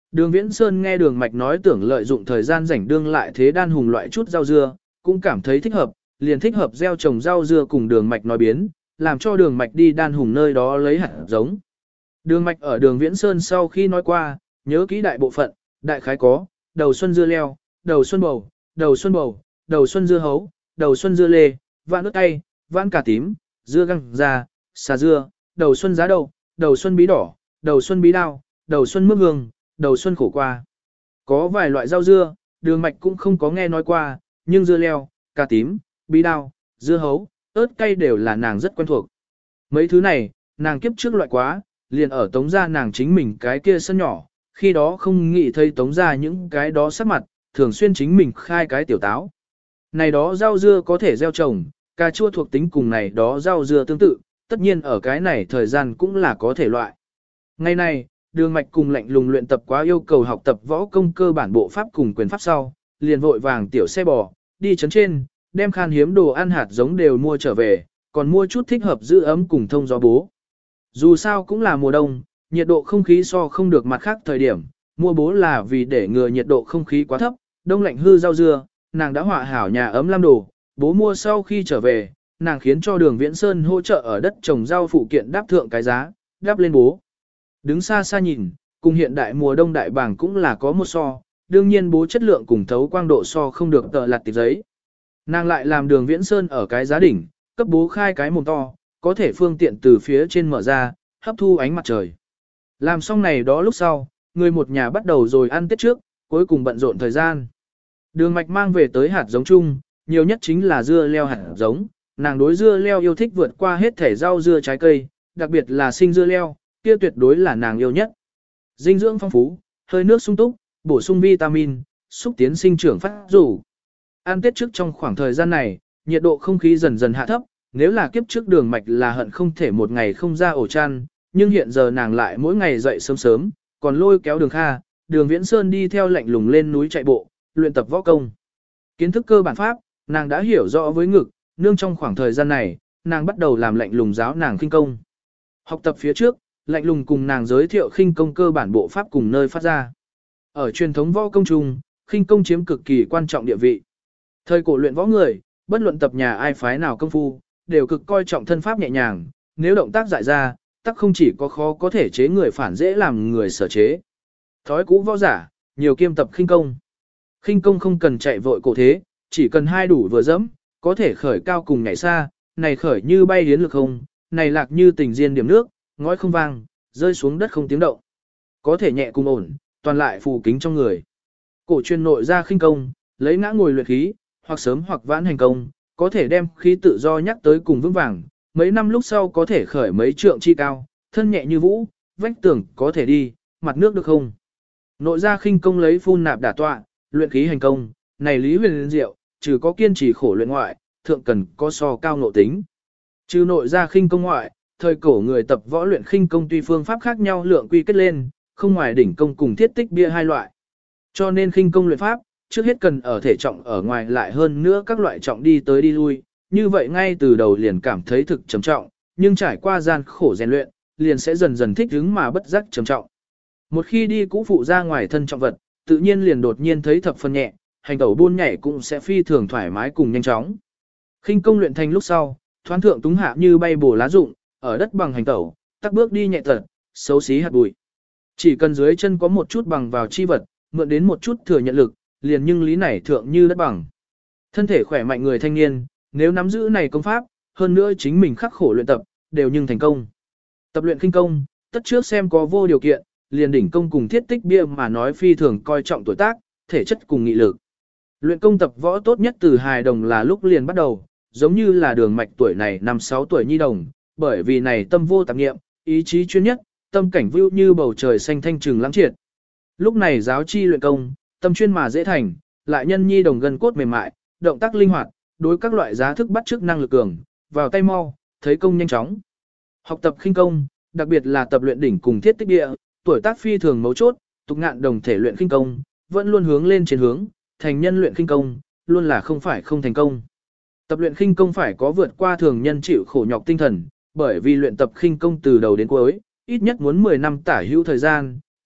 Đường Viễn Sơn nghe Đường Mạch nói tưởng lợi dụng thời gian rảnh đương lại thế đan hùng loại chút rau dưa, cũng cảm thấy thích hợp, liền thích hợp gieo trồng rau dưa cùng Đường Mạch nói biến, làm cho Đường Mạch đi đan hùng nơi đó lấy hạt giống. Đường Mạch ở Đường Viễn Sơn sau khi nói qua, nhớ kỹ đại bộ phận, đại khái có, đầu xuân dưa leo, đầu xuân bầu, đầu xuân bầu, đầu xuân dưa hấu, đầu xuân dưa lê, vạn ớt cay, vạn cà tím, dưa găng già, xà dưa, đầu xuân giá đậu, đầu xuân bí đỏ, đầu xuân bí đao, đầu xuân mướp hương, đầu xuân khổ qua. Có vài loại rau dưa, Đường Mạch cũng không có nghe nói qua, nhưng dưa leo, cà tím, bí đao, dưa hấu, ớt cay đều là nàng rất quen thuộc. Mấy thứ này, nàng kiếp trước loại quá, liền ở tống gia nàng chính mình cái kia sân nhỏ, khi đó không nghĩ thấy tống gia những cái đó sắc mặt, thường xuyên chính mình khai cái tiểu táo. Này đó rau dưa có thể gieo trồng, cà chua thuộc tính cùng này đó rau dưa tương tự, tất nhiên ở cái này thời gian cũng là có thể loại. Ngày này, Đường Mạch cùng lạnh lùng luyện tập quá yêu cầu học tập võ công cơ bản bộ pháp cùng quyền pháp sau, liền vội vàng tiểu xe bò, đi chấn trên, đem khan hiếm đồ ăn hạt giống đều mua trở về, còn mua chút thích hợp giữ ấm cùng thông gió bố. Dù sao cũng là mùa đông, nhiệt độ không khí so không được mặt khác thời điểm, mua bố là vì để ngừa nhiệt độ không khí quá thấp, đông lạnh hư rau dưa, nàng đã họa hảo nhà ấm lam đồ, bố mua sau khi trở về, nàng khiến cho Đường Viễn Sơn hỗ trợ ở đất trồng rau phụ kiện đáp thượng cái giá, đáp lên bố. Đứng xa xa nhìn, cùng hiện đại mùa đông đại bảng cũng là có một so, đương nhiên bố chất lượng cùng thấu quang độ so không được tợ lặt tịch giấy. Nàng lại làm Đường Viễn Sơn ở cái giá đỉnh, cấp bố khai cái mồm to, có thể phương tiện từ phía trên mở ra, hấp thu ánh mặt trời. Làm xong này đó lúc sau, người một nhà bắt đầu rồi ăn tết trước, cuối cùng bận rộn thời gian. Đường Mạch mang về tới hạt giống chung, nhiều nhất chính là dưa leo hạt giống, nàng đối dưa leo yêu thích vượt qua hết thể rau dưa trái cây, đặc biệt là sinh dưa leo, kia tuyệt đối là nàng yêu nhất. Dinh dưỡng phong phú, hơi nước sung túc, bổ sung vitamin, xúc tiến sinh trưởng phát dục. Ăn tết trước trong khoảng thời gian này, nhiệt độ không khí dần dần hạ thấp, nếu là kiếp trước Đường Mạch là hận không thể một ngày không ra ổ chăn, nhưng hiện giờ nàng lại mỗi ngày dậy sớm sớm, còn lôi kéo Đường Kha, Đường Viễn Sơn đi theo lạnh lùng lên núi chạy bộ, luyện tập võ công. Kiến thức cơ bản pháp, nàng đã hiểu rõ với ngực, nương trong khoảng thời gian này, nàng bắt đầu làm lạnh lùng giáo nàng khinh công. Học tập phía trước, lạnh lùng cùng nàng giới thiệu khinh công cơ bản bộ pháp cùng nơi phát ra. Ở truyền thống võ công chung, khinh công chiếm cực kỳ quan trọng địa vị. Thời cổ luyện võ người, bất luận tập nhà ai phái nào công phu, đều cực coi trọng thân pháp nhẹ nhàng, nếu động tác dại ra, tắc không chỉ có khó có thể chế người phản dễ làm người sở chế. Thói cũ võ giả, nhiều kiêm tập khinh công. Khinh công không cần chạy vội cổ thế, chỉ cần hai đủ vừa dẫm, có thể khởi cao cùng nhảy xa, này khởi như bay hiến lực không, này lạc như tình diên điểm nước, ngói không vang, rơi xuống đất không tiếng động. Có thể nhẹ cùng ổn, toàn lại phù kính trong người. Cổ truyền nội ra khinh công, lấy ngã ngồi luyện khí, hoặc sớm hoặc vãn hành công, có thể đem khí tự do nhắc tới cùng vững vàng, mấy năm lúc sau có thể khởi mấy trượng chi cao, thân nhẹ như vũ, vách tường có thể đi, mặt nước được không. Nội ra khinh công lấy phun nạp đả tọa, luyện khí hành công, này lý huyền diệu, trừ có kiên trì khổ luyện ngoại, thượng cần có so cao nội tính. Trừ nội ra khinh công ngoại, thời cổ người tập võ luyện khinh công tuy phương pháp khác nhau lượng quy kết lên, không ngoài đỉnh công cùng thiết tích bia hai loại. Cho nên khinh công luyện pháp, trước hết cần ở thể trọng ở ngoài lại hơn nữa các loại trọng đi tới đi lui, như vậy ngay từ đầu liền cảm thấy thực trầm trọng, nhưng trải qua gian khổ rèn luyện, liền sẽ dần dần thích ứng mà bất giác trầm trọng. Một khi đi cũ phụ ra ngoài thân trọng vật, tự nhiên liền đột nhiên thấy thập phần nhẹ, hành tẩu buôn nhảy cũng sẽ phi thường thoải mái cùng nhanh chóng. Khinh công luyện thành lúc sau, thoán thượng túng hạ như bay bổ lá rụng, ở đất bằng hành tẩu, tắc bước đi nhẹ tật, xấu xí hạt bụi. Chỉ cần dưới chân có một chút bằng vào chi vật, mượn đến một chút thừa nhận lực, liền nhưng lý này thượng như đất bằng. Thân thể khỏe mạnh người thanh niên, nếu nắm giữ này công pháp, hơn nữa chính mình khắc khổ luyện tập, đều nhưng thành công. Tập luyện khinh công, tất trước xem có vô điều kiện, liền đỉnh công cùng thiết tích bia mà nói phi thường coi trọng tuổi tác, thể chất cùng nghị lực. Luyện công tập võ tốt nhất từ hài đồng là lúc liền bắt đầu, giống như là Đường Mạch tuổi này 5-6 tuổi nhi đồng, bởi vì này tâm vô tạp nghiệm, ý chí chuyên nhất, tâm cảnh view như bầu trời xanh thanh trừng lãng triệt. Lúc này giáo chi luyện công, tâm chuyên mà dễ thành, lại nhân nhi đồng gần cốt mềm mại, động tác linh hoạt, đối các loại giá thức bắt chước năng lực cường, vào tay mau, thấy công nhanh chóng. Học tập khinh công, đặc biệt là tập luyện đỉnh cùng thiết tích địa, tuổi tác phi thường mấu chốt, tục ngạn đồng thể luyện khinh công, vẫn luôn hướng lên trên hướng, thành nhân luyện khinh công, luôn là không phải không thành công. Tập luyện khinh công phải có vượt qua thường nhân chịu khổ nhọc tinh thần, bởi vì luyện tập khinh công từ đầu đến cuối, ít nhất muốn 10 năm tả hữu thời gian,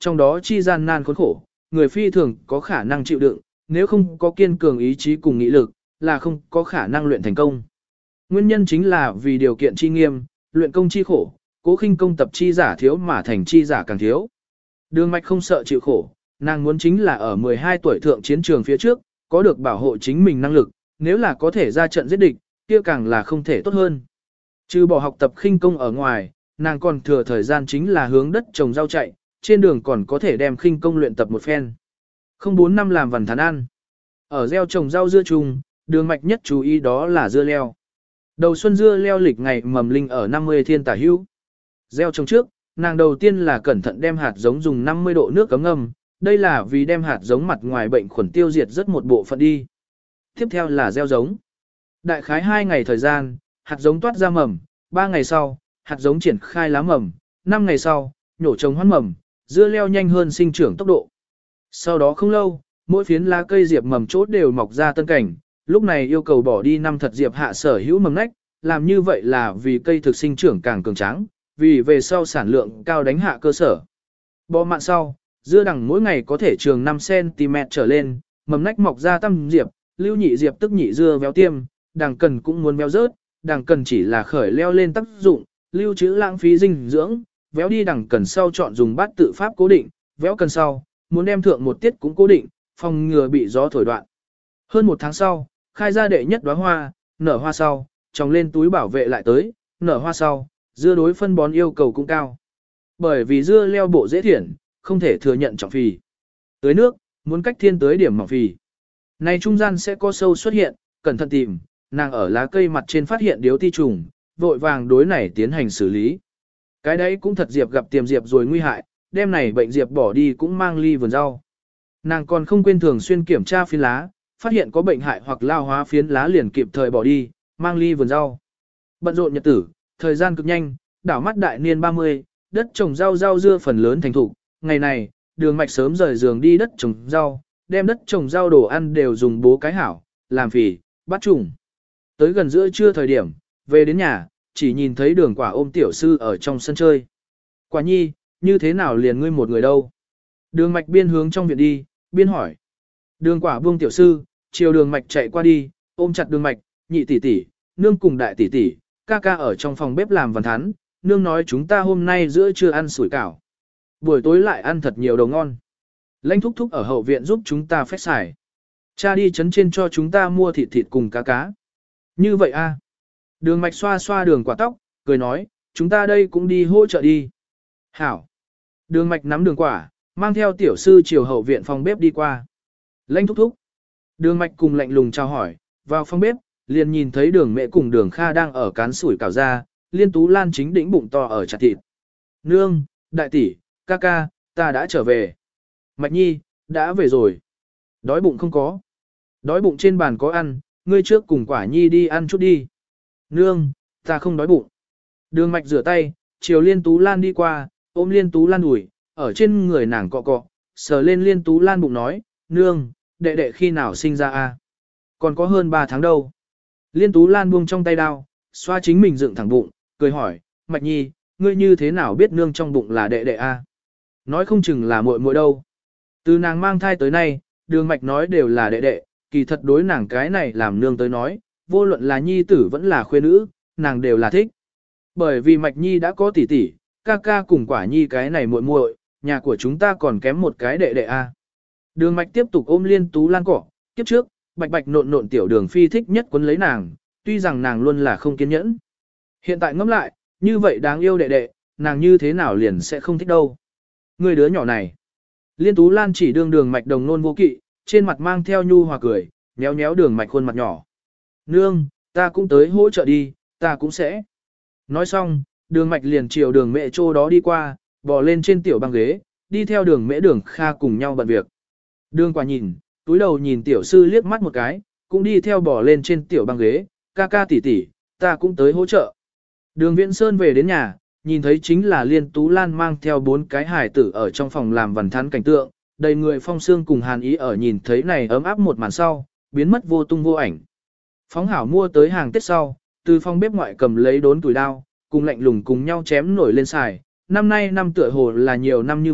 trong đó chi gian nan khốn khổ, người phi thường có khả năng chịu đựng, nếu không có kiên cường ý chí cùng nghị lực, là không có khả năng luyện thành công. Nguyên nhân chính là vì điều kiện chi nghiêm, luyện công chi khổ, cố khinh công tập chi giả thiếu mà thành chi giả càng thiếu. Đường Mạch không sợ chịu khổ, nàng muốn chính là ở 12 tuổi thượng chiến trường phía trước, có được bảo hộ chính mình năng lực, nếu là có thể ra trận giết địch, kia càng là không thể tốt hơn. Trừ bỏ học tập khinh công ở ngoài, nàng còn thừa thời gian chính là hướng đất trồng rau chạy, trên đường còn có thể đem khinh công luyện tập một phen. Không 4 năm làm vằn thán ăn. Ở gieo trồng rau dưa chung, Đường Mạch nhất chú ý đó là dưa leo. Đầu xuân dưa leo lịch ngày mầm linh ở 50 thiên tả hữu. Gieo trồng trước, nàng đầu tiên là cẩn thận đem hạt giống dùng 50 độ nước cấm ngâm, đây là vì đem hạt giống mặt ngoài bệnh khuẩn tiêu diệt rất một bộ phận đi. Tiếp theo là gieo giống. Đại khái 2 ngày thời gian, hạt giống toát ra mầm, 3 ngày sau, hạt giống triển khai lá mầm, 5 ngày sau, nhổ trồng hoán mầm, dưa leo nhanh hơn sinh trưởng tốc độ. Sau đó không lâu, mỗi phiến lá cây diệp mầm chốt đều mọc ra tân cảnh, lúc này yêu cầu bỏ đi 5 thật diệp hạ sở hữu mầm nách, làm như vậy là vì cây thực sinh trưởng càng cường tráng, vì về sau sản lượng cao đánh hạ cơ sở. Bò mạn sau, dưa đằng mỗi ngày có thể trường 5cm trở lên, mầm nách mọc ra tam diệp, lưu nhị diệp tức nhị dưa véo tiêm, đằng cần cũng muốn véo rớt, đằng cần chỉ là khởi leo lên tác dụng, lưu trữ lãng phí dinh dưỡng, véo đi đằng cần sau chọn dùng bát tự pháp cố định, véo cần sau, muốn đem thượng một tiết cũng cố định, phòng ngừa bị gió thổi đoạn. Hơn 1 tháng sau, khai ra đệ nhất đóa hoa, nở hoa sau, trồng lên túi bảo vệ lại tới, nở hoa sau, dưa đối phân bón yêu cầu cũng cao. Bởi vì dưa leo bộ dễ thiển, không thể thừa nhận trọng phì. Tưới nước, muốn cách thiên tới điểm mỏng phì. Này trung gian sẽ có sâu xuất hiện, cẩn thận tìm, nàng ở lá cây mặt trên phát hiện điếu ti trùng, vội vàng đối này tiến hành xử lý. Cái đấy cũng thật diệp gặp tiềm diệp rồi nguy hại, đem này bệnh diệp bỏ đi cũng mang ly vườn rau. Nàng còn không quên thường xuyên kiểm tra phiến lá, phát hiện có bệnh hại hoặc lao hóa phiến lá liền kịp thời bỏ đi, mang ly vườn rau. Bận rộn nhật tử, thời gian cực nhanh, đảo mắt đại niên 30, đất trồng rau dưa phần lớn thành thủ. Ngày này, Đường Mạch sớm rời giường đi đất trồng rau, đem đất trồng rau đồ ăn đều dùng bố cái hảo, làm phì, bắt trùng. Tới gần giữa trưa thời điểm, về đến nhà, chỉ nhìn thấy Đường Quả ôm tiểu sư ở trong sân chơi. Quả nhi, như thế nào liền ngươi một người đâu? Đường Mạch biên hướng trong viện đi, biên hỏi. Đường Quả buông tiểu sư, chiều Đường Mạch chạy qua đi, ôm chặt Đường Mạch, nhị tỷ tỷ, nương cùng đại tỷ tỷ, ca ca ở trong phòng bếp làm vằn thắn, nương nói chúng ta hôm nay giữa trưa ăn sủi cảo. Buổi tối lại ăn thật nhiều đồ ngon. Lãnh thúc thúc ở hậu viện giúp chúng ta phép xài. Cha đi chấn trên cho chúng ta mua thịt cùng cá. Như vậy a? Đường Mạch xoa xoa Đường Quả tóc, cười nói, chúng ta đây cũng đi hỗ trợ đi. Hảo. Đường Mạch nắm Đường Quả, mang theo tiểu sư chiều hậu viện phòng bếp đi qua. Lãnh thúc thúc. Đường Mạch cùng lạnh lùng chào hỏi, vào phòng bếp, liền nhìn thấy Đường Mẹ cùng Đường Kha đang ở cán sủi cảo ra, Liên Tú Lan chính đĩnh bụng to ở chặt thịt. Nương, đại tỷ, ca ca, ta đã trở về. Mạch nhi, đã về rồi. Đói bụng không có. Đói bụng trên bàn có ăn, ngươi trước cùng Quả nhi đi ăn chút đi. Nương, ta không đói bụng. Đường Mạch rửa tay, chiều Liên Tú Lan đi qua, ôm Liên Tú Lan đùi, ở trên người nàng cọ cọ, sờ lên Liên Tú Lan bụng nói, nương, đệ đệ khi nào sinh ra a? Còn có hơn 3 tháng đâu. Liên Tú Lan buông trong tay đao, xoa chính mình dựng thẳng bụng, cười hỏi, Mạch nhi, ngươi như thế nào biết nương trong bụng là đệ đệ a? Nói không chừng là muội muội đâu. Từ nàng mang thai tới nay, Đường Mạch nói đều là đệ đệ, kỳ thật đối nàng cái này làm nương tới nói, vô luận là nhi tử vẫn là khuê nữ, nàng đều là thích. Bởi vì Mạch nhi đã có tỷ tỷ, ca ca cùng Quả nhi cái này muội muội, nhà của chúng ta còn kém một cái đệ đệ a. Đường Mạch tiếp tục ôm Liên Tú Lan cỏ, kiếp trước, bạch bạch nộn nộn tiểu Đường phi thích nhất quấn lấy nàng, tuy rằng nàng luôn là không kiên nhẫn. Hiện tại ngẫm lại, như vậy đáng yêu đệ đệ, nàng như thế nào liền sẽ không thích đâu. Người đứa nhỏ này. Liên Tú Lan chỉ Đường Mạch đồng nôn vô kỵ, trên mặt mang theo nhu hòa cười, nhéo nhéo Đường Mạch khuôn mặt nhỏ. Nương, ta cũng tới hỗ trợ đi, ta cũng sẽ. Nói xong, Đường Mạch liền chiều Đường Mẹ chỗ đó đi qua, bò lên trên tiểu băng ghế, đi theo Đường Mẹ Đường Kha cùng nhau bận việc. Đường Quả nhìn, túi đầu nhìn tiểu sư liếc mắt một cái, cũng đi theo bò lên trên tiểu băng ghế, ca ca tỷ tỷ, ta cũng tới hỗ trợ. Đường Viễn Sơn về đến nhà, nhìn thấy chính là Liên Tú Lan mang theo 4 cái hài tử ở trong phòng làm vằn thắn cảnh tượng, đầy người phong sương cùng hàn ý ở nhìn thấy này ấm áp một màn sau, biến mất vô tung vô ảnh. Phóng hảo mua tới hàng Tết sau, từ phòng bếp ngoại cầm lấy đốn tuổi đao, cùng lạnh lùng cùng nhau chém nổi lên xài, năm nay năm tựa hồ là nhiều năm như vậy,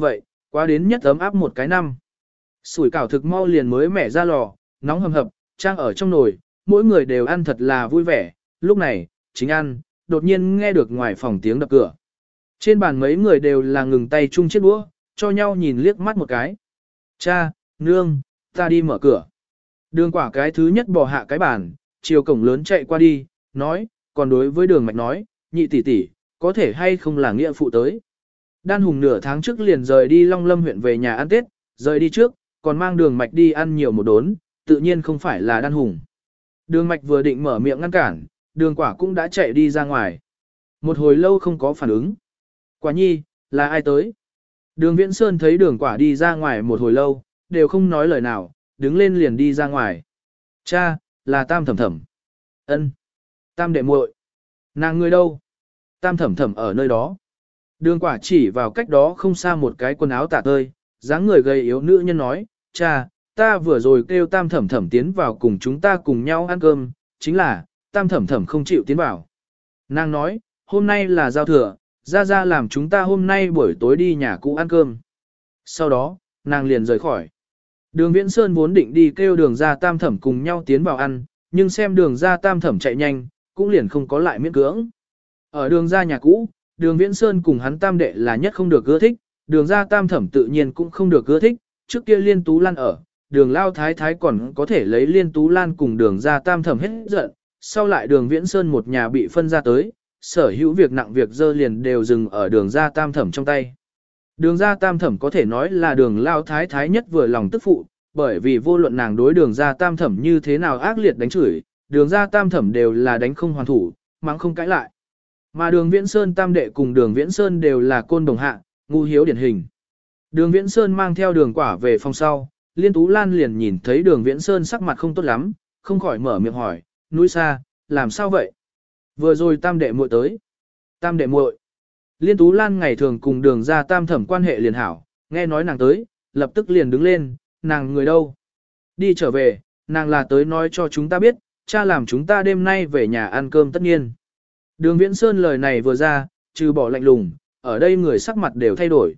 Quá đến nhất ấm áp một cái năm. Sủi cảo thực mau liền mới mẻ ra lò, nóng hầm hập, trang ở trong nồi, mỗi người đều ăn thật là vui vẻ. Lúc này, chính ăn, đột nhiên nghe được ngoài phòng tiếng đập cửa. Trên bàn mấy người đều là ngừng tay chung chiếc đũa, cho nhau nhìn liếc mắt một cái. Cha, nương, ta đi mở cửa. Đường Quả cái thứ nhất bỏ hạ cái bàn, chiều cổng lớn chạy qua đi, nói, còn đối với Đường Mạch nói, nhị tỷ tỷ, có thể hay không là nghĩa phụ tới. Đan Hùng nửa tháng trước liền rời đi Long Lâm huyện về nhà ăn Tết, rời đi trước, còn mang Đường Mạch đi ăn nhiều một đốn, tự nhiên không phải là Đan Hùng. Đường Mạch vừa định mở miệng ngăn cản, Đường Quả cũng đã chạy đi ra ngoài. Một hồi lâu không có phản ứng. Quả nhi, là ai tới? Đường Viễn Sơn thấy Đường Quả đi ra ngoài một hồi lâu, đều không nói lời nào, đứng lên liền đi ra ngoài. Cha, là Tam Thẩm Thẩm. Ân. Tam đệ muội. Nàng người đâu? Tam Thẩm Thẩm ở nơi đó. Đường Quả chỉ vào cách đó không xa một cái quần áo tả tơi, dáng người gầy yếu nữ nhân nói, cha, ta vừa rồi kêu Tam Thẩm Thẩm tiến vào cùng chúng ta cùng nhau ăn cơm, chính là, Tam Thẩm Thẩm không chịu tiến vào. Nàng nói, hôm nay là giao thừa, ra ra làm chúng ta hôm nay buổi tối đi nhà cũ ăn cơm. Sau đó, nàng liền rời khỏi. Đường Viễn Sơn vốn định đi kêu Đường ra Tam Thẩm cùng nhau tiến vào ăn, nhưng xem Đường ra Tam Thẩm chạy nhanh, cũng liền không có lại miễn cưỡng. Ở Đường ra nhà cũ, Đường Viễn Sơn cùng hắn Tam đệ là nhất không được ưa thích, Đường ra Tam Thẩm tự nhiên cũng không được ưa thích, trước kia Liên Tú Lan ở, Đường Lao Thái Thái còn có thể lấy Liên Tú Lan cùng Đường ra Tam Thẩm hết giận, sau lại Đường Viễn Sơn một nhà bị phân ra tới, sở hữu việc nặng việc dơ liền đều dừng ở Đường ra Tam Thẩm trong tay. Đường ra Tam Thẩm có thể nói là Đường Lao Thái Thái nhất vừa lòng tức phụ, bởi vì vô luận nàng đối Đường ra Tam Thẩm như thế nào ác liệt đánh chửi, Đường ra Tam Thẩm đều là đánh không hoàn thủ, mắng không cãi lại. Mà Đường Viễn Sơn Tam đệ cùng Đường Viễn Sơn đều là côn đồng hạ, ngu hiếu điển hình. Đường Viễn Sơn mang theo Đường Quả về phòng sau, Liên Tú Lan liền nhìn thấy Đường Viễn Sơn sắc mặt không tốt lắm, không khỏi mở miệng hỏi, núi xa, làm sao vậy? Vừa rồi Tam đệ muội tới. Tam đệ muội. Liên Tú Lan ngày thường cùng Đường ra Tam Thẩm quan hệ liền hảo, nghe nói nàng tới, lập tức liền đứng lên, nàng người đâu? Đi trở về, nàng là tới nói cho chúng ta biết, cha làm chúng ta đêm nay về nhà ăn cơm tất nhiên. Đường Viễn Sơn lời này vừa ra, trừ bỏ lạnh lùng, ở đây người sắc mặt đều thay đổi.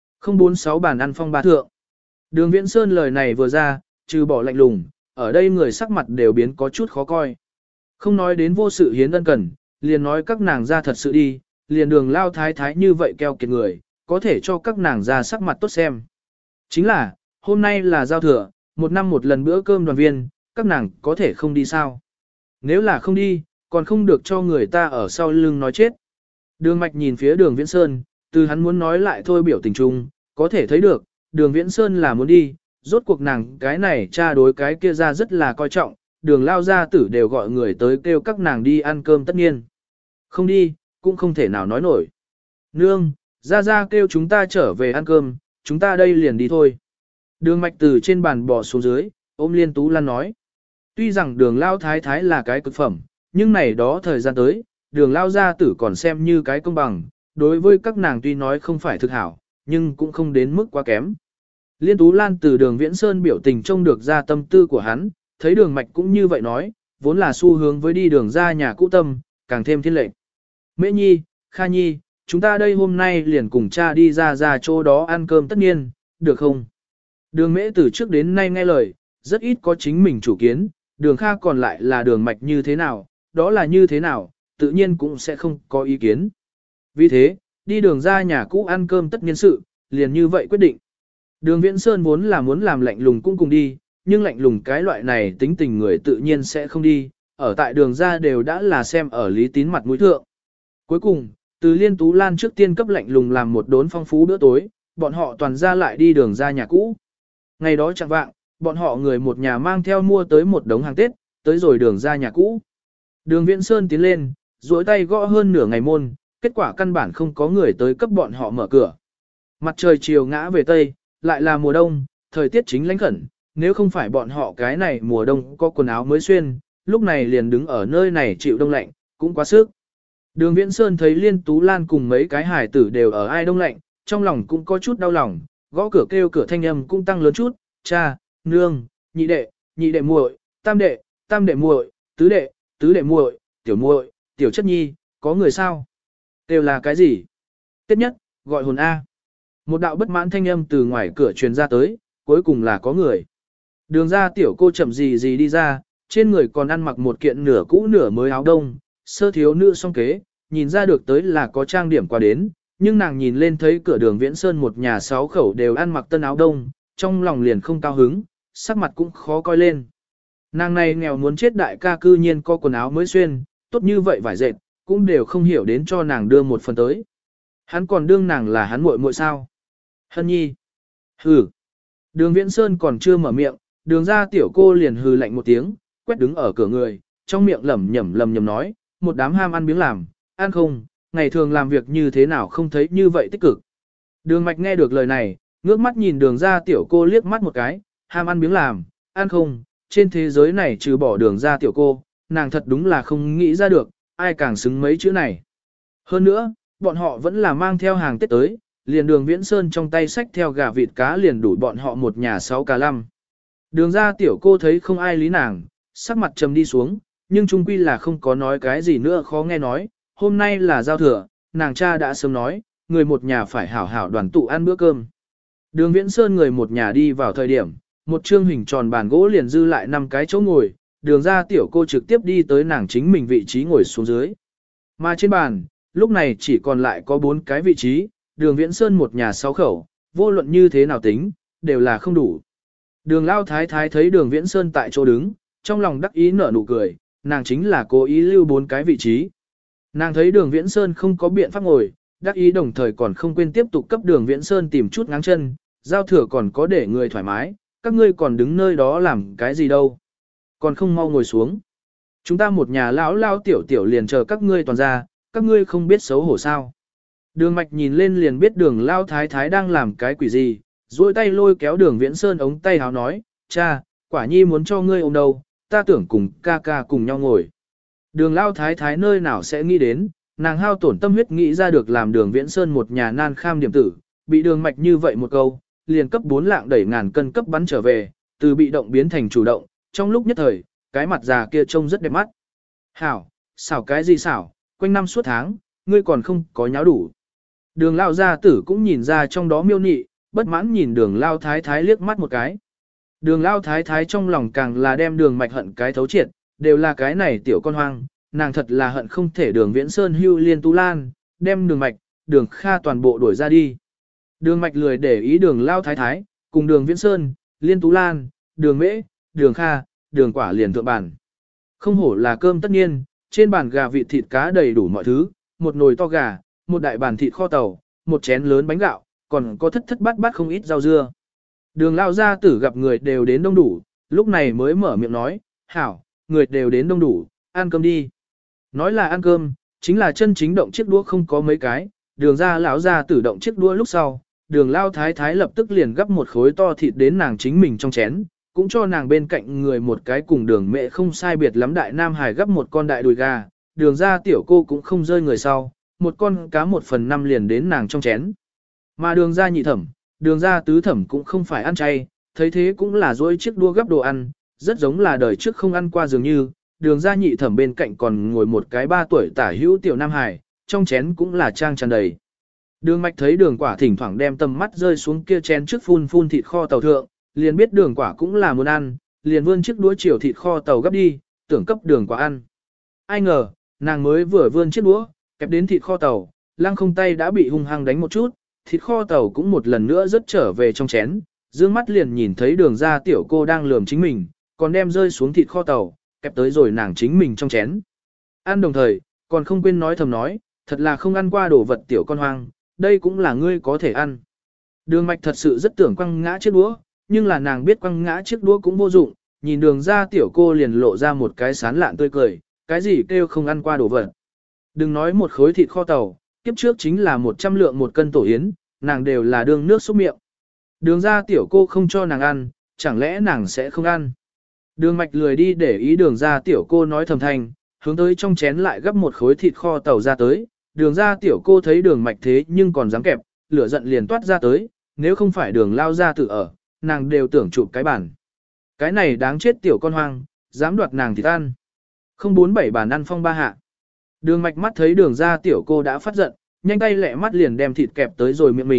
046 bàn ăn phong ba thượng. Đường Viễn Sơn lời này vừa ra, trừ bỏ lạnh lùng, ở đây người sắc mặt đều biến có chút khó coi. Không nói đến vô sự hiến ân cần, liền nói các nàng ra thật sự đi, liền Đường Lao Thái Thái như vậy keo kiệt người, có thể cho các nàng ra sắc mặt tốt xem. Chính là, hôm nay là giao thừa, một năm một lần bữa cơm đoàn viên, các nàng có thể không đi sao? Nếu là không đi, còn không được cho người ta ở sau lưng nói chết. Đường Mạch nhìn phía Đường Viễn Sơn, từ hắn muốn nói lại thôi biểu tình chung, có thể thấy được, Đường Viễn Sơn là muốn đi, rốt cuộc nàng cái này cha đối cái kia ra rất là coi trọng, Đường Lao gia tử đều gọi người tới kêu các nàng đi ăn cơm tất nhiên. Không đi, cũng không thể nào nói nổi. Nương, ra kêu chúng ta trở về ăn cơm, chúng ta đây liền đi thôi. Đường Mạch từ trên bàn bò xuống dưới, ôm Liên Tú Lan nói. Tuy rằng Đường Lao Thái Thái là cái cực phẩm, nhưng này đó thời gian tới, Đường Lao gia tử còn xem như cái công bằng, đối với các nàng tuy nói không phải thực hảo, nhưng cũng không đến mức quá kém. Liên Tú Lan từ Đường Viễn Sơn biểu tình trông được ra tâm tư của hắn, thấy Đường Mạch cũng như vậy nói, vốn là xu hướng với đi đường ra nhà cũ tâm, càng thêm thiên lệnh. Mễ Nhi, Kha Nhi, chúng ta đây hôm nay liền cùng cha đi ra chỗ đó ăn cơm tất nhiên, được không? Đường Mễ từ trước đến nay nghe lời, rất ít có chính mình chủ kiến, Đường Kha còn lại là Đường Mạch như thế nào, đó là như thế nào, tự nhiên cũng sẽ không có ý kiến. Vì thế, đi đường ra nhà cũ ăn cơm tất nhiên sự, liền như vậy quyết định. Đường Viễn Sơn vốn là muốn làm lạnh lùng cũng cùng đi, nhưng lạnh lùng cái loại này tính tình người tự nhiên sẽ không đi, ở tại đường ra đều đã là xem ở lý tín mặt mũi thượng. Cuối cùng, từ Liên Tú Lan trước tiên cấp lạnh lùng làm một đốn phong phú bữa tối, bọn họ toàn ra lại đi đường ra nhà cũ. Ngày đó chẳng vạng, bọn họ người một nhà mang theo mua tới một đống hàng Tết, tới rồi đường ra nhà cũ. Đường Viễn Sơn tiến lên, duỗi tay gõ hơn nửa ngày môn, kết quả căn bản không có người tới cấp bọn họ mở cửa. Mặt trời chiều ngã về Tây, lại là mùa đông, thời tiết chính lãnh khẩn, nếu không phải bọn họ cái này mùa đông có quần áo mới xuyên, lúc này liền đứng ở nơi này chịu đông lạnh, cũng quá sức. Đường Viễn Sơn thấy Liên Tú Lan cùng mấy cái hải tử đều ở ai đông lạnh, trong lòng cũng có chút đau lòng, gõ cửa kêu cửa thanh âm cũng tăng lớn chút, cha, nương, nhị đệ muội, tam đệ muội, tứ đệ muội, tiểu chất nhi, có người sao? Đều là cái gì? Tiếp nhất, gọi hồn A. Một đạo bất mãn thanh âm từ ngoài cửa truyền ra tới, cuối cùng là có người. Đường ra tiểu cô chậm gì gì đi ra, trên người còn ăn mặc một kiện nửa cũ nửa mới áo đông, sơ thiếu nữ song kế, nhìn ra được tới là có trang điểm qua đến, nhưng nàng nhìn lên thấy cửa đường Viễn Sơn một nhà 6 khẩu đều ăn mặc tân áo đông, trong lòng liền không cao hứng, sắc mặt cũng khó coi lên. Nàng này nghèo muốn chết đại ca cư nhiên có quần áo mới xuyên, tốt như vậy vải dệt, cũng đều không hiểu đến cho nàng đưa một phần tới. Hắn còn đương nàng là hắn muội muội sao? Hân nhi. Hừ. Đường Viễn Sơn còn chưa mở miệng, đường ra tiểu cô liền hừ lạnh một tiếng, quét đứng ở cửa người, trong miệng lẩm nhẩm nói, một đám ham ăn biếng làm, ăn không, ngày thường làm việc như thế nào không thấy như vậy tích cực. Đường Mạch nghe được lời này, ngước mắt nhìn đường ra tiểu cô liếc mắt một cái, ham ăn biếng làm, ăn không, trên thế giới này trừ bỏ đường ra tiểu cô, nàng thật đúng là không nghĩ ra được, ai càng xứng mấy chữ này. Hơn nữa, bọn họ vẫn là mang theo hàng Tết tới, liền đường Viễn Sơn trong tay xách theo gà vịt cá liền đủ bọn họ một nhà 6 cá lăm. Đường ra tiểu cô thấy không ai lý nàng, sắc mặt trầm đi xuống, nhưng chung quy là không có nói cái gì nữa khó nghe nói, hôm nay là giao thừa, nàng cha đã sớm nói, người một nhà phải hảo hảo đoàn tụ ăn bữa cơm. Đường Viễn Sơn người một nhà đi vào thời điểm, một trương hình tròn bàn gỗ liền dư lại 5 cái chỗ ngồi, đường ra tiểu cô trực tiếp đi tới nàng chính mình vị trí ngồi xuống dưới. Mà trên bàn, lúc này chỉ còn lại có 4 cái vị trí, đường Viễn Sơn một nhà 6 khẩu, vô luận như thế nào tính, đều là không đủ. Đường Lao Thái Thái thấy đường Viễn Sơn tại chỗ đứng, trong lòng đắc ý nở nụ cười, nàng chính là cố ý lưu 4 cái vị trí. Nàng thấy đường Viễn Sơn không có biện pháp ngồi, đắc ý đồng thời còn không quên tiếp tục cấp đường Viễn Sơn tìm chút ngáng chân, giao thừa còn có để người thoải mái, các ngươi còn đứng nơi đó làm cái gì đâu. Còn không mau ngồi xuống. Chúng ta một nhà lão lao tiểu tiểu liền chờ các ngươi toàn ra, các ngươi không biết xấu hổ sao. Đường Mạch nhìn lên liền biết đường Lao Thái Thái đang làm cái quỷ gì, duỗi tay lôi kéo đường Viễn Sơn ống tay háo nói, cha, quả nhi muốn cho ngươi ôm đâu, ta tưởng cùng ca ca cùng nhau ngồi. Đường Lao Thái Thái nơi nào sẽ nghĩ đến, nàng hao tổn tâm huyết nghĩ ra được làm đường Viễn Sơn một nhà nan kham điểm tử, bị đường Mạch như vậy một câu, liền cấp 4 lạng đẩy ngàn cân cấp bắn trở về, từ bị động biến thành chủ động, trong lúc nhất thời, cái mặt già kia trông rất đẹp mắt. Hảo, xảo cái gì xảo, quanh năm suốt tháng, ngươi còn không có nháo đủ. Đường Lao gia tử cũng nhìn ra trong đó miêu nị, bất mãn nhìn đường Lao Thái Thái liếc mắt một cái. Đường Lao Thái Thái trong lòng càng là đem đường Mạch hận cái thấu triệt, đều là cái này tiểu con hoang, nàng thật là hận không thể đường Viễn Sơn hưu liên tu lan, đem đường Mạch, đường Kha toàn bộ đuổi ra đi. Đường Mạch lười để ý đường Lao Thái Thái, cùng đường Viễn Sơn, liên tú lan, đường Mễ, đường Kha, đường Quả liền thượng bàn. Không hổ là cơm tất nhiên, trên bàn gà vịt thịt cá đầy đủ mọi thứ, một nồi to gà, một đại bàn thịt kho tàu, một chén lớn bánh gạo, còn có thất thất bát bát không ít rau dưa. Đường Lao gia tử gặp người đều đến đông đủ, lúc này mới mở miệng nói, hảo, người đều đến đông đủ, ăn cơm đi. Nói là ăn cơm, chính là chân chính động chiếc đũa không có mấy cái, đường ra lão gia tử động chiếc đũa lúc sau, đường Lao Thái Thái lập tức liền gấp một khối to thịt đến nàng chính mình trong chén, cũng cho nàng bên cạnh người một cái cùng đường mẹ không sai biệt lắm đại nam hải gấp một con đại đùi gà, đường ra tiểu cô cũng không rơi người sau, một con cá 1/5 liền đến nàng trong chén. Mà đường ra nhị thẩm, đường ra tứ thẩm cũng không phải ăn chay, thấy thế cũng là dỗi chiếc đua gấp đồ ăn, rất giống là đời trước không ăn qua dường như, đường ra nhị thẩm bên cạnh còn ngồi một cái 3 tuổi tả hữu tiểu nam hải, trong chén cũng là trang tràn đầy. Đường Mạch thấy đường Quả thỉnh thoảng đem tầm mắt rơi xuống kia chén trước phun thịt kho tàu thượng, liền biết đường Quả cũng là muốn ăn, liền vươn chiếc đũa chiều thịt kho tàu gấp đi, tưởng cấp đường Quả ăn. Ai ngờ, nàng mới vừa vươn chiếc đũa, kẹp đến thịt kho tàu, lăng không tay đã bị hung hăng đánh một chút, thịt kho tàu cũng một lần nữa rớt trở về trong chén, dương mắt liền nhìn thấy đường ra tiểu cô đang lườm chính mình, còn đem rơi xuống thịt kho tàu, kẹp tới rồi nàng chính mình trong chén. Ăn đồng thời, còn không quên nói thầm nói, thật là không ăn qua đồ vật tiểu con hoang, đây cũng là ngươi có thể ăn. Đường Mạch thật sự rất tưởng quăng ngã chiếc đũa, nhưng là nàng biết quăng ngã chiếc đũa cũng vô dụng, nhìn đường ra tiểu cô liền lộ ra một cái sán lạn tươi cười, cái gì kêu không ăn qua đồ vật. Đừng nói một khối thịt kho tàu, kiếp trước chính là 100 lượng một cân tổ yến, nàng đều là đường nước xúc miệng. Đường ra tiểu cô không cho nàng ăn, chẳng lẽ nàng sẽ không ăn. Đường Mạch lười đi để ý đường ra tiểu cô nói thầm thanh, hướng tới trong chén lại gấp một khối thịt kho tàu ra tới, đường ra tiểu cô thấy đường Mạch thế nhưng còn dám kẹp, lửa giận liền toát ra tới, nếu không phải đường Lao ra tự ở, nàng đều tưởng chụp cái bản. Cái này đáng chết tiểu con hoang, dám đoạt nàng thịt ăn. Không 47 bản ăn phong ba hạ. Đường Mạch mắt thấy đường ra tiểu cô đã phát giận, nhanh tay lẹ mắt liền đem thịt kẹp tới rồi miệng mình,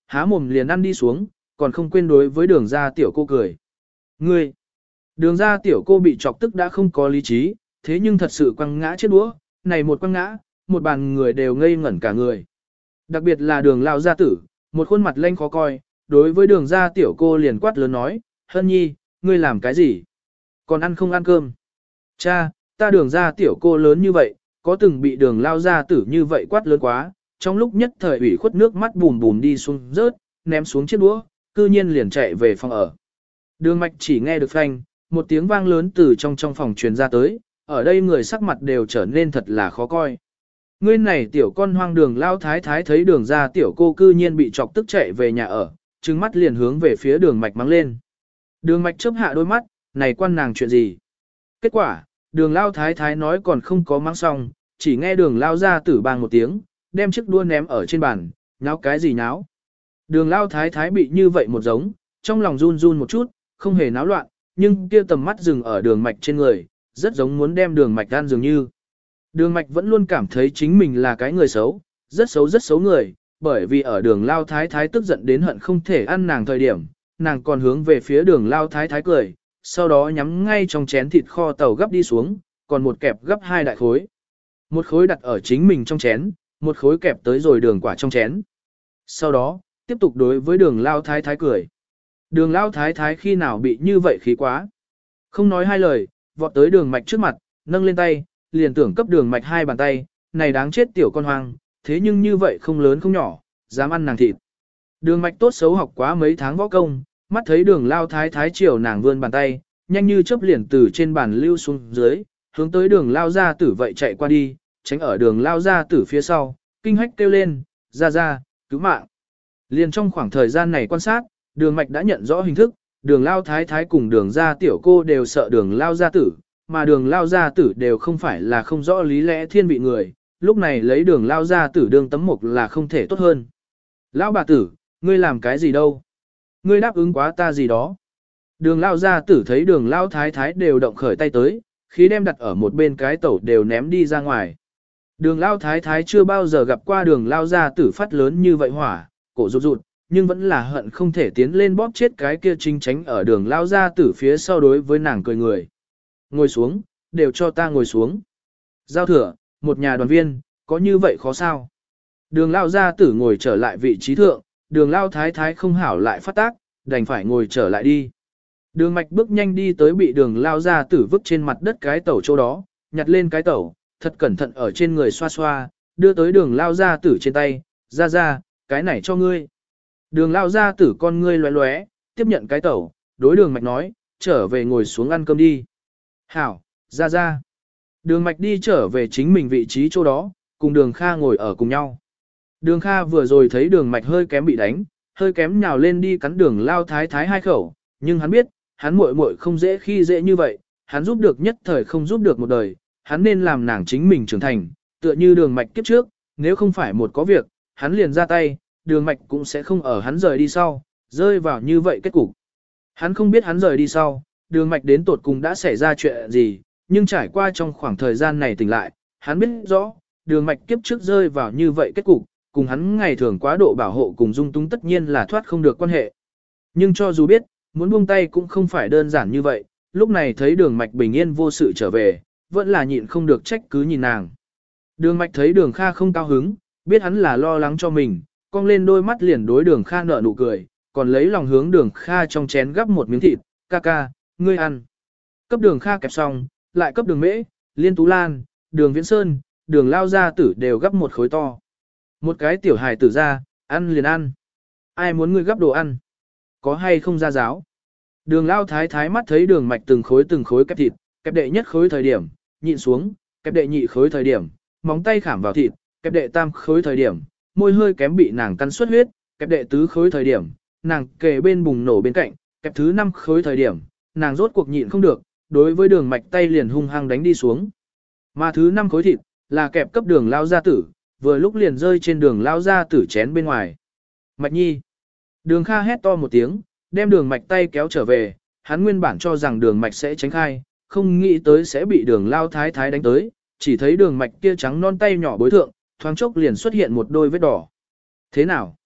há mồm liền ăn đi xuống, còn không quên đối với đường ra tiểu cô cười. Ngươi! Đường ra tiểu cô bị chọc tức đã không có lý trí, thế nhưng thật sự quăng ngã chết đũa, này một quăng ngã, một bàn người đều ngây ngẩn cả người. Đặc biệt là đường lao gia tử, một khuôn mặt lanh khó coi, đối với đường ra tiểu cô liền quát lớn nói, Hân Nhi, ngươi làm cái gì? Còn ăn không ăn cơm? Cha, ta đường ra tiểu cô lớn như vậy, có từng bị đường lao gia tử như vậy quát lớn quá, trong lúc nhất thời ủy khuất nước mắt bùm bùm đi xuống rớt, ném xuống chiếc đũa, cư nhiên liền chạy về phòng ở. Đường mạch chỉ nghe được phanh, một tiếng vang lớn từ trong phòng truyền ra tới, ở đây người sắc mặt đều trở nên thật là khó coi. Ngươi này tiểu con hoang đường lao thái thái thấy đường ra tiểu cô cư nhiên bị chọc tức chạy về nhà ở, trừng mắt liền hướng về phía đường mạch mắng lên. Đường mạch chớp hạ đôi mắt, này quan nàng chuyện gì? Kết quả, đường lao thái thái nói còn không có mắng xong, chỉ nghe đường lao ra tử bang một tiếng, đem chiếc đua ném ở trên bàn, nháo cái gì nháo. Đường lao thái thái bị như vậy một giống, trong lòng run run một chút, không hề náo loạn, nhưng kia tầm mắt dừng ở đường mạch trên người, rất giống muốn đem đường mạch gan dường như. Đường mạch vẫn luôn cảm thấy chính mình là cái người xấu, rất xấu người, bởi vì ở đường lao thái thái tức giận đến hận không thể ăn nàng thời điểm, nàng còn hướng về phía đường lao thái thái cười, sau đó nhắm ngay trong chén thịt kho tàu gấp đi xuống, còn một kẹp gấp 2 đại khối. Một khối đặt ở chính mình trong chén, một khối kẹp tới rồi đường quả trong chén. Sau đó, tiếp tục đối với đường lao thái thái cười. Đường lao thái thái khi nào bị như vậy khí quá. Không nói hai lời, vọt tới đường mạch trước mặt, nâng lên tay, liền tưởng cấp đường mạch 2 bàn tay, này đáng chết tiểu con hoang, thế nhưng như vậy không lớn không nhỏ, dám ăn nàng thịt. Đường mạch tốt xấu học quá mấy tháng võ công, mắt thấy đường lao thái thái chiều nàng vươn bàn tay, nhanh như chớp liền từ trên bàn lưu xuống dưới, hướng tới đường lao ra tử vậy chạy qua đi, tránh ở đường lao ra tử phía sau, kinh hách kêu lên, ra, cứu mạng. Liền trong khoảng thời gian này quan sát, đường mạch đã nhận rõ hình thức, đường lao thái thái cùng đường ra tiểu cô đều sợ đường lao gia tử, mà đường lao gia tử đều không phải là không rõ lý lẽ thiên vị người, lúc này lấy đường lao gia tử đương tấm mục là không thể tốt hơn. Lão bà tử, ngươi làm cái gì đâu? Ngươi đáp ứng quá ta gì đó? Đường lao gia tử thấy đường lao thái thái đều động khởi tay tới, khí đem đặt ở một bên cái tẩu đều ném đi ra ngoài. Đường lao thái thái chưa bao giờ gặp qua đường lao gia tử phát lớn như vậy hỏa, cổ rụt rụt, nhưng vẫn là hận không thể tiến lên bóp chết cái kia chính tránh ở đường lao gia tử phía sau đối với nàng cười người. Ngồi xuống, đều cho ta ngồi xuống. Giao thừa, một nhà đoàn viên, có như vậy khó sao? Đường lao gia tử ngồi trở lại vị trí thượng, đường lao thái thái không hảo lại phát tác, đành phải ngồi trở lại đi. Đường mạch bước nhanh đi tới bị đường lao gia tử vứt trên mặt đất cái tẩu chỗ đó, nhặt lên cái tẩu, thật cẩn thận ở trên người xoa xoa, đưa tới đường lao gia tử trên tay, ra, cái này cho ngươi. Đường lao gia tử con ngươi loé loé, tiếp nhận cái tẩu, đối đường mạch nói, trở về ngồi xuống ăn cơm đi. Hảo, ra. Đường mạch đi trở về chính mình vị trí chỗ đó, cùng đường Kha ngồi ở cùng nhau. Đường Kha vừa rồi thấy đường mạch hơi kém bị đánh, hơi kém nhào lên đi cắn đường lao thái thái 2 khẩu, nhưng hắn biết, hắn muội muội không dễ khi dễ như vậy, hắn giúp được nhất thời không giúp được một đời, hắn nên làm nàng chính mình trưởng thành, tựa như đường mạch kiếp trước, nếu không phải một có việc, hắn liền ra tay, đường mạch cũng sẽ không ở hắn rời đi sau, rơi vào như vậy kết cục. Hắn không biết hắn rời đi sau, đường mạch đến tột cùng đã xảy ra chuyện gì, nhưng trải qua trong khoảng thời gian này tỉnh lại, hắn biết rõ, đường mạch kiếp trước rơi vào như vậy kết cục, cùng hắn ngày thường quá độ bảo hộ cùng dung túng tất nhiên là thoát không được quan hệ. Nhưng cho dù biết, muốn buông tay cũng không phải đơn giản như vậy, lúc này thấy đường mạch bình yên vô sự trở về, vẫn là nhịn không được trách cứ nhìn nàng. Đường mạch thấy đường Kha không cao hứng, biết hắn là lo lắng cho mình, cong lên đôi mắt liền đối đường Kha nở nụ cười, còn lấy lòng hướng đường Kha trong chén gắp một miếng thịt, ca, ngươi ăn. Cấp đường Kha kẹp xong, lại cấp đường Mễ, Liên Tú Lan, đường Viễn Sơn, đường Lao gia tử đều gắp một khối to. Một cái tiểu hài tử ra, ăn liền ăn. Ai muốn ngươi gắp đồ ăn? Có hay không ra giáo? Đường Lao thái thái mắt thấy đường mạch từng khối kẹp thịt, kẹp đệ nhất khối thời điểm, nhịn xuống, kẹp đệ nhị khối thời điểm, móng tay khảm vào thịt, kẹp đệ tam khối thời điểm, môi hơi kém bị nàng cắn xuất huyết, kẹp đệ tứ khối thời điểm, nàng kề bên bùng nổ bên cạnh, kẹp thứ 5 khối thời điểm, nàng rốt cuộc nhịn không được, đối với đường mạch tay liền hung hăng đánh đi xuống. Mà thứ 5 khối thịt, là kẹp cấp đường Lao gia tử, vừa lúc liền rơi trên đường Lao gia tử chén bên ngoài. Mạch nhi. Đường Kha hét to một tiếng, đem đường mạch tay kéo trở về, hắn nguyên bản cho rằng đường mạch sẽ tránh khai, không nghĩ tới sẽ bị đường Lao thái thái đánh tới, chỉ thấy đường mạch kia trắng non tay nhỏ bối thượng, thoáng chốc liền xuất hiện một đôi vết đỏ. Thế nào?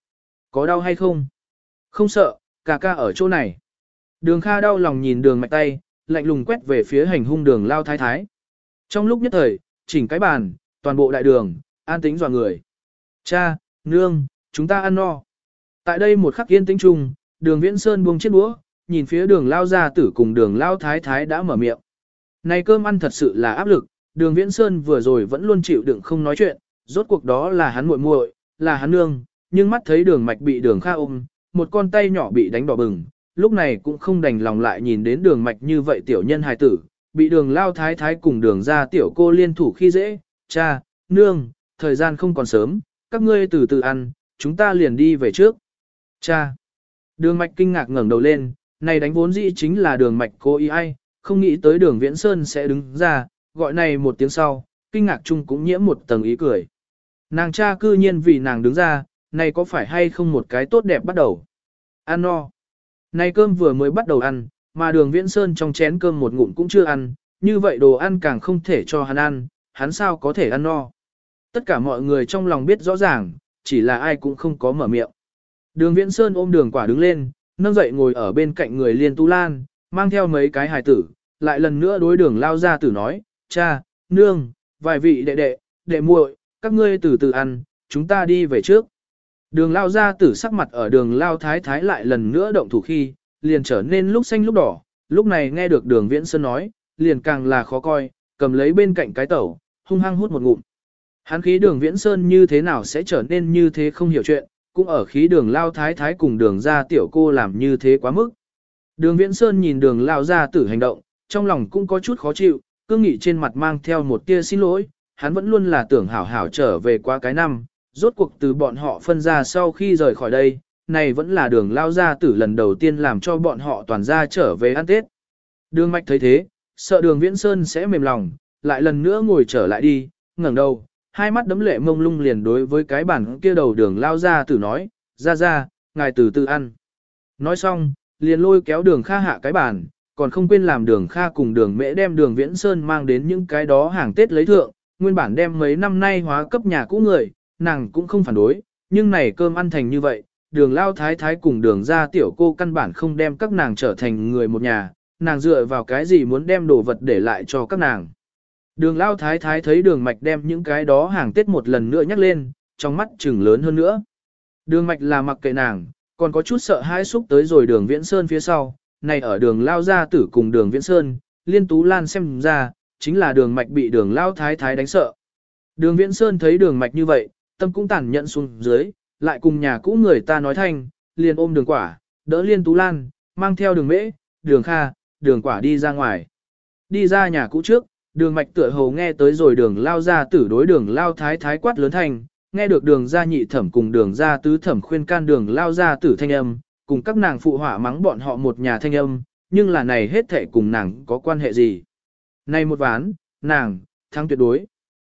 Có đau hay không? Không sợ, ca ca ở chỗ này. Đường Kha đau lòng nhìn đường mạch tay, lạnh lùng quét về phía hành hung đường lao thái thái. Trong lúc nhất thời, chỉnh cái bàn, toàn bộ đại đường, an tĩnh dọa người. Cha, nương, chúng ta ăn no. Tại đây một khắc yên tĩnh chung, đường Viễn Sơn buông chiếc đũa, nhìn phía đường lao gia tử cùng đường lao thái thái đã mở miệng. Này cơm ăn thật sự là áp lực, đường Viễn Sơn vừa rồi vẫn luôn chịu đựng không nói chuyện, rốt cuộc đó là hắn muội muội, là hắn nương, nhưng mắt thấy đường mạch bị đường Kha ôm, một con tay nhỏ bị đánh đỏ bừng, lúc này cũng không đành lòng lại nhìn đến đường mạch như vậy tiểu nhân hài tử, bị đường lao thái thái cùng đường ra tiểu cô liên thủ khi dễ, cha, nương, thời gian không còn sớm, các ngươi từ từ ăn, chúng ta liền đi về trước. Cha, đường mạch kinh ngạc ngẩng đầu lên, này đánh vốn dĩ chính là đường mạch cô ý ai, không nghĩ tới đường Viễn Sơn sẽ đứng ra, gọi này một tiếng sau, kinh ngạc chung cũng nhiễm một tầng ý cười. Nàng cha cư nhiên vì nàng đứng ra, này có phải hay không một cái tốt đẹp bắt đầu. Ăn no. Này cơm vừa mới bắt đầu ăn, mà đường Viễn Sơn trong chén cơm một ngụm cũng chưa ăn, như vậy đồ ăn càng không thể cho hắn ăn, hắn sao có thể ăn no. Tất cả mọi người trong lòng biết rõ ràng, chỉ là ai cũng không có mở miệng. Đường Viễn Sơn ôm đường quả đứng lên, nâng dậy ngồi ở bên cạnh người Liên Tú Lan, mang theo mấy cái hài tử, lại lần nữa đối đường lao gia tử nói, cha, nương, vài vị đệ muội, các ngươi từ từ ăn, chúng ta đi về trước. Đường lao gia tử sắc mặt ở đường lao thái thái lại lần nữa động thủ khi, liền trở nên lúc xanh lúc đỏ, lúc này nghe được đường Viễn Sơn nói, liền càng là khó coi, cầm lấy bên cạnh cái tẩu, hung hăng hút một ngụm. Hắn khí đường Viễn Sơn như thế nào sẽ trở nên như thế không hiểu chuyện, cũng ở khí đường lao thái thái cùng đường ra tiểu cô làm như thế quá mức. Đường Viễn Sơn nhìn đường lao gia tử hành động, trong lòng cũng có chút khó chịu, cương nghị trên mặt mang theo một tia xin lỗi, hắn vẫn luôn là tưởng hảo hảo trở về qua cái năm, rốt cuộc từ bọn họ phân ra sau khi rời khỏi đây, này vẫn là đường lao gia tử lần đầu tiên làm cho bọn họ toàn ra trở về ăn Tết. Đường Mạch thấy thế, sợ đường Viễn Sơn sẽ mềm lòng, lại lần nữa ngồi trở lại đi, ngẩng đầu, hai mắt đấm lệ mông lung liền đối với cái bàn kia đầu đường lao gia tử nói, ra, ngài từ từ ăn. Nói xong, liền lôi kéo đường Kha hạ cái bàn, còn không quên làm đường Kha cùng đường Mễ đem đường Viễn Sơn mang đến những cái đó hàng Tết lấy thượng, nguyên bản đem mấy năm nay hóa cấp nhà cũ người, nàng cũng không phản đối, nhưng này cơm ăn thành như vậy, đường lao thái thái cùng đường ra tiểu cô căn bản không đem các nàng trở thành người một nhà, nàng dựa vào cái gì muốn đem đồ vật để lại cho các nàng. Đường lao thái thái thấy đường mạch đem những cái đó hàng Tết một lần nữa nhắc lên, trong mắt trừng lớn hơn nữa. Đường mạch là mặc kệ nàng, còn có chút sợ hãi xúc tới rồi đường Viễn Sơn phía sau, này ở đường lao gia tử cùng đường Viễn Sơn, Liên Tú Lan xem ra, chính là đường mạch bị đường lao thái thái đánh sợ. Đường Viễn Sơn thấy đường mạch như vậy, tâm cũng tàn nhẫn xuống dưới, lại cùng nhà cũ người ta nói thanh, liền ôm đường quả, đỡ Liên Tú Lan, mang theo đường Mễ, đường Kha, đường quả đi ra ngoài. Đi ra nhà cũ trước, đường mạch tựa hồ nghe tới rồi đường lao gia tử đối đường lao thái thái quát lớn thành, nghe được đường gia nhị thẩm cùng đường gia tứ thẩm khuyên can đường lao gia tử thanh âm, cùng các nàng phụ họa mắng bọn họ một nhà thanh âm, nhưng là này hết thệ cùng nàng có quan hệ gì. Này một ván, nàng, thắng tuyệt đối.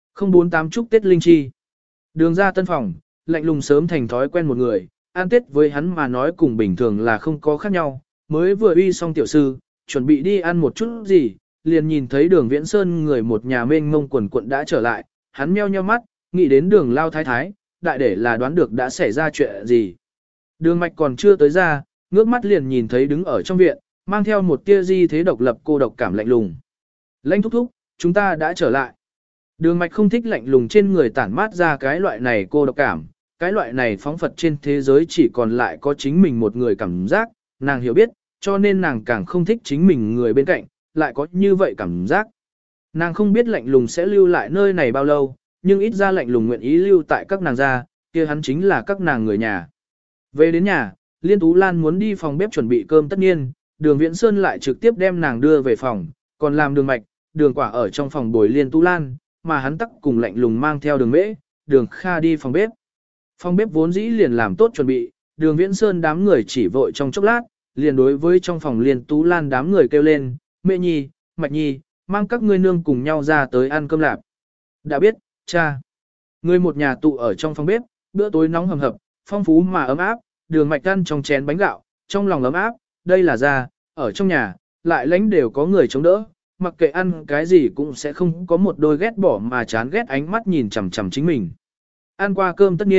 048 chúc Tết Linh Chi. Đường ra tân phòng, lạnh lùng sớm thành thói quen một người, ăn Tết với hắn mà nói cùng bình thường là không có khác nhau, mới vừa uy xong tiểu sư, chuẩn bị đi ăn một chút gì, liền nhìn thấy đường Viễn Sơn người một nhà mênh mông quần quận đã trở lại, hắn meo nheo mắt, nghĩ đến đường lao thái thái, đại để là đoán được đã xảy ra chuyện gì. Đường mạch còn chưa tới ra, ngước mắt liền nhìn thấy đứng ở trong viện, mang theo một tia di thế độc lập cô độc cảm lạnh lùng. Lãnh thúc thúc, chúng ta đã trở lại. Đường mạch không thích lạnh lùng trên người tản mát ra cái loại này cô độc cảm, cái loại này phóng phật trên thế giới chỉ còn lại có chính mình một người cảm giác, nàng hiểu biết, cho nên nàng càng không thích chính mình người bên cạnh, lại có như vậy cảm giác. Nàng không biết lạnh lùng sẽ lưu lại nơi này bao lâu, nhưng ít ra lạnh lùng nguyện ý lưu tại các nàng gia, kia hắn chính là các nàng người nhà. Về đến nhà, Liên Tú Lan muốn đi phòng bếp chuẩn bị cơm tất nhiên, đường Viễn Sơn lại trực tiếp đem nàng đưa về phòng, còn làm đường mạch, đường quả ở trong phòng bồi Liên Tú Lan, mà hắn tắc cùng lạnh lùng mang theo đường Mễ, đường Kha đi phòng bếp. Phòng bếp vốn dĩ liền làm tốt chuẩn bị, đường Viễn Sơn đám người chỉ vội trong chốc lát, liền đối với trong phòng Liên Tú Lan đám người kêu lên, Mẹ Nhi, Mạch Nhi, mang các ngươi nương cùng nhau ra tới ăn cơm lạp. Đã biết, cha. Người một nhà tụ ở trong phòng bếp, bữa tối nóng hầm hập, phong phú mà ấm áp, đường mạch ăn trong chén bánh gạo, trong lòng ấm áp, đây là ra, ở trong nhà, lại lãnh đều có người chống đỡ, mặc kệ ăn cái gì cũng sẽ không có một đôi ghét bỏ mà chán ghét ánh mắt nhìn chằm chằm chính mình. Ăn qua cơm tất nhiên,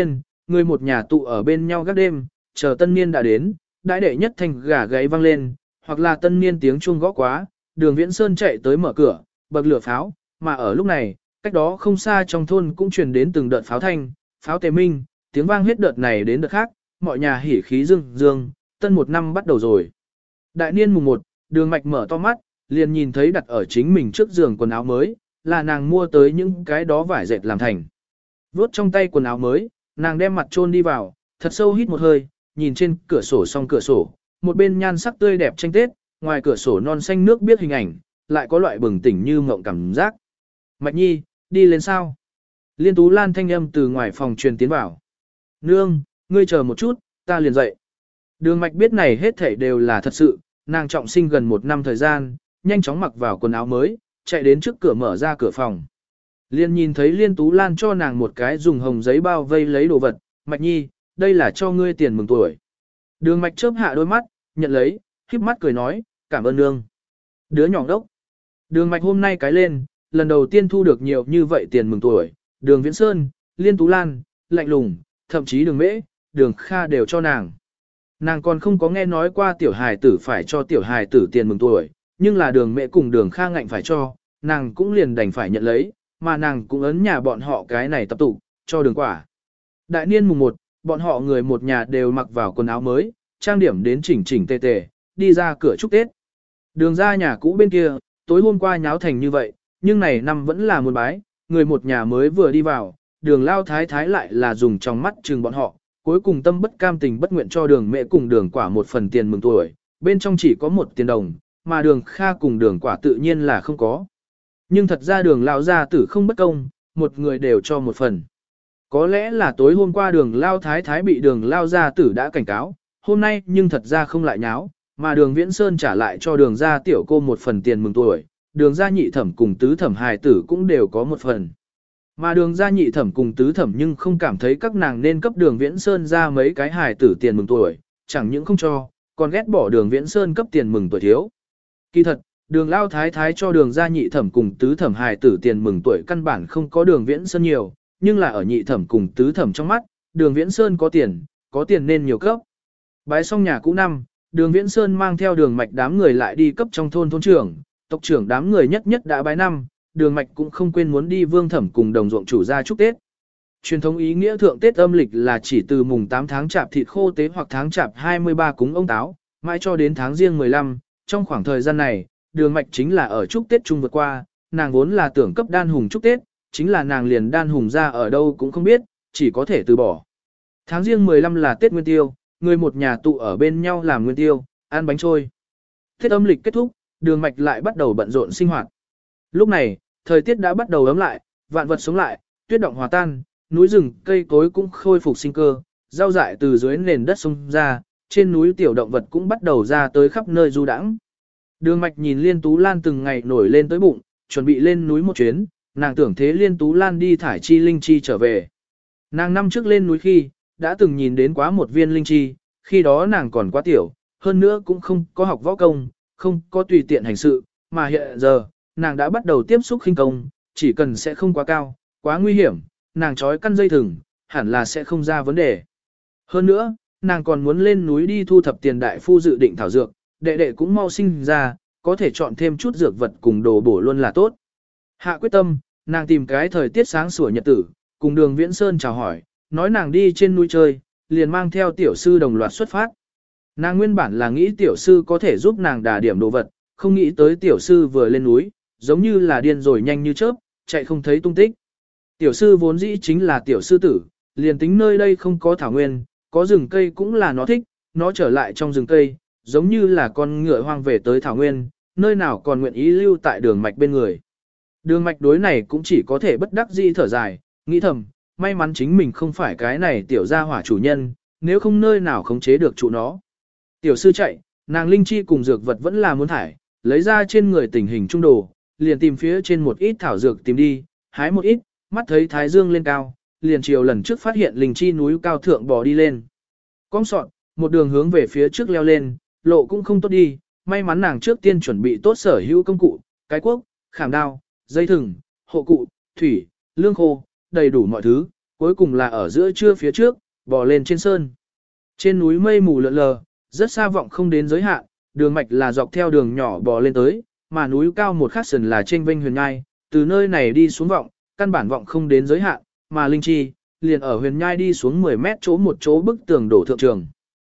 Người một nhà tụ ở bên nhau gác đêm, chờ tân niên đã đến, đại đệ nhất thanh gà gáy vang lên, hoặc là tân niên tiếng chuông gõ quá, Đường Viễn Sơn chạy tới mở cửa, bật lửa pháo, mà ở lúc này, cách đó không xa trong thôn cũng truyền đến từng đợt pháo thanh, pháo tề minh, tiếng vang hết đợt này đến đợt khác, mọi nhà hỉ khí dương dương, tân một năm bắt đầu rồi. Đại niên mùng 1, Đường Mạch mở to mắt, liền nhìn thấy đặt ở chính mình trước giường quần áo mới, là nàng mua tới những cái đó vải dệt làm thành. Vốt trong tay quần áo mới, nàng đem mặt chôn đi vào, thật sâu hít một hơi, nhìn trên cửa sổ song cửa sổ, một bên nhan sắc tươi đẹp tranh Tết, ngoài cửa sổ non xanh nước biết hình ảnh, lại có loại bừng tỉnh như mộng cảm giác. Mạch Nhi, đi lên sao? Liên Tú Lan thanh âm từ ngoài phòng truyền tiến vào. Nương, ngươi chờ một chút, ta liền dậy. Đường Mạch biết này hết thảy đều là thật sự, nàng trọng sinh gần 1 năm thời gian, nhanh chóng mặc vào quần áo mới, chạy đến trước cửa mở ra cửa phòng. Liên nhìn thấy Liên Tú Lan cho nàng một cái dùng hồng giấy bao vây lấy đồ vật, Mạch Nhi, đây là cho ngươi tiền mừng tuổi. Đường Mạch chớp hạ đôi mắt, nhận lấy, khép mắt cười nói, cảm ơn nương. Đứa nhỏ đốc. Đường Mạch hôm nay cái lên, lần đầu tiên thu được nhiều như vậy tiền mừng tuổi, Đường Viễn Sơn, Liên Tú Lan, Lạnh Lùng, thậm chí Đường Mễ, Đường Kha đều cho nàng. Nàng còn không có nghe nói qua tiểu hài tử phải cho tiểu hài tử tiền mừng tuổi, nhưng là Đường Mễ cùng Đường Kha ngạnh phải cho, nàng cũng liền đành phải nhận lấy, mà nàng cũng ấn nhà bọn họ cái này tập tụ, cho Đường quả. Đại niên mùng 1, bọn họ người một nhà đều mặc vào quần áo mới, trang điểm đến chỉnh chỉnh tề tề, đi ra cửa chúc Tết. Đường ra nhà cũ bên kia, tối hôm qua nháo thành như vậy, nhưng này năm vẫn là muôn bái, người một nhà mới vừa đi vào, Đường lao thái thái lại là dùng trong mắt chừng bọn họ, cuối cùng tâm bất cam tình bất nguyện cho Đường Mẹ cùng Đường quả một phần tiền mừng tuổi, bên trong chỉ có 1 tiền đồng, mà Đường Kha cùng Đường quả tự nhiên là không có. Nhưng thật ra Đường lao gia tử không bất công, một người đều cho một phần. Có lẽ là tối hôm qua Đường lao thái thái bị Đường lao gia tử đã cảnh cáo, hôm nay nhưng thật ra không lại nháo, mà Đường Viễn Sơn trả lại cho Đường gia tiểu cô một phần tiền mừng tuổi, Đường gia nhị thẩm cùng tứ thẩm hài tử cũng đều có một phần. Mà Đường gia nhị thẩm cùng tứ thẩm nhưng không cảm thấy các nàng nên cấp Đường Viễn Sơn ra mấy cái hài tử tiền mừng tuổi, chẳng những không cho, còn ghét bỏ Đường Viễn Sơn cấp tiền mừng tuổi thiếu. Kỳ thật, Đường lao thái thái cho Đường gia nhị thẩm cùng tứ thẩm hài tử tiền mừng tuổi căn bản không có Đường Viễn Sơn nhiều, nhưng là ở nhị thẩm cùng tứ thẩm trong mắt, Đường Viễn Sơn có tiền nên nhiều cấp. Bái xong nhà cũ năm, Đường Viễn Sơn mang theo Đường Mạch đám người lại đi cấp trong thôn trưởng, tộc trưởng đám người nhất nhất đã bái năm, Đường Mạch cũng không quên muốn đi Vương Thẩm cùng đồng ruộng chủ gia chúc Tết. Truyền thống ý nghĩa thượng Tết âm lịch là chỉ từ mùng 8 tháng Chạp thịt khô tế hoặc tháng Chạp 23 cúng ông táo, mãi cho đến tháng Giêng 15, trong khoảng thời gian này, Đường Mạch chính là ở chúc Tết chung vượt qua, nàng vốn là tưởng cấp Đan Hùng chúc Tết, chính là nàng liền Đan Hùng ra ở đâu cũng không biết, chỉ có thể từ bỏ. Tháng Giêng 15 là Tết Nguyên Tiêu, người một nhà tụ ở bên nhau làm nguyên tiêu, ăn bánh trôi. Tết âm lịch kết thúc, Đường Mạch lại bắt đầu bận rộn sinh hoạt. Lúc này, thời tiết đã bắt đầu ấm lại, vạn vật sống lại, tuyết động hòa tan, núi rừng, cây cối cũng khôi phục sinh cơ, rau dại từ dưới nền đất xông ra, trên núi tiểu động vật cũng bắt đầu ra tới khắp nơi du đãng. Đường Mạch nhìn Liên Tú Lan từng ngày nổi lên tới bụng, chuẩn bị lên núi một chuyến, nàng tưởng thế Liên Tú Lan đi thải chi linh chi trở về. Nàng năm trước lên núi khi, đã từng nhìn đến quá một viên linh chi, khi đó nàng còn quá tiểu, hơn nữa cũng không có học võ công, không có tùy tiện hành sự, mà hiện giờ, nàng đã bắt đầu tiếp xúc khinh công, chỉ cần sẽ không quá cao, quá nguy hiểm, nàng trói căn dây thừng, hẳn là sẽ không ra vấn đề. Hơn nữa, nàng còn muốn lên núi đi thu thập tiền đại phu dự định thảo dược, đệ đệ cũng mau sinh ra, có thể chọn thêm chút dược vật cùng đồ bổ luôn là tốt. Hạ quyết tâm, nàng tìm cái thời tiết sáng sủa nhật tử, cùng Đường Viễn Sơn chào hỏi, nói nàng đi trên núi chơi, liền mang theo tiểu sư đồng loạt xuất phát. Nàng nguyên bản là nghĩ tiểu sư có thể giúp nàng đả điểm đồ vật, không nghĩ tới tiểu sư vừa lên núi, giống như là điên rồi nhanh như chớp, chạy không thấy tung tích. Tiểu sư vốn dĩ chính là tiểu sư tử, liền tính nơi đây không có thảo nguyên, có rừng cây cũng là nó thích, nó trở lại trong rừng cây, giống như là con ngựa hoang về tới thảo nguyên, nơi nào còn nguyện ý lưu tại Đường Mạch bên người. Đường Mạch đối này cũng chỉ có thể bất đắc dĩ thở dài, nghĩ thầm, may mắn chính mình không phải cái này tiểu gia hỏa chủ nhân, nếu không nơi nào khống chế được chủ nó. Tiểu sư chạy, nàng linh chi cùng dược vật vẫn là muốn thải, lấy ra trên người tình hình trung đồ, liền tìm phía trên một ít thảo dược tìm đi, hái một ít, mắt thấy thái dương lên cao, liền chiều lần trước phát hiện linh chi núi cao thượng bò đi lên. Cong sọn, một đường hướng về phía trước leo lên, lộ cũng không tốt đi, may mắn nàng trước tiên chuẩn bị tốt sở hữu công cụ, cái cuốc, khảm đao, dây thừng, hộ cụ, thủy, lương khô, đầy đủ mọi thứ, cuối cùng là ở giữa trưa phía trước, bò lên trên sơn. Trên núi mây mù lượn lờ, rất xa vọng không đến giới hạn, đường mạch là dọc theo đường nhỏ bò lên tới, mà núi cao một khắc sườn là trên vênh huyền nhai, từ nơi này đi xuống vọng, căn bản vọng không đến giới hạn, mà linh chi, liền ở huyền nhai đi xuống 10 mét chỗ một chỗ bức tường đổ thượng trường.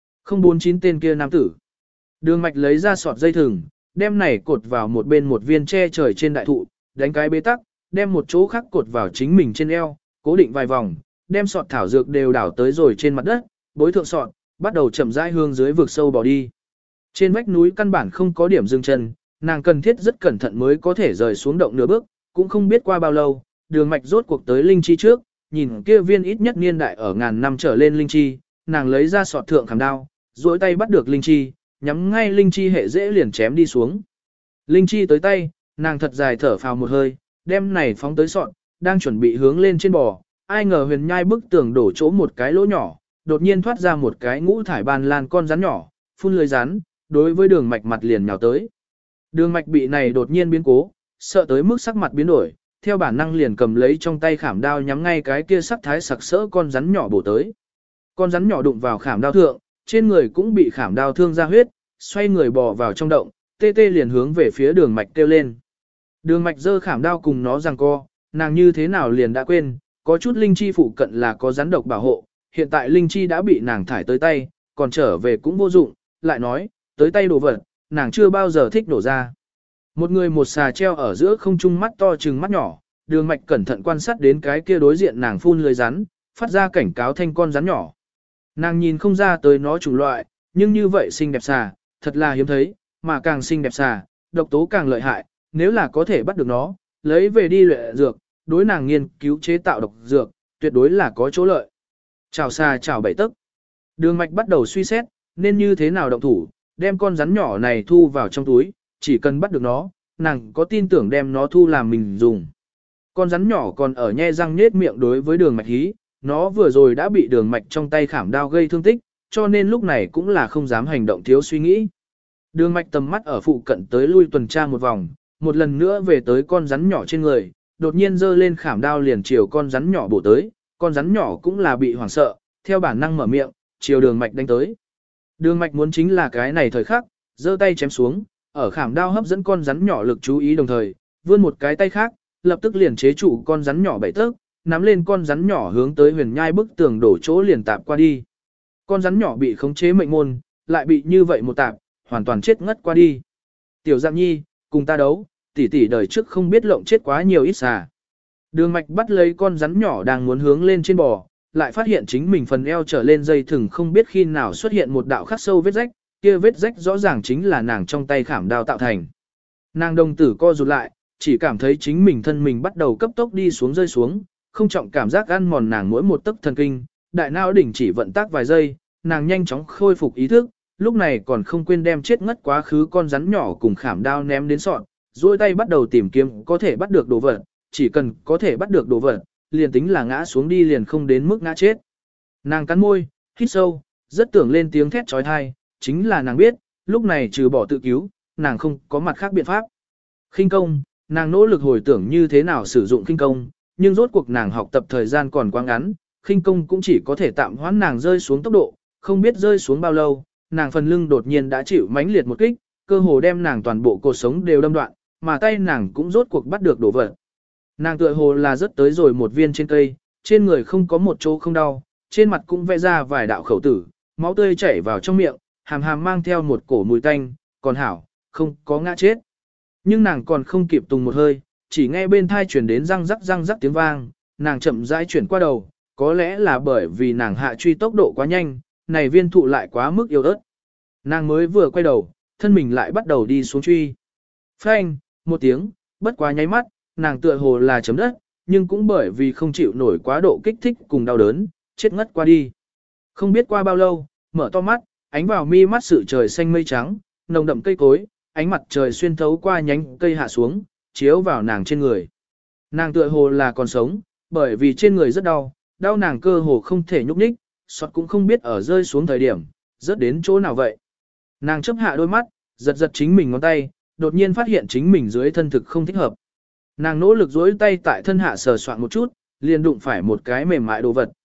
049 tên kia nam tử. Đường mạch lấy ra sọt dây thừng, đem này cột vào một bên một viên tre trời trên đại thụ, đánh cái bế tắc, đem một chỗ khác cột vào chính mình trên eo, cố định vài vòng, đem sọt thảo dược đều đảo tới rồi trên mặt đất, bối thượng sọt, bắt đầu chậm rãi hướng dưới vực sâu bỏ đi. Trên vách núi căn bản không có điểm dừng chân, nàng cần thiết rất cẩn thận mới có thể rời xuống động nửa bước, cũng không biết qua bao lâu, đường mạch rốt cuộc tới linh chi trước, nhìn kia viên ít nhất niên đại ở ngàn năm trở lên linh chi, nàng lấy ra sọt thượng khảm đao, duỗi tay bắt được linh chi, nhắm ngay linh chi hệ dễ liền chém đi xuống. Linh chi tới tay, nàng thật dài thở phào một hơi, đem này phóng tới sọt, đang chuẩn bị hướng lên trên bò, ai ngờ huyền nhai bức tường đổ chỗ một cái lỗ nhỏ, đột nhiên thoát ra một cái ngũ thải ban lan con rắn nhỏ, phun lưới rắn, đối với đường mạch mặt liền nhào tới. Đường mạch bị này đột nhiên biến cố, sợ tới mức sắc mặt biến đổi, theo bản năng liền cầm lấy trong tay khảm đao nhắm ngay cái kia sắc thái sặc sỡ con rắn nhỏ bổ tới. Con rắn nhỏ đụng vào khảm đao thượng, trên người cũng bị khảm đao thương ra huyết, xoay người bò vào trong động, tê tê liền hướng về phía đường mạch kêu lên. Đường mạch giơ khảm đao cùng nó giằng co, nàng như thế nào liền đã quên, có chút linh chi phụ cận là có rắn độc bảo hộ, hiện tại linh chi đã bị nàng thải tới tay, còn trở về cũng vô dụng, lại nói, tới tay đồ vật, nàng chưa bao giờ thích đổ ra. Một người một xà treo ở giữa không trung mắt to trừng mắt nhỏ, đường mạch cẩn thận quan sát đến cái kia đối diện nàng phun lưới rắn, phát ra cảnh cáo thanh con rắn nhỏ. Nàng nhìn không ra tới nó chủng loại, nhưng như vậy xinh đẹp xà, thật là hiếm thấy, mà càng xinh đẹp xà, độc tố càng lợi hại, nếu là có thể bắt được nó, lấy về đi luyện dược, đối nàng nghiên cứu chế tạo độc dược, tuyệt đối là có chỗ lợi. Chào xà chào bảy tấc. Đường mạch bắt đầu suy xét, nên như thế nào động thủ, đem con rắn nhỏ này thu vào trong túi, chỉ cần bắt được nó, nàng có tin tưởng đem nó thu làm mình dùng. Con rắn nhỏ còn ở nhe răng nết miệng đối với đường mạch hí, nó vừa rồi đã bị đường mạch trong tay khảm đao gây thương tích, cho nên lúc này cũng là không dám hành động thiếu suy nghĩ. Đường mạch tầm mắt ở phụ cận tới lui tuần tra một vòng, một lần nữa về tới con rắn nhỏ trên người, đột nhiên giơ lên khảm đao liền chiều con rắn nhỏ bổ tới, con rắn nhỏ cũng là bị hoảng sợ, theo bản năng mở miệng, chiều đường mạch đánh tới. Đường mạch muốn chính là cái này thời khắc, giơ tay chém xuống, ở khảm đao hấp dẫn con rắn nhỏ lực chú ý đồng thời, vươn một cái tay khác, lập tức liền chế trụ con rắn nhỏ bảy tấc, nắm lên con rắn nhỏ hướng tới huyền nhai bức tường đổ chỗ liền tạp qua đi. Con rắn nhỏ bị khống chế mệnh môn, lại bị như vậy một tạp, hoàn toàn chết ngất qua đi. Tiểu Dạng Nhi, cùng ta đấu, tỷ tỷ đời trước không biết lộng chết quá nhiều ít xà. Đường mạch bắt lấy con rắn nhỏ đang muốn hướng lên trên bò, lại phát hiện chính mình phần eo trở lên dây thừng không biết khi nào xuất hiện một đạo khắc sâu vết rách, kia vết rách rõ ràng chính là nàng trong tay khảm đao tạo thành. Nàng đồng tử co rụt lại, chỉ cảm thấy chính mình thân mình bắt đầu cấp tốc đi xuống rơi xuống, không trọng cảm giác ăn mòn nàng mỗi một tấc thần kinh, đại não đỉnh chỉ vận tác vài giây, nàng nhanh chóng khôi phục ý thức, lúc này còn không quên đem chết ngất quá khứ con rắn nhỏ cùng khảm đao ném đến sọt, duỗi tay bắt đầu tìm kiếm có thể bắt được đồ vật, chỉ cần có thể bắt được đồ vật, liền tính là ngã xuống đi liền không đến mức ngã chết. Nàng cắn môi, hít sâu, rất tưởng lên tiếng thét trói thai, chính là nàng biết, lúc này trừ bỏ tự cứu, nàng không có mặt khác biện pháp. Khinh công, nàng nỗ lực hồi tưởng như thế nào sử dụng khinh công, nhưng rốt cuộc nàng học tập thời gian còn quá ngắn, khinh công cũng chỉ có thể tạm hoãn nàng rơi xuống tốc độ, không biết rơi xuống bao lâu, nàng phần lưng đột nhiên đã chịu mãnh liệt một kích, cơ hồ đem nàng toàn bộ cột sống đều đâm đoạn, mà tay nàng cũng rốt cuộc bắt được đồ vật. Nàng tựa hồ là rất tới rồi một viên trên cây, trên người không có một chỗ không đau, trên mặt cũng vẽ ra vài đạo khẩu tử, máu tươi chảy vào trong miệng, hàm hàm mang theo một cổ mùi tanh, còn hảo, không có ngã chết. Nhưng nàng còn không kịp tùng một hơi, chỉ nghe bên thai chuyển đến răng rắc tiếng vang, nàng chậm rãi chuyển qua đầu, có lẽ là bởi vì nàng hạ truy tốc độ quá nhanh, này viên thụ lại quá mức yếu ớt. Nàng mới vừa quay đầu, thân mình lại bắt đầu đi xuống truy. Phanh, một tiếng, bất quá nháy mắt, nàng tựa hồ là chấm đất, nhưng cũng bởi vì không chịu nổi quá độ kích thích cùng đau đớn, chết ngất qua đi. Không biết qua bao lâu, mở to mắt, ánh vào mi mắt sự trời xanh mây trắng, nồng đậm cây cối, ánh mặt trời xuyên thấu qua nhánh cây hạ xuống, chiếu vào nàng trên người. Nàng tựa hồ là còn sống, bởi vì trên người rất đau, đau nàng cơ hồ không thể nhúc nhích, sọt cũng không biết ở rơi xuống thời điểm, rớt đến chỗ nào vậy. Nàng chớp hạ đôi mắt, giật giật chính mình ngón tay, đột nhiên phát hiện chính mình dưới thân thực không thích hợp. Nàng nỗ lực duỗi tay tại thân hạ sờ soạn một chút, liền đụng phải một cái mềm mại đồ vật,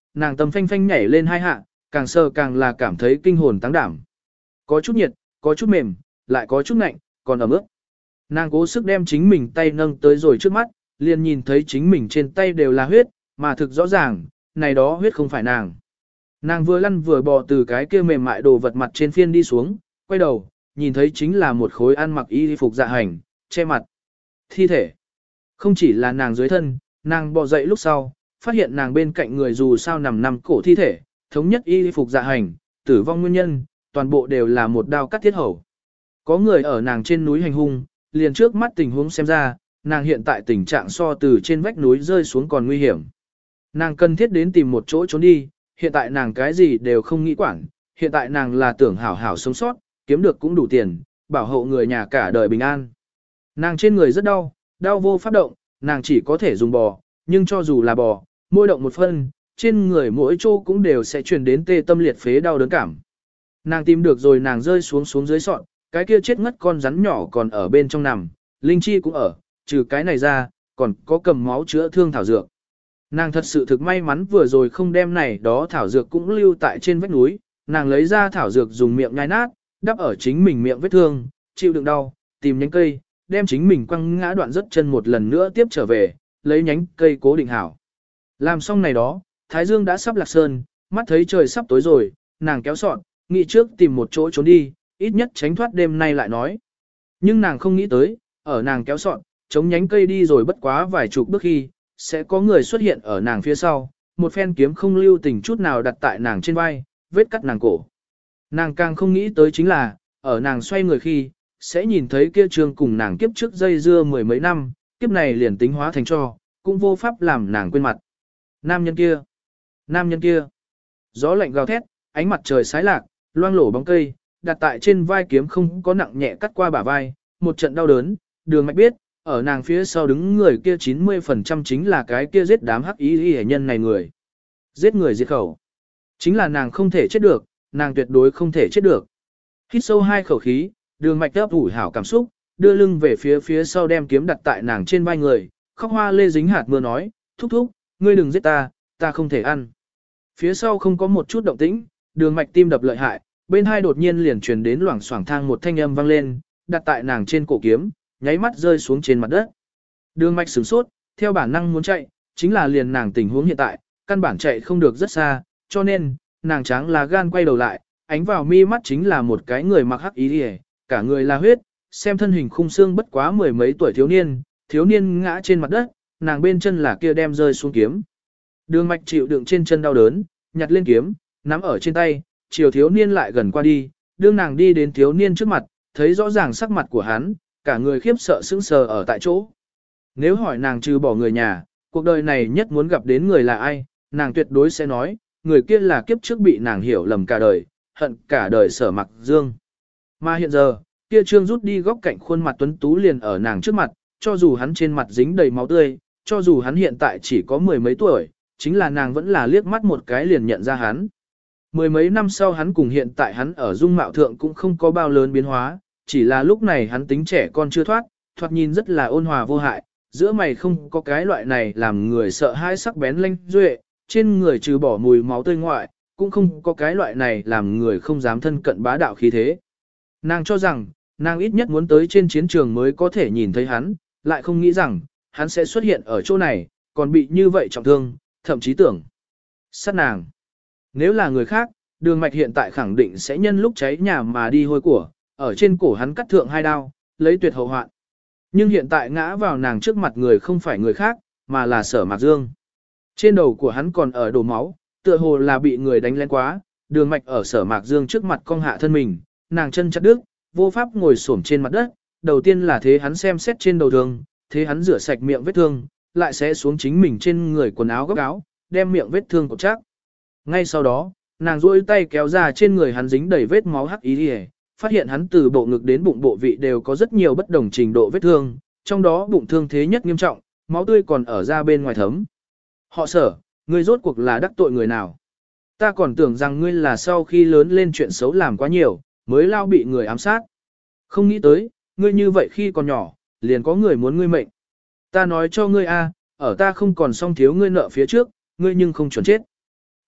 nàng tâm phanh phanh nhảy lên hai hạ, càng sờ càng là cảm thấy kinh hồn táng đảm. Có chút nhiệt, có chút mềm, lại có chút lạnh, còn ẩm ướt. Nàng cố sức đem chính mình tay nâng tới rồi trước mắt, liền nhìn thấy chính mình trên tay đều là huyết, mà thực rõ ràng, này đó huyết không phải nàng. Nàng vừa lăn vừa bò từ cái kia mềm mại đồ vật mặt trên phiên đi xuống, quay đầu, nhìn thấy chính là một khối ăn mặc y phục dạ hành, che mặt. Thi thể. Không chỉ là nàng dưới thân, nàng bò dậy lúc sau, phát hiện nàng bên cạnh người dù sao nằm cổ thi thể, thống nhất y phục dạ hành, tử vong nguyên nhân, toàn bộ đều là một đao cắt thiết hầu. Có người ở nàng trên núi hành hung, liền trước mắt tình huống xem ra, nàng hiện tại tình trạng so từ trên vách núi rơi xuống còn nguy hiểm. Nàng cần thiết đến tìm một chỗ trốn đi, hiện tại nàng cái gì đều không nghĩ quản, hiện tại nàng là tưởng hảo hảo sống sót, kiếm được cũng đủ tiền, bảo hộ người nhà cả đời bình an. Nàng trên người rất đau, đau vô pháp động, nàng chỉ có thể dùng bò, nhưng cho dù là bò, mỗi động một phân, trên người mỗi chỗ cũng đều sẽ truyền đến tê tâm liệt phế đau đớn cảm. Nàng tìm được rồi nàng rơi xuống dưới sọn, cái kia chết ngất con rắn nhỏ còn ở bên trong nằm, linh chi cũng ở, trừ cái này ra, còn có cầm máu chữa thương thảo dược. Nàng thật sự thực may mắn vừa rồi không đem này đó thảo dược cũng lưu tại trên vách núi, nàng lấy ra thảo dược dùng miệng nhai nát, đắp ở chính mình miệng vết thương, chịu đựng đau, tìm nhánh cây, đem chính mình quăng ngã đoạn rất chân một lần nữa tiếp trở về, lấy nhánh cây cố định hảo. Làm xong này đó, Thái Dương đã sắp lạc sơn, mắt thấy trời sắp tối rồi, nàng kéo sọn, nghĩ trước tìm một chỗ trốn đi, ít nhất tránh thoát đêm nay lại nói. Nhưng nàng không nghĩ tới, ở nàng kéo sọn, chống nhánh cây đi rồi bất quá vài chục bước khi, sẽ có người xuất hiện ở nàng phía sau, một phen kiếm không lưu tình chút nào đặt tại nàng trên vai, vết cắt nàng cổ. Nàng càng không nghĩ tới chính là, ở nàng xoay người khi, sẽ nhìn thấy kia trường cùng nàng kiếp trước dây dưa mười mấy năm, kiếp này liền tính hóa thành cho, cũng vô pháp làm nàng quên mặt. Nam nhân kia, nam nhân kia. Gió lạnh gào thét, ánh mặt trời sái lạc, loang lổ bóng cây, đặt tại trên vai kiếm không có nặng nhẹ cắt qua bả vai, một trận đau đớn, Đường Mạch biết, ở nàng phía sau đứng người kia 90% chính là cái kia giết đám hắc ý hệ nhân này người. Giết người diệt khẩu. Chính là nàng không thể chết được, nàng tuyệt đối không thể chết được. Hít sâu hai khẩu khí, Đường Mạch ấp ủi hảo cảm xúc, đưa lưng về phía sau đem kiếm đặt tại nàng trên vai người, khóc hoa lê dính hạt mưa nói, thúc thúc, ngươi đừng giết ta, ta không thể ăn. Phía sau không có một chút động tĩnh, Đường Mạch tim đập lợi hại, bên hai đột nhiên liền truyền đến loảng xoảng thang một thanh âm vang lên, đặt tại nàng trên cổ kiếm, nháy mắt rơi xuống trên mặt đất. Đường Mạch sửng sốt, theo bản năng muốn chạy, chính là liền nàng tình huống hiện tại, căn bản chạy không được rất xa, cho nên, nàng tráng là gan quay đầu lại, ánh vào mi mắt chính là một cái người mặc hắc y, cả người là huyết, xem thân hình khung xương bất quá mười mấy tuổi thiếu niên ngã trên mặt đất, nàng bên chân là kia đem rơi xuống kiếm. Đường Mạch chịu đựng trên chân đau đớn, nhặt lên kiếm, nắm ở trên tay, chiều thiếu niên lại gần qua đi, đương nàng đi đến thiếu niên trước mặt, thấy rõ ràng sắc mặt của hắn, cả người khiếp sợ sững sờ ở tại chỗ. Nếu hỏi nàng trừ bỏ người nhà, cuộc đời này nhất muốn gặp đến người là ai, nàng tuyệt đối sẽ nói, người kia là kiếp trước bị nàng hiểu lầm cả đời, hận cả đời Sở Mặc Dương. Mà hiện giờ, kia trương rút đi góc cạnh khuôn mặt tuấn tú liền ở nàng trước mặt, cho dù hắn trên mặt dính đầy máu tươi, cho dù hắn hiện tại chỉ có mười mấy tuổi, chính là nàng vẫn là liếc mắt một cái liền nhận ra hắn. Mười mấy năm sau hắn cùng hiện tại hắn ở dung mạo thượng cũng không có bao lớn biến hóa, chỉ là lúc này hắn tính trẻ con chưa thoạt nhìn rất là ôn hòa vô hại, giữa mày không có cái loại này làm người sợ hãi sắc bén lanh duệ, trên người trừ bỏ mùi máu tươi ngoại, cũng không có cái loại này làm người không dám thân cận bá đạo khí thế. Nàng cho rằng, nàng ít nhất muốn tới trên chiến trường mới có thể nhìn thấy hắn, lại không nghĩ rằng, hắn sẽ xuất hiện ở chỗ này, còn bị như vậy trọng thương, thậm chí tưởng sát nàng. Nếu là người khác, Đường Mạch hiện tại khẳng định sẽ nhân lúc cháy nhà mà đi hôi của, ở trên cổ hắn cắt thượng hai đao, lấy tuyệt hậu hoạn. Nhưng hiện tại ngã vào nàng trước mặt người không phải người khác, mà là Sở Mạc Dương. Trên đầu của hắn còn ở đổ máu, tựa hồ là bị người đánh lén quá, Đường Mạch ở Sở Mạc Dương trước mặt cong hạ thân mình, nàng chân chặt đứt, vô pháp ngồi xổm trên mặt đất, đầu tiên là thế hắn xem xét trên đầu thương, thế hắn rửa sạch miệng vết thương, lại sẽ xuống chính mình trên người quần áo góc áo, đem miệng vết thương cột chắc. Ngay sau đó, nàng duỗi tay kéo ra trên người hắn dính đầy vết máu hắc ý, phát hiện hắn từ bộ ngực đến bụng bộ vị đều có rất nhiều bất đồng trình độ vết thương, trong đó bụng thương thế nhất nghiêm trọng, máu tươi còn ở ra bên ngoài thấm. Họ Sở, ngươi rốt cuộc là đắc tội người nào? Ta còn tưởng rằng ngươi là sau khi lớn lên chuyện xấu làm quá nhiều, mới lao bị người ám sát. Không nghĩ tới, ngươi như vậy khi còn nhỏ, liền có người muốn ngươi mệnh. Ta nói cho ngươi a, ở ta không còn song thiếu ngươi nợ phía trước, ngươi nhưng không chuẩn chết.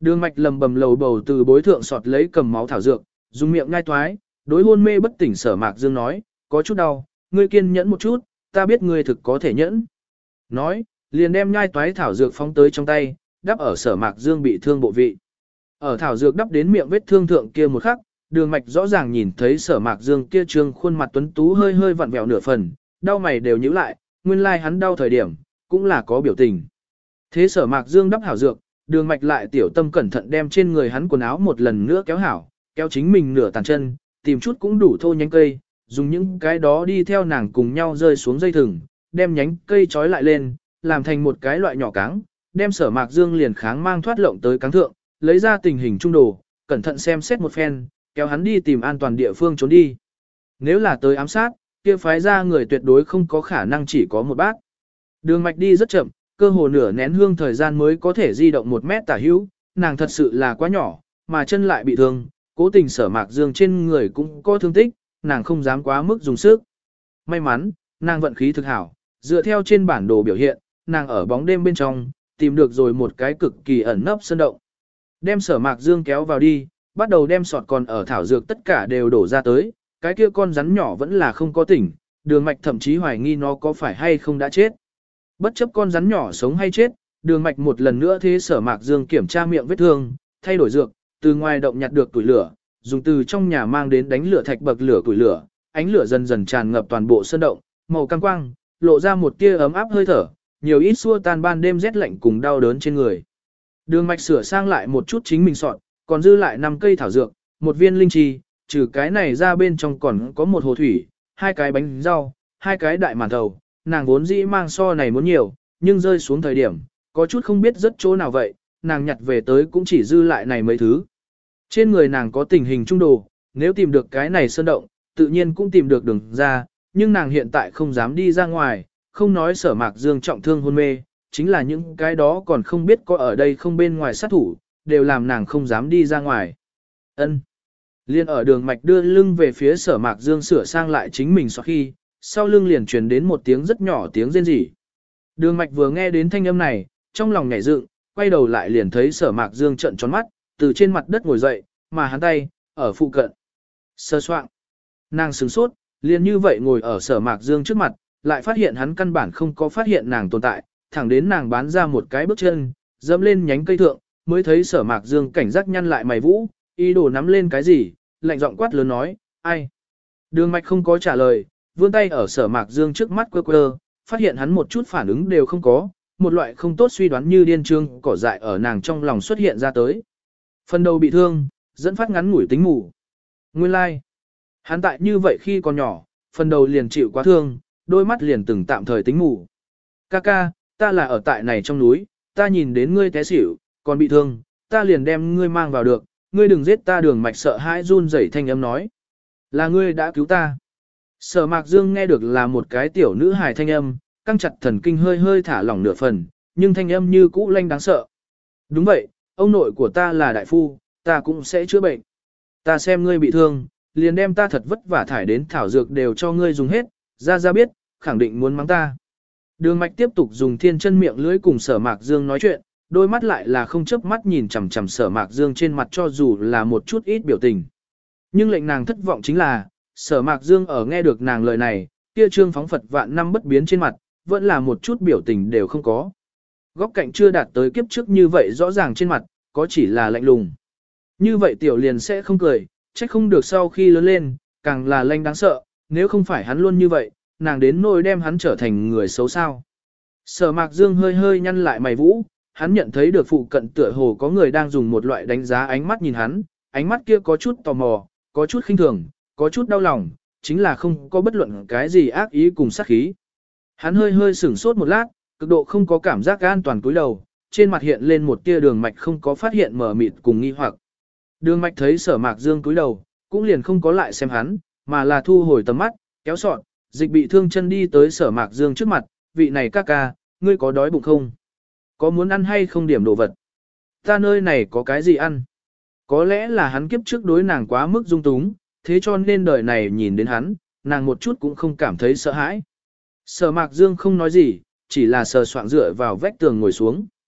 Đường mạch lầm bầm lầu bầu từ bối thượng sọt lấy cầm máu thảo dược, dùng miệng ngai toái, đối hôn mê bất tỉnh Sở Mạc Dương nói, có chút đau, ngươi kiên nhẫn một chút, ta biết ngươi thực có thể nhẫn. Nói, liền đem nhai toái thảo dược phóng tới trong tay, đắp ở Sở Mạc Dương bị thương bộ vị. Ở thảo dược đắp đến miệng vết thương thượng kia một khắc, đường mạch rõ ràng nhìn thấy Sở Mạc Dương kia trương khuôn mặt tuấn tú hơi hơi vặn vẹo nửa phần, đau mày đều nhíu lại, nguyên lai hắn đau thời điểm, cũng là có biểu tình. Thế Sở Mạc Dương đắp hảo dược, đường mạch lại tiểu tâm cẩn thận đem trên người hắn quần áo một lần nữa kéo hảo, kéo chính mình nửa tàn chân, tìm chút cũng đủ thô nhánh cây, dùng những cái đó đi theo nàng cùng nhau rơi xuống dây thừng, đem nhánh cây trói lại lên, làm thành một cái loại nhỏ cáng, đem Sở Mạc Dương liền kháng mang thoát lộng tới cáng thượng, lấy ra tình hình trung đồ, cẩn thận xem xét một phen, kéo hắn đi tìm an toàn địa phương trốn đi. Nếu là tới ám sát, kia phái ra người tuyệt đối không có khả năng chỉ có một bác. Đường mạch đi rất chậm, cơ hồ nửa nén hương thời gian mới có thể di động 1 mét tả hữu, nàng thật sự là quá nhỏ, mà chân lại bị thương, cố tình Sở Mạc Dương trên người cũng có thương tích, nàng không dám quá mức dùng sức. May mắn, nàng vận khí thực hảo, dựa theo trên bản đồ biểu hiện, nàng ở bóng đêm bên trong, tìm được rồi một cái cực kỳ ẩn nấp sơn động. Đem Sở Mạc Dương kéo vào đi, bắt đầu đem sọt còn ở thảo dược tất cả đều đổ ra tới, cái kia con rắn nhỏ vẫn là không có tỉnh, đường mạch thậm chí hoài nghi nó có phải hay không đã chết. Bất chấp con rắn nhỏ sống hay chết, đường mạch một lần nữa thế Sở Mạc Dương kiểm tra miệng vết thương, thay đổi dược, từ ngoài động nhặt được tuổi lửa, dùng từ trong nhà mang đến đánh lửa thạch bậc lửa tuổi lửa, ánh lửa dần dần tràn ngập toàn bộ sơn động, màu cam quang, lộ ra một tia ấm áp hơi thở, nhiều ít xua tan ban đêm rét lạnh cùng đau đớn trên người. Đường mạch sửa sang lại một chút chính mình soạn, còn dư lại 5 cây thảo dược, 1 viên linh chi, trừ cái này ra bên trong còn có 1 hồ thủy, 2 cái bánh rau, 2 cái đại màn thầu, nàng vốn dĩ mang so này muốn nhiều, nhưng rơi xuống thời điểm, có chút không biết rất chỗ nào vậy, nàng nhặt về tới cũng chỉ dư lại này mấy thứ. Trên người nàng có tình hình trung đồ, nếu tìm được cái này sơn động, tự nhiên cũng tìm được đường ra, nhưng nàng hiện tại không dám đi ra ngoài, không nói Sở Mạc Dương trọng thương hôn mê, chính là những cái đó còn không biết có ở đây không bên ngoài sát thủ, đều làm nàng không dám đi ra ngoài. Ân. Liên ở đường mạch đưa lưng về phía Sở Mạc Dương sửa sang lại chính mình sau khi, sau lưng liền truyền đến một tiếng rất nhỏ tiếng rên rỉ. Đường mạch vừa nghe đến thanh âm này, trong lòng nhảy dựng, quay đầu lại liền thấy Sở Mạc Dương trợn tròn mắt, từ trên mặt đất ngồi dậy, mà hắn tay, ở phụ cận. Sơ soạn. Nàng sửng sốt, liền như vậy ngồi ở Sở Mạc Dương trước mặt, lại phát hiện hắn căn bản không có phát hiện nàng tồn tại, thẳng đến nàng bán ra một cái bước chân, dẫm lên nhánh cây thượng, mới thấy Sở Mạc Dương cảnh giác nhăn lại mày vũ, ý đồ nắm lên cái gì, lạnh giọng quát lớn nói, ai. Đường mạch không có trả lời, vươn tay ở Sở Mạc Dương trước mắt quơ quơ, phát hiện hắn một chút phản ứng đều không có, một loại không tốt suy đoán như điên trương cỏ dại ở nàng trong lòng xuất hiện ra tới. Phần đầu bị thương, dẫn phát ngắn ngủi tính ngủ. Nguyên lai, like. Hắn tại như vậy khi còn nhỏ, phần đầu liền chịu quá thương, đôi mắt liền từng tạm thời tính ngủ. Kaka, ta là ở tại này trong núi, ta nhìn đến ngươi té xỉu, còn bị thương, ta liền đem ngươi mang vào được, ngươi đừng giết ta. Đường mạch sợ hãi run rẩy thanh âm nói. Là ngươi đã cứu ta. Sở Mạc Dương nghe được là một cái tiểu nữ hài thanh âm, căng chặt thần kinh hơi hơi thả lỏng nửa phần, nhưng thanh âm như cũ lanh đáng sợ. Đúng vậy, ông nội của ta là đại phu, ta cũng sẽ chữa bệnh. Ta xem ngươi bị thương, liền đem ta thật vất vả thải đến thảo dược đều cho ngươi dùng hết, ra biết, khẳng định muốn mắng ta. Đường mạch tiếp tục dùng thiên chân miệng lưỡi cùng Sở Mạc Dương nói chuyện, đôi mắt lại là không chớp mắt nhìn chằm chằm Sở Mạc Dương trên mặt cho dù là một chút ít biểu tình. Nhưng lệnh nàng thất vọng chính là, Sở Mạc Dương ở nghe được nàng lời này, kia trương phóng Phật vạn năm bất biến trên mặt, vẫn là một chút biểu tình đều không có. Góc cạnh chưa đạt tới kiếp trước như vậy rõ ràng trên mặt, có chỉ là lạnh lùng. Như vậy tiểu liền sẽ không cười, trách không được sau khi lớn lên, càng là lanh đáng sợ, nếu không phải hắn luôn như vậy, nàng đến nỗi đem hắn trở thành người xấu sao. Sở Mạc Dương hơi hơi nhăn lại mày vũ, hắn nhận thấy được phụ cận tựa hồ có người đang dùng một loại đánh giá ánh mắt nhìn hắn, ánh mắt kia có chút tò mò, có chút khinh thường, có chút đau lòng, chính là không có bất luận cái gì ác ý cùng sát khí. Hắn hơi hơi sửng sốt một lát, cực độ không có cảm giác an toàn cúi đầu, trên mặt hiện lên một tia đường mạch không có phát hiện mở mịt cùng nghi hoặc. Đường mạch thấy Sở Mạc Dương cúi đầu, cũng liền không có lại xem hắn, mà là thu hồi tầm mắt, kéo sọt, dịch bị thương chân đi tới Sở Mạc Dương trước mặt, vị này ca ca, ngươi có đói bụng không? Có muốn ăn hay không điểm đồ vật? Ta nơi này có cái gì ăn? Có lẽ là hắn kiếp trước đối nàng quá mức dung túng, thế cho nên đời này nhìn đến hắn, nàng một chút cũng không cảm thấy sợ hãi. Sở Mạc Dương không nói gì, chỉ là sờ soạng dựa vào vách tường ngồi xuống.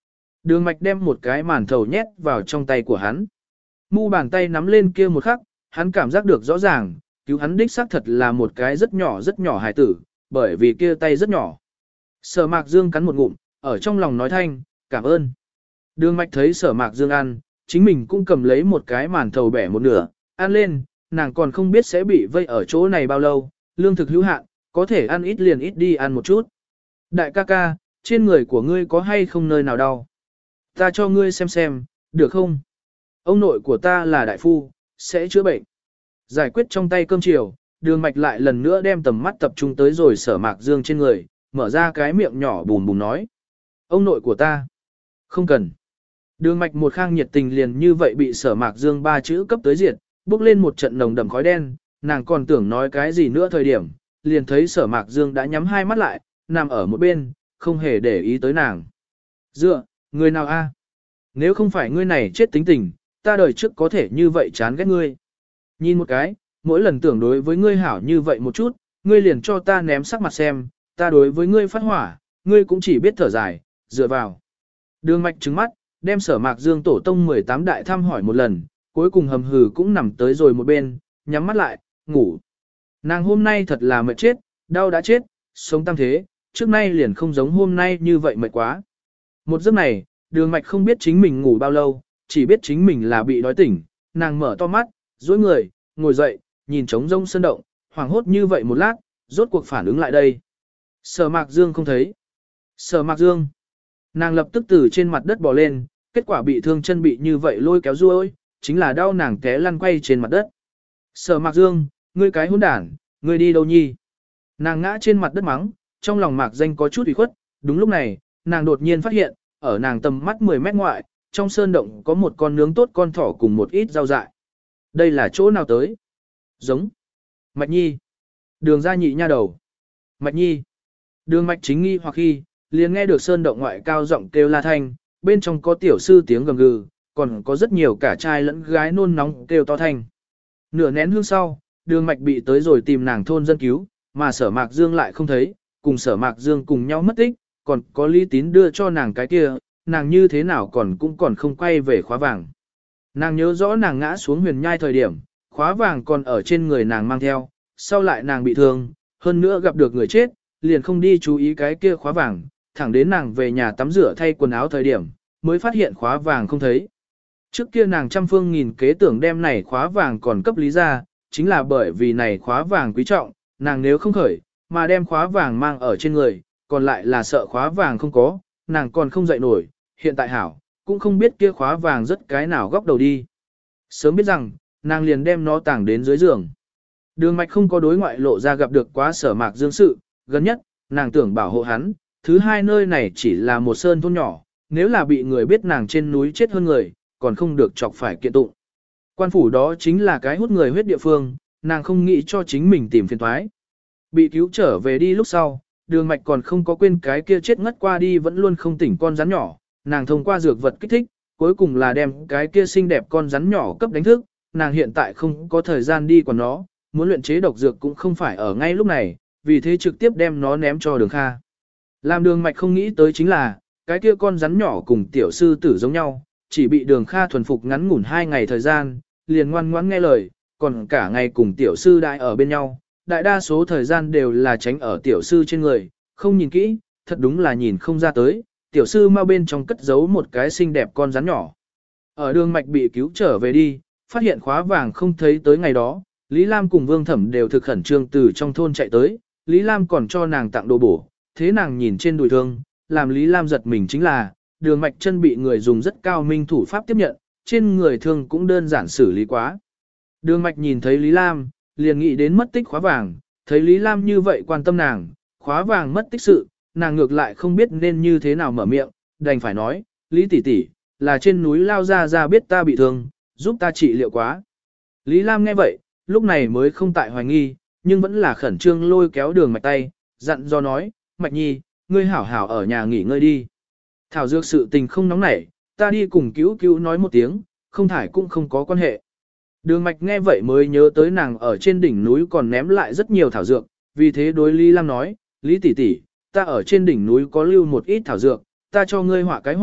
Đường mạch đem một cái màn thầu nhét vào trong tay của hắn. Mu bàn tay nắm lên kia một khắc, hắn cảm giác được rõ ràng, cứu hắn đích xác thật là một cái rất nhỏ hài tử, bởi vì kia tay rất nhỏ. Sở Mạc Dương cắn một ngụm, ở trong lòng nói thanh, cảm ơn. Đường mạch thấy Sở Mạc Dương ăn, chính mình cũng cầm lấy một cái màn thầu bẻ một nửa, ăn lên, nàng còn không biết sẽ bị vây ở chỗ này bao lâu, lương thực hữu hạn, có thể ăn ít liền ít đi ăn một chút. Đại ca ca, trên người của ngươi có hay không nơi nào đau? Ta cho ngươi xem, được không? Ông nội của ta là đại phu, sẽ chữa bệnh. Giải quyết trong tay cơm chiều, đường mạch lại lần nữa đem tầm mắt tập trung tới rồi Sở Mạc Dương trên người, mở ra cái miệng nhỏ bùn bùn nói. Ông nội của ta. Không cần. Đường mạch một khang nhiệt tình liền như vậy bị Sở Mạc Dương ba chữ cấp tới diệt, bốc lên một trận nồng đậm khói đen, nàng còn tưởng nói cái gì nữa thời điểm, liền thấy Sở Mạc Dương đã nhắm hai mắt lại, nằm ở một bên, không hề để ý tới nàng. Dựa, người nào a? Nếu không phải ngươi này chết tính tình, ta đời trước có thể như vậy chán ghét ngươi. Nhìn một cái, mỗi lần tưởng đối với ngươi hảo như vậy một chút, ngươi liền cho ta ném sắc mặt xem, ta đối với ngươi phát hỏa, ngươi cũng chỉ biết thở dài, dựa vào. Đường mạch trừng mắt, đem Sở Mạc Dương tổ tông 18 đại thăm hỏi một lần, cuối cùng hầm hừ cũng nằm tới rồi một bên, nhắm mắt lại, ngủ. Nàng hôm nay thật là mệt chết, đau đã chết, sống tam thế, trước nay liền không giống hôm nay như vậy mệt quá. Một giấc này, đường mạch không biết chính mình ngủ bao lâu, chỉ biết chính mình là bị đói tỉnh, nàng mở to mắt, duỗi người, ngồi dậy, nhìn trống rông sơn động, hoảng hốt như vậy một lát, rốt cuộc phản ứng lại đây. Sở Mạc Dương không thấy. Sở Mạc Dương. Nàng lập tức từ trên mặt đất bò lên, kết quả bị thương chân bị như vậy lôi kéo ruôi, chính là đau nàng té lăn quay trên mặt đất. Sở Mạc Dương, ngươi cái hỗn đản, ngươi đi đâu nhi? Nàng ngã trên mặt đất mắng, trong lòng Mạc Danh có chút ủy khuất, đúng lúc này, nàng đột nhiên phát hiện, ở nàng tầm mắt 10 mét ngoại, trong sơn động có một con nướng tốt con thỏ cùng một ít rau dại. Đây là chỗ nào tới? Giống. Mạch Nhi. Đường ra nhị nha đầu. Mạch Nhi. Đường Mạch chính nghi hoặc khi, liền nghe được sơn động ngoại cao giọng kêu la thanh, bên trong có tiểu sư tiếng gầm gừ, còn có rất nhiều cả trai lẫn gái nôn nóng kêu to thanh. Nửa nén hương sau, đường Mạch bị tới rồi tìm nàng thôn dân cứu, mà Sở Mạc Dương lại không thấy, cùng Sở Mạc Dương cùng nhau mất tích, còn có Lý Tín đưa cho nàng cái kia, nàng như thế nào cũng còn không quay về khóa vàng. Nàng nhớ rõ nàng ngã xuống huyền nhai thời điểm, khóa vàng còn ở trên người nàng mang theo, sau lại nàng bị thương, hơn nữa gặp được người chết, liền không đi chú ý cái kia khóa vàng, thẳng đến nàng về nhà tắm rửa thay quần áo thời điểm, mới phát hiện khóa vàng không thấy. Trước kia nàng trăm phương nghìn kế tưởng đem này khóa vàng còn cấp lý ra, chính là bởi vì này khóa vàng quý trọng, nàng nếu không khởi, mà đem khóa vàng mang ở trên người, còn lại là sợ khóa vàng không có, nàng còn không dậy nổi, hiện tại hảo, cũng không biết kia khóa vàng rất cái nào góc đầu đi. Sớm biết rằng, nàng liền đem nó tàng đến dưới giường. Đường Mạch không có đối ngoại lộ ra gặp được quá Sở Mạc Dương sự, gần nhất, nàng tưởng bảo hộ hắn, thứ hai nơi này chỉ là một sơn thôn nhỏ, nếu là bị người biết nàng trên núi chết hơn người, còn không được chọc phải kiện tụng. Quan phủ đó chính là cái hút người huyết địa phương, nàng không nghĩ cho chính mình tìm phiền toái. Bị cứu trở về đi lúc sau, đường Mạch còn không có quên cái kia chết ngất qua đi vẫn luôn không tỉnh con rắn nhỏ, nàng thông qua dược vật kích thích, cuối cùng là đem cái kia xinh đẹp con rắn nhỏ cấp đánh thức, nàng hiện tại không có thời gian đi quản nó, muốn luyện chế độc dược cũng không phải ở ngay lúc này, vì thế trực tiếp đem nó ném cho Đường Kha. Làm Đường Mạch không nghĩ tới chính là, cái kia con rắn nhỏ cùng tiểu sư tử giống nhau, chỉ bị Đường Kha thuần phục ngắn ngủn 2 ngày thời gian, liền ngoan ngoãn nghe lời, còn cả ngày cùng tiểu sư đại ở bên nhau, đại đa số thời gian đều là tránh ở tiểu sư trên người, không nhìn kỹ, thật đúng là nhìn không ra tới, tiểu sư mau bên trong cất giấu một cái xinh đẹp con rắn nhỏ. Ở Đường Mạch bị cứu trở về đi, phát hiện khóa vàng không thấy tới ngày đó, Lý Lam cùng Vương Thẩm đều thực khẩn trương từ trong thôn chạy tới, Lý Lam còn cho nàng tặng đồ bổ, thế nàng nhìn trên đùi thương, làm Lý Lam giật mình chính là, Đường Mạch chân bị người dùng rất cao minh thủ pháp tiếp nhận, trên người thương cũng đơn giản xử lý quá. Đường Mạch nhìn thấy Lý Lam, liền nghĩ đến mất tích khóa vàng, thấy Lý Lam như vậy quan tâm nàng, khóa vàng mất tích sự, nàng ngược lại không biết nên như thế nào mở miệng, đành phải nói, Lý tỷ tỷ, là trên núi lao ra biết ta bị thương, giúp ta trị liệu quá. Lý Lam nghe vậy, lúc này mới không tại hoài nghi, nhưng vẫn là khẩn trương lôi kéo Đường Mạch tay, dặn do nói, Mạch Nhi, ngươi hảo hảo ở nhà nghỉ ngơi đi. Thảo dược sự tình không nóng nảy, ta đi cùng cứu cứu nói một tiếng, không thải cũng không có quan hệ. Đường Mạch nghe vậy mới nhớ tới nàng ở trên đỉnh núi còn ném lại rất nhiều thảo dược, vì thế đối Lý Lam nói, Lý tỷ tỷ, ta ở trên đỉnh núi có lưu một ít thảo dược, ta cho ngươi họa cái họa,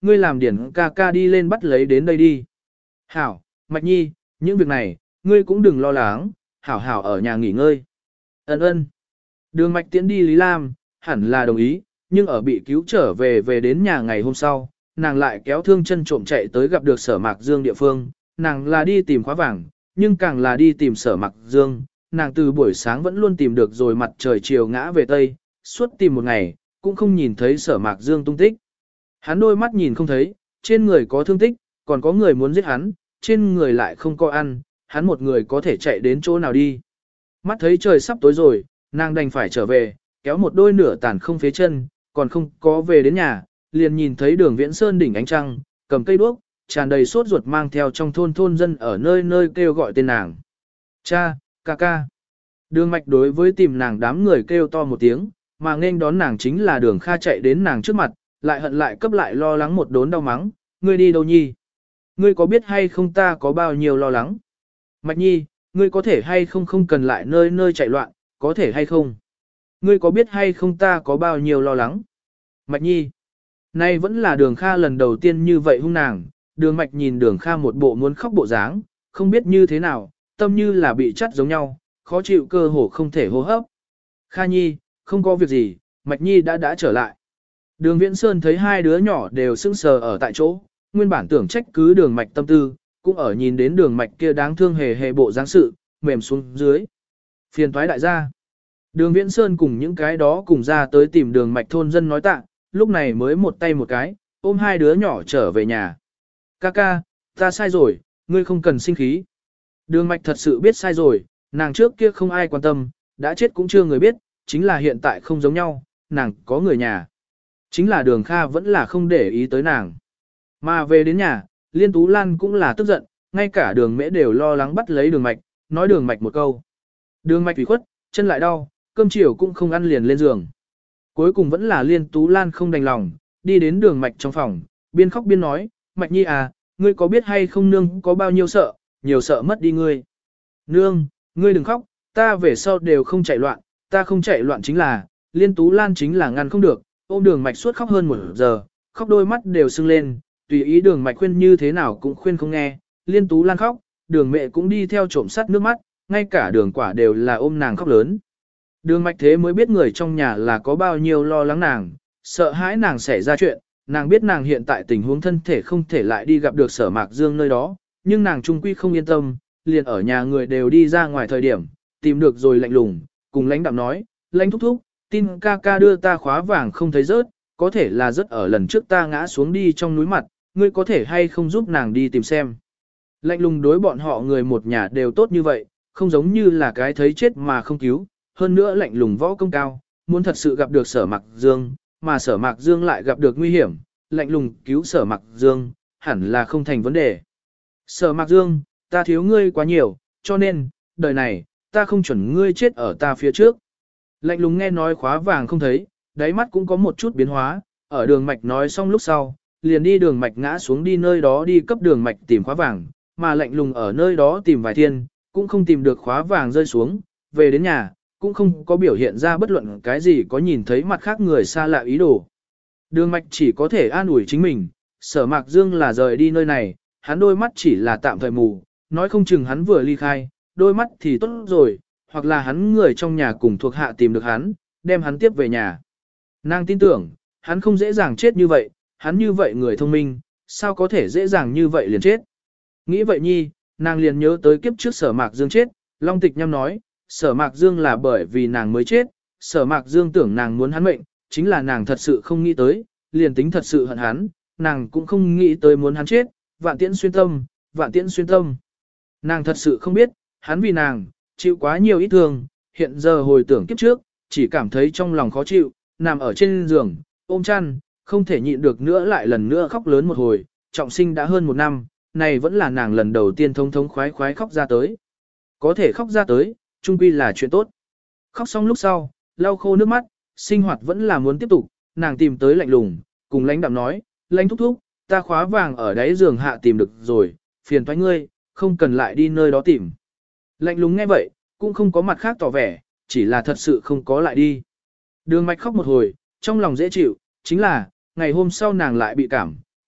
ngươi làm điển ca ca đi lên bắt lấy đến đây đi. Hảo, Mạch Nhi, những việc này, ngươi cũng đừng lo lắng, hảo hảo ở nhà nghỉ ngơi. Ân ân. Đường Mạch tiễn đi Lý Lam, hẳn là đồng ý, nhưng ở bị cứu trở về đến nhà ngày hôm sau, nàng lại kéo thương chân trộm chạy tới gặp được Sở Mạc Dương địa phương, nàng là đi tìm khóa vàng, nhưng càng là đi tìm Sở Mạc Dương, nàng từ buổi sáng vẫn luôn tìm được rồi mặt trời chiều ngã về tây, suốt tìm một ngày, cũng không nhìn thấy Sở Mạc Dương tung tích. Hắn đôi mắt nhìn không thấy, trên người có thương tích, còn có người muốn giết hắn, trên người lại không có ăn, hắn một người có thể chạy đến chỗ nào đi. Mắt thấy trời sắp tối rồi, nàng đành phải trở về, kéo một đôi nửa tàn không phế chân, còn không có về đến nhà, liền nhìn thấy Đường Viễn Sơn đỉnh ánh trăng, cầm cây đuốc, tràn đầy sốt ruột mang theo trong thôn dân ở nơi nơi kêu gọi tên nàng. Cha, ca ca. Đường Mạch đối với tìm nàng đám người kêu to một tiếng, mà nên đón nàng chính là Đường Kha chạy đến nàng trước mặt, lại hận lại cấp lại lo lắng một đốn đau mắng, ngươi đi đâu nhi? Ngươi có biết hay không ta có bao nhiêu lo lắng? Mạch Nhi, ngươi có thể hay không không cần lại nơi nơi chạy loạn, có thể hay không? Ngươi có biết hay không ta có bao nhiêu lo lắng? Mạch Nhi, nay vẫn là Đường Kha lần đầu tiên như vậy hung nàng, Đường Mạch nhìn Đường Kha một bộ muốn khóc bộ dáng, không biết như thế nào, tâm như là bị chắt giống nhau, khó chịu cơ hồ không thể hô hấp. Kha Nhi, không có việc gì, Mạch Nhi đã trở lại. Đường Viễn Sơn thấy hai đứa nhỏ đều sững sờ ở tại chỗ, nguyên bản tưởng trách cứ Đường Mạch tâm tư, cũng ở nhìn đến Đường Mạch kia đáng thương hề bộ dáng sự, mềm xuống dưới. Phiền toái đại gia. Đường Viễn Sơn cùng những cái đó cùng ra tới tìm Đường Mạch thôn dân nói tạ, lúc này mới một tay một cái, ôm hai đứa nhỏ trở về nhà. Ca ca, ta sai rồi, ngươi không cần sinh khí. Đường Mạch thật sự biết sai rồi, nàng trước kia không ai quan tâm, đã chết cũng chưa người biết, chính là hiện tại không giống nhau, nàng có người nhà. Chính là Đường Kha vẫn là không để ý tới nàng. Mà về đến nhà, Liên Tú Lan cũng là tức giận, ngay cả Đường Mễ đều lo lắng bắt lấy Đường Mạch, nói Đường Mạch một câu. Đường Mạch ủy khuất, chân lại đau, cơm chiều cũng không ăn liền lên giường. Cuối cùng vẫn là Liên Tú Lan không đành lòng, đi đến Đường Mạch trong phòng, biên khóc biên nói, Mạch Nhi à, ngươi có biết hay không nương có bao nhiêu sợ, nhiều sợ mất đi ngươi. Nương, ngươi đừng khóc, ta về sau đều không chạy loạn, ta không chạy loạn chính là, Liên Tú Lan chính là ngăn không được, ôm Đường Mạch suốt khóc hơn 1 giờ, khóc đôi mắt đều sưng lên, tùy ý Đường Mạch khuyên như thế nào cũng khuyên không nghe, Liên Tú Lan khóc, Đường Mẹ cũng đi theo trộm sắt nước mắt, ngay cả Đường Quả đều là ôm nàng khóc lớn. Đường Mạch thế mới biết người trong nhà là có bao nhiêu lo lắng nàng, sợ hãi nàng xảy ra chuyện, nàng biết nàng hiện tại tình huống thân thể không thể lại đi gặp được Sở Mạc Dương nơi đó, nhưng nàng trung quy không yên tâm, liền ở nhà người đều đi ra ngoài thời điểm, tìm được rồi Lạnh Lùng, cùng Lãnh Đạm nói, Lãnh thúc thúc, tin ca ca đưa ta khóa vàng không thấy rớt, có thể là rớt ở lần trước ta ngã xuống đi trong núi mặt, ngươi có thể hay không giúp nàng đi tìm xem. Lạnh Lùng đối bọn họ người một nhà đều tốt như vậy, không giống như là cái thấy chết mà không cứu, hơn nữa Lạnh Lùng võ công cao, muốn thật sự gặp được Sở Mạc Dương, mà Sở Mạc Dương lại gặp được nguy hiểm, Lạnh Lùng cứu Sở Mạc Dương, hẳn là không thành vấn đề. Sở Mạc Dương, ta thiếu ngươi quá nhiều, cho nên, đời này, ta không chuẩn ngươi chết ở ta phía trước. Lạnh Lùng nghe nói khóa vàng không thấy, đáy mắt cũng có một chút biến hóa, ở Đường Mạch nói xong lúc sau, liền đi Đường Mạch ngã xuống đi nơi đó đi cấp Đường Mạch tìm khóa vàng, mà Lạnh Lùng ở nơi đó tìm vài thiên, cũng không tìm được khóa vàng rơi xuống, về đến nhà, cũng không có biểu hiện ra bất luận cái gì có nhìn thấy mặt khác người xa lạ ý đồ. Đường Mạch chỉ có thể an ủi chính mình, Sở Mạc Dương là rời đi nơi này, hắn đôi mắt chỉ là tạm thời mù, nói không chừng hắn vừa ly khai, đôi mắt thì tốt rồi, hoặc là hắn người trong nhà cùng thuộc hạ tìm được hắn, đem hắn tiếp về nhà. Nàng tin tưởng, hắn không dễ dàng chết như vậy, hắn như vậy người thông minh, sao có thể dễ dàng như vậy liền chết. Nghĩ vậy nhi, nàng liền nhớ tới kiếp trước Sở Mạc Dương chết, Long Tịch Nhâm nói, Sở Mạc Dương là bởi vì nàng mới chết, Sở Mạc Dương tưởng nàng muốn hắn mệnh, chính là nàng thật sự không nghĩ tới, liền tính thật sự hận hắn, nàng cũng không nghĩ tới muốn hắn chết, vạn tiễn xuyên tâm, vạn tiễn xuyên tâm. Nàng thật sự không biết, hắn vì nàng, chịu quá nhiều ít thương, hiện giờ hồi tưởng kiếp trước, chỉ cảm thấy trong lòng khó chịu, nằm ở trên giường, ôm chăn, không thể nhịn được nữa lại lần nữa khóc lớn một hồi, trọng sinh đã hơn 1 năm, này vẫn là nàng lần đầu tiên thống khoái khóc ra tới. Có thể khóc ra tới, chung quy là chuyện tốt. Khóc xong lúc sau, lau khô nước mắt, sinh hoạt vẫn là muốn tiếp tục, nàng tìm tới Lạnh Lùng, cùng Lãnh Đạm nói, Lãnh thúc thúc, ta khóa vàng ở đáy giường hạ tìm được rồi, phiền toái ngươi, không cần lại đi nơi đó tìm. Lạnh Lùng nghe vậy, cũng không có mặt khác tỏ vẻ, chỉ là thật sự không có lại đi. Đường Mạch khóc một hồi, trong lòng dễ chịu, chính là, ngày hôm sau nàng lại bị cảm,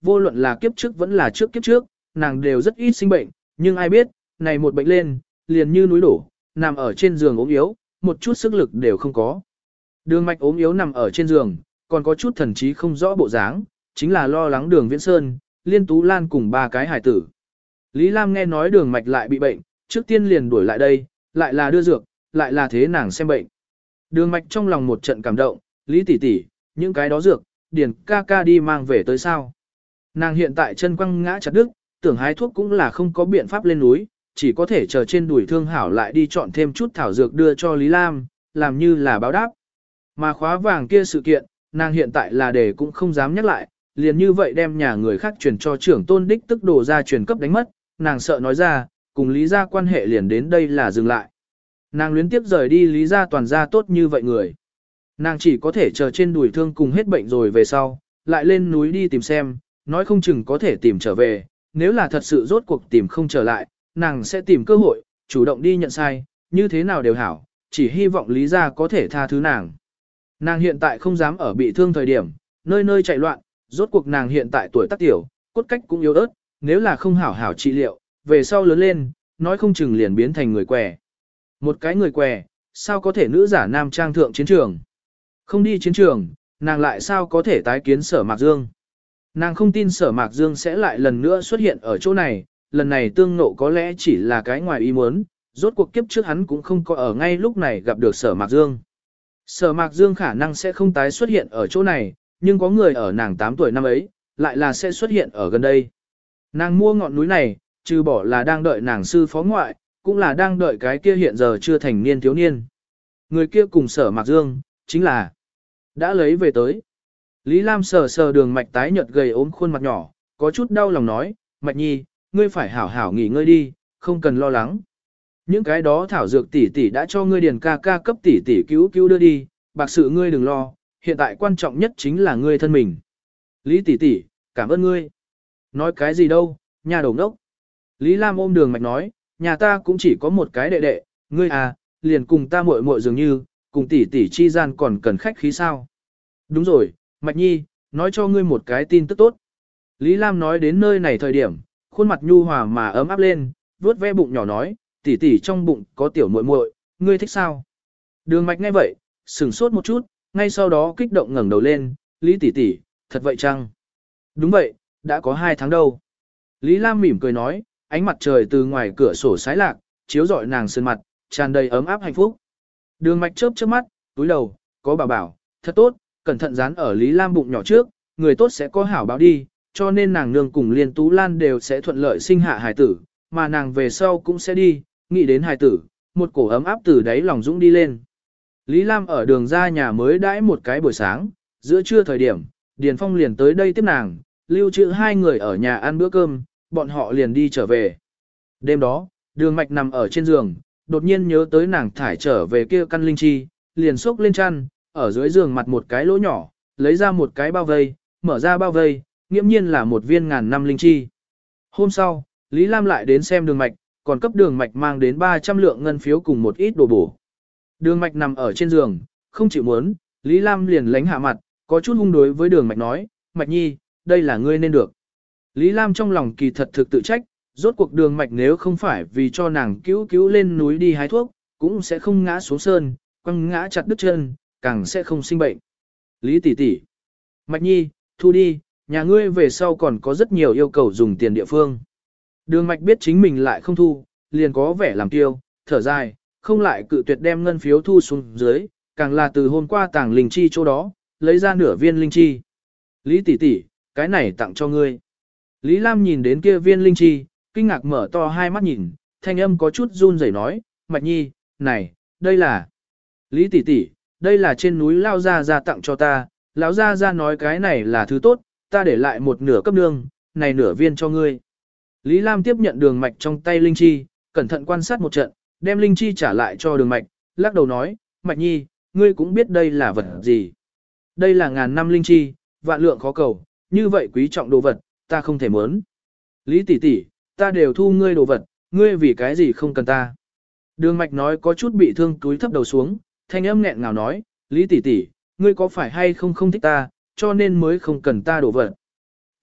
vô luận là kiếp trước vẫn là trước kiếp trước, nàng đều rất ít sinh bệnh, nhưng ai biết, này một bệnh lên, liền như núi đổ, nằm ở trên giường ốm yếu, một chút sức lực đều không có. Đường mạch ốm yếu nằm ở trên giường, còn có chút thần trí không rõ bộ dáng, chính là lo lắng Đường Viễn Sơn, Liên Tú Lan cùng ba cái hải tử. Lý Lam nghe nói Đường mạch lại bị bệnh, trước tiên liền đuổi lại đây, lại là đưa dược, lại là thế nàng xem bệnh. Đường mạch trong lòng một trận cảm động, Lý tỷ tỷ, những cái đó dược, Điền ca ca đi mang về tới sao. Nàng hiện tại chân quăng ngã chặt đứt, tưởng hái thuốc cũng là không có biện pháp lên núi, chỉ có thể chờ trên đùi thương hảo lại đi chọn thêm chút thảo dược đưa cho Lý Lam, làm như là báo đáp. Mà khóa vàng kia sự kiện, nàng hiện tại là để cũng không dám nhắc lại, liền như vậy đem nhà người khác truyền cho trưởng tôn đích tức đổ ra truyền cấp đánh mất, nàng sợ nói ra, cùng Lý gia quan hệ liền đến đây là dừng lại. Nàng luyến tiếp rời đi Lý gia toàn gia tốt như vậy người. Nàng chỉ có thể chờ trên đùi thương cùng hết bệnh rồi về sau, lại lên núi đi tìm xem, nói không chừng có thể tìm trở về, nếu là thật sự rốt cuộc tìm không trở lại, nàng sẽ tìm cơ hội, chủ động đi nhận sai, như thế nào đều hảo, chỉ hy vọng Lý gia có thể tha thứ nàng. Nàng hiện tại không dám ở bị thương thời điểm, nơi nơi chạy loạn, rốt cuộc nàng hiện tại tuổi tác tiểu, cốt cách cũng yếu ớt, nếu là không hảo hảo trị liệu, về sau lớn lên, nói không chừng liền biến thành người què. Một cái người què, sao có thể nữ giả nam trang thượng chiến trường? Không đi chiến trường, nàng lại sao có thể tái kiến Sở Mạc Dương? Nàng không tin Sở Mạc Dương sẽ lại lần nữa xuất hiện ở chỗ này, lần này tương nộ có lẽ chỉ là cái ngoài ý muốn, rốt cuộc kiếp trước hắn cũng không có ở ngay lúc này gặp được Sở Mạc Dương. Sở Mạc Dương khả năng sẽ không tái xuất hiện ở chỗ này, nhưng có người ở nàng 8 tuổi năm ấy, lại là sẽ xuất hiện ở gần đây. Nàng mua ngọn núi này, trừ bỏ là đang đợi nàng sư phó ngoại, cũng là đang đợi cái kia hiện giờ chưa thành niên thiếu niên. Người kia cùng Sở Mạc Dương, chính là đã lấy về tới. Lý Lam sờ sờ Đường Mạch tái nhợt gầy ốm khuôn mặt nhỏ, có chút đau lòng nói, Mạch Nhi, ngươi phải hảo hảo nghỉ ngơi đi, không cần lo lắng. Những cái đó thảo dược tỷ tỷ đã cho ngươi Điền ca ca cấp tỷ tỷ cứu cứu đưa đi, bạc sự ngươi đừng lo, hiện tại quan trọng nhất chính là ngươi thân mình. Lý tỷ tỷ, cảm ơn ngươi. Nói cái gì đâu, nhà đầu đốc. Lý Lam ôm Đường Mạch nói, nhà ta cũng chỉ có một cái đệ đệ, ngươi à, liền cùng ta muội muội dường như, cùng tỷ tỷ chi gian còn cần khách khí sao. Đúng rồi, Mạch Nhi, nói cho ngươi một cái tin tức tốt. Lý Lam nói đến nơi này thời điểm, khuôn mặt nhu hòa mà ấm áp lên, vuốt ve bụng nhỏ nói, tỷ tỷ trong bụng có tiểu muội muội, ngươi thích sao? Đường Mạch nghe vậy, sửng sốt một chút, ngay sau đó kích động ngẩng đầu lên, Lý tỷ tỷ, thật vậy chăng? Đúng vậy, đã có 2 tháng đâu. Lý Lam mỉm cười nói, ánh mặt trời từ ngoài cửa sổ sái lạc, chiếu rọi nàng sơn mặt, tràn đầy ấm áp hạnh phúc. Đường Mạch chớp chớp mắt, túi đầu, có bảo bảo, thật tốt, cẩn thận dán ở Lý Lam bụng nhỏ trước, người tốt sẽ có hảo báo đi, cho nên nàng nương cùng Liên Tú Lan đều sẽ thuận lợi sinh hạ hài tử, mà nàng về sau cũng sẽ đi, nghĩ đến hài tử, một cổ ấm áp từ đáy lòng dũng đi lên. Lý Lam ở đường ra nhà mới đãi một cái buổi sáng, giữa trưa thời điểm, Điền Phong liền tới đây tiếp nàng, lưu trữ 2 người ở nhà ăn bữa cơm, bọn họ liền đi trở về. Đêm đó, Đường Mạch nằm ở trên giường, đột nhiên nhớ tới nàng thải trở về kia căn linh chi, liền xốc lên chăn, ở dưới giường mặt một cái lỗ nhỏ, lấy ra một cái bao vây, mở ra bao vây, nghiễm nhiên là một viên ngàn năm linh chi. Hôm sau, Lý Lam lại đến xem Đường Mạch, còn cấp Đường Mạch mang đến 300 lượng ngân phiếu cùng một ít đồ bổ. Đường Mạch nằm ở trên giường, không chịu muốn, Lý Lam liền lánh hạ mặt, có chút hung đối với Đường Mạch nói, Mạch Nhi, đây là ngươi nên được. Lý Lam trong lòng kỳ thật thực tự trách, rốt cuộc Đường Mạch nếu không phải vì cho nàng cứu lên núi đi hái thuốc, cũng sẽ không ngã xuống sơn, quăng ngã chặt đứt chân, càng sẽ không sinh bệnh. Lý tỷ tỷ, Mạch Nhi, thu đi, nhà ngươi về sau còn có rất nhiều yêu cầu dùng tiền địa phương. Đường Mạch biết chính mình lại không thu, liền có vẻ làm tiêu, thở dài, không lại cự tuyệt đem ngân phiếu thu xuống dưới, càng là từ hôm qua tàng linh chi chỗ đó, lấy ra nửa viên linh chi. Lý tỷ tỷ, cái này tặng cho ngươi. Lý Lam nhìn đến kia viên linh chi, kinh ngạc mở to hai mắt nhìn, thanh âm có chút run rẩy nói, Mạch Nhi, này, đây là... Lý tỷ tỷ, đây là trên núi Lao Gia Gia tặng cho ta, Lão Gia Gia nói cái này là thứ tốt, ta để lại một nửa cấp nương, này nửa viên cho ngươi. Lý Lam tiếp nhận Đường Mạch trong tay linh chi, cẩn thận quan sát một trận, đem linh chi trả lại cho Đường Mạch, lắc đầu nói, Mạch Nhi, ngươi cũng biết đây là vật gì. Đây là ngàn năm linh chi, vạn lượng khó cầu, như vậy quý trọng đồ vật, ta không thể muốn. Lý tỷ tỷ, ta đều thu ngươi đồ vật, ngươi vì cái gì không cần ta. Đường Mạch nói có chút bị thương túi thấp đầu xuống, thanh âm nghẹn ngào nói, Lý tỷ tỷ, ngươi có phải hay không thích ta, cho nên mới không cần ta đồ vật.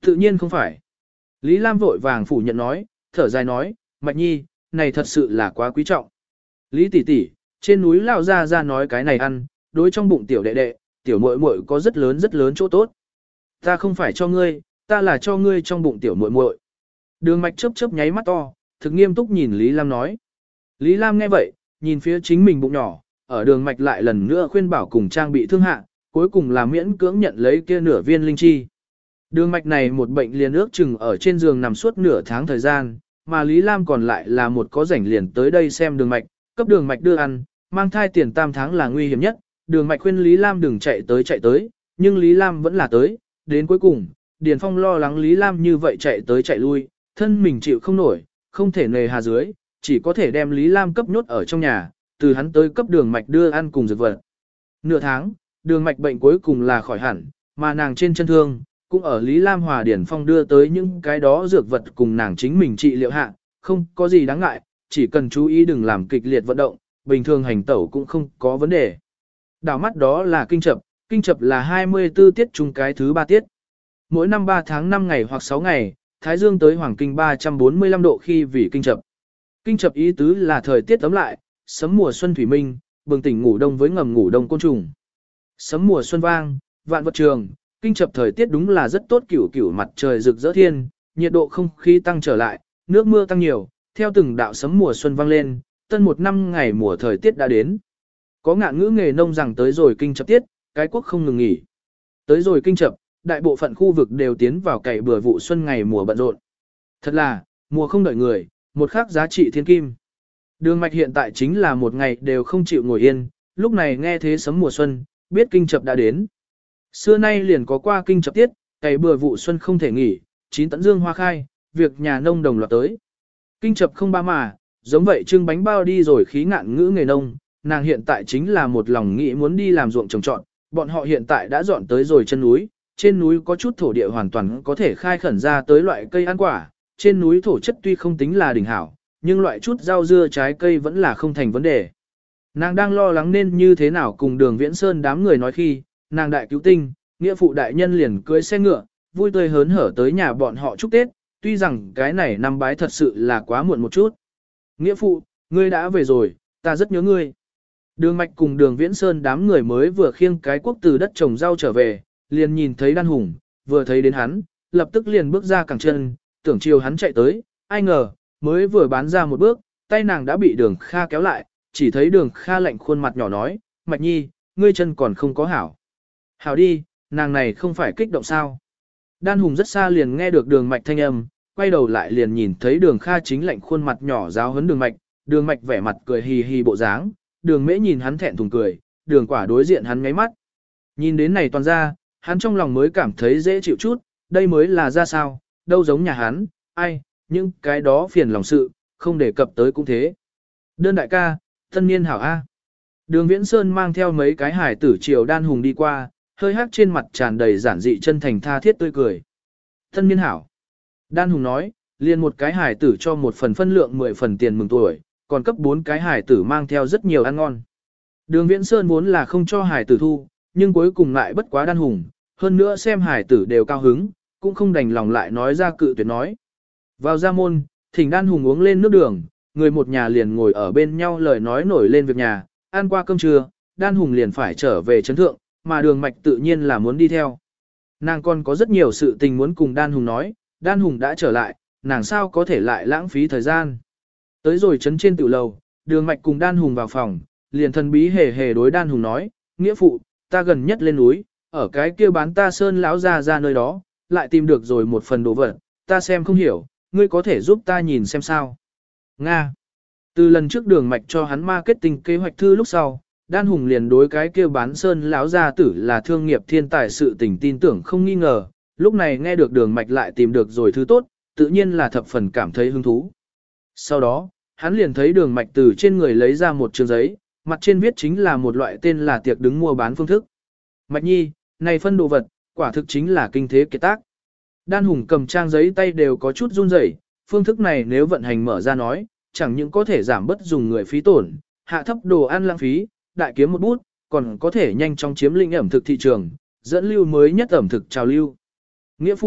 Tự nhiên không phải. Lý Lam vội vàng phủ nhận nói, thở dài nói, Mạch Nhi, này thật sự là quá quý trọng. Lý tỷ tỷ, trên núi lao ra nói cái này ăn, đối trong bụng tiểu đệ đệ, tiểu muội muội có rất lớn chỗ tốt. Ta không phải cho ngươi, ta là cho ngươi trong bụng tiểu muội muội. Đường Mạch chớp chớp nháy mắt to, thực nghiêm túc nhìn Lý Lam nói. Lý Lam nghe vậy, nhìn phía chính mình bụng nhỏ, ở Đường Mạch lại lần nữa khuyên bảo cùng trang bị thương hạ, cuối cùng là miễn cưỡng nhận lấy kia nửa viên linh chi. Đường Mạch này một bệnh liền ước chừng ở trên giường nằm suốt nửa tháng thời gian, mà Lý Lam còn lại là một có rảnh liền tới đây xem Đường Mạch, cấp Đường Mạch đưa ăn, mang thai tiền tam tháng là nguy hiểm nhất. Đường Mạch khuyên Lý Lam đừng chạy tới, nhưng Lý Lam vẫn là tới, đến cuối cùng, Điền Phong lo lắng Lý Lam như vậy chạy tới chạy lui, thân mình chịu không nổi, không thể nề hà dưới, chỉ có thể đem Lý Lam cấp nhốt ở trong nhà, từ hắn tới cấp Đường Mạch đưa ăn cùng dược vật. Nửa tháng, Đường Mạch bệnh cuối cùng là khỏi hẳn, mà nàng trên chân thương, cũng ở Lý Lam Hòa Điển Phong đưa tới những cái đó dược vật cùng nàng chính mình trị liệu hạ, không có gì đáng ngại, chỉ cần chú ý đừng làm kịch liệt vận động, bình thường hành tẩu cũng không có vấn đề. Đảo mắt đó là kinh chập là 24 tiết chung cái thứ 3 tiết. Mỗi năm 3 tháng 5 ngày hoặc 6 ngày, Thái Dương tới Hoàng Kinh 345 độ khi vì kinh chập. Kinh chập ý tứ là thời tiết ấm lại, sấm mùa xuân thủy minh, bừng tỉnh ngủ đông với ngầm ngủ đông côn trùng. Sấm mùa xuân vang, vạn vật trường, kinh chập thời tiết đúng là rất tốt, cửu mặt trời rực rỡ thiên, nhiệt độ không khí tăng trở lại, nước mưa tăng nhiều, theo từng đạo sấm mùa xuân vang lên, tân một năm ngày mùa thời tiết đã đến. Có ngạn ngữ nghề nông rằng tới rồi kinh chập tiết, cái quốc không ngừng nghỉ. Tới rồi kinh chập, đại bộ phận khu vực đều tiến vào cày bừa vụ xuân ngày mùa bận rộn. Thật là, mùa không đợi người, một khắc giá trị thiên kim. Đường Mạch hiện tại chính là một ngày đều không chịu ngồi yên, lúc này nghe thế sấm mùa xuân, biết kinh chập đã đến. Xưa nay liền có qua kinh chập tiết, cày bừa vụ xuân không thể nghỉ, chín tấn dương hoa khai, việc nhà nông đồng loạt tới. Kinh chập không ba mà, giống vậy trưng bánh bao đi rồi khí ngạn ngữ nghề nông, nàng hiện tại chính là một lòng nghĩ muốn đi làm ruộng trồng trọt, bọn họ hiện tại đã dọn tới rồi chân núi, trên núi có chút thổ địa hoàn toàn có thể khai khẩn ra tới loại cây ăn quả, trên núi thổ chất tuy không tính là đỉnh hảo, nhưng loại chút rau dưa trái cây vẫn là không thành vấn đề. Nàng đang lo lắng nên như thế nào cùng Đường Viễn Sơn đám người nói khi, nàng đại cứu tinh, nghĩa phụ đại nhân liền cưới xe ngựa, vui tươi hớn hở tới nhà bọn họ chúc Tết, tuy rằng cái này năm bái thật sự là quá muộn một chút. Nghĩa phụ, ngươi đã về rồi, ta rất nhớ ngươi. Đường Mạch cùng Đường Viễn Sơn đám người mới vừa khiêng cái quốc từ đất trồng rau trở về, liền nhìn thấy Đan Hùng, vừa thấy đến hắn, lập tức liền bước ra cẳng chân, tưởng chiều hắn chạy tới, ai ngờ, mới vừa bán ra một bước, tay nàng đã bị Đường Kha kéo lại, chỉ thấy Đường Kha lạnh khuôn mặt nhỏ nói, Mạch Nhi, ngươi chân còn không có hảo. Hảo đi, nàng này không phải kích động sao. Đan Hùng rất xa liền nghe được Đường Mạch thanh âm, quay đầu lại liền nhìn thấy Đường Kha chính lạnh khuôn mặt nhỏ giáo huấn Đường Mạch vẻ mặt cười hì hì bộ dáng, Đường Mễ nhìn hắn thẹn thùng cười, Đường Quả đối diện hắn ngáy mắt. Nhìn đến này toàn ra, hắn trong lòng mới cảm thấy dễ chịu chút, đây mới là ra sao, đâu giống nhà hắn, ai, những cái đó phiền lòng sự, không đề cập tới cũng thế. Đơn đại ca, tân niên hảo A. Đường Viễn Sơn mang theo mấy cái hải tử triều Đan Hùng đi qua, hơi hắc trên mặt tràn đầy giản dị chân thành tha thiết tươi cười. Tân niên hảo. Đan Hùng nói, liền một cái hải tử cho một phần phân lượng 10 phần tiền mừng tuổi, còn cấp 4 cái hải tử mang theo rất nhiều ăn ngon. Đường Viễn Sơn vốn là không cho hải tử thu, nhưng cuối cùng lại bất quá Đan Hùng, hơn nữa xem hải tử đều cao hứng, cũng không đành lòng lại nói ra cự tuyệt nói. Vào ra môn, thỉnh Đan Hùng uống lên nước đường, người một nhà liền ngồi ở bên nhau lời nói nổi lên việc nhà, ăn qua cơm trưa, Đan Hùng liền phải trở về trấn thượng, mà Đường Mạch tự nhiên là muốn đi theo. Nàng còn có rất nhiều sự tình muốn cùng Đan Hùng nói, Đan Hùng đã trở lại, nàng sao có thể lại lãng phí thời gian. Tới rồi trấn trên tiểu lầu, Đường Mạch cùng Đan Hùng vào phòng, liền thần bí hề hề đối Đan Hùng nói, nghĩa phụ, ta gần nhất lên núi, ở cái kia bán ta sơn lão ra nơi đó, lại tìm được rồi một phần đồ vật, ta xem không hiểu, ngươi có thể giúp ta nhìn xem sao. Nga. Từ lần trước Đường Mạch cho hắn marketing kế hoạch thư lúc sau, Đan Hùng liền đối cái kia bán sơn lão gia tử là thương nghiệp thiên tài sự tình tin tưởng không nghi ngờ, lúc này nghe được Đường Mạch lại tìm được rồi thứ tốt, tự nhiên là thập phần cảm thấy hứng thú. Sau đó, hắn liền thấy Đường Mạch từ trên người lấy ra một trường giấy, mặt trên viết chính là một loại tên là tiệc đứng mua bán phương thức. Mạch Nhi, này phân đồ vật, quả thực chính là kinh thế kiệt tác. Đan Hùng cầm trang giấy tay đều có chút run rẩy, phương thức này nếu vận hành mở ra nói, chẳng những có thể giảm bớt dùng người phí tổn, hạ thấp đồ ăn lãng phí, đại kiếm một bút, còn có thể nhanh chóng chiếm lĩnh ẩm thực thị trường, dẫn lưu mới nhất ẩm thực trào lưu. Nghĩa phụ,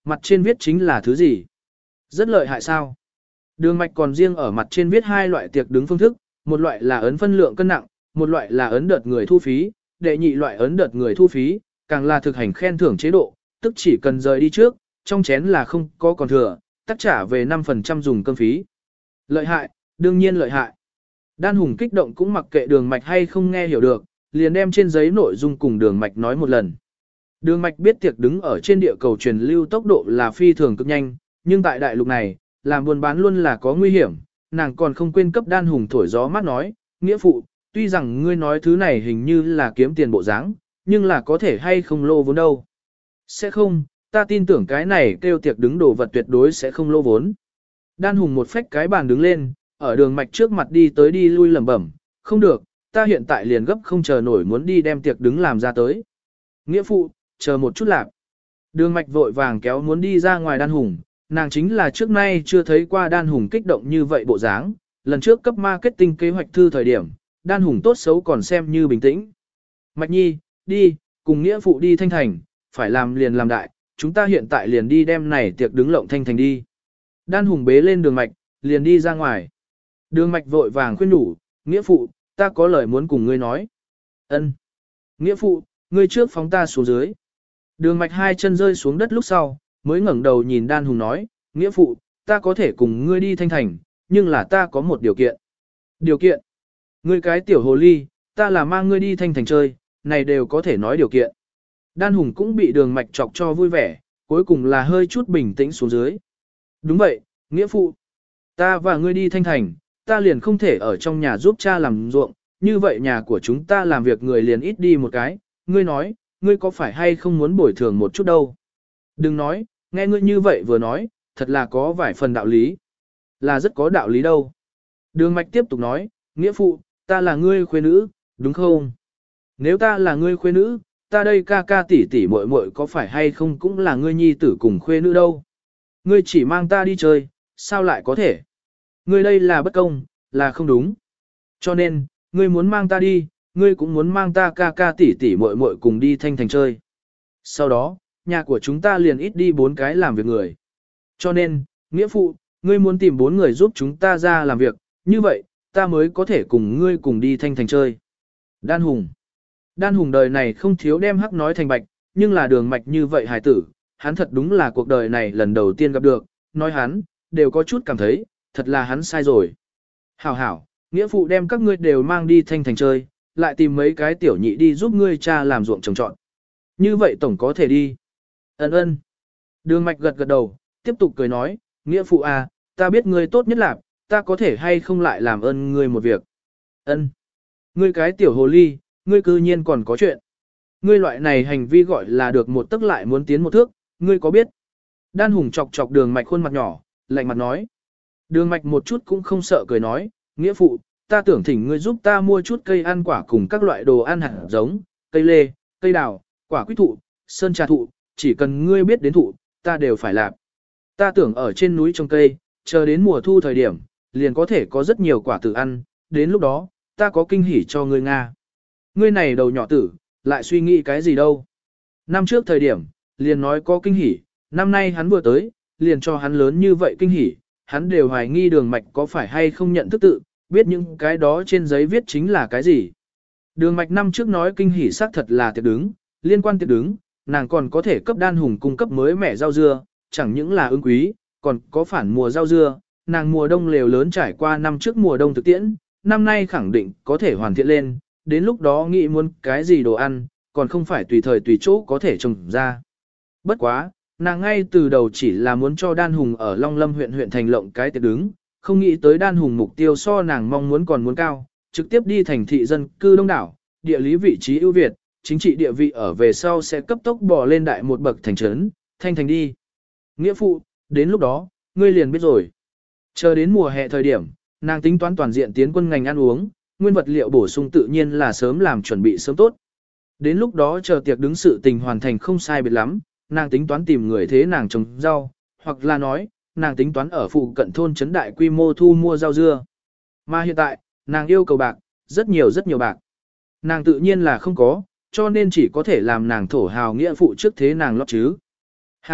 Mặt trên viết chính là thứ gì? Rất lợi hại sao? Đường mạch còn riêng ở mặt trên viết hai loại tiệc đứng phương thức, một loại là ấn phân lượng cân nặng, một loại là ấn đợt người thu phí, đệ nhị loại ấn đợt người thu phí, càng là thực hành khen thưởng chế độ, tức chỉ cần rời đi trước, trong chén là không có còn thừa, tất trả về 5% dùng cơm phí. Lợi hại, đương nhiên lợi hại. Đan Hùng kích động cũng mặc kệ đường mạch hay không nghe hiểu được, liền đem trên giấy nội dung cùng đường mạch nói một lần. Đường mạch biết tiệc đứng ở trên địa cầu truyền lưu tốc độ là phi thường cực nhanh, nhưng tại đại lục này, làm buôn bán luôn là có nguy hiểm, nàng còn không quên cấp Đan Hùng thổi gió mát nói, nghĩa phụ, tuy rằng ngươi nói thứ này hình như là kiếm tiền bộ dáng, nhưng là có thể hay không lô vốn đâu. Sẽ không, ta tin tưởng cái này kêu tiệc đứng đồ vật tuyệt đối sẽ không lô vốn. Đan Hùng một phách cái bàn đứng lên, ở đường mạch trước mặt đi tới đi lui lẩm bẩm, không được, ta hiện tại liền gấp không chờ nổi muốn đi đem tiệc đứng làm ra tới. Nghĩa phụ, chờ một chút lạp. Đường mạch vội vàng kéo muốn đi ra ngoài Đan Hùng, nàng chính là trước nay chưa thấy qua Đan Hùng kích động như vậy bộ dáng, lần trước cấp marketing kế hoạch thư thời điểm, Đan Hùng tốt xấu còn xem như bình tĩnh. Mạch Nhi, đi, cùng nghĩa phụ đi Thanh Thành, phải làm liền làm đại, chúng ta hiện tại liền đi đem này tiệc đứng lộng Thanh Thành đi. Đan Hùng bế lên đường mạch, liền đi ra ngoài. Đường mạch vội vàng khuyên nhủ, nghĩa phụ, ta có lời muốn cùng ngươi nói. Ân. Nghĩa phụ, ngươi trước phóng ta xuống dưới. Đường mạch hai chân rơi xuống đất lúc sau, mới ngẩng đầu nhìn Đan Hùng nói, nghĩa phụ, ta có thể cùng ngươi đi Thanh Thành, nhưng là ta có một điều kiện. Điều kiện? Ngươi cái tiểu hồ ly, ta là mang ngươi đi Thanh Thành chơi, này đều có thể nói điều kiện. Đan Hùng cũng bị đường mạch chọc cho vui vẻ, cuối cùng là hơi chút bình tĩnh xuống dưới. Đúng vậy, nghĩa phụ. Ta và ngươi đi Thanh Thành, ta liền không thể ở trong nhà giúp cha làm ruộng, như vậy nhà của chúng ta làm việc người liền ít đi một cái, ngươi nói, ngươi có phải hay không muốn bồi thường một chút đâu. Đừng nói, nghe ngươi như vậy vừa nói, thật là có vài phần đạo lý. Là rất có đạo lý đâu. Đường mạch tiếp tục nói, nghĩa phụ, ta là ngươi khuê nữ, đúng không? Nếu ta là ngươi khuê nữ, ta đây ca ca tỷ tỷ muội muội có phải hay không cũng là ngươi nhi tử cùng khuê nữ đâu. Ngươi chỉ mang ta đi chơi, sao lại có thể? Ngươi đây là bất công, là không đúng. Cho nên, ngươi muốn mang ta đi, ngươi cũng muốn mang ta ca ca tỷ tỷ muội muội cùng đi Thanh Thành chơi. Sau đó, nhà của chúng ta liền ít đi 4 cái làm việc người. Cho nên, nghĩa phụ, ngươi muốn tìm 4 người giúp chúng ta ra làm việc, như vậy, ta mới có thể cùng ngươi cùng đi Thanh Thành chơi. Đan Hùng. Đan Hùng đời này không thiếu đem hắc nói thành bạch, nhưng là đường mạch như vậy hài tử, hắn thật đúng là cuộc đời này lần đầu tiên gặp được, nói hắn, đều có chút cảm thấy, thật là hắn sai rồi. Hảo hảo, nghĩa phụ đem các ngươi đều mang đi Thanh Thành chơi, lại tìm mấy cái tiểu nhị đi giúp ngươi cha làm ruộng trồng trọt. Như vậy tổng có thể đi. Ấn ơn. Đường mạch gật gật đầu, tiếp tục cười nói, nghĩa phụ à, ta biết ngươi tốt nhất là, ta có thể hay không lại làm ơn ngươi một việc. Ân. Ngươi cái tiểu hồ ly, ngươi cư nhiên còn có chuyện. Ngươi loại này hành vi gọi là được một tức lại muốn tiến một thước, ngươi có biết? Đan Hùng chọc chọc đường mạch khuôn mặt nhỏ, lạnh mặt nói. Đường mạch một chút cũng không sợ cười nói, nghĩa phụ, ta tưởng thỉnh ngươi giúp ta mua chút cây ăn quả cùng các loại đồ ăn hạt giống, cây lê, cây đào, quả quýt thụ, sơn trà thụ, chỉ cần ngươi biết đến thụ, ta đều phải làm. Ta tưởng ở trên núi trồng cây, chờ đến mùa thu thời điểm, liền có thể có rất nhiều quả tự ăn, đến lúc đó, ta có kinh hỉ cho ngươi Nga. Ngươi này đầu nhỏ tử, lại suy nghĩ cái gì đâu. Năm trước thời điểm, liền nói có kinh hỉ, năm nay hắn vừa tới, liền cho hắn lớn như vậy kinh hỉ, hắn đều hoài nghi đường mạch có phải hay không nhận thức tự, biết những cái đó trên giấy viết chính là cái gì. Đường mạch năm trước nói kinh hỉ xác thật là tiệc đứng, liên quan tiệc đứng, nàng còn có thể cấp Đan Hùng cung cấp mới mẻ rau dưa, chẳng những là ưng quý, còn có phản mùa rau dưa, nàng mùa đông lều lớn trải qua năm trước mùa đông thực tiễn, năm nay khẳng định có thể hoàn thiện lên, đến lúc đó nghĩ muốn cái gì đồ ăn, còn không phải tùy thời tùy chỗ có thể trồng ra. Bất quá, nàng ngay từ đầu chỉ là muốn cho Đan Hùng ở Long Lâm huyện thành lộng cái tiệc đứng, không nghĩ tới Đan Hùng mục tiêu so nàng mong muốn còn muốn cao, trực tiếp đi thành thị dân cư đông đảo, địa lý vị trí ưu việt, chính trị địa vị ở về sau sẽ cấp tốc bò lên đại một bậc thành trấn, Thanh Thành đi. Nghĩa phụ, đến lúc đó, ngươi liền biết rồi. Chờ đến mùa hè thời điểm, nàng tính toán toàn diện tiến quân ngành ăn uống, nguyên vật liệu bổ sung tự nhiên là sớm làm chuẩn bị sớm tốt. Đến lúc đó chờ tiệc đứng sự tình hoàn thành không sai biệt lắm, nàng tính toán tìm người thế nàng trồng rau, hoặc là nói, nàng tính toán ở phụ cận thôn trấn đại quy mô thu mua rau dưa. Mà hiện tại, nàng yêu cầu bạc, rất nhiều bạc. Nàng tự nhiên là không có, cho nên chỉ có thể làm nàng thổ hào nghĩa phụ trước thế nàng lót chứ. Hảo,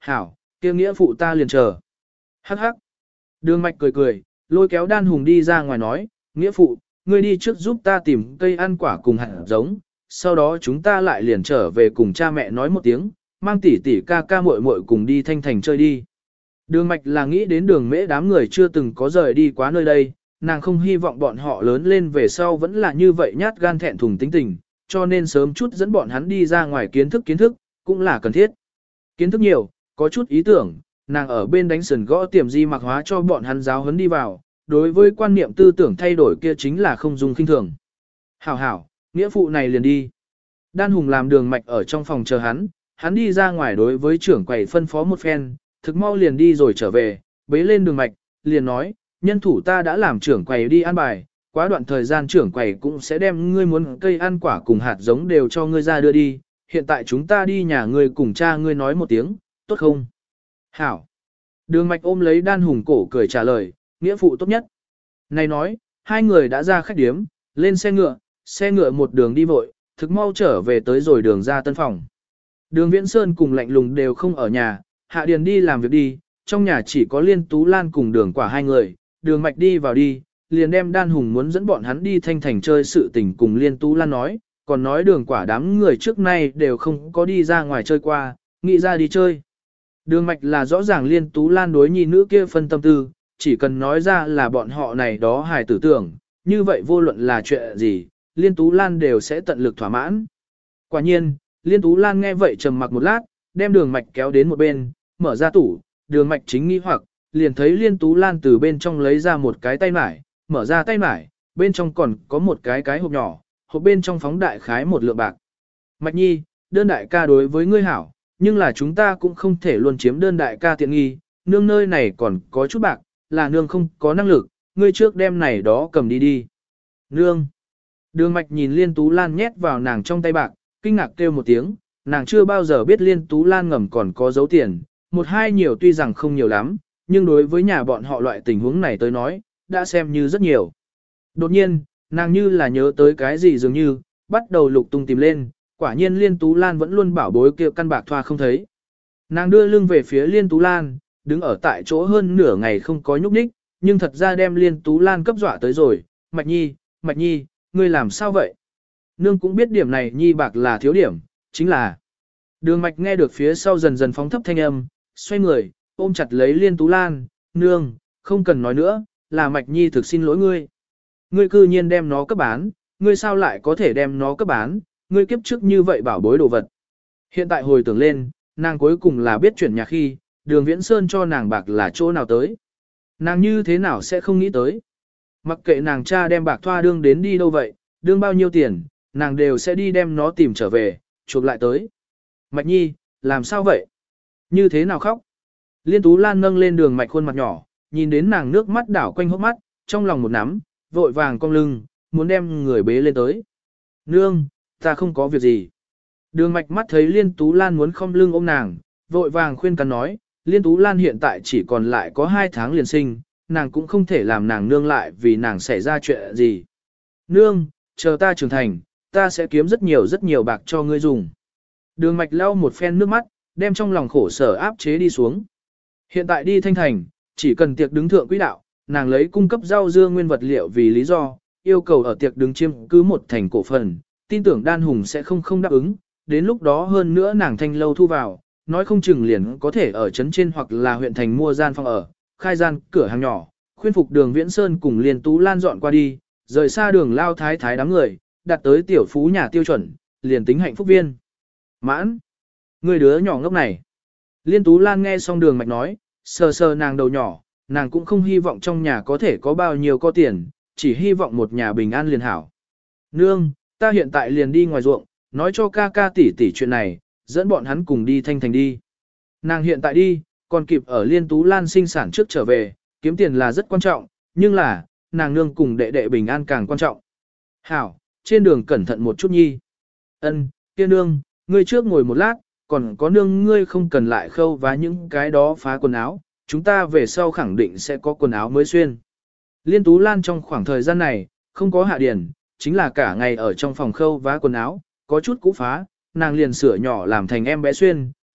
hảo, kia nghĩa phụ ta liền chờ. Hắc hắc. Đường mạch cười cười, lôi kéo đan hùng đi ra ngoài nói, nghĩa phụ, ngươi đi trước giúp ta tìm cây ăn quả cùng hạt giống, sau đó chúng ta lại liền trở về cùng cha mẹ nói một tiếng, mang tỷ tỷ ca ca muội muội cùng đi Thanh Thành chơi đi. Đường mạch là nghĩ đến đường mễ đám người chưa từng có rời đi quá nơi đây, nàng không hy vọng bọn họ lớn lên về sau vẫn là như vậy nhát gan thẹn thùng tính tình, cho nên sớm chút dẫn bọn hắn đi ra ngoài kiến thức cũng là cần thiết. Kiến thức nhiều, có chút ý tưởng, nàng ở bên đánh sườn gõ tiềm di mặc hóa cho bọn hắn giáo huấn đi vào, đối với quan niệm tư tưởng thay đổi kia chính là không dùng kinh thường. Hảo hảo, nghĩa phụ này liền đi. Đan Hùng làm đường mạch ở trong phòng chờ hắn đi ra ngoài đối với trưởng quầy phân phó một phen, thực mau liền đi rồi trở về, bế lên đường mạch, liền nói, nhân thủ ta đã làm trưởng quầy đi ăn bài, quá đoạn thời gian trưởng quầy cũng sẽ đem ngươi muốn cây ăn quả cùng hạt giống đều cho ngươi ra đưa đi, hiện tại chúng ta đi nhà ngươi cùng cha ngươi nói một tiếng, tốt không? Hảo. Đường mạch ôm lấy Đan Hùng cổ cười trả lời, nghĩa phụ tốt nhất. Này nói, hai người đã ra khách điếm, lên xe ngựa một đường đi vội, thực mau trở về tới rồi đường ra tân phòng. Đường Viễn Sơn cùng Lạnh Lùng đều không ở nhà, Hạ Điền đi làm việc đi, trong nhà chỉ có Liên Tú Lan cùng Đường Quả hai người, Đường Mạch đi vào đi, liền đem Đan Hùng muốn dẫn bọn hắn đi Thanh Thành chơi sự tình cùng Liên Tú Lan nói, còn nói Đường Quả đám người trước nay đều không có đi ra ngoài chơi qua, nghĩ ra đi chơi. Đường Mạch là rõ ràng Liên Tú Lan đối nhi nữ kia phân tâm tư, chỉ cần nói ra là bọn họ này đó hài tử tưởng, như vậy vô luận là chuyện gì, Liên Tú Lan đều sẽ tận lực thỏa mãn. Quả nhiên, Liên Tú Lan nghe vậy trầm mặc một lát, đem Đường Mạch kéo đến một bên, mở ra tủ, Đường Mạch chính nghi hoặc, liền thấy Liên Tú Lan từ bên trong lấy ra một cái tay mải, mở ra tay mải, bên trong còn có một cái hộp nhỏ, hộp bên trong phóng đại khái một lượng bạc. Mạch nhi, đơn đại ca đối với ngươi hảo, nhưng là chúng ta cũng không thể luôn chiếm đơn đại ca tiện nghi, nương nơi này còn có chút bạc, là nương không có năng lực, ngươi trước đem này đó cầm đi đi. Nương. Đường Mạch nhìn Liên Tú Lan nhét vào nàng trong tay bạc, kinh ngạc kêu một tiếng, nàng chưa bao giờ biết Liên Tú Lan ngầm còn có dấu tiền, một hai nhiều tuy rằng không nhiều lắm, nhưng đối với nhà bọn họ loại tình huống này tới nói, đã xem như rất nhiều. Đột nhiên, nàng như là nhớ tới cái gì dường như, bắt đầu lục tung tìm lên, quả nhiên Liên Tú Lan vẫn luôn bảo bối kia căn bạc thoa không thấy. Nàng đưa lưng về phía Liên Tú Lan, đứng ở tại chỗ hơn nửa ngày không có nhúc nhích, nhưng thật ra đem Liên Tú Lan cấp dọa tới rồi, Mạch Nhi, ngươi làm sao vậy? Nương cũng biết điểm này Nhi bạc là thiếu điểm, chính là. Đường Mạch nghe được phía sau dần dần phóng thấp thanh âm, xoay người, ôm chặt lấy Liên Tú Lan, nương, không cần nói nữa, là Mạch Nhi thực xin lỗi ngươi. Ngươi cư nhiên đem nó cấp bán, ngươi sao lại có thể đem nó cấp bán, ngươi kiếp trước như vậy bảo bối đồ vật. Hiện tại hồi tưởng lên, nàng cuối cùng là biết chuyển nhà khi, Đường Viễn Sơn cho nàng bạc là chỗ nào tới. Nàng như thế nào sẽ không nghĩ tới. Mặc kệ nàng cha đem bạc thoa đương đến đi đâu vậy, đương bao nhiêu tiền, nàng đều sẽ đi đem nó tìm trở về, chuộc lại tới. Mạch Nhi, làm sao vậy? Như thế nào khóc? Liên Tú Lan nâng lên Đường Mạch khuôn mặt nhỏ, nhìn đến nàng nước mắt đảo quanh hốc mắt, trong lòng một nắm, vội vàng cong lưng, muốn đem người bế lên tới. Nương, ta không có việc gì. Đường Mạch mắt thấy Liên Tú Lan muốn khom lưng ôm nàng, vội vàng khuyên can nói, Liên Tú Lan hiện tại chỉ còn lại có 2 tháng liền sinh, nàng cũng không thể làm nàng nương lại vì nàng xảy ra chuyện gì. Nương, chờ ta trưởng thành, ta sẽ kiếm rất nhiều bạc cho ngươi dùng. Đường Mạch lau một phen nước mắt, đem trong lòng khổ sở áp chế đi xuống. Hiện tại đi Thanh Thành, chỉ cần tiệc đứng thượng quỹ đạo, nàng lấy cung cấp rau dưa nguyên vật liệu vì lý do, yêu cầu ở tiệc đứng chiếm cứ một thành cổ phần, tin tưởng Đan Hùng sẽ không đáp ứng, đến lúc đó hơn nữa nàng thanh lâu thu vào, nói không chừng liền có thể ở trấn trên hoặc là huyện thành mua gian phòng ở, khai gian cửa hàng nhỏ, khuyên phục Đường Viễn Sơn cùng Liên Tú Lan dọn qua đi, rời xa Đường Lao Thái Thái đám người, đạt tới tiểu phú nhà tiêu chuẩn, liền tính hạnh phúc viên. Mãn, người đứa nhỏ ngốc này. Liên Tú Lan nghe xong Đường Mạch nói, sờ sờ nàng đầu nhỏ, nàng cũng không hy vọng trong nhà có thể có bao nhiêu có tiền, chỉ hy vọng một nhà bình an liền hảo. Nương, ta hiện tại liền đi ngoài ruộng, nói cho ca ca tỷ tỷ chuyện này, dẫn bọn hắn cùng đi Thanh Thành đi. Nàng hiện tại đi, còn kịp ở Liên Tú Lan sinh sản trước trở về, kiếm tiền là rất quan trọng, nhưng là, nàng nương cùng đệ đệ bình an càng quan trọng. Hảo, trên đường cẩn thận một chút nhi. Ân, kia nương, ngươi trước ngồi một lát, còn có nương ngươi không cần lại khâu vá những cái đó phá quần áo, chúng ta về sau khẳng định sẽ có quần áo mới xuyên. Liên Tú Lan trong khoảng thời gian này, không có Hạ Điền, chính là cả ngày ở trong phòng khâu vá quần áo, có chút cũ phá, nàng liền sửa nhỏ làm thành em bé xuyên,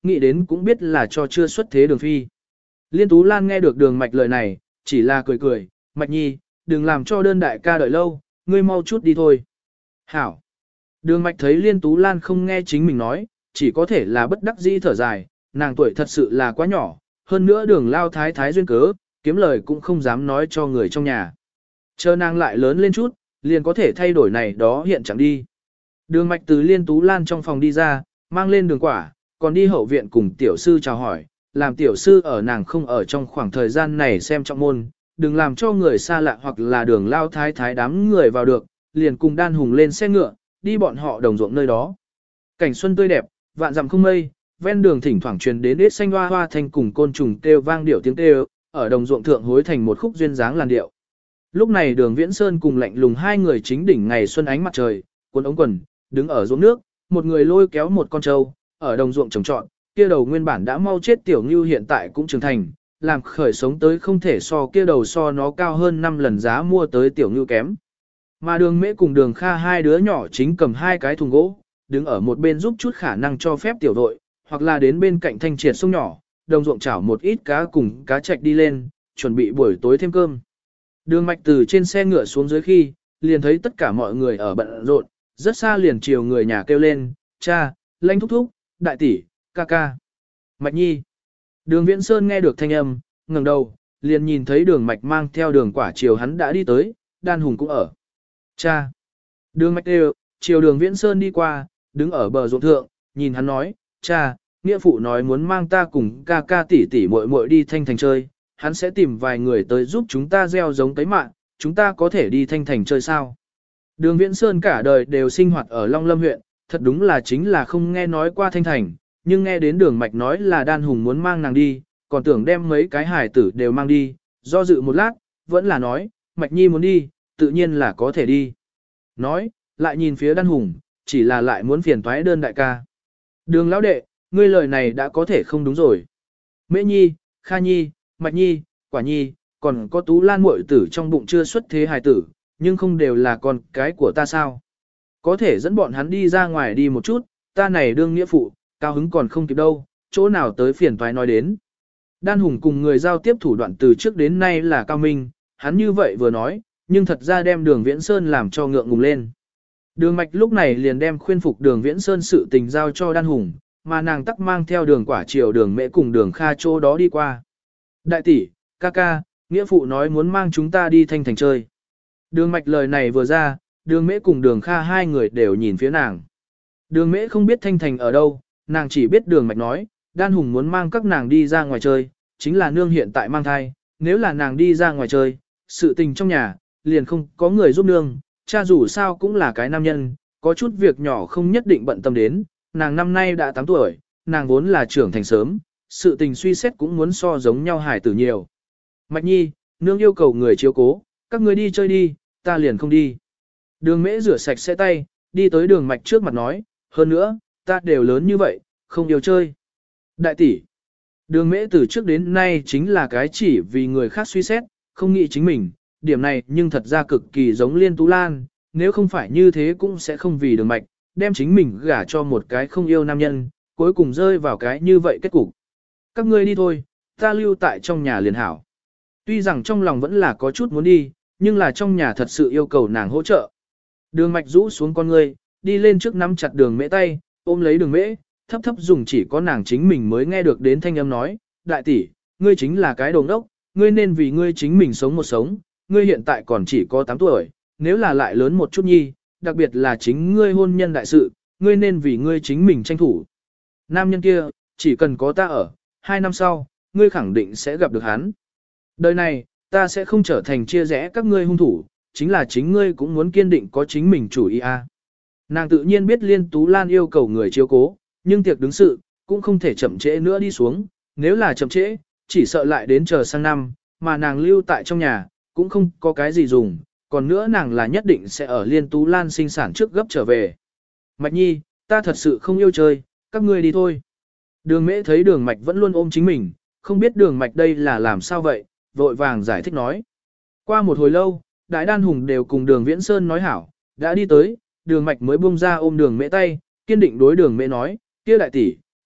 nghĩ đến cũng biết là cho chưa xuất thế đường phi. Liên Tú Lan nghe được đường mạch lời này, chỉ là cười cười, Mạch Nhi, đừng làm cho đơn đại ca đợi lâu, ngươi mau chút đi thôi. Hảo. Đường mạch thấy Liên Tú Lan không nghe chính mình nói, chỉ có thể là bất đắc dĩ thở dài, nàng tuổi thật sự là quá nhỏ, hơn nữa đường lao thái thái duyên cớ, kiếm lời cũng không dám nói cho người trong nhà. Chờ nàng lại lớn lên chút, liền có thể thay đổi này đó hiện chẳng đi. Đường mạch từ Liên Tú Lan trong phòng đi ra, mang lên đường quả, còn đi hậu viện cùng tiểu sư chào hỏi, làm tiểu sư ở nàng không ở trong khoảng thời gian này xem trọng môn, đừng làm cho người xa lạ hoặc là đường lao thái thái đám người vào được, liền cùng Đan Hùng lên xe ngựa, đi bọn họ đồng ruộng nơi đó. Cảnh xuân tươi đẹp, vạn dặm không mây, ven đường thỉnh thoảng truyền đến ít xanh hoa hoa thanh cùng côn trùng kêu vang điệu tiếng kêu, ở đồng ruộng thượng hối thành một khúc duyên dáng làn điệu. Lúc này Đường Viễn Sơn cùng Lạnh Lùng hai người chính đỉnh ngày xuân ánh mặt trời, cuốn ống quần, đứng ở ruộng nước, một người lôi kéo một con trâu, ở đồng ruộng trồng trọt, kia đầu nguyên bản đã mau chết tiểu Ngưu hiện tại cũng trưởng thành, làm khởi sống tới không thể so kia đầu so nó cao hơn 5 lần giá mua tới tiểu Ngưu kém. Mà Đường Mễ cùng Đường Kha hai đứa nhỏ chính cầm hai cái thùng gỗ, đứng ở một bên giúp chút khả năng cho phép tiểu đội, hoặc là đến bên cạnh thanh triệt sông nhỏ, đồng ruộng chảo một ít cá cùng cá trạch đi lên, chuẩn bị buổi tối thêm cơm. Đường Mạch từ trên xe ngựa xuống dưới khi, liền thấy tất cả mọi người ở bận rộn, rất xa liền chiều người nhà kêu lên, cha, Lanh thúc thúc, đại tỷ, ca ca. Mạch Nhi. Đường Viễn Sơn nghe được thanh âm, ngẩng đầu, liền nhìn thấy Đường Mạch mang theo Đường Quả chiều hắn đã đi tới, Đan Hùng cũng ở. Cha. Đường Mạch đều, chiều Đường Viễn Sơn đi qua, đứng ở bờ ruộng thượng, nhìn hắn nói, cha, nghĩa phụ nói muốn mang ta cùng ca ca tỷ tỷ muội muội đi Thanh Thành chơi, hắn sẽ tìm vài người tới giúp chúng ta gieo giống cấy mạ, chúng ta có thể đi Thanh Thành chơi sao? Đường Viễn Sơn cả đời đều sinh hoạt ở Long Lâm huyện, thật đúng là chính là không nghe nói qua Thanh Thành, nhưng nghe đến Đường Mạch nói là Đan Hùng muốn mang nàng đi, còn tưởng đem mấy cái hài tử đều mang đi, do dự một lát, vẫn là nói, Mạch Nhi muốn đi, tự nhiên là có thể đi. Nói, lại nhìn phía Đan Hùng, chỉ là lại muốn phiền toái đơn đại ca. Đường lão đệ, ngươi lời này đã có thể không đúng rồi. Mễ Nhi, Kha Nhi, Mạch Nhi, Quả Nhi, còn có Tú Lan muội tử trong bụng chưa xuất thế hài tử, nhưng không đều là con cái của ta sao? Có thể dẫn bọn hắn đi ra ngoài đi một chút, ta này đương nghĩa phụ, cao hứng còn không kịp đâu, chỗ nào tới phiền toái nói đến. Đan Hùng cùng người giao tiếp thủ đoạn từ trước đến nay là cao minh, hắn như vậy vừa nói, nhưng thật ra đem Đường Viễn Sơn làm cho ngượng ngùng lên. Đường Mạch lúc này liền đem khuyên phục Đường Viễn Sơn sự tình giao cho Đan Hùng, mà nàng tắc mang theo Đường Quả chiều Đường Mễ cùng Đường Kha chỗ đó đi qua. Đại tỷ, ca ca, nghĩa phụ nói muốn mang chúng ta đi Thanh Thành chơi. Đường Mạch lời này vừa ra, Đường Mễ cùng Đường Kha hai người đều nhìn phía nàng. Đường Mễ không biết Thanh Thành ở đâu, nàng chỉ biết Đường Mạch nói, Đan Hùng muốn mang các nàng đi ra ngoài chơi, chính là nương hiện tại mang thai, nếu là nàng đi ra ngoài chơi, sự tình trong nhà, liền không có người giúp nương, cha dù sao cũng là cái nam nhân, có chút việc nhỏ không nhất định bận tâm đến, nàng năm nay đã 8 tuổi, nàng vốn là trưởng thành sớm, sự tình suy xét cũng muốn so giống nhau hài tử nhiều. Mạch Nhi, nương yêu cầu người chiếu cố, các người đi chơi đi, ta liền không đi. Đường Mễ rửa sạch sẽ tay, đi tới Đường Mạch trước mặt nói, hơn nữa, ta đều lớn như vậy, không yêu chơi. Đại tỷ, Đường Mễ từ trước đến nay chính là cái chỉ vì người khác suy xét, không nghĩ chính mình, điểm này nhưng thật ra cực kỳ giống Liên Tú Lan, nếu không phải như thế cũng sẽ không vì Đường Mạch, đem chính mình gả cho một cái không yêu nam nhân, cuối cùng rơi vào cái như vậy kết cục. Các ngươi đi thôi, ta lưu tại trong nhà liền hảo. Tuy rằng trong lòng vẫn là có chút muốn đi, nhưng là trong nhà thật sự yêu cầu nàng hỗ trợ. Đường Mạch rũ xuống con ngươi, đi lên trước nắm chặt Đường Mễ tay, ôm lấy Đường Mễ, thấp thấp dùng chỉ có nàng chính mình mới nghe được đến thanh âm nói, đại tỷ, ngươi chính là cái đồ ngốc, ngươi nên vì ngươi chính mình sống một sống, ngươi hiện tại còn chỉ có 8 tuổi, nếu là lại lớn một chút nhi, đặc biệt là chính ngươi hôn nhân đại sự, ngươi nên vì ngươi chính mình tranh thủ. Nam nhân kia, chỉ cần có ta ở, 2 năm sau, ngươi khẳng định sẽ gặp được hắn. Đời này, ta sẽ không trở thành chia rẽ các ngươi hung thủ, chính là chính ngươi cũng muốn kiên định có chính mình chủ ý a. Nàng tự nhiên biết Liên Tú Lan yêu cầu người chiếu cố, nhưng tiệc đứng sự, cũng không thể chậm trễ nữa đi xuống, nếu là chậm trễ, chỉ sợ lại đến chờ sang năm, mà nàng lưu tại trong nhà, cũng không có cái gì dùng, còn nữa nàng là nhất định sẽ ở Liên Tú Lan sinh sản trước gấp trở về. Mạch Nhi, ta thật sự không yêu chơi, các ngươi đi thôi. Đường Mễ thấy Đường Mạch vẫn luôn ôm chính mình, không biết Đường Mạch đây là làm sao vậy, vội vàng giải thích nói. Qua một hồi lâu, Đại Đan Hùng đều cùng Đường Viễn Sơn nói hảo, đã đi tới, Đường Mạch mới buông ra ôm Đường Mễ tay, kiên định đối Đường Mễ nói, kia đại tỷ,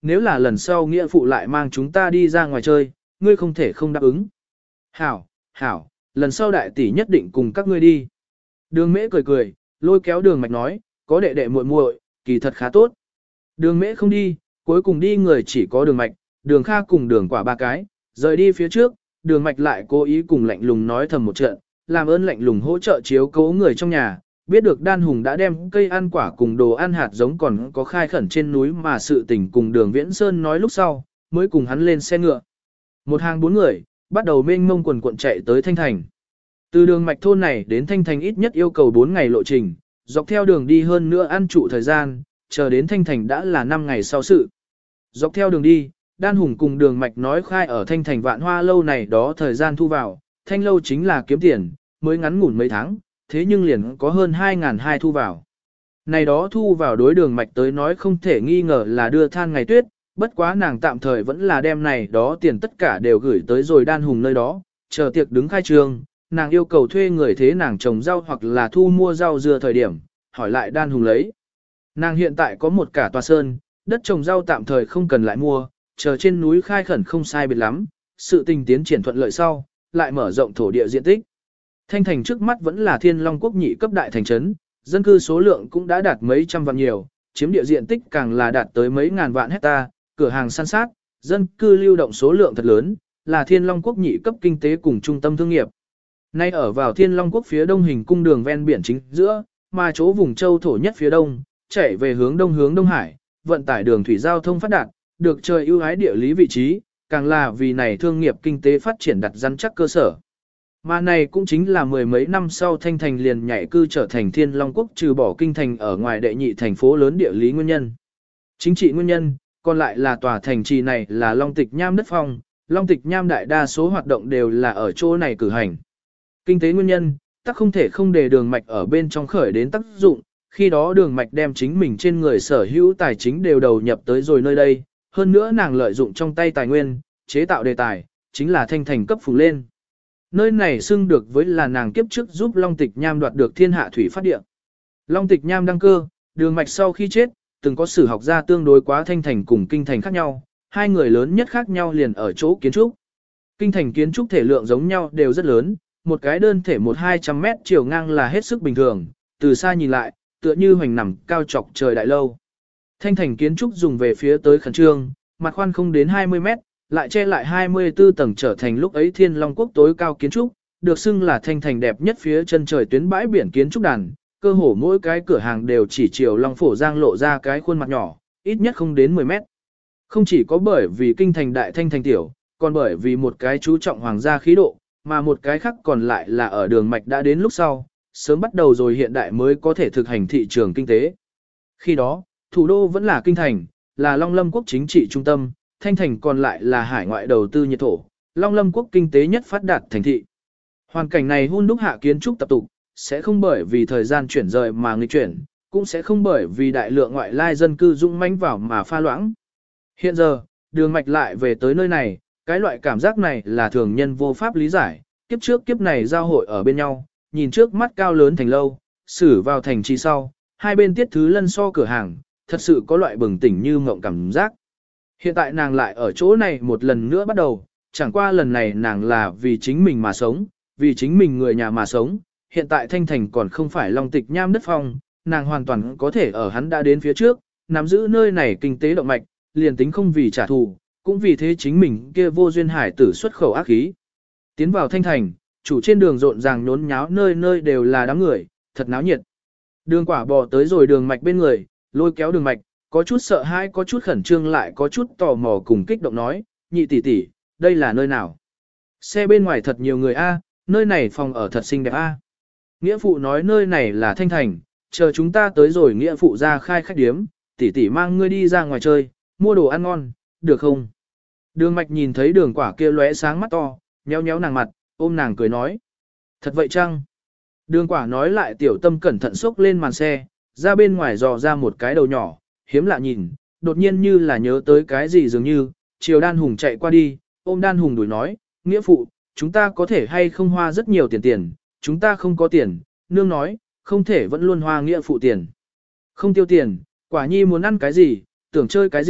nếu là lần sau nghĩa phụ lại mang chúng ta đi ra ngoài chơi, ngươi không thể không đáp ứng. Hảo, hảo, lần sau đại tỷ nhất định cùng các ngươi đi. Đường mễ cười cười, lôi kéo đường mạch nói, có đệ đệ muội muội, kỳ thật khá tốt. Đường mễ không đi, cuối cùng đi người chỉ có đường mạch, đường kha cùng đường quả ba cái, rời đi phía trước, đường mạch lại cố ý cùng lạnh lùng nói thầm một trận, làm ơn lạnh lùng hỗ trợ chiếu cố người trong nhà, biết được đan hùng đã đem cây ăn quả cùng đồ ăn hạt giống còn có khai khẩn trên núi mà sự tình cùng đường Viễn Sơn nói lúc sau, mới cùng hắn lên xe ngựa. Một hàng 4 người, bắt đầu mênh mông quần cuộn chạy tới Thanh Thành. Từ đường mạch thôn này đến Thanh Thành ít nhất yêu cầu 4 ngày lộ trình, dọc theo đường đi hơn nữa ăn trụ thời gian, chờ đến Thanh Thành đã là 5 ngày sau sự. Dọc theo đường đi, đan hùng cùng đường mạch nói khai ở Thanh Thành Vạn Hoa lâu này đó thời gian thu vào, Thanh lâu chính là kiếm tiền, mới ngắn ngủn mấy tháng, thế nhưng liền có hơn 2.200 thu vào. Này đó thu vào đối đường mạch tới nói không thể nghi ngờ là đưa than ngày tuyết, bất quá nàng tạm thời vẫn là đem này đó tiền tất cả đều gửi tới rồi đan hùng nơi đó, chờ tiệc đứng khai trương, nàng yêu cầu thuê người thế nàng trồng rau hoặc là thu mua rau dưa thời điểm, hỏi lại đan hùng lấy. Nàng hiện tại có một cả tòa sơn, đất trồng rau tạm thời không cần lại mua, chờ trên núi khai khẩn không sai biệt lắm, sự tình tiến triển thuận lợi sau, lại mở rộng thổ địa diện tích. Thanh Thành trước mắt vẫn là Thiên Long quốc nhị cấp đại thành trấn, dân cư số lượng cũng đã đạt mấy trăm vạn nhiều, chiếm địa diện tích càng là đạt tới mấy ngàn vạn hecta, cửa hàng san sát, dân cư lưu động số lượng thật lớn, là Thiên Long quốc nhị cấp kinh tế cùng trung tâm thương nghiệp. Nay ở vào Thiên Long quốc phía đông hình cung đường ven biển chính giữa, mà chỗ vùng châu thổ nhất phía đông, chạy về hướng Đông Hải, vận tải đường thủy giao thông phát đạt, được trời ưu ái địa lý vị trí, càng là vì này thương nghiệp kinh tế phát triển đặt rắn chắc cơ sở. Mà này cũng chính là mười mấy năm sau Thanh Thành liền nhảy cư trở thành Thiên Long quốc trừ bỏ kinh thành ở ngoài đệ nhị thành phố lớn địa lý nguyên nhân. Chính trị nguyên nhân, còn lại là tòa thành trì này là Long Tịch Nham đất phong, Long Tịch Nham đại đa số hoạt động đều là ở chỗ này cử hành. Kinh tế nguyên nhân, tắc không thể không để đường mạch ở bên trong khởi đến tác dụng, khi đó đường mạch đem chính mình trên người sở hữu tài chính đều đầu nhập tới rồi nơi đây, hơn nữa nàng lợi dụng trong tay tài nguyên, chế tạo đề tài, chính là Thanh Thành cấp phù lên. Nơi này xưng được với là nàng kiếp trước giúp Long Tịch Nham đoạt được thiên hạ thủy phát địa. Long Tịch Nham đăng cơ, đường mạch sau khi chết, từng có sử học gia tương đối quá Thanh Thành cùng Kinh Thành khác nhau, hai người lớn nhất khác nhau liền ở chỗ kiến trúc. Kinh Thành kiến trúc thể lượng giống nhau đều rất lớn, một cái đơn thể 1-200 mét chiều ngang là hết sức bình thường, từ xa nhìn lại, tựa như hoành nằm cao chọc trời đại lâu. Thanh Thành kiến trúc dùng về phía tới khẩn trương, mặt khoan không đến 20 mét, lại che lại 24 tầng trở thành lúc ấy Thiên Long quốc tối cao kiến trúc, được xưng là Thanh Thành đẹp nhất phía chân trời tuyến bãi biển kiến trúc đàn, cơ hồ mỗi cái cửa hàng đều chỉ chiều Long Phổ Giang lộ ra cái khuôn mặt nhỏ, ít nhất không đến 10 mét. Không chỉ có bởi vì kinh thành đại Thanh Thành tiểu, còn bởi vì một cái chú trọng hoàng gia khí độ, mà một cái khác còn lại là ở đường mạch đã đến lúc sau, sớm bắt đầu rồi hiện đại mới có thể thực hành thị trường kinh tế. Khi đó, thủ đô vẫn là kinh thành, là Long Lâm quốc chính trị trung tâm, Thanh Thành còn lại là hải ngoại đầu tư nhiệt thổ, Long Lâm quốc kinh tế nhất phát đạt thành thị. Hoàn cảnh này hun đúc hạ kiến trúc tập tục, sẽ không bởi vì thời gian chuyển rời mà nghịch chuyển, cũng sẽ không bởi vì đại lượng ngoại lai dân cư dũng mãnh vào mà pha loãng. Hiện giờ, đường mạch lại về tới nơi này, cái loại cảm giác này là thường nhân vô pháp lý giải, kiếp trước kiếp này giao hội ở bên nhau, nhìn trước mắt cao lớn thành lâu, xử vào thành trì sau, hai bên tiết thứ lân so cửa hàng, thật sự có loại bừng tỉnh như mộng cảm giác. Hiện tại nàng lại ở chỗ này một lần nữa bắt đầu, chẳng qua lần này nàng là vì chính mình mà sống, vì chính mình người nhà mà sống, hiện tại Thanh Thành còn không phải Long Tịch Nham đất phong, nàng hoàn toàn có thể ở hắn đã đến phía trước, nắm giữ nơi này kinh tế động mạch, liền tính không vì trả thù, cũng vì thế chính mình kia vô duyên hải tử xuất khẩu ác khí. Tiến vào Thanh Thành, chủ trên đường rộn ràng nhốn nháo nơi nơi đều là đám người, thật náo nhiệt. Đường quả bò tới rồi đường mạch bên người, lôi kéo đường mạch, có chút sợ hãi, có chút khẩn trương lại có chút tò mò cùng kích động nói, nhị tỷ tỷ, đây là nơi nào? Xe bên ngoài thật nhiều người a, nơi này phòng ở thật xinh đẹp a. Nghĩa phụ nói nơi này là Thanh Thành, chờ chúng ta tới rồi nghĩa phụ ra khai khách điếm, tỷ tỷ mang ngươi đi ra ngoài chơi, mua đồ ăn ngon, được không? Đường mạch nhìn thấy đường quả kia lóe sáng mắt to, nhéo nhéo nàng mặt, ôm nàng cười nói. Thật vậy chăng? Đường quả nói lại tiểu tâm cẩn thận xốc lên màn xe, ra bên ngoài dò ra một cái đầu nhỏ, hiếm lạ nhìn, đột nhiên như là nhớ tới cái gì dường như, chiều đan hùng chạy qua đi, ôm đan hùng đuổi nói, nghĩa phụ, chúng ta có thể hay không hoa rất nhiều tiền, chúng ta không có tiền, nương nói, không thể vẫn luôn hoa nghĩa phụ tiền. Không tiêu tiền, quả nhi muốn ăn cái gì, tưởng chơi cái gì,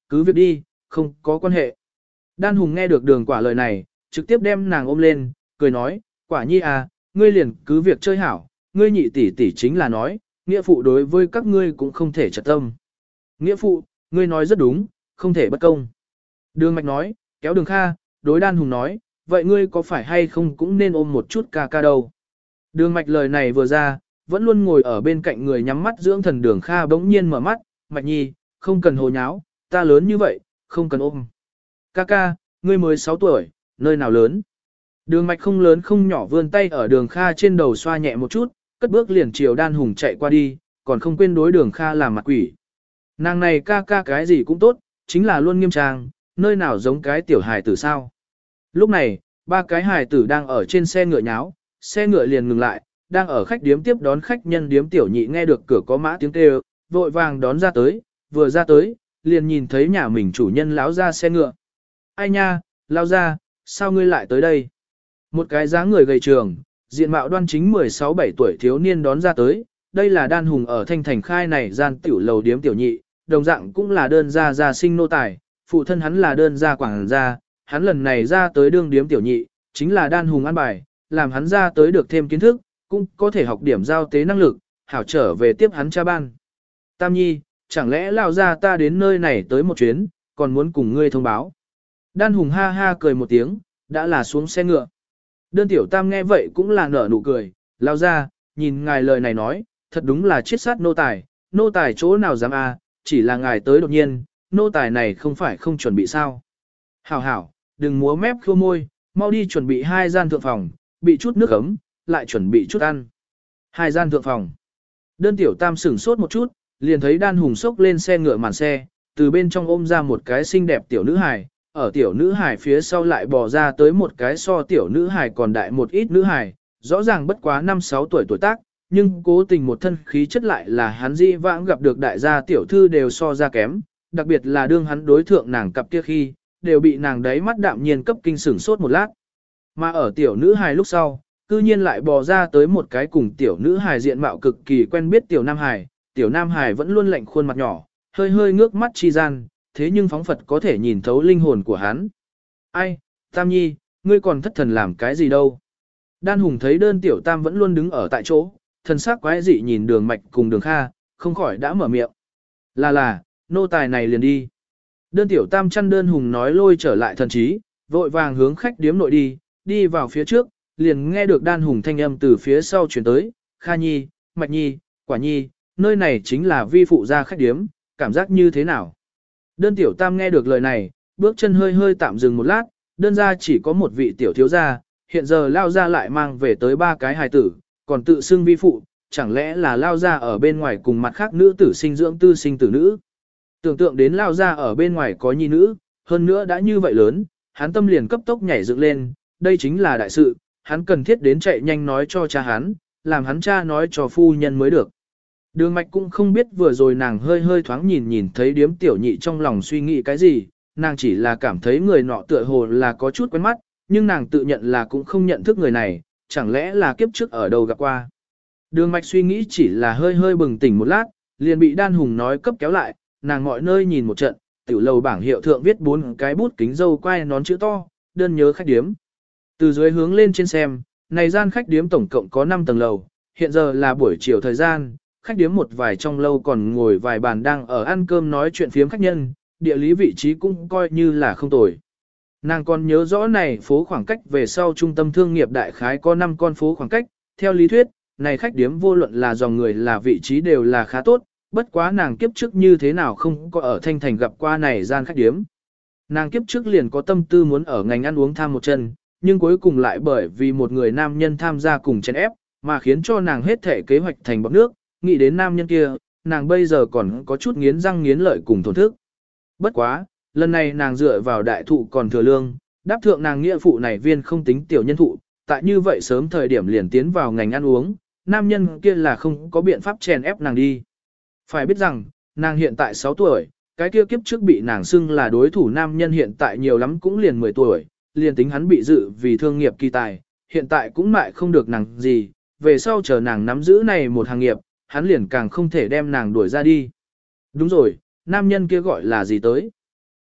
cứ việc đi, không có quan hệ. Đan Hùng nghe được Đường Quả lời này, trực tiếp đem nàng ôm lên, cười nói, Quả nhi à, ngươi liền cứ việc chơi hảo, ngươi nhị tỷ tỷ chính là nói, nghĩa phụ đối với các ngươi cũng không thể trật tâm. Nghĩa phụ, ngươi nói rất đúng, không thể bất công. Đường Mạch nói, kéo Đường Kha, đối Đan Hùng nói, vậy ngươi có phải hay không cũng nên ôm một chút ca ca đâu. Đường Mạch lời này vừa ra, vẫn luôn ngồi ở bên cạnh người nhắm mắt dưỡng thần Đường Kha bỗng nhiên mở mắt, Mạch nhi, không cần hồ nháo, ta lớn như vậy, không cần ôm. Ca ca, ngươi mới 6 tuổi, nơi nào lớn. Đường Mạch không lớn không nhỏ vươn tay ở Đường Kha trên đầu xoa nhẹ một chút, cất bước liền chiều Đan Hùng chạy qua đi, còn không quên đối Đường Kha làm mặt quỷ. Nàng này ca ca cái gì cũng tốt, chính là luôn nghiêm trang, nơi nào giống cái tiểu hài tử sao. Lúc này, ba cái hài tử đang ở trên xe ngựa nháo, xe ngựa liền ngừng lại, đang ở khách điếm tiếp đón khách nhân điếm tiểu nhị nghe được cửa có mã tiếng kêu, vội vàng đón ra tới, vừa ra tới, liền nhìn thấy nhà mình chủ nhân láo ra xe ngựa. Ai nha, lao ra, sao ngươi lại tới đây? Một cái dáng người gầy trường, diện mạo đoan chính 16-17 tuổi thiếu niên đón ra tới, đây là Đan Hùng ở Thanh Thành khai này gian tiểu lầu điếm tiểu nhị, đồng dạng cũng là đơn gia sinh nô tài, phụ thân hắn là đơn gia quảng gia, hắn lần này ra tới đương điếm tiểu nhị, chính là Đan Hùng an bài, làm hắn ra tới được thêm kiến thức, cũng có thể học điểm giao tế năng lực, hảo trở về tiếp hắn cha ban. Tam Nhi, chẳng lẽ lao ra ta đến nơi này tới một chuyến, còn muốn cùng ngươi thông báo. Đan Hùng ha ha cười một tiếng, đã là xuống xe ngựa. Đơn tiểu tam nghe vậy cũng là nở nụ cười, lao ra, nhìn ngài lời này nói, thật đúng là chiết sát nô tài chỗ nào dám chỉ là ngài tới đột nhiên, nô tài này không phải không chuẩn bị sao. Hảo hảo, đừng múa mép khô môi, mau đi chuẩn bị 2 gian thượng phòng, bị chút nước ấm, lại chuẩn bị chút ăn. 2 gian thượng phòng. Đơn tiểu tam sửng sốt một chút, liền thấy Đan Hùng xốc lên xe ngựa màn xe, từ bên trong ôm ra một cái xinh đẹp tiểu nữ hài, ở tiểu nữ hài phía sau lại bò ra tới một cái so tiểu nữ hài còn đại một ít nữ hài, rõ ràng bất quá 5-6 tuổi tuổi tác, nhưng cố tình một thân khí chất lại là hắn dĩ vãng gặp được đại gia tiểu thư đều so ra kém, đặc biệt là đương hắn đối thượng nàng cặp kia khi, đều bị nàng đáy mắt đạm nhiên cấp kinh sửng sốt một lát. Mà ở tiểu nữ hài lúc sau, cư nhiên lại bò ra tới một cái cùng tiểu nữ hài diện mạo cực kỳ quen biết tiểu nam hài vẫn luôn lạnh khuôn mặt nhỏ, hơi hơi ngước mắt chi gian, thế nhưng phóng Phật có thể nhìn thấu linh hồn của hắn. Ai, Tam Nhi, ngươi còn thất thần làm cái gì đâu? Đan Hùng thấy đơn tiểu tam vẫn luôn đứng ở tại chỗ, thần sắc quái dị nhìn Đường Mạch cùng Đường Kha, không khỏi đã mở miệng. Là, nô tài này liền đi. Đơn tiểu tam chăn đơn Hùng nói lôi trở lại thần trí, vội vàng hướng khách điếm nội đi vào phía trước, liền nghe được Đan Hùng thanh âm từ phía sau chuyển tới, Kha Nhi, Mạch Nhi, Quả Nhi, nơi này chính là vi phụ gia khách điếm, cảm giác như thế nào? Đơn tiểu tam nghe được lời này, bước chân hơi hơi tạm dừng một lát, đơn ra chỉ có một vị tiểu thiếu gia, hiện giờ lao ra lại mang về tới 3 cái hài tử, còn tự xưng vi phụ, chẳng lẽ là lao ra ở bên ngoài cùng mặt khác nữ tử sinh dưỡng tư sinh tử nữ. Tưởng tượng đến lao ra ở bên ngoài có nhi nữ, hơn nữa đã như vậy lớn, hắn tâm liền cấp tốc nhảy dựng lên, đây chính là đại sự, hắn cần thiết đến chạy nhanh nói cho cha hắn, làm hắn cha nói cho phu nhân mới được. Đường Mạch cũng không biết vừa rồi nàng hơi hơi thoáng nhìn thấy điếm tiểu nhị trong lòng suy nghĩ cái gì, nàng chỉ là cảm thấy người nọ tựa hồ là có chút quen mắt, nhưng nàng tự nhận là cũng không nhận thức người này, chẳng lẽ là kiếp trước ở đâu gặp qua. Đường Mạch suy nghĩ chỉ là hơi hơi bừng tỉnh một lát, liền bị Đan Hùng nói cấp kéo lại, nàng mọi nơi nhìn một trận, tiểu lầu bảng hiệu thượng viết 4 cái bút kính dâu quai nón chữ to, đơn nhớ khách điếm. Từ dưới hướng lên trên xem, này gian khách điếm tổng cộng có 5 tầng lầu, hiện giờ là buổi chiều thời gian, khách điếm một vài trong lâu còn ngồi vài bàn đang ở ăn cơm nói chuyện phiếm khách nhân, địa lý vị trí cũng coi như là không tồi. Nàng còn nhớ rõ này phố khoảng cách về sau trung tâm thương nghiệp đại khái có 5 con phố khoảng cách, theo lý thuyết, này khách điếm vô luận là dòng người là vị trí đều là khá tốt, bất quá nàng kiếp trước như thế nào không có ở Thanh Thành gặp qua này gian khách điếm. Nàng kiếp trước liền có tâm tư muốn ở ngành ăn uống tham một chân, nhưng cuối cùng lại bởi vì một người nam nhân tham gia cùng chèn ép, mà khiến cho nàng hết thể kế hoạch thành bọt nước, nghĩ đến nam nhân kia, nàng bây giờ còn có chút nghiến răng nghiến lợi cùng thổn thức. Bất quá, lần này nàng dựa vào đại thụ còn thừa lương, đáp thượng nàng nghĩa phụ này viên không tính tiểu nhân thụ, tại như vậy sớm thời điểm liền tiến vào ngành ăn uống, nam nhân kia là không có biện pháp chèn ép nàng đi. Phải biết rằng, nàng hiện tại 6 tuổi, cái kia kiếp trước bị nàng xưng là đối thủ nam nhân hiện tại nhiều lắm cũng liền 10 tuổi, liền tính hắn bị dự vì thương nghiệp kỳ tài, hiện tại cũng lại không được nàng gì, về sau chờ nàng nắm giữ này một hàng nghiệp, hắn liền càng không thể đem nàng đuổi ra đi. Đúng rồi, nam nhân kia gọi là gì tới?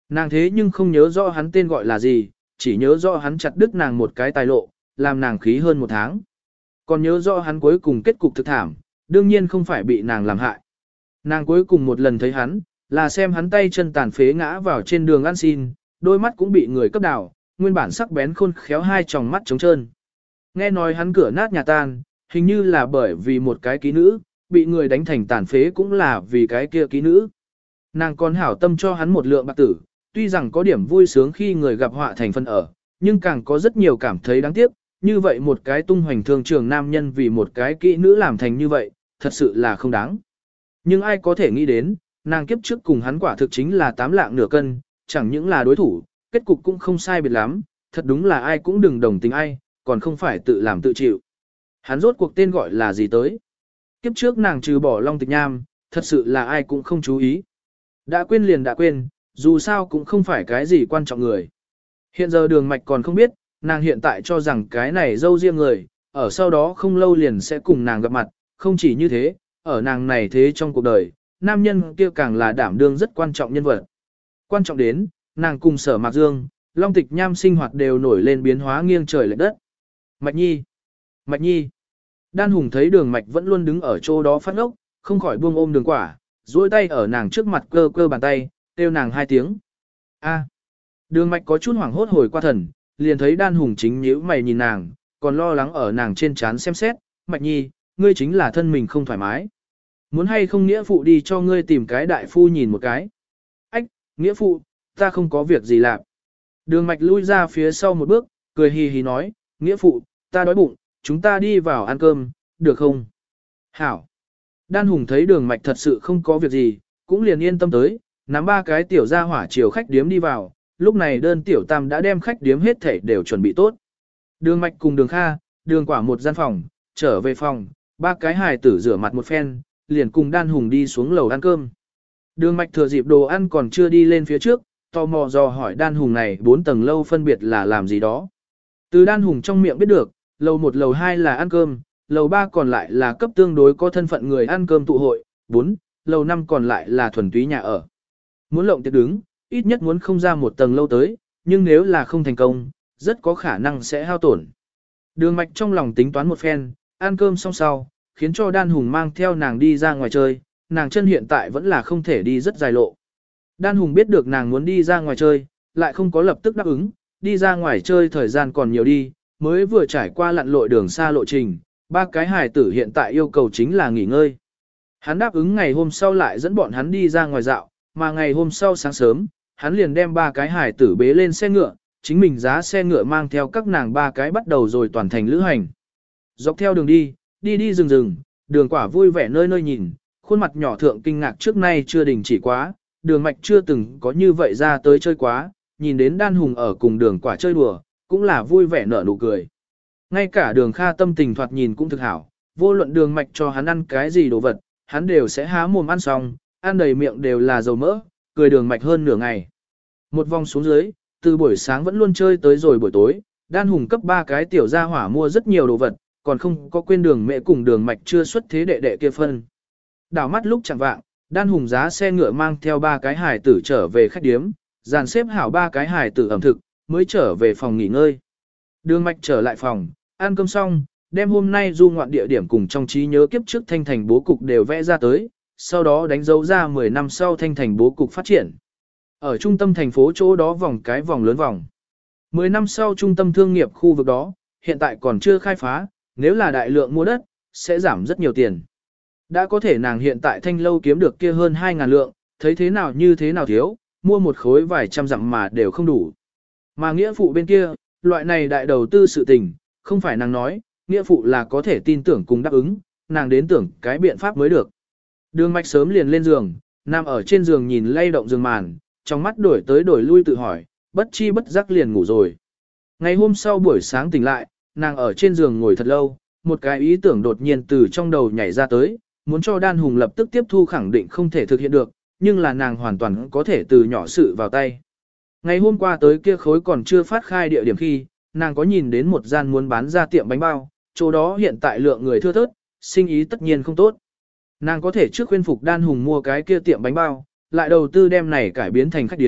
Nàng thế nhưng không nhớ rõ hắn tên gọi là gì, chỉ nhớ rõ hắn chặt đứt nàng một cái tài lộ, làm nàng khí hơn một tháng. Còn nhớ rõ hắn cuối cùng kết cục thực thảm, đương nhiên không phải bị nàng làm hại. Nàng cuối cùng một lần thấy hắn, là xem hắn tay chân tàn phế ngã vào trên đường ăn xin, đôi mắt cũng bị người cấp đảo, nguyên bản sắc bén khôn khéo hai tròng mắt trống trơn. Nghe nói hắn cửa nát nhà tan, hình như là bởi vì một cái ký nữ, bị người đánh thành tàn phế cũng là vì cái kia ký nữ. Nàng còn hảo tâm cho hắn một lượng bạc tử, tuy rằng có điểm vui sướng khi người gặp họa thành phân ở, nhưng càng có rất nhiều cảm thấy đáng tiếc, như vậy một cái tung hoành thương trường nam nhân vì một cái kỹ nữ làm thành như vậy, thật sự là không đáng. Nhưng ai có thể nghĩ đến, nàng kiếp trước cùng hắn quả thực chính là 8 lạng nửa cân, chẳng những là đối thủ, kết cục cũng không sai biệt lắm, thật đúng là ai cũng đừng đồng tình ai, còn không phải tự làm tự chịu. Hắn rốt cuộc tên gọi là gì tới? Kiếp trước nàng trừ bỏ Long Tịch Nham, thật sự là ai cũng không chú ý. Đã quên liền đã quên, dù sao cũng không phải cái gì quan trọng người. Hiện giờ Đường Mạch còn không biết, nàng hiện tại cho rằng cái này dâu riêng người, ở sau đó không lâu liền sẽ cùng nàng gặp mặt, không chỉ như thế, ở nàng này thế trong cuộc đời, nam nhân kia càng là đảm đương rất quan trọng nhân vật. Quan trọng đến, nàng cùng Sở Mạc Dương, Long Tịch Nham sinh hoạt đều nổi lên biến hóa nghiêng trời lệch đất. Mạch Nhi! Mạch Nhi! Đan Hùng thấy Đường Mạch vẫn luôn đứng ở chỗ đó phát ngốc, không khỏi buông ôm Đường Quả, duỗi tay ở nàng trước mặt cơ cơ bàn tay, kêu nàng 2 tiếng. A. Đường Mạch có chút hoảng hốt hồi qua thần, liền thấy Đan Hùng chính nhíu mày nhìn nàng, còn lo lắng ở nàng trên trán xem xét, Mạch Nhi, ngươi chính là thân mình không thoải mái. Muốn hay không nghĩa phụ đi cho ngươi tìm cái đại phu nhìn một cái. Ách, nghĩa phụ, ta không có việc gì làm. Đường Mạch lui ra phía sau một bước, cười hì hì nói, nghĩa phụ, ta đói bụng, chúng ta đi vào ăn cơm, được không? Hảo. Đan Hùng thấy Đường Mạch thật sự không có việc gì, cũng liền yên tâm tới, nắm 3 cái tiểu gia hỏa chiều khách điếm đi vào, lúc này đơn tiểu tam đã đem khách điếm hết thảy đều chuẩn bị tốt. Đường Mạch cùng Đường Kha, Đường Quả một gian phòng, trở về phòng, 3 cái hài tử rửa mặt một phen, liền cùng Đan Hùng đi xuống lầu ăn cơm. Đường Mạch thừa dịp đồ ăn còn chưa đi lên phía trước, tò mò dò hỏi Đan Hùng này 4 tầng lâu phân biệt là làm gì đó. Từ Đan Hùng trong miệng biết được, lầu 1 lầu 2 là ăn cơm, lầu 3 còn lại là cấp tương đối có thân phận người ăn cơm tụ hội, 4, lầu 5 còn lại là thuần túy nhà ở. Muốn lộng tiệc đứng, ít nhất muốn không ra 1 tầng lâu tới, nhưng nếu là không thành công, rất có khả năng sẽ hao tổn. Đường Mạch trong lòng tính toán một phen, ăn cơm xong sau, khiến cho Đan Hùng mang theo nàng đi ra ngoài chơi, nàng chân hiện tại vẫn là không thể đi rất dài lộ. Đan Hùng biết được nàng muốn đi ra ngoài chơi, lại không có lập tức đáp ứng, đi ra ngoài chơi thời gian còn nhiều đi, mới vừa trải qua lặn lội đường xa lộ trình, 3 cái hài tử hiện tại yêu cầu chính là nghỉ ngơi. Hắn đáp ứng ngày hôm sau lại dẫn bọn hắn đi ra ngoài dạo, mà ngày hôm sau sáng sớm, hắn liền đem 3 cái hài tử bế lên xe ngựa, chính mình giá xe ngựa mang theo các nàng 3 cái bắt đầu rồi toàn thành lữ hành. Dọc theo đường đi, đi rừng, Đường Quả vui vẻ nơi nơi nhìn, khuôn mặt nhỏ thượng kinh ngạc trước nay chưa đình chỉ quá, Đường Mạch chưa từng có như vậy ra tới chơi quá, nhìn đến Đan Hùng ở cùng Đường Quả chơi đùa, cũng là vui vẻ nở nụ cười. Ngay cả Đường Kha tâm tình thoạt nhìn cũng thực hảo, vô luận Đường Mạch cho hắn ăn cái gì đồ vật, hắn đều sẽ há mồm ăn xong, ăn đầy miệng đều là dầu mỡ, cười Đường Mạch hơn nửa ngày. Một vòng xuống dưới, từ buổi sáng vẫn luôn chơi tới rồi buổi tối, Đan Hùng cấp 3 cái tiểu gia hỏa mua rất nhiều đồ vật, còn không có quên Đường Mẹ cùng Đường Mạch chưa xuất thế đệ đệ kia phân. Đảo mắt lúc chẳng vạng, Đan Hùng giá xe ngựa mang theo 3 cái hài tử trở về khách điếm, dàn xếp hảo 3 cái hài tử ẩm thực, mới trở về phòng nghỉ ngơi. Đường Mạch trở lại phòng, ăn cơm xong, đem hôm nay du ngoạn địa điểm cùng trong trí nhớ kiếp trước Thanh Thành bố cục đều vẽ ra tới, sau đó đánh dấu ra 10 năm sau Thanh Thành bố cục phát triển. Ở trung tâm thành phố chỗ đó vòng cái vòng lớn vòng. 10 năm sau trung tâm thương nghiệp khu vực đó, hiện tại còn chưa khai phá, nếu là đại lượng mua đất, sẽ giảm rất nhiều tiền. Đã có thể nàng hiện tại Thanh lâu kiếm được kia hơn 2.000 lượng, thấy thế nào như thế nào thiếu, mua một khối vài trăm dặm mà đều không đủ. Mà nghĩa phụ bên kia, loại này đại đầu tư sự tình, không phải nàng nói, nghĩa phụ là có thể tin tưởng cùng đáp ứng, nàng đến tưởng cái biện pháp mới được. Đường Mạch sớm liền lên giường, nằm ở trên giường nhìn lay động giường màn, trong mắt đổi tới đổi lui tự hỏi, bất chi bất giác liền ngủ rồi. Ngày hôm sau buổi sáng tỉnh lại, nàng ở trên giường ngồi thật lâu, một cái ý tưởng đột nhiên từ trong đầu nhảy ra tới, muốn cho Đan Hùng lập tức tiếp thu khẳng định không thể thực hiện được, nhưng là nàng hoàn toàn có thể từ nhỏ sự vào tay. Ngày hôm qua tới kia khối còn chưa phát khai địa điểm khi, nàng có nhìn đến một gian muốn bán ra tiệm bánh bao, chỗ đó hiện tại lượng người thưa thớt, sinh ý tất nhiên không tốt. Nàng có thể trước khuyên phục Đan Hùng mua cái kia tiệm bánh bao, lại đầu tư đem này cải biến thành khách điếm,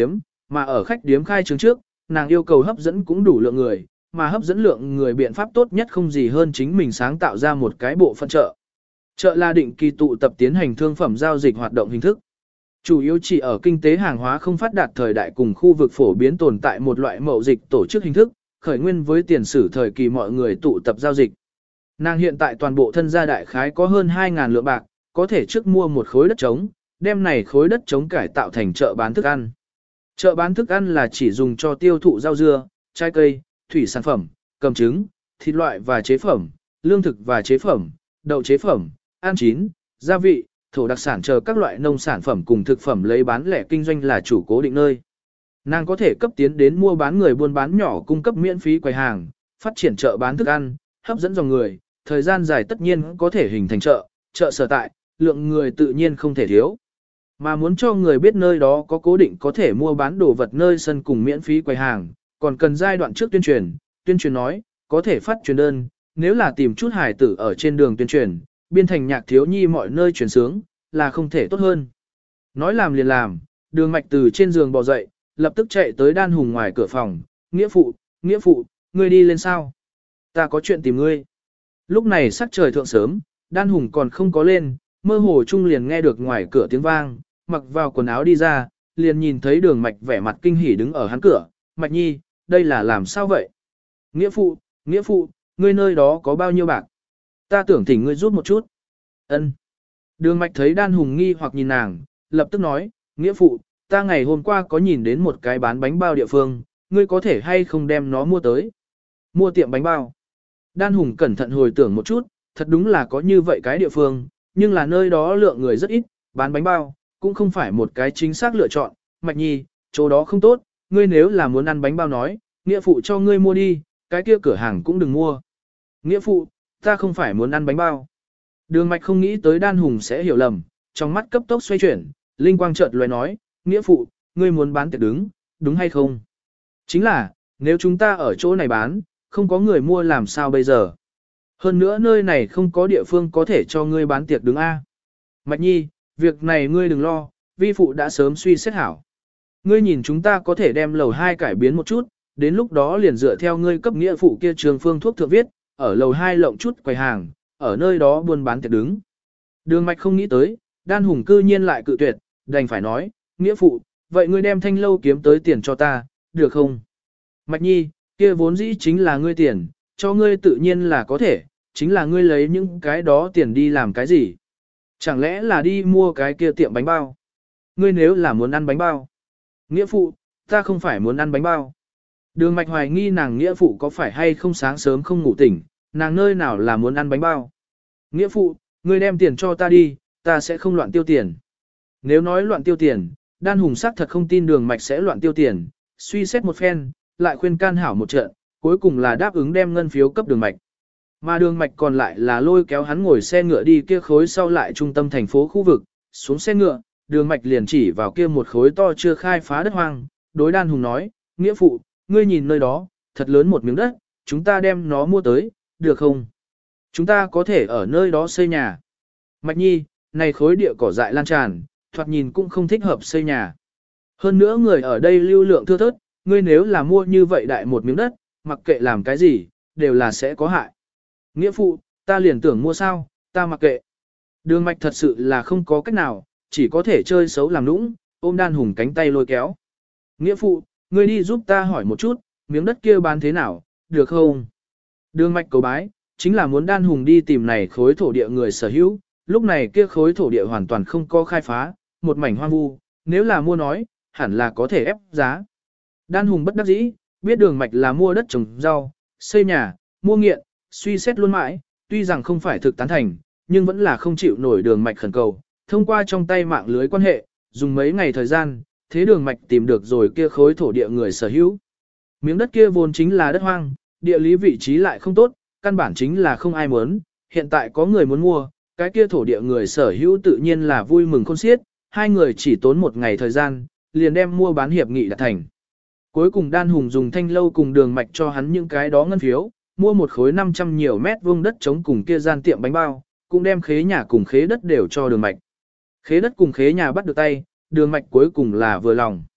mà ở khách điếm khai trương trước, nàng yêu cầu hấp dẫn cũng đủ lượng người, mà hấp dẫn lượng người biện pháp tốt nhất không gì hơn chính mình sáng tạo ra một cái bộ phận chợ. Chợ là định kỳ tụ tập tiến hành thương phẩm giao dịch hoạt động hình thức. Chủ yếu chỉ ở kinh tế hàng hóa không phát đạt thời đại cùng khu vực phổ biến tồn tại một loại mậu dịch tổ chức hình thức, khởi nguyên với tiền sử thời kỳ mọi người tụ tập giao dịch. Nàng hiện tại toàn bộ thân gia đại khái có hơn 2.000 lượng bạc, có thể trước mua một khối đất trống, đem này khối đất trống cải tạo thành chợ bán thức ăn. Chợ bán thức ăn là chỉ dùng cho tiêu thụ rau dưa, trái cây, thủy sản phẩm, cầm trứng, thịt loại và chế phẩm, lương thực và chế phẩm, đậu chế phẩm, ăn chín, gia vị, thổ đặc sản chờ các loại nông sản phẩm cùng thực phẩm lấy bán lẻ kinh doanh là chủ cố định nơi. Nàng có thể cấp tiến đến mua bán người buôn bán nhỏ cung cấp miễn phí quầy hàng, phát triển chợ bán thức ăn, hấp dẫn dòng người, thời gian dài tất nhiên có thể hình thành chợ, chợ sở tại, lượng người tự nhiên không thể thiếu. Mà muốn cho người biết nơi đó có cố định có thể mua bán đồ vật nơi sân cùng miễn phí quầy hàng, còn cần giai đoạn trước tuyên truyền nói, có thể phát truyền đơn, nếu là tìm chút hài tử ở trên đường tuyên truyền, biên thành nhạc thiếu nhi mọi nơi truyền sướng, là không thể tốt hơn. Nói làm liền làm, Đường Mạch từ trên giường bò dậy, lập tức chạy tới Đan Hùng ngoài cửa phòng, nghĩa phụ, ngươi đi lên sao? Ta có chuyện tìm ngươi. Lúc này sắc trời thượng sớm, Đan Hùng còn không có lên, mơ hồ chung liền nghe được ngoài cửa tiếng vang, mặc vào quần áo đi ra, liền nhìn thấy Đường Mạch vẻ mặt kinh hỉ đứng ở hắn cửa, Mạch nhi, đây là làm sao vậy? Nghĩa phụ, ngươi nơi đó có bao nhiêu bạc? Ta tưởng thỉnh ngươi giúp một chút. Ân. Đường Mạch thấy Đan Hùng nghi hoặc nhìn nàng, lập tức nói, nghĩa phụ, ta ngày hôm qua có nhìn đến một cái bán bánh bao địa phương, ngươi có thể hay không đem nó mua tới? Mua tiệm bánh bao. Đan Hùng cẩn thận hồi tưởng một chút, thật đúng là có như vậy cái địa phương, nhưng là nơi đó lượng người rất ít, bán bánh bao, cũng không phải một cái chính xác lựa chọn. Mạch nhi, chỗ đó không tốt, ngươi nếu là muốn ăn bánh bao nói, nghĩa phụ cho ngươi mua đi, cái kia cửa hàng cũng đừng mua. Nghĩa phụ, ta không phải muốn ăn bánh bao. Đường Mạch không nghĩ tới Đan Hùng sẽ hiểu lầm, trong mắt cấp tốc xoay chuyển, linh quang chợt lóe nói, nghĩa phụ, ngươi muốn bán tiệc đứng, đúng hay không? Chính là, nếu chúng ta ở chỗ này bán, không có người mua làm sao bây giờ? Hơn nữa nơi này không có địa phương có thể cho ngươi bán tiệc đứng A. Mạch nhi, việc này ngươi đừng lo, vi phụ đã sớm suy xét hảo. Ngươi nhìn chúng ta có thể đem lầu 2 cải biến một chút, đến lúc đó liền dựa theo ngươi cấp nghĩa phụ kia trường phương thuốc thượng viết, ở lầu 2 lộng chút quầy hàng, ở nơi đó buôn bán tiệc đứng. Đường Mạch không nghĩ tới, Đan Hùng cư nhiên lại cự tuyệt, đành phải nói, nghĩa phụ, vậy ngươi đem thanh lâu kiếm tới tiền cho ta, được không? Mạch nhi, kia vốn dĩ chính là ngươi tiền, cho ngươi tự nhiên là có thể, chính là ngươi lấy những cái đó tiền đi làm cái gì? Chẳng lẽ là đi mua cái kia tiệm bánh bao? Ngươi nếu là muốn ăn bánh bao. Nghĩa phụ, ta không phải muốn ăn bánh bao. Đường Mạch hoài nghi nàng nghĩa phụ có phải hay không sáng sớm không ngủ tỉnh, nàng nơi nào là muốn ăn bánh bao. Nghĩa phụ, ngươi đem tiền cho ta đi, ta sẽ không loạn tiêu tiền. Nếu nói loạn tiêu tiền, Đan Hùng xác thật không tin Đường Mạch sẽ loạn tiêu tiền, suy xét một phen, lại khuyên can hảo một trận, cuối cùng là đáp ứng đem ngân phiếu cấp Đường Mạch. Mà Đường Mạch còn lại là lôi kéo hắn ngồi xe ngựa đi kia khối sau lại trung tâm thành phố khu vực, xuống xe ngựa, Đường Mạch liền chỉ vào kia một khối to chưa khai phá đất hoang, đối Đan Hùng nói, nghĩa phụ, ngươi nhìn nơi đó, thật lớn một miếng đất, chúng ta đem nó mua tới, được không? Chúng ta có thể ở nơi đó xây nhà. Mạch nhi, này khối địa cỏ dại lan tràn, thoạt nhìn cũng không thích hợp xây nhà. Hơn nữa người ở đây lưu lượng thưa thớt, ngươi nếu là mua như vậy đại một miếng đất, mặc kệ làm cái gì, đều là sẽ có hại. Nghĩa phụ, ta liền tưởng mua sao, ta mặc kệ. Đường Mạch thật sự là không có cách nào, chỉ có thể chơi xấu làm nũng, ôm Đan Hùng cánh tay lôi kéo. Nghĩa phụ, ngươi đi giúp ta hỏi một chút, miếng đất kia bán thế nào, được không? Đường Mạch cầu bái, chính là muốn Đan Hùng đi tìm này khối thổ địa người sở hữu, lúc này kia khối thổ địa hoàn toàn không có khai phá, một mảnh hoang vu, nếu là mua nói, hẳn là có thể ép giá. Đan Hùng bất đắc dĩ, biết Đường Mạch là mua đất trồng rau, xây nhà, mua nghiện, suy xét luôn mãi, tuy rằng không phải thực tán thành, nhưng vẫn là không chịu nổi Đường Mạch khẩn cầu, thông qua trong tay mạng lưới quan hệ, dùng mấy ngày thời gian, thế Đường Mạch tìm được rồi kia khối thổ địa người sở hữu. Miếng đất kia vốn chính là đất hoang, địa lý vị trí lại không tốt, căn bản chính là không ai muốn, hiện tại có người muốn mua, cái kia thổ địa người sở hữu tự nhiên là vui mừng khôn xiết, hai người chỉ tốn một ngày thời gian, liền đem mua bán hiệp nghị đạt thành. Cuối cùng Đan Hùng dùng thanh lâu cùng Đường Mạch cho hắn những cái đó ngân phiếu, mua một khối 500 nhiều mét vuông đất trống cùng kia gian tiệm bánh bao, cũng đem khế nhà cùng khế đất đều cho Đường Mạch. Khế đất cùng khế nhà bắt được tay, Đường Mạch cuối cùng là vừa lòng.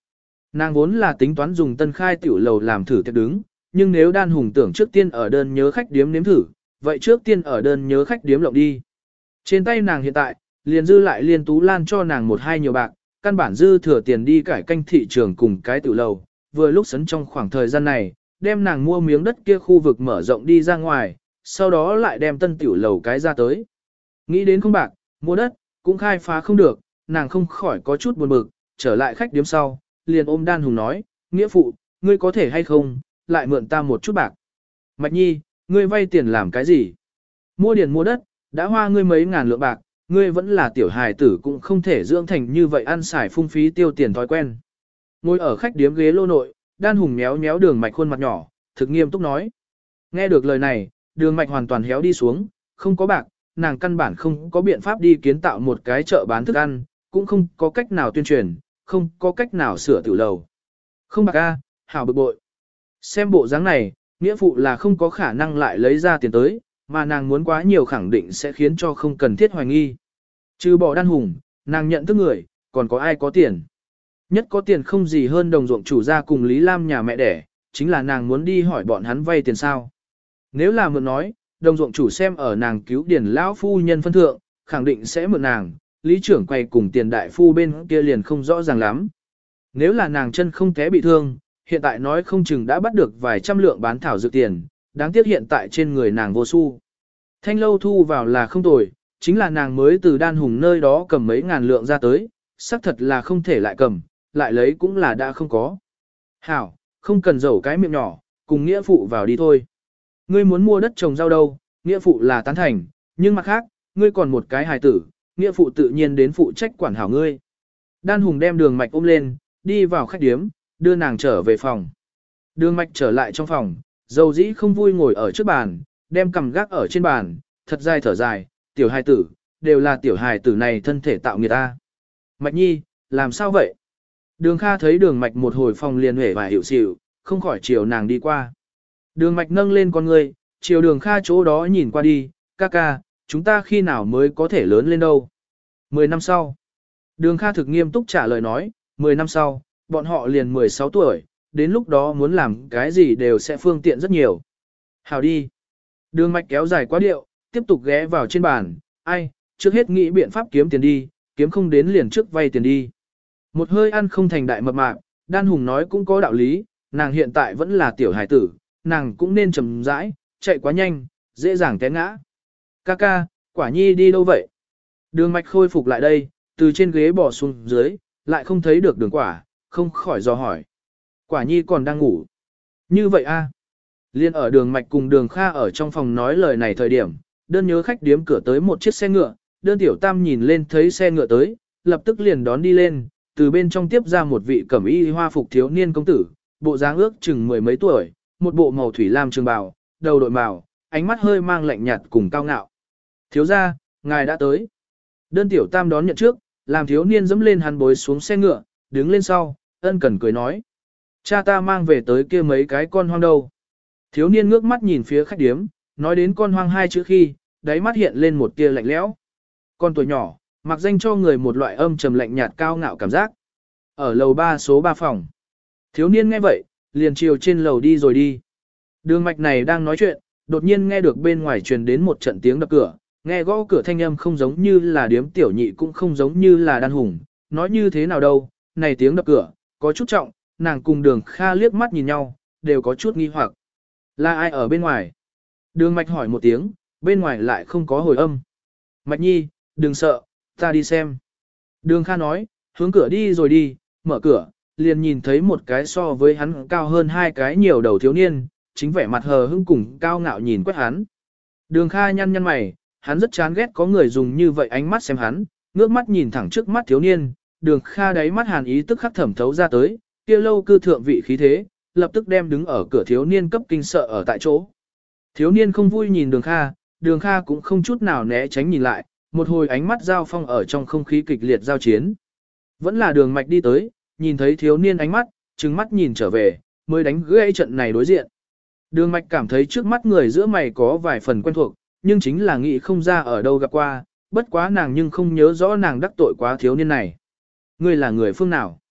Nàng vốn là tính toán dùng tân khai tiểu lầu làm thử tiệc đứng, nhưng nếu Đan Hùng tưởng trước tiên ở đơn nhớ khách điếm nếm thử, vậy trước tiên ở đơn nhớ khách điếm lộng đi. Trên tay nàng hiện tại, liền dư lại Liên Tú Lan cho nàng một hai nhiều bạc, căn bản dư thừa tiền đi cải canh thị trường cùng cái tiểu lầu, vừa lúc sấn trong khoảng thời gian này, đem nàng mua miếng đất kia khu vực mở rộng đi ra ngoài, sau đó lại đem tân tiểu lầu cái ra tới. Nghĩ đến không bạc, mua đất, cũng khai phá không được, nàng không khỏi có chút buồn bực, trở lại khách điếm sau, liền ôm Đan Hùng nói, nghĩa phụ, ngươi có thể hay không, lại mượn ta một chút bạc. Mạch Nhi, ngươi vay tiền làm cái gì? Mua điền mua đất, đã hoa ngươi mấy ngàn lượng bạc, ngươi vẫn là tiểu hài tử cũng không thể dưỡng thành như vậy ăn xài phung phí tiêu tiền thói quen. Ngồi ở khách điếm ghế lô nội, Đan Hùng méo méo Đường Mạch khuôn mặt nhỏ, thực nghiêm túc nói. Nghe được lời này, Đường Mạch hoàn toàn héo đi xuống, không có bạc, nàng căn bản không có biện pháp đi kiến tạo một cái chợ bán thức ăn, cũng không có cách nào tuyên truyền, không có cách nào sửa tiểu lầu. Không bạc a, hảo bực bội. Xem bộ dáng này, nghĩa phụ là không có khả năng lại lấy ra tiền tới, mà nàng muốn quá nhiều khẳng định sẽ khiến cho không cần thiết hoài nghi. Trừ bỏ Đan Hùng, nàng nhận thức người, còn có ai có tiền. Nhất có tiền không gì hơn đồng ruộng chủ gia cùng Lý Lam nhà mẹ đẻ, chính là nàng muốn đi hỏi bọn hắn vay tiền sao. Nếu là mượn nói, đồng ruộng chủ xem ở nàng cứu điển lão phu nhân phân thượng, khẳng định sẽ mượn nàng, lý trưởng quay cùng tiền đại phu bên kia liền không rõ ràng lắm. Nếu là nàng chân không té bị thương, hiện tại nói không chừng đã bắt được vài trăm lượng bán thảo dược tiền, đáng tiếc hiện tại trên người nàng vô xu. Thanh lâu thu vào là không tồi, chính là nàng mới từ Đan Hùng nơi đó cầm mấy ngàn lượng ra tới, xác thật là không thể lại cầm, lại lấy cũng là đã không có. Hảo, không cần dẩu cái miệng nhỏ, cùng nghĩa phụ vào đi thôi. Ngươi muốn mua đất trồng rau đâu, nghĩa phụ là tán thành, nhưng mặt khác, ngươi còn một cái hài tử, nghĩa phụ tự nhiên đến phụ trách quản hảo ngươi. Đan Hùng đem Đường Mạch ôm lên, đi vào khách điếm, đưa nàng trở về phòng. Đường Mạch trở lại trong phòng, dầu dĩ không vui ngồi ở trước bàn, đem cầm gác ở trên bàn, thật dài thở dài, tiểu hài tử, đều là tiểu hài tử này thân thể tạo nghiệt ta. Mạch Nhi, làm sao vậy? Đường Kha thấy Đường Mạch một hồi phòng liền hể và hiểu xỉu, không khỏi chiều nàng đi qua. Đường Mạch nâng lên con người, chiều Đường Kha chỗ đó nhìn qua đi, ca ca, chúng ta khi nào mới có thể lớn lên đâu? 10 năm sau. Đường Kha thực nghiêm túc trả lời nói, 10 năm sau, bọn họ liền 16 tuổi, đến lúc đó muốn làm cái gì đều sẽ phương tiện rất nhiều. Hào đi. Đường Mạch kéo dài quá điệu, tiếp tục ghé vào trên bàn, ai, trước hết nghĩ biện pháp kiếm tiền đi, kiếm không đến liền trước vay tiền đi. Một hơi ăn không thành đại mập mạp, Đan Hùng nói cũng có đạo lý, nàng hiện tại vẫn là tiểu hài tử, nàng cũng nên chậm rãi, chạy quá nhanh, dễ dàng té ngã. Ca, quả nhi đi đâu vậy? Đường Mạch khôi phục lại đây, từ trên ghế bỏ xuống dưới, lại không thấy được Đường Quả, không khỏi dò hỏi. Quả nhi còn đang ngủ. Như vậy a? Liên ở Đường Mạch cùng Đường Kha ở trong phòng nói lời này thời điểm, đơn nhớ khách điếm cửa tới một chiếc xe ngựa, đơn tiểu tam nhìn lên thấy xe ngựa tới, lập tức liền đón đi lên, từ bên trong tiếp ra một vị cẩm y hoa phục thiếu niên công tử, bộ dáng ước chừng mười mấy tuổi, một bộ màu thủy lam trường bào, đầu đội màu, ánh mắt hơi mang lạnh nhạt cùng cao ngạo. Thiếu gia, ngài đã tới. Đơn tiểu tam đón nhận trước, làm thiếu niên dẫm lên hắn bối xuống xe ngựa, đứng lên sau, ân cần cười nói. Cha ta mang về tới kia mấy cái con hoang đâu. Thiếu niên ngước mắt nhìn phía khách điếm, nói đến con hoang hai chữ khi, đáy mắt hiện lên một tia lạnh lẽo. Con tuổi nhỏ, mặc danh cho người một loại âm trầm lạnh nhạt cao ngạo cảm giác. Ở lầu 3 số 3 phòng. Thiếu niên nghe vậy, liền chiều trên lầu đi rồi đi. Đường Mạch này đang nói chuyện, đột nhiên nghe được bên ngoài truyền đến một trận tiếng đập cửa, nghe gõ cửa thanh âm không giống như là điếm tiểu nhị cũng không giống như là Đan Hùng, nói như thế nào đâu, này tiếng đập cửa, có chút trọng, nàng cùng Đường Kha liếc mắt nhìn nhau, đều có chút nghi hoặc. Là ai ở bên ngoài? Đường Mạch hỏi một tiếng, bên ngoài lại không có hồi âm. Mạch Nhi, đừng sợ, ta đi xem. Đường Kha nói, hướng cửa đi rồi đi, mở cửa, liền nhìn thấy một cái so với hắn cao hơn hai cái nhiều đầu thiếu niên, chính vẻ mặt hờ hững cùng cao ngạo nhìn quét hắn. Đường Kha nhăn nhăn mày, hắn rất chán ghét có người dùng như vậy ánh mắt xem hắn, ngước mắt nhìn thẳng trước mắt thiếu niên, Đường Kha đáy mắt hàn ý tức khắc thẩm thấu ra tới, kia lâu cư thượng vị khí thế, lập tức đem đứng ở cửa thiếu niên cấp kinh sợ ở tại chỗ. Thiếu niên không vui nhìn Đường Kha cũng không chút nào né tránh nhìn lại, một hồi ánh mắt giao phong ở trong không khí kịch liệt giao chiến. Vẫn là Đường Mạch đi tới, nhìn thấy thiếu niên ánh mắt, trừng mắt nhìn trở về, mới đánh gãy trận này đối diện. Đường Mạch cảm thấy trước mắt người giữa mày có vài phần quen thuộc, nhưng chính là nghĩ không ra ở đâu gặp qua, bất quá nàng nhưng không nhớ rõ nàng đắc tội quá thiếu niên này. Ngươi là người phương nào?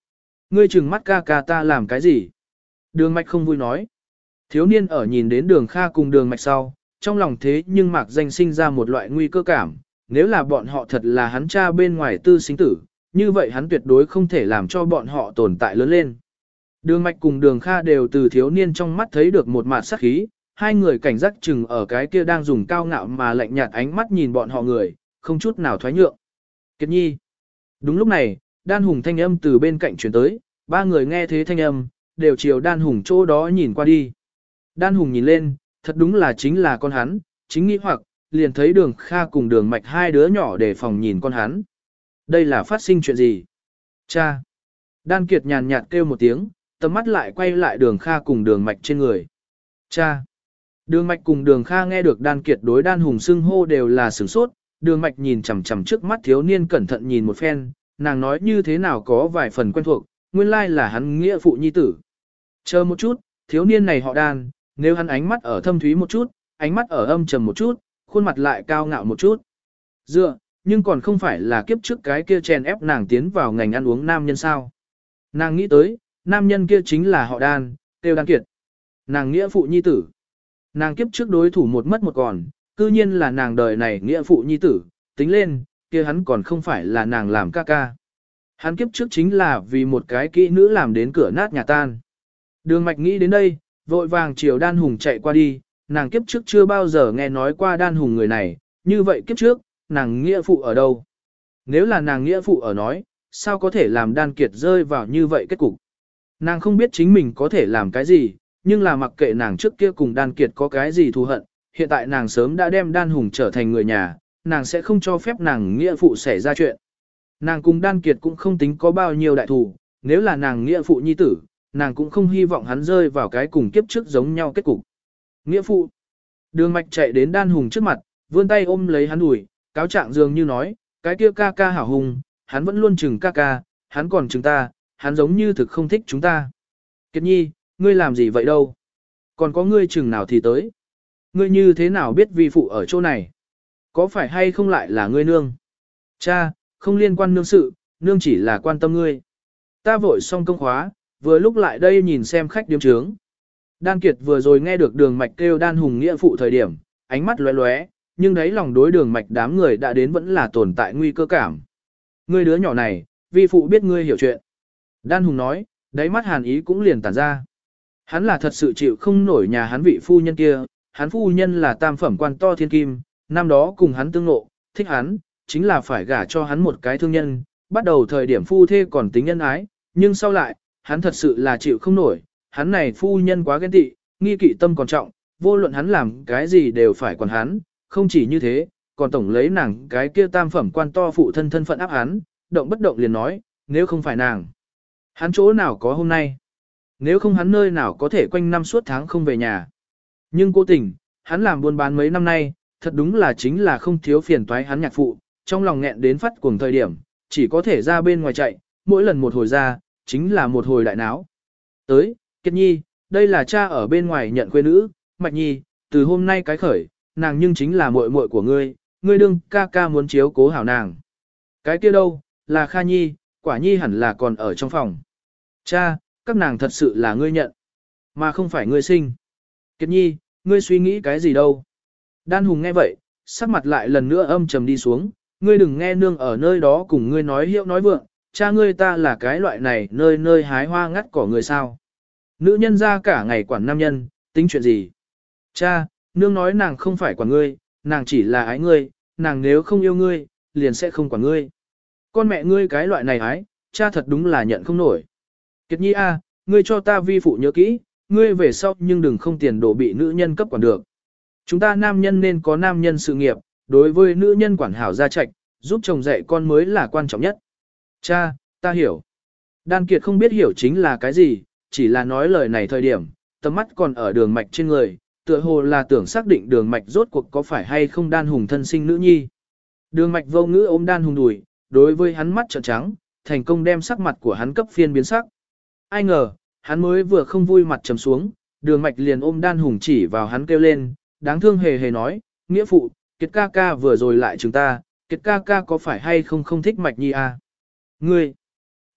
Ngươi trừng mắt ca ca ta làm cái gì? Đường mạch không vui nói. Thiếu niên ở nhìn đến đường Kha cùng đường mạch sau, trong lòng thế nhưng mạc danh sinh ra một loại nguy cơ cảm, nếu là bọn họ thật là hắn cha bên ngoài tư sinh tử, như vậy hắn tuyệt đối không thể làm cho bọn họ tồn tại lớn lên. Đường mạch cùng đường Kha đều từ thiếu niên trong mắt thấy được một mạt sát khí, hai người cảnh giác chừng ở cái kia đang dùng cao ngạo mà lạnh nhạt ánh mắt nhìn bọn họ người, không chút nào thoái nhượng. Kiệt Nhi. Đúng lúc này, Đan Hùng thanh âm từ bên cạnh chuyển tới, ba người nghe thế thanh âm, đều chiều Đan Hùng chỗ đó nhìn qua đi. Đan Hùng nhìn lên, thật đúng là chính là con hắn, chính nghĩ hoặc, liền thấy đường Kha cùng đường mạch hai đứa nhỏ để phòng nhìn con hắn. Đây là phát sinh chuyện gì? Cha! Đan Kiệt nhàn nhạt kêu một tiếng, tầm mắt lại quay lại đường Kha cùng đường mạch trên người. Cha! Đường mạch cùng đường Kha nghe được Đan Kiệt đối Đan Hùng xưng hô đều là sửng sốt, đường mạch nhìn chằm chằm trước mắt thiếu niên cẩn thận nhìn một phen, nàng nói như thế nào có vài phần quen thuộc, nguyên lai là hắn nghĩa phụ nhi tử. Chờ một chút, thiếu niên này họ Đan, nếu hắn ánh mắt ở thâm thúy một chút, ánh mắt ở âm trầm một chút, khuôn mặt lại cao ngạo một chút. Dựa, nhưng còn không phải là kiếp trước cái kia chèn ép nàng tiến vào ngành ăn uống nam nhân sao. Nàng nghĩ tới, nam nhân kia chính là họ Đan, Tiêu Đan Kiệt. Nàng nghĩa phụ nhi tử. Nàng kiếp trước đối thủ một mất một còn, cư nhiên là nàng đời này nghĩa phụ nhi tử, tính lên, kia hắn còn không phải là nàng làm ca ca. Hắn kiếp trước chính là vì một cái kỹ nữ làm đến cửa nát nhà tan. Đường mạch nghĩ đến đây, vội vàng chiều Đan Hùng chạy qua đi, nàng kiếp trước chưa bao giờ nghe nói qua Đan Hùng người này, như vậy kiếp trước, nàng nghĩa phụ ở đâu? Nếu là nàng nghĩa phụ ở nói, sao có thể làm Đan Kiệt rơi vào như vậy kết cục? Nàng không biết chính mình có thể làm cái gì, nhưng là mặc kệ nàng trước kia cùng Đan Kiệt có cái gì thù hận, hiện tại nàng sớm đã đem Đan Hùng trở thành người nhà, nàng sẽ không cho phép nàng nghĩa phụ xảy ra chuyện. Nàng cùng Đan Kiệt cũng không tính có bao nhiêu đại thù, nếu là nàng nghĩa phụ nhi tử, nàng cũng không hy vọng hắn rơi vào cái cùng kiếp trước giống nhau kết cục. Nghĩa phụ. Đường mạch chạy đến Đan Hùng trước mặt, vươn tay ôm lấy hắn đùi, cáo trạng dường như nói, cái kia ca ca hảo hùng, hắn vẫn luôn chừng ca ca, hắn còn chừng ta, hắn giống như thực không thích chúng ta. Kiệt Nhi, ngươi làm gì vậy đâu? Còn có ngươi chừng nào thì tới? Ngươi như thế nào biết vi phụ ở chỗ này? Có phải hay không lại là ngươi nương? Cha, không liên quan nương sự, nương chỉ là quan tâm ngươi. Ta vội xong công khóa, vừa lúc lại đây nhìn xem khách điếm trướng. Đan Kiệt vừa rồi nghe được đường mạch kêu Đan Hùng nghĩa phụ thời điểm, ánh mắt lóe lóe, nhưng đấy lòng đối đường mạch đám người đã đến vẫn là tồn tại nguy cơ cảm. Ngươi đứa nhỏ này, vi phụ biết ngươi hiểu chuyện. Đan Hùng nói, đáy mắt hàn ý cũng liền tản ra. Hắn là thật sự chịu không nổi nhà hắn vị phu nhân kia, hắn phu nhân là tam phẩm quan to thiên kim, năm đó cùng hắn tương ngộ, thích hắn, chính là phải gả cho hắn một cái thương nhân, bắt đầu thời điểm phu thê còn tính nhân ái, nhưng sau lại, hắn thật sự là chịu không nổi, hắn này phu nhân quá ghen tị, nghi kỵ tâm còn trọng, vô luận hắn làm cái gì đều phải còn hắn, không chỉ như thế, còn tổng lấy nàng cái kia tam phẩm quan to phụ thân thân phận áp hắn, động bất động liền nói, nếu không phải nàng, hắn chỗ nào có hôm nay, nếu không hắn nơi nào có thể quanh năm suốt tháng không về nhà. Nhưng cố tình, hắn làm buôn bán mấy năm nay, thật đúng là chính là không thiếu phiền toái hắn nhạc phụ, trong lòng nghẹn đến phát cuồng thời điểm, chỉ có thể ra bên ngoài chạy, mỗi lần một hồi ra, chính là một hồi đại náo. Tới, Kiệt Nhi, đây là cha ở bên ngoài nhận quê nữ, Mạch Nhi, từ hôm nay cái khởi, nàng nhưng chính là muội muội của ngươi, ngươi đương ca ca muốn chiếu cố hảo nàng. Cái kia đâu, là Kha Nhi, Quả Nhi hẳn là còn ở trong phòng. Cha, các nàng thật sự là ngươi nhận, mà không phải ngươi sinh. Kiệt Nhi, ngươi suy nghĩ cái gì đâu? Đan Hùng nghe vậy, sắc mặt lại lần nữa âm trầm đi xuống, ngươi đừng nghe nương ở nơi đó cùng ngươi nói hiệu nói vượng, cha ngươi ta là cái loại này nơi nơi hái hoa ngắt cỏ người sao. Nữ nhân ra cả ngày quản nam nhân, tính chuyện gì? Cha, nương nói nàng không phải quản ngươi, nàng chỉ là ái ngươi, nàng nếu không yêu ngươi, liền sẽ không quản ngươi. Con mẹ ngươi cái loại này ái, cha thật đúng là nhận không nổi. Kiệt Nhi a, ngươi cho ta vi phụ nhớ kỹ, ngươi về sau nhưng đừng không tiền đổ bị nữ nhân cấp quản được. Chúng ta nam nhân nên có nam nhân sự nghiệp, đối với nữ nhân quản hảo gia trạch, giúp chồng dạy con mới là quan trọng nhất. Cha, ta hiểu. Đan Kiệt không biết hiểu chính là cái gì, chỉ là nói lời này thời điểm, tầm mắt còn ở đường mạch trên người, tựa hồ là tưởng xác định đường mạch rốt cuộc có phải hay không Đan Hùng thân sinh nữ nhi. Đường mạch vô ngữ ôm Đan Hùng đùi, đối với hắn mắt trợn trắng, thành công đem sắc mặt của hắn cấp phiên biến sắc. Ai ngờ, hắn mới vừa không vui mặt trầm xuống, đường mạch liền ôm Đan Hùng chỉ vào hắn kêu lên, đáng thương hề hề nói, nghĩa phụ, Kiệt ca ca vừa rồi lại chúng ta, Kiệt ca ca có phải hay không không thích Mạch Nhi à? Ngươi!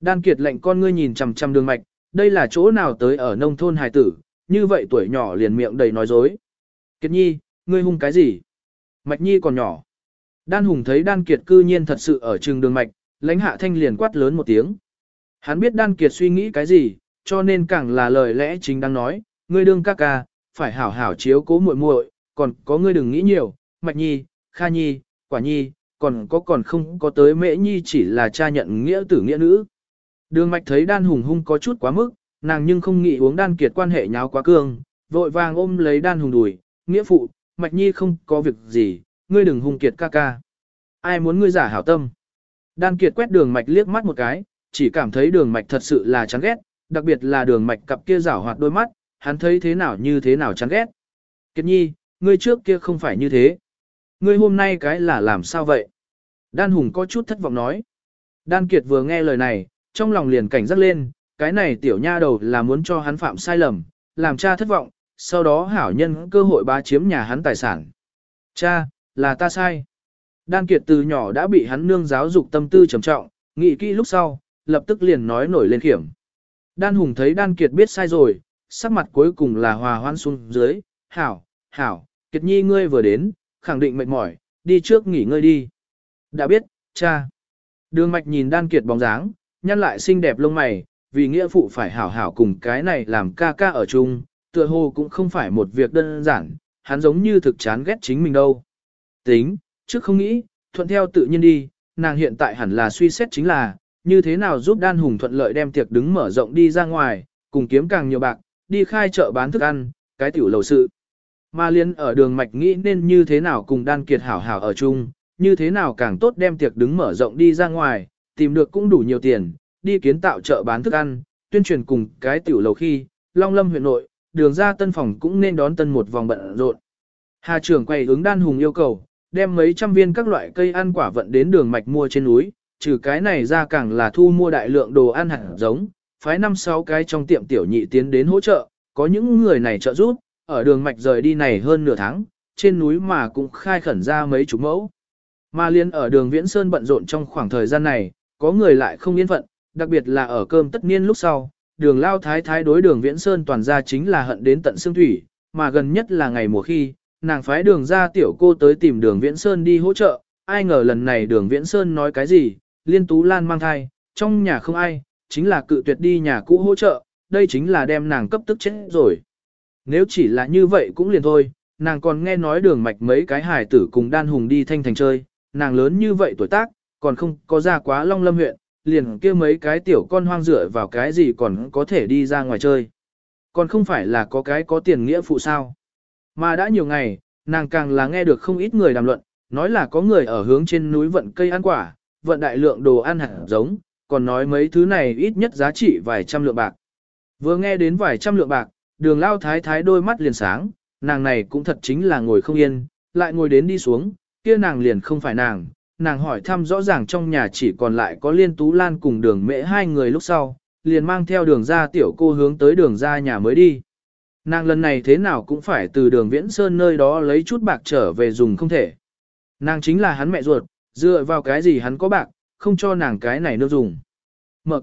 Đan Kiệt lệnh con ngươi nhìn chằm chằm Đường Mạch, đây là chỗ nào tới ở nông thôn hài tử, như vậy tuổi nhỏ liền miệng đầy nói dối. Kiệt Nhi, ngươi hung cái gì? Mạch Nhi còn nhỏ. Đan Hùng thấy Đan Kiệt cư nhiên thật sự ở trường Đường Mạch, lãnh hạ thanh liền quát lớn một tiếng. Hắn biết Đan Kiệt suy nghĩ cái gì, cho nên càng là lời lẽ chính đang nói, ngươi đương ca ca, phải hảo hảo chiếu cố muội muội, còn có ngươi đừng nghĩ nhiều, Mạch Nhi, Kha Nhi, Quả Nhi, còn không có tới Mễ Nhi chỉ là cha nhận nghĩa tử nghĩa nữ. Đường Mạch thấy Đan Hùng hung có chút quá mức, nàng nhưng không nghĩ uống Đan Kiệt quan hệ nháo quá cương, vội vàng ôm lấy Đan Hùng đùi, nghĩa phụ, Mạch Nhi không có việc gì, ngươi đừng hung Kiệt ca ca. Ai muốn ngươi giả hảo tâm. Đan Kiệt quét Đường Mạch liếc mắt một cái, chỉ cảm thấy Đường Mạch thật sự là chán ghét, đặc biệt là Đường Mạch cặp kia giảo hoạt đôi mắt, hắn thấy thế nào như thế nào chán ghét. Kiệt Nhi, ngươi trước kia không phải như thế. Ngươi hôm nay cái là làm sao vậy? Đan Hùng có chút thất vọng nói. Đan Kiệt vừa nghe lời này, trong lòng liền cảnh giác lên, cái này tiểu nha đầu là muốn cho hắn phạm sai lầm, làm cha thất vọng, sau đó hảo nhân cơ hội bá chiếm nhà hắn tài sản. Cha, là ta sai. Đan Kiệt từ nhỏ đã bị hắn nương giáo dục tâm tư trầm trọng, nghĩ kỹ lúc sau, lập tức liền nói nổi lên khiểm. Đan Hùng thấy Đan Kiệt biết sai rồi, sắc mặt cuối cùng là hòa hoan xuống dưới, hảo, Kiệt Nhi ngươi vừa đến, khẳng định mệt mỏi, đi trước nghỉ ngơi đi. Đã biết, cha. Đường Mạch nhìn Đan Kiệt bóng dáng, nhăn lại xinh đẹp lông mày, vì nghĩa phụ phải hảo hảo cùng cái này làm ca ca ở chung, tựa hồ cũng không phải một việc đơn giản, hắn giống như thực chán ghét chính mình đâu. Tính, trước không nghĩ, thuận theo tự nhiên đi, nàng hiện tại hẳn là suy xét chính là, như thế nào giúp Đan Hùng thuận lợi đem tiệc đứng mở rộng đi ra ngoài, cùng kiếm càng nhiều bạc, đi khai chợ bán thức ăn, cái tiểu lầu sự. Mà liên ở Đường Mạch nghĩ nên như thế nào cùng Đan Kiệt hảo hảo ở chung, như thế nào càng tốt đem tiệc đứng mở rộng đi ra ngoài, tìm được cũng đủ nhiều tiền, đi kiến tạo chợ bán thức ăn, tuyên truyền cùng cái tiểu lầu khi, Long Lâm huyện nội, Đường ra tân phòng cũng nên đón tân một vòng bận rộn. Hà trưởng quầy ứng Đan Hùng yêu cầu, đem mấy trăm viên các loại cây ăn quả vận đến Đường Mạch mua trên núi, trừ cái này ra càng là thu mua đại lượng đồ ăn hạt giống, phái 5-6 cái trong tiệm tiểu nhị tiến đến hỗ trợ, có những người này trợ giúp, ở Đường Mạch rời đi này hơn nửa tháng, trên núi mà cũng khai khẩn ra mấy chục mẫu. Mà liên ở Đường Viễn Sơn bận rộn trong khoảng thời gian này, có người lại không yên phận, đặc biệt là ở cơm tất niên lúc sau, Đường Lao Thái Thái đối Đường Viễn Sơn toàn ra chính là hận đến tận xương thủy, mà gần nhất là ngày mùa khi, nàng phái Đường ra tiểu cô tới tìm Đường Viễn Sơn đi hỗ trợ, ai ngờ lần này Đường Viễn Sơn nói cái gì, Liên Tú Lan mang thai, trong nhà không ai, chính là cự tuyệt đi nhà cũ hỗ trợ, đây chính là đem nàng cấp tức chết rồi. Nếu chỉ là như vậy cũng liền thôi, nàng còn nghe nói Đường Mạch mấy cái hài tử cùng Đan Hùng đi Thanh Thành chơi, nàng lớn như vậy tuổi tác, còn không có ra quá Long Lâm huyện, liền kia mấy cái tiểu con hoang dựa vào cái gì còn có thể đi ra ngoài chơi. Còn không phải là có cái có tiền nghĩa phụ sao. Mà đã nhiều ngày, nàng càng là nghe được không ít người đàm luận, nói là có người ở hướng trên núi vận cây ăn quả, vận đại lượng đồ ăn hạt giống, còn nói mấy thứ này ít nhất giá trị vài trăm lượng bạc. Vừa nghe đến vài trăm lượng bạc, Đường Lao Thái Thái đôi mắt liền sáng, nàng này cũng thật chính là ngồi không yên, lại ngồi đến đi xuống, kia nàng liền không phải nàng hỏi thăm rõ ràng trong nhà chỉ còn lại có Liên Tú Lan cùng Đường Mễ hai người lúc sau, liền mang theo Đường ra tiểu cô hướng tới Đường ra nhà mới đi. Nàng lần này thế nào cũng phải từ Đường Viễn Sơn nơi đó lấy chút bạc trở về dùng không thể. Nàng chính là hắn mẹ ruột, dựa vào cái gì hắn có bạc, không cho nàng cái này nước dùng. Mở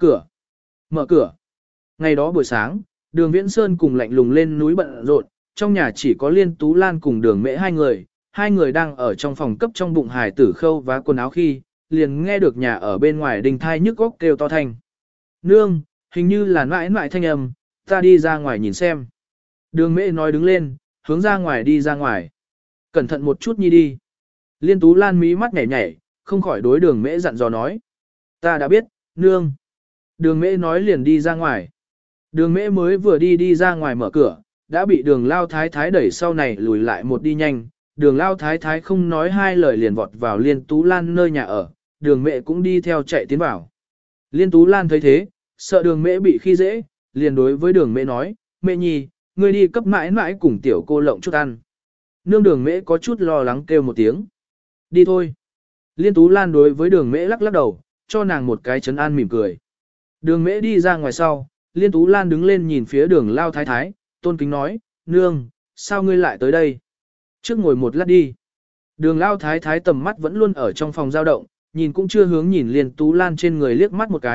cửa. Ngày đó buổi sáng, Đường Viễn Sơn cùng lạnh lùng lên núi bận rộn, trong nhà chỉ có Liên Tú Lan cùng Đường Mễ hai người đang ở trong phòng cấp trong bụng hài tử khâu vá quần áo khi, liền nghe được nhà ở bên ngoài đình thai nhức góc kêu to thanh. Nương, hình như là mãi mãi thanh âm, ta đi ra ngoài nhìn xem. Đường Mễ nói đứng lên, hướng ra ngoài đi ra ngoài. Cẩn thận một chút nhi đi. Liên Tú Lan mí mắt nhảy nhảy, không khỏi đối Đường Mễ dặn dò nói. Ta đã biết, nương. Đường Mễ nói liền đi ra ngoài. Đường Mễ mới vừa đi ra ngoài mở cửa, đã bị Đường Lao Thái Thái đẩy sau này lùi lại một đi nhanh. Đường Lao Thái Thái không nói hai lời liền vọt vào Liên Tú Lan nơi nhà ở, Đường Mễ cũng đi theo chạy tiến vào. Liên Tú Lan thấy thế, sợ Đường Mễ bị khi dễ, liền đối với Đường Mễ nói, Mễ nhi, ngươi đi cấp mãi mãi cùng tiểu cô lộng chút ăn. Nương Đường Mễ có chút lo lắng kêu một tiếng. Đi thôi. Liên Tú Lan đối với Đường Mễ lắc lắc đầu, cho nàng một cái trấn an mỉm cười. Đường Mễ đi ra ngoài sau, Liên Tú Lan đứng lên nhìn phía Đường Lao Thái Thái, tôn kính nói, nương, sao ngươi lại tới đây? Trước ngồi một lát đi. Đường Lao Thái Thái tầm mắt vẫn luôn ở trong phòng giao động, nhìn cũng chưa hướng nhìn Liên Tú Lan trên người liếc mắt một cái,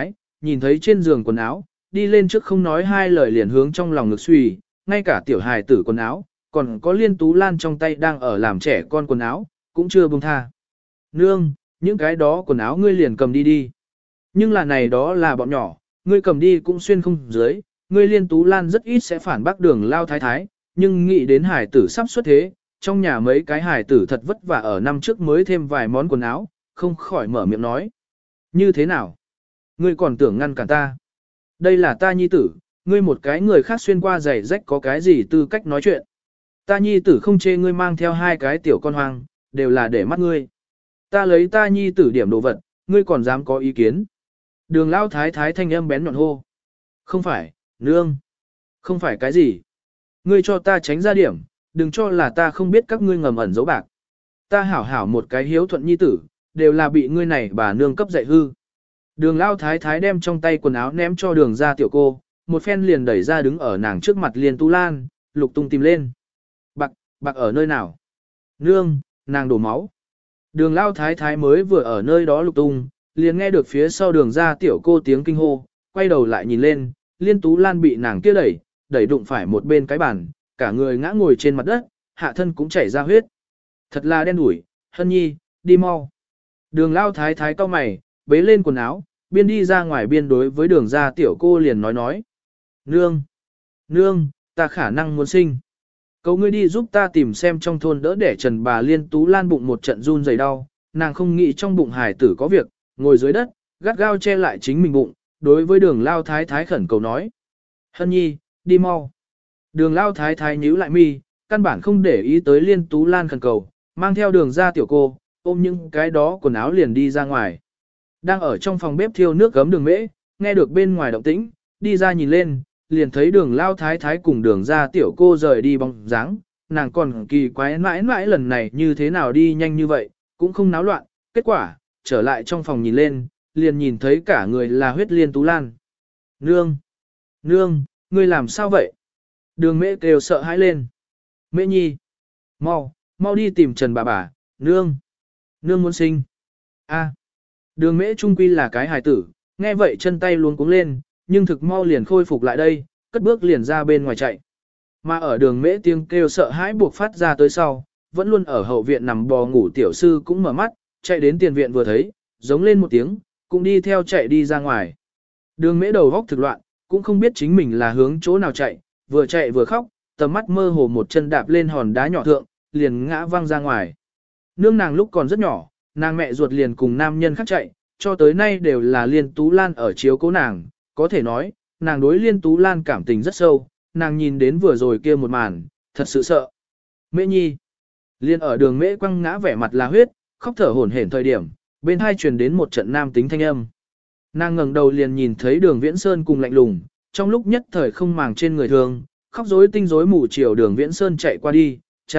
nhìn thấy trên giường quần áo, đi lên trước không nói hai lời liền hướng trong lòng ngực suy, ngay cả tiểu hài tử quần áo, còn có Liên Tú Lan trong tay đang ở làm trẻ con quần áo, cũng chưa buông tha. Nương, những cái đó quần áo ngươi liền cầm đi đi. Nhưng là này đó là bọn nhỏ, ngươi cầm đi cũng xuyên không dưới, ngươi Liên Tú Lan rất ít sẽ phản bác Đường Lao thái thái, nhưng nghĩ đến hải tử sắp xuất thế, trong nhà mấy cái hải tử thật vất vả ở năm trước mới thêm vài món quần áo, không khỏi mở miệng nói. Như thế nào? Ngươi còn tưởng ngăn cản ta? Đây là ta nhi tử, ngươi một cái người khác xuyên qua giày rách có cái gì tư cách nói chuyện. Ta nhi tử không chê ngươi mang theo hai cái tiểu con hoang, đều là để mắt ngươi. Ta lấy ta nhi tử điểm đồ vật, ngươi còn dám có ý kiến. Đường Lao thái thái thanh âm bén nhọn hô. Không phải, nương. Không phải cái gì. Ngươi cho ta tránh ra điểm, đừng cho là ta không biết các ngươi ngầm ẩn giấu bạc. Ta hảo hảo một cái hiếu thuận nhi tử, đều là bị ngươi này bà nương cấp dạy hư. Đường Lao thái thái đem trong tay quần áo ném cho đường ra tiểu cô, một phen liền đẩy ra đứng ở nàng trước mặt Liên Tú Lan, lục tung tìm lên. Bạc ở nơi nào? Nương, nàng đổ máu. Đường Lao thái thái mới vừa ở nơi đó lục tung, liền nghe được phía sau đường ra tiểu cô tiếng kinh hô, quay đầu lại nhìn lên, Liên Tú Lan bị nàng kia đẩy đụng phải một bên cái bàn, cả người ngã ngồi trên mặt đất, hạ thân cũng chảy ra huyết. Thật là đen đủi, Hân Nhi, đi mau. Đường Lao thái thái cau mày, bế lên quần áo, biên đi ra ngoài biên đối với đường ra tiểu cô liền nói. Nương, ta khả năng muốn sinh. Cầu ngươi đi giúp ta tìm xem trong thôn đỡ để Trần bà Liên Tú Lan bụng một trận run rẩy đau, nàng không nghĩ trong bụng hài tử có việc, ngồi dưới đất, gắt gao che lại chính mình bụng, đối với đường Lao thái thái khẩn cầu nói. Hân Nhi, đi mau. Đường Lao thái thái nhíu lại mi, căn bản không để ý tới Liên Tú Lan khẩn cầu, mang theo đường ra tiểu cô, ôm những cái đó quần áo liền đi ra ngoài. Đang ở trong phòng bếp thiêu nước gấm đường mễ, nghe được bên ngoài động tĩnh, đi ra nhìn lên, liền thấy đường Lao thái thái cùng đường ra tiểu cô rời đi bóng dáng, nàng còn kỳ quái mãi mãi lần này như thế nào đi nhanh như vậy, cũng không náo loạn, kết quả, trở lại trong phòng nhìn lên, liền nhìn thấy cả người là huyết Liên Tú Lan. Nương, ngươi làm sao vậy? Đường mễ kêu sợ hãi lên. Mễ nhi, mau đi tìm Trần bà, nương muốn sinh. Đường mễ trung quy là cái hài tử, nghe vậy chân tay luống cuống lên, nhưng thực mau liền khôi phục lại đây, cất bước liền ra bên ngoài chạy. Mà ở đường mễ tiếng kêu sợ hãi buộc phát ra tới sau, vẫn luôn ở hậu viện nằm bò ngủ tiểu sư cũng mở mắt, chạy đến tiền viện vừa thấy, giống lên một tiếng, cũng đi theo chạy đi ra ngoài. Đường mễ đầu góc thực loạn, cũng không biết chính mình là hướng chỗ nào chạy vừa khóc, tầm mắt mơ hồ một chân đạp lên hòn đá nhỏ thượng, liền ngã văng ra ngoài. Nương nàng lúc còn rất nhỏ, nàng mẹ ruột liền cùng nam nhân khác chạy, cho tới nay đều là Liên Tú Lan ở chiếu cố nàng, có thể nói, nàng đối Liên Tú Lan cảm tình rất sâu, nàng nhìn đến vừa rồi kia một màn, thật sự sợ. Mễ nhi, Liên ở đường mễ quăng ngã vẻ mặt là huyết, khóc thở hổn hển thời điểm, bên hai truyền đến một trận nam tính thanh âm. Nàng ngẩng đầu liền nhìn thấy đường Viễn Sơn cùng lạnh lùng, trong lúc nhất thời không màng trên người thường, khóc rối tinh rối mù chiều đường Viễn Sơn chạy qua đi,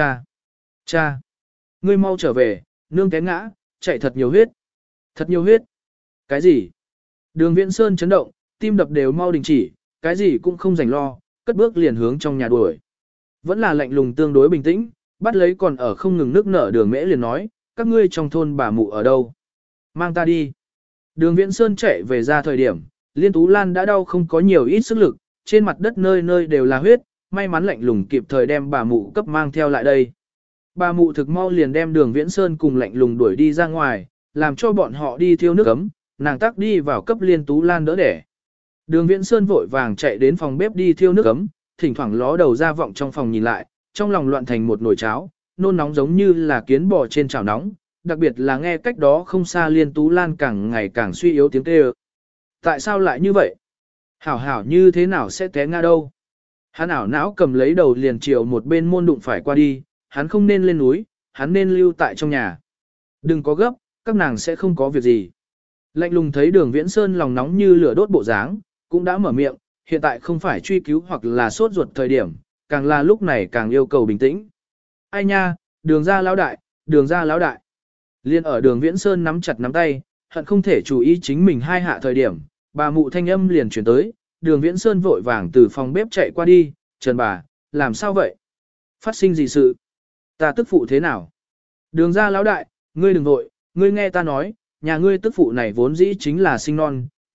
cha, ngươi mau trở về, nương té ngã, chạy thật nhiều huyết. Cái gì? Đường Viễn Sơn chấn động, tim đập đều mau đình chỉ, cái gì cũng không rảnh lo, cất bước liền hướng trong nhà đuổi. Vẫn là lạnh lùng tương đối bình tĩnh, bắt lấy còn ở không ngừng nước nở đường mễ liền nói, các ngươi trong thôn bà mụ ở đâu? Mang ta đi. Đường Viễn Sơn chạy về ra thời điểm, Liên Tú Lan đã đau không có nhiều ít sức lực, trên mặt đất nơi nơi đều là huyết, may mắn lạnh lùng kịp thời đem bà mụ cấp mang theo lại đây. Bà mụ thực mau liền đem đường Viễn Sơn cùng lạnh lùng đuổi đi ra ngoài, làm cho bọn họ đi thiêu nước ấm, nàng tắc đi vào cấp Liên Tú Lan đỡ đẻ. Đường Viễn Sơn vội vàng chạy đến phòng bếp đi thiêu nước ấm, thỉnh thoảng ló đầu ra vọng trong phòng nhìn lại, trong lòng loạn thành một nồi cháo, nôn nóng giống như là kiến bò trên chảo nóng, đặc biệt là nghe cách đó không xa Liên Tú Lan càng ngày càng suy yếu tiếng kêu. Tại sao lại như vậy? Hảo như thế nào sẽ té ngã đâu? Hắn ảo não cầm lấy đầu liền chiều một bên môn đụng phải qua đi, hắn không nên lên núi, hắn nên lưu tại trong nhà. Đừng có gấp, các nàng sẽ không có việc gì. Lạnh lùng thấy đường Viễn Sơn lòng nóng như lửa đốt bộ dáng, cũng đã mở miệng, hiện tại không phải truy cứu hoặc là sốt ruột thời điểm, càng là lúc này càng yêu cầu bình tĩnh. Ai nha, đường ra lão đại. Liên ở đường Viễn Sơn nắm chặt nắm tay, hận không thể chú ý chính mình hai hạ thời điểm, bà mụ thanh âm liền chuyển tới, đường Viễn Sơn vội vàng từ phòng bếp chạy qua đi, Trần bà, làm sao vậy? Phát sinh gì sự? Ta tức phụ thế nào? Đường ra lão đại, ngươi đừng vội, ngươi nghe ta nói, nhà ngươi tức phụ này vốn dĩ chính là sinh non,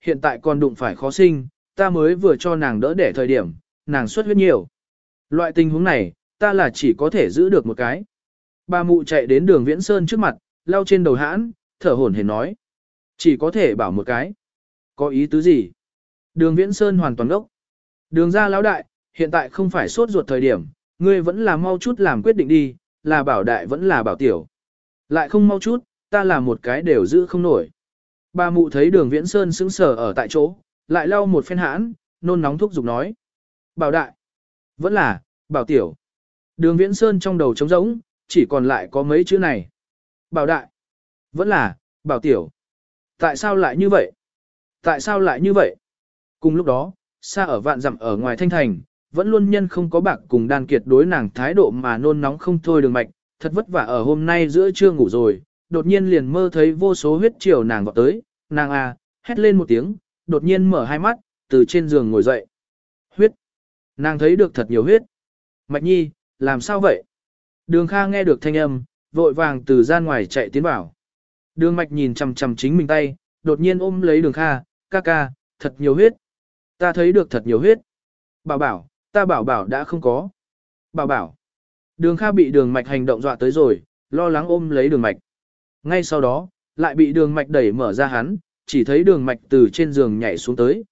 hiện tại còn đụng phải khó sinh, ta mới vừa cho nàng đỡ đẻ thời điểm, nàng xuất huyết nhiều. Loại tình huống này, ta là chỉ có thể giữ được một cái. Bà mụ chạy đến đường Viễn Sơn trước mặt, lau trên đầu hãn, thở hổn hển nói. Chỉ có thể bảo một cái. Có ý tứ gì? Đường Viễn Sơn hoàn toàn đốc. Đường ra lão đại, hiện tại không phải sốt ruột thời điểm, ngươi vẫn là mau chút làm quyết định đi, là bảo đại vẫn là bảo tiểu. Lại không mau chút, ta làm một cái đều giữ không nổi. Bà mụ thấy đường Viễn Sơn sững sờ ở tại chỗ, lại lau một phen hãn, nôn nóng thúc giục nói. Bảo đại, vẫn là, bảo tiểu. Đường Viễn Sơn trong đầu trống rỗng, chỉ còn lại có mấy chữ này. Bảo đại, vẫn là, bảo tiểu. Tại sao lại như vậy? Tại sao lại như vậy? Cùng lúc đó, xa ở vạn dặm ở ngoài thanh thành, vẫn luôn nhân không có bạc cùng đan kiệt đối nàng thái độ mà nôn nóng không thôi đường mạch, thật vất vả ở hôm nay giữa trưa ngủ rồi, đột nhiên liền mơ thấy vô số huyết triều nàng vọt tới, nàng hét lên một tiếng, đột nhiên mở hai mắt, từ trên giường ngồi dậy. Huyết! Nàng thấy được thật nhiều huyết. Mạch nhi, làm sao vậy? Đường Kha nghe được thanh âm, vội vàng từ gian ngoài chạy tiến vào. Đường Mạch nhìn chằm chằm chính mình tay, đột nhiên ôm lấy Đường Kha, ca ca, thật nhiều huyết. Ta thấy được thật nhiều huyết. Bảo bảo, ta bảo bảo đã không có. Bảo bảo. Đường Kha bị Đường Mạch hành động dọa tới rồi, lo lắng ôm lấy Đường Mạch. Ngay sau đó, lại bị Đường Mạch đẩy mở ra hắn, chỉ thấy Đường Mạch từ trên giường nhảy xuống tới,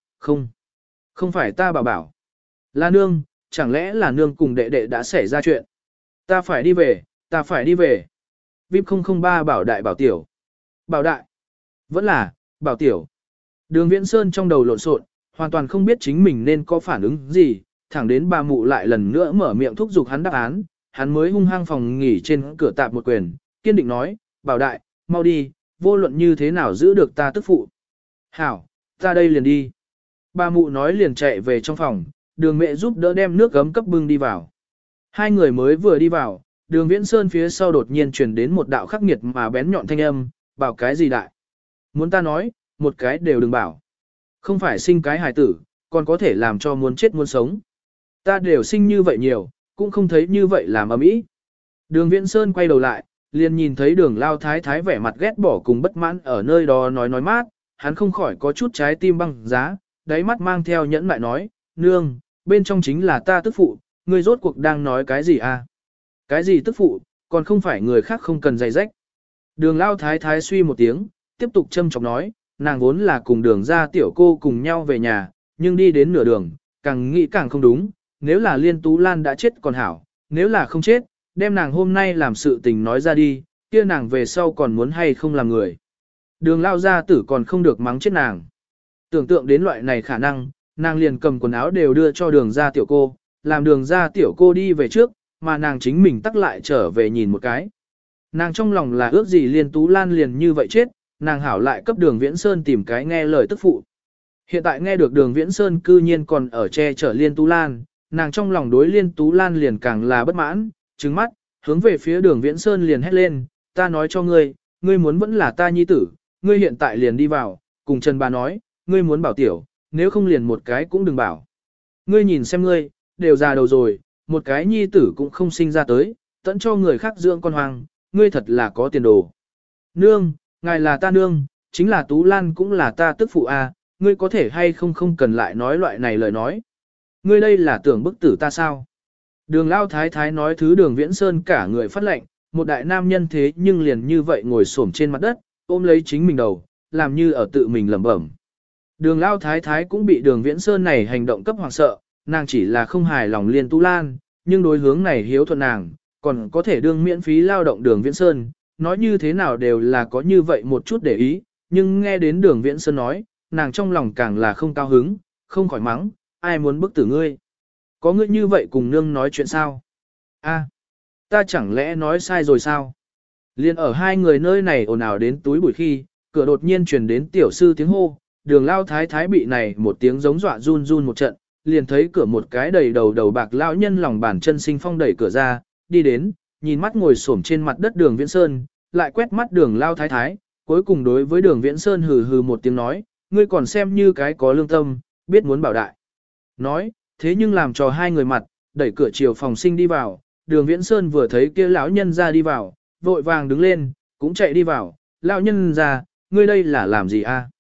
không phải ta bảo bảo. Là nương, chẳng lẽ là nương cùng đệ đệ đã xảy ra chuyện. Ta phải đi về, ta phải đi về. VIP 003 bảo đại bảo tiểu. Bảo đại. Vẫn là, bảo tiểu. Đường Viễn Sơn trong đầu lộn xộn, hoàn toàn không biết chính mình nên có phản ứng gì, thẳng đến bà mụ lại lần nữa mở miệng thúc giục hắn đáp án, hắn mới hung hăng phòng nghỉ trên cửa tạp một quyền, kiên định nói, bảo đại, mau đi, vô luận như thế nào giữ được ta tức phụ. Hảo, ta đây liền đi. Bà mụ nói liền chạy về trong phòng, đường mẹ giúp đỡ đem nước gấm cấp bưng đi vào. Hai người mới vừa đi vào, đường Viễn Sơn phía sau đột nhiên truyền đến một đạo khắc nghiệt mà bén nhọn thanh âm, bảo cái gì đại. Muốn ta nói, một cái đều đừng bảo. Không phải sinh cái hài tử, còn có thể làm cho muốn chết muốn sống. Ta đều sinh như vậy nhiều, cũng không thấy như vậy làm ầm ĩ. Đường Viễn Sơn quay đầu lại, liền nhìn thấy đường lao thái thái vẻ mặt ghét bỏ cùng bất mãn ở nơi đó nói mát, hắn không khỏi có chút trái tim băng giá, đáy mắt mang theo nhẫn lại nói, nương, bên trong chính là ta tức phụ, ngươi rốt cuộc đang nói cái gì à? Cái gì tức phụ, còn không phải người khác không cần giày rách. Đường lao thái thái suy một tiếng, tiếp tục châm chọc nói, nàng vốn là cùng đường ra tiểu cô cùng nhau về nhà, nhưng đi đến nửa đường, càng nghĩ càng không đúng, nếu là Liên Tú Lan đã chết còn hảo, nếu là không chết, đem nàng hôm nay làm sự tình nói ra đi, kia nàng về sau còn muốn hay không làm người. Đường lao gia tử còn không được mắng chết nàng. Tưởng tượng đến loại này khả năng, nàng liền cầm quần áo đều đưa cho đường ra tiểu cô, làm đường ra tiểu cô đi về trước, mà nàng chính mình tắc lại trở về nhìn một cái. Nàng trong lòng là ước gì Liên Tú Lan liền như vậy chết, nàng hảo lại cấp đường Viễn Sơn tìm cái nghe lời tức phụ. Hiện tại nghe được đường Viễn Sơn cư nhiên còn ở che chở Liên Tú Lan, nàng trong lòng đối Liên Tú Lan liền càng là bất mãn, trừng mắt, hướng về phía đường Viễn Sơn liền hét lên, ta nói cho ngươi, ngươi muốn vẫn là ta nhi tử, ngươi hiện tại liền đi vào, cùng Trần bà nói, ngươi muốn bảo tiểu, nếu không liền một cái cũng đừng bảo. Ngươi nhìn xem ngươi, đều già đầu rồi, một cái nhi tử cũng không sinh ra tới, tận cho người khác dưỡng con hoang, ngươi thật là có tiền đồ. Nương, ngài là ta nương, chính là Tú Lan cũng là ta tức phụ a, ngươi có thể hay không cần lại nói loại này lời nói. Ngươi đây là tưởng bức tử ta sao? Đường Lao Thái Thái nói thứ đường Viễn Sơn cả người phát lệnh, một đại nam nhân thế nhưng liền như vậy ngồi xổm trên mặt đất, ôm lấy chính mình đầu, làm như ở tự mình lẩm bẩm. Đường Lao Thái Thái cũng bị đường Viễn Sơn này hành động cấp hoàng sợ, nàng chỉ là không hài lòng Liên Tú Lan, nhưng đối hướng này hiếu thuận nàng, còn có thể đương miễn phí lao động đường Viễn Sơn, nói như thế nào đều là có như vậy một chút để ý, nhưng nghe đến đường Viễn Sơn nói, nàng trong lòng càng là không cao hứng, không khỏi mắng, ai muốn bức tử ngươi. Có ngươi như vậy cùng nương nói chuyện sao? A, ta chẳng lẽ nói sai rồi sao? Liên ở hai người nơi này ồn ào đến túi bụi khi, cửa đột nhiên truyền đến tiểu sư tiếng hô, đường Lao Thái Thái bị này một tiếng giống dọa run run một trận, liền thấy cửa một cái đầy đầu bạc lão nhân lòng bàn chân sinh phong đẩy cửa ra, đi đến, nhìn mắt ngồi xổm trên mặt đất đường Viễn Sơn, lại quét mắt đường Lao Thái Thái, cuối cùng đối với đường Viễn Sơn hừ hừ một tiếng nói, ngươi còn xem như cái có lương tâm, biết muốn bảo đại. Nói, thế nhưng làm cho hai người mặt, đẩy cửa chiều phòng sinh đi vào, đường Viễn Sơn vừa thấy kia lão nhân ra đi vào, vội vàng đứng lên, cũng chạy đi vào, lão nhân ra, ngươi đây là làm gì a?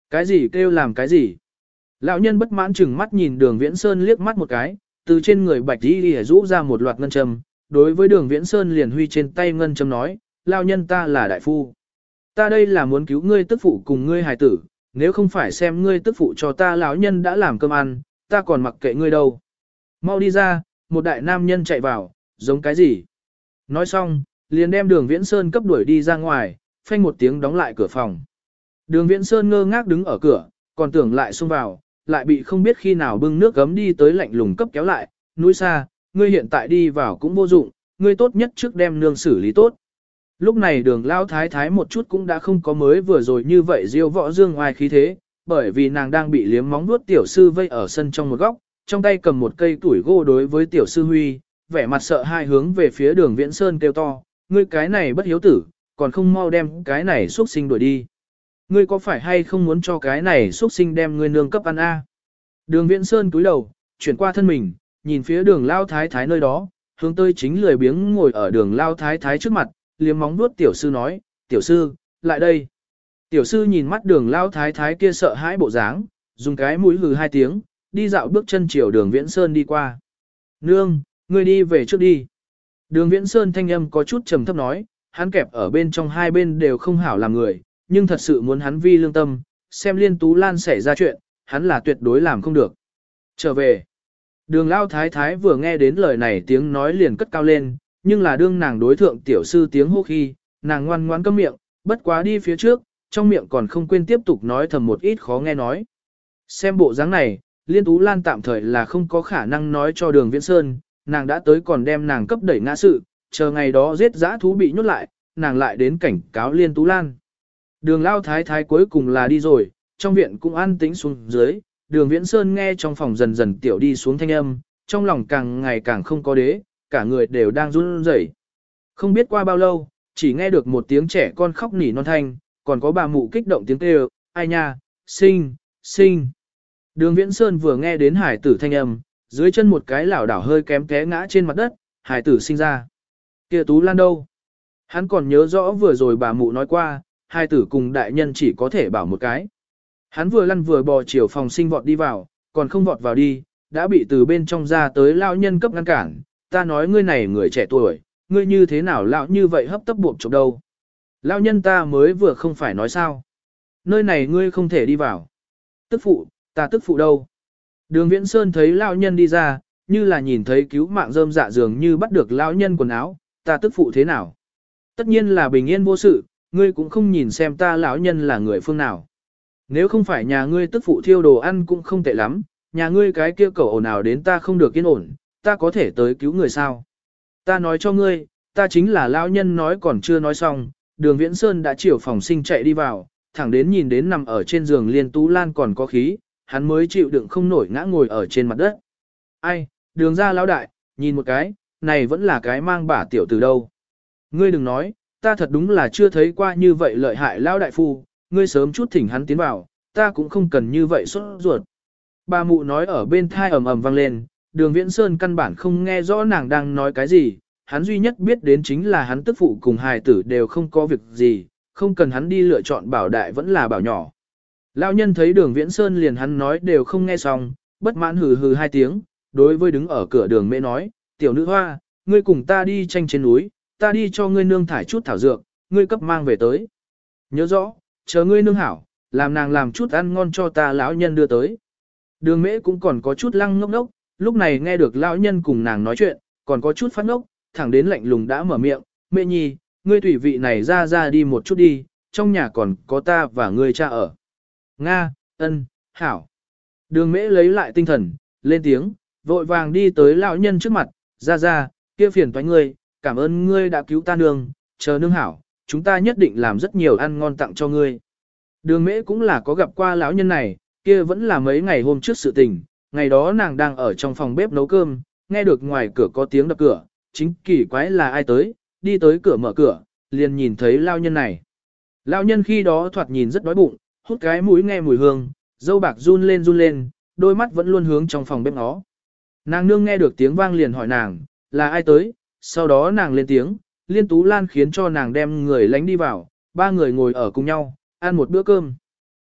Cái gì kêu làm cái gì? Lão nhân bất mãn chừng mắt nhìn đường Viễn Sơn liếc mắt một cái, từ trên người bạch đi rũ ra một loạt ngân châm, đối với đường Viễn Sơn liền huy trên tay ngân châm nói, lão nhân ta là đại phu. Ta đây là muốn cứu ngươi tức phụ cùng ngươi hài tử, nếu không phải xem ngươi tức phụ cho ta lão nhân đã làm cơm ăn, ta còn mặc kệ ngươi đâu. Mau đi ra, một đại nam nhân chạy vào, giống cái gì? Nói xong, liền đem đường Viễn Sơn cấp đuổi đi ra ngoài, phanh một tiếng đóng lại cửa phòng. Đường Viễn Sơn ngơ ngác đứng ở cửa, còn tưởng lại xông vào, lại bị không biết khi nào bưng nước gấm đi tới lạnh lùng cấp kéo lại, núi xa, ngươi hiện tại đi vào cũng vô dụng, ngươi tốt nhất trước đem nương xử lý tốt. Lúc này đường lao thái thái một chút cũng đã không có mới vừa rồi như vậy diêu võ dương ngoài khí thế, bởi vì nàng đang bị liếm móng vuốt tiểu sư vây ở sân trong một góc, trong tay cầm một cây tuổi gỗ đối với tiểu sư Huy, vẻ mặt sợ hai hướng về phía đường Viễn Sơn kêu to, ngươi cái này bất hiếu tử, còn không mau đem cái này xuất sinh đuổi đi. Ngươi có phải hay không muốn cho cái này xuất sinh đem ngươi nương cấp ăn a? Đường Viễn Sơn cúi đầu, chuyển qua thân mình, nhìn phía đường lao thái thái nơi đó, hướng tới chính lười biếng ngồi ở đường lao thái thái trước mặt, liếm móng vuốt tiểu sư nói, tiểu sư, lại đây. Tiểu sư nhìn mắt đường lao thái thái kia sợ hãi bộ dáng, dùng cái mũi hừ hai tiếng, đi dạo bước chân chiều đường Viễn Sơn đi qua. Nương, ngươi đi về trước đi. Đường Viễn Sơn thanh âm có chút trầm thấp nói, hắn kẹp ở bên trong hai bên đều không hảo làm người, nhưng thật sự muốn hắn vi lương tâm, xem Liên Tú Lan xảy ra chuyện, hắn là tuyệt đối làm không được. Trở về. Đường lao thái thái vừa nghe đến lời này tiếng nói liền cất cao lên, nhưng là đương nàng đối thượng tiểu sư tiếng hô khi, nàng ngoan ngoãn câm miệng, bất quá đi phía trước, trong miệng còn không quên tiếp tục nói thầm một ít khó nghe nói. Xem bộ dáng này, Liên Tú Lan tạm thời là không có khả năng nói cho đường Viễn Sơn, nàng đã tới còn đem nàng cấp đẩy ngã sự, chờ ngày đó giết dã thú bị nhốt lại, nàng lại đến cảnh cáo Liên Tú Lan. Đường lao thái thái cuối cùng là đi rồi, trong viện cũng an tĩnh xuống dưới, đường Viễn Sơn nghe trong phòng dần dần tiểu đi xuống thanh âm, trong lòng càng ngày càng không có đế, cả người đều đang run rẩy. Không biết qua bao lâu, chỉ nghe được một tiếng trẻ con khóc nỉ non thanh, còn có bà mụ kích động tiếng kêu, ai nha, sinh, sinh. Đường Viễn Sơn vừa nghe đến hải tử thanh âm, dưới chân một cái lảo đảo hơi kém té ngã trên mặt đất, hải tử sinh ra. Kia Tú Lan đâu? Hắn còn nhớ rõ vừa rồi bà mụ nói qua, hải tử cùng đại nhân chỉ có thể bảo một cái. Hắn vừa lăn vừa bò chiều phòng sinh vọt đi vào, còn không vọt vào đi, đã bị từ bên trong ra tới lao nhân cấp ngăn cản. Ta nói ngươi này người trẻ tuổi, ngươi như thế nào lão như vậy hấp tấp buộc chụp đâu. Lao nhân ta mới vừa không phải nói sao. Nơi này ngươi không thể đi vào. Tức phụ, ta tức phụ đâu? Đường Viễn Sơn thấy lão nhân đi ra, như là nhìn thấy cứu mạng rơm dạ dường như bắt được lão nhân quần áo, ta tức phụ thế nào? Tất nhiên là bình yên vô sự, ngươi cũng không nhìn xem ta lão nhân là người phương nào. Nếu không phải nhà ngươi tức phụ thiêu đồ ăn cũng không tệ lắm, nhà ngươi cái kia cẩu ồn ào đến ta không được yên ổn, ta có thể tới cứu người sao? Ta nói cho ngươi, ta chính là lão nhân nói còn chưa nói xong, đường Viễn Sơn đã chiều phòng sinh chạy đi vào, thẳng đến nhìn đến nằm ở trên giường Liên Tú Lan còn có khí, hắn mới chịu đựng không nổi ngã ngồi ở trên mặt đất. Ai, đường ra lão đại, nhìn một cái, này vẫn là cái mang bả tiểu từ đâu. Ngươi đừng nói, ta thật đúng là chưa thấy qua như vậy lợi hại lão đại phu, ngươi sớm chút thỉnh hắn tiến vào, ta cũng không cần như vậy sốt ruột. Bà mụ nói ở bên thai ầm ầm vang lên, đường Viễn Sơn căn bản không nghe rõ nàng đang nói cái gì, hắn duy nhất biết đến chính là hắn tức phụ cùng hài tử đều không có việc gì, không cần hắn đi lựa chọn bảo đại vẫn là bảo nhỏ. Lão nhân thấy đường Viễn Sơn liền hắn nói đều không nghe xong, bất mãn hừ hừ hai tiếng, đối với đứng ở cửa đường mẹ nói, tiểu nữ hoa, ngươi cùng ta đi tranh trên núi, ta đi cho ngươi nương thải chút thảo dược, ngươi cấp mang về tới. Nhớ rõ, chờ ngươi nương hảo, làm nàng làm chút ăn ngon cho ta lão nhân đưa tới. Đường mễ cũng còn có chút lăng ngốc ngốc, lúc này nghe được lão nhân cùng nàng nói chuyện, còn có chút phát ngốc, thẳng đến lạnh lùng đã mở miệng, mẹ nhi, ngươi tùy vị này ra đi một chút đi, trong nhà còn có ta và ngươi cha ở. Nga, ân, hảo. Đường mễ lấy lại tinh thần, lên tiếng, vội vàng đi tới lão nhân trước mặt, ra, kia phiền toái ngươi, cảm ơn ngươi đã cứu ta nương, chờ nương hảo, chúng ta nhất định làm rất nhiều ăn ngon tặng cho ngươi. Đường mễ cũng là có gặp qua lão nhân này, kia vẫn là mấy ngày hôm trước sự tình, ngày đó nàng đang ở trong phòng bếp nấu cơm, nghe được ngoài cửa có tiếng đập cửa, chính kỳ quái là ai tới, đi tới cửa mở cửa, liền nhìn thấy lão nhân này. Lão nhân khi đó thoạt nhìn rất đói bụng, hút cái mũi nghe mùi hương, dâu bạc run lên, đôi mắt vẫn luôn hướng trong phòng bếp nó. Nàng nương nghe được tiếng vang liền hỏi nàng, là ai tới, sau đó nàng lên tiếng, Liên Tú Lan khiến cho nàng đem người lánh đi vào, ba người ngồi ở cùng nhau, ăn một bữa cơm.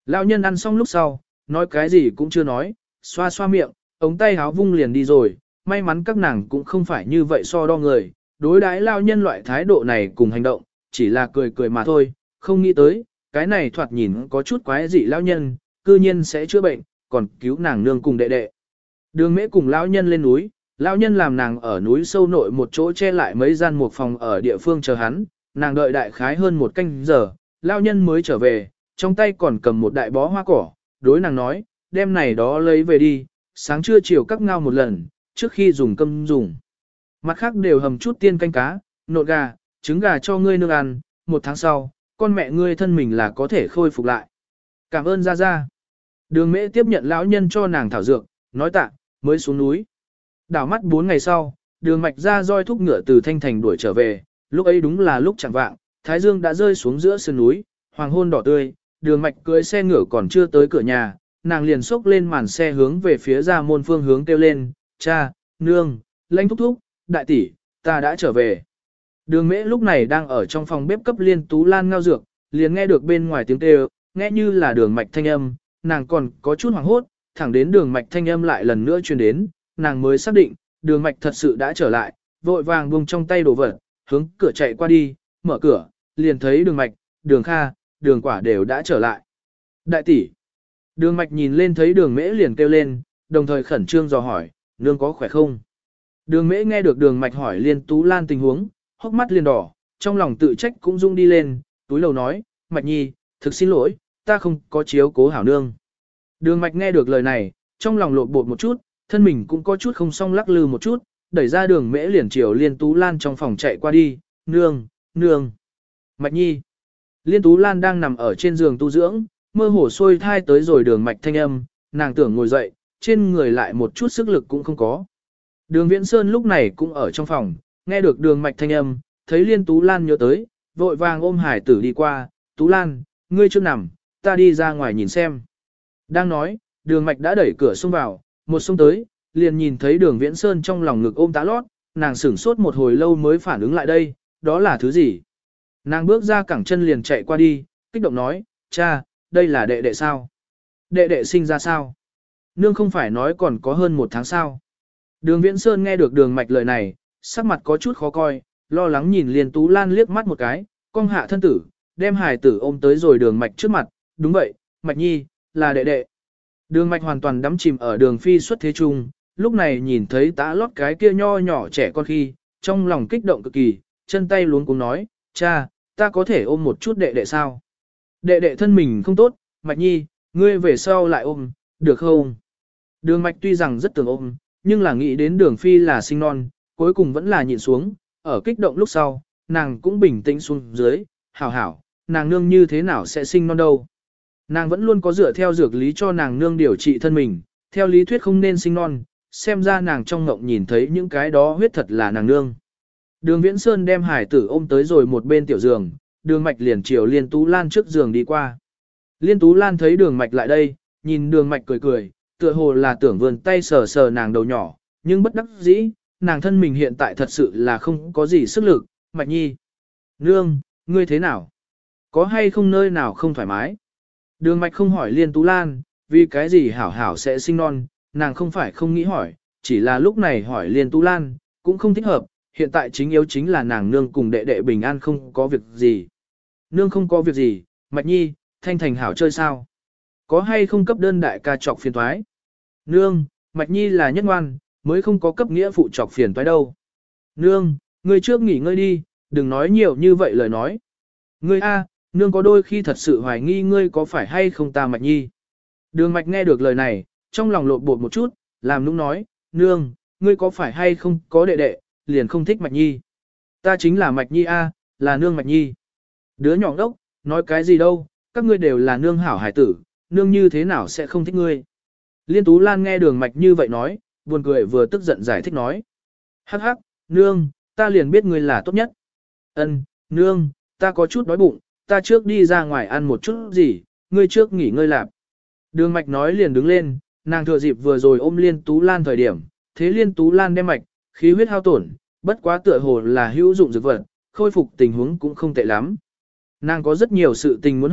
Lão nhân ăn xong lúc sau, nói cái gì cũng chưa nói, xoa xoa miệng, ống tay háo vung liền đi rồi, may mắn các nàng cũng không phải như vậy so đo người, đối đãi lão nhân loại thái độ này cùng hành động, chỉ là cười cười mà thôi, không nghĩ tới, cái này thoạt nhìn có chút quái dị lão nhân, cư nhiên sẽ chữa bệnh, còn cứu nàng nương cùng đệ đệ. Đường Mễ cùng lão nhân lên núi, lão nhân làm nàng ở núi sâu nội một chỗ che lại mấy gian một phòng ở địa phương chờ hắn, nàng đợi đại khái hơn một canh giờ, lão nhân mới trở về, trong tay còn cầm một đại bó hoa cỏ, đối nàng nói, đem này đó lấy về đi, sáng trưa chiều cắt ngao một lần, trước khi dùng cơm dùng. Mặt khác đều hầm chút tiên canh cá, nộn gà, trứng gà cho ngươi nương ăn, một tháng sau, con mẹ ngươi thân mình là có thể khôi phục lại. Cảm ơn Gia Gia. Đường Mễ tiếp nhận lão nhân cho nàng thảo dược, nói tạ, mới xuống núi. Đảo mắt 4 ngày sau, đường mạch ra roi thúc ngựa từ Thanh Thành đuổi trở về, lúc ấy đúng là lúc chẳng vạng, Thái Dương đã rơi xuống giữa sườn núi, hoàng hôn đỏ tươi, đường mạch cưỡi xe ngựa còn chưa tới cửa nhà, nàng liền xốc lên màn xe hướng về phía ra môn phương hướng kêu lên, cha, nương, lãnh thúc thúc, đại tỷ, ta đã trở về. Đường Mễ lúc này đang ở trong phòng bếp cấp Liên Tú Lan ngao dược, liền nghe được bên ngoài tiếng kêu, nghe như là đường mạch thanh âm, nàng còn có chút hoảng hốt, thẳng đến đường mạch thanh âm lại lần nữa truyền đến, nàng mới xác định, đường mạch thật sự đã trở lại, vội vàng buông trong tay đồ vật, hướng cửa chạy qua đi, mở cửa, liền thấy đường mạch, đường kha, đường quả đều đã trở lại. Đại tỷ, đường mạch nhìn lên thấy đường Mễ liền kêu lên, đồng thời khẩn trương dò hỏi, nương có khỏe không? Đường Mễ nghe được đường mạch hỏi Liên Tú Lan tình huống, hốc mắt liền đỏ, trong lòng tự trách cũng rung đi lên, túi lầu nói, mạch nhi, thực xin lỗi, ta không có chiếu cố hảo nương. Đường mạch nghe được lời này, trong lòng lộn bột một chút, thân mình cũng có chút không xong lắc lư một chút, đẩy ra đường Mễ liền chiều Liên Tú Lan trong phòng chạy qua đi, nương, nương. Mạch nhi. Liên Tú Lan đang nằm ở trên giường tu dưỡng, mơ hồ xôi thai tới rồi đường mạch thanh âm, nàng tưởng ngồi dậy, trên người lại một chút sức lực cũng không có. Đường Viễn Sơn lúc này cũng ở trong phòng, nghe được đường mạch thanh âm, thấy Liên Tú Lan nhớ tới, vội vàng ôm hải tử đi qua, Tú Lan, ngươi chưa nằm, ta đi ra ngoài nhìn xem. Đang nói, đường mạch đã đẩy cửa xông vào, một xông tới, liền nhìn thấy đường Viễn Sơn trong lòng ngực ôm tá lót, nàng sửng sốt một hồi lâu mới phản ứng lại đây, đó là thứ gì. Nàng bước ra cẳng chân liền chạy qua đi, kích động nói, cha, đây là đệ đệ sao? Đệ đệ sinh ra sao? Nương không phải nói còn có hơn 1 tháng sao? Đường Viễn Sơn nghe được đường mạch lời này, sắc mặt có chút khó coi, lo lắng nhìn Liên Tú Lan liếc mắt một cái, cong hạ thân tử, đem hài tử ôm tới rồi đường mạch trước mặt, đúng vậy, mạch nhi, là đệ đệ. Đường mạch hoàn toàn đắm chìm ở đường phi xuất thế trung, lúc này nhìn thấy tá lót cái kia nho nhỏ trẻ con khi, trong lòng kích động cực kỳ, chân tay luống cuống nói, cha, ta có thể ôm một chút đệ đệ sao? Đệ đệ thân mình không tốt, mạch nhi, ngươi về sau lại ôm, được không? Đường mạch tuy rằng rất tưởng ôm, nhưng là nghĩ đến đường phi là sinh non, cuối cùng vẫn là nhịn xuống, ở kích động lúc sau, nàng cũng bình tĩnh xuống dưới, hảo hảo, nàng nương như thế nào sẽ sinh non đâu. Nàng vẫn luôn có dựa theo dược lý cho nàng nương điều trị thân mình, theo lý thuyết không nên sinh non, xem ra nàng trong ngộng nhìn thấy những cái đó huyết thật là nàng nương. Đường Viễn Sơn đem hải tử ôm tới rồi một bên tiểu giường, đường mạch liền chiều Liên Tú Lan trước giường đi qua. Liên Tú Lan thấy đường mạch lại đây, nhìn đường mạch cười cười, tựa hồ là tưởng vươn tay sờ sờ nàng đầu nhỏ, nhưng bất đắc dĩ, nàng thân mình hiện tại thật sự là không có gì sức lực, mạch nhi. Nương, ngươi thế nào? Có hay không nơi nào không thoải mái? Đường mạch không hỏi Liên Tú Lan, vì cái gì hảo hảo sẽ sinh non, nàng không phải không nghĩ hỏi, chỉ là lúc này hỏi Liên Tú Lan, cũng không thích hợp, hiện tại chính yếu chính là nàng nương cùng đệ đệ bình an không có việc gì. Nương không có việc gì, mạch nhi, Thanh Thành hảo chơi sao? Có hay không cấp đơn đại ca trọc phiền toái? Nương, mạch nhi là nhất ngoan, mới không có cấp nghĩa phụ trọc phiền toái đâu. Nương, ngươi trước nghỉ ngơi đi, đừng nói nhiều như vậy lời nói. Ngươi a, nương có đôi khi thật sự hoài nghi ngươi có phải hay không ta mạch nhi. Đường mạch nghe được lời này, trong lòng lộn bột một chút, làm nũng nói, nương, ngươi có phải hay không có đệ đệ, liền không thích mạch nhi. Ta chính là mạch nhi a, là nương mạch nhi. Đứa nhỏ đốc, nói cái gì đâu, các ngươi đều là nương hảo hải tử, nương như thế nào sẽ không thích ngươi. Liên Tú Lan nghe đường mạch như vậy nói, buồn cười vừa tức giận giải thích nói. Hắc hắc, nương, ta liền biết ngươi là tốt nhất. Ân, nương, ta có chút đói bụng, ta trước đi ra ngoài ăn một chút gì, ngươi trước nghỉ ngơi lạp. Đường mạch nói liền đứng lên, nàng thừa dịp vừa rồi ôm Liên Tú Lan thời điểm, thế Liên Tú Lan đem mạch, khí huyết hao tổn, bất quá tựa hồ là hữu dụng dược vật, khôi phục tình huống cũng không tệ lắm. Nàng có rất nhiều sự tình muốn hỏi,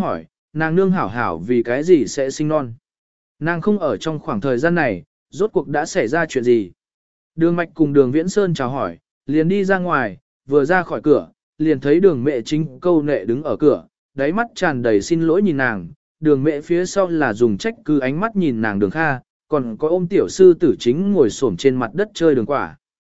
nàng nương hảo hảo vì cái gì sẽ sinh non. Nàng không ở trong khoảng thời gian này, rốt cuộc đã xảy ra chuyện gì. Đường Mạch cùng Đường Viễn Sơn chào hỏi, liền đi ra ngoài, vừa ra khỏi cửa, liền thấy Đường Mẹ chính câu nệ đứng ở cửa, đáy mắt tràn đầy xin lỗi nhìn nàng. Đường Mẹ phía sau là dùng trách cứ ánh mắt nhìn nàng Đường Kha, còn có ôm tiểu sư tử chính ngồi xổm trên mặt đất chơi đường quả.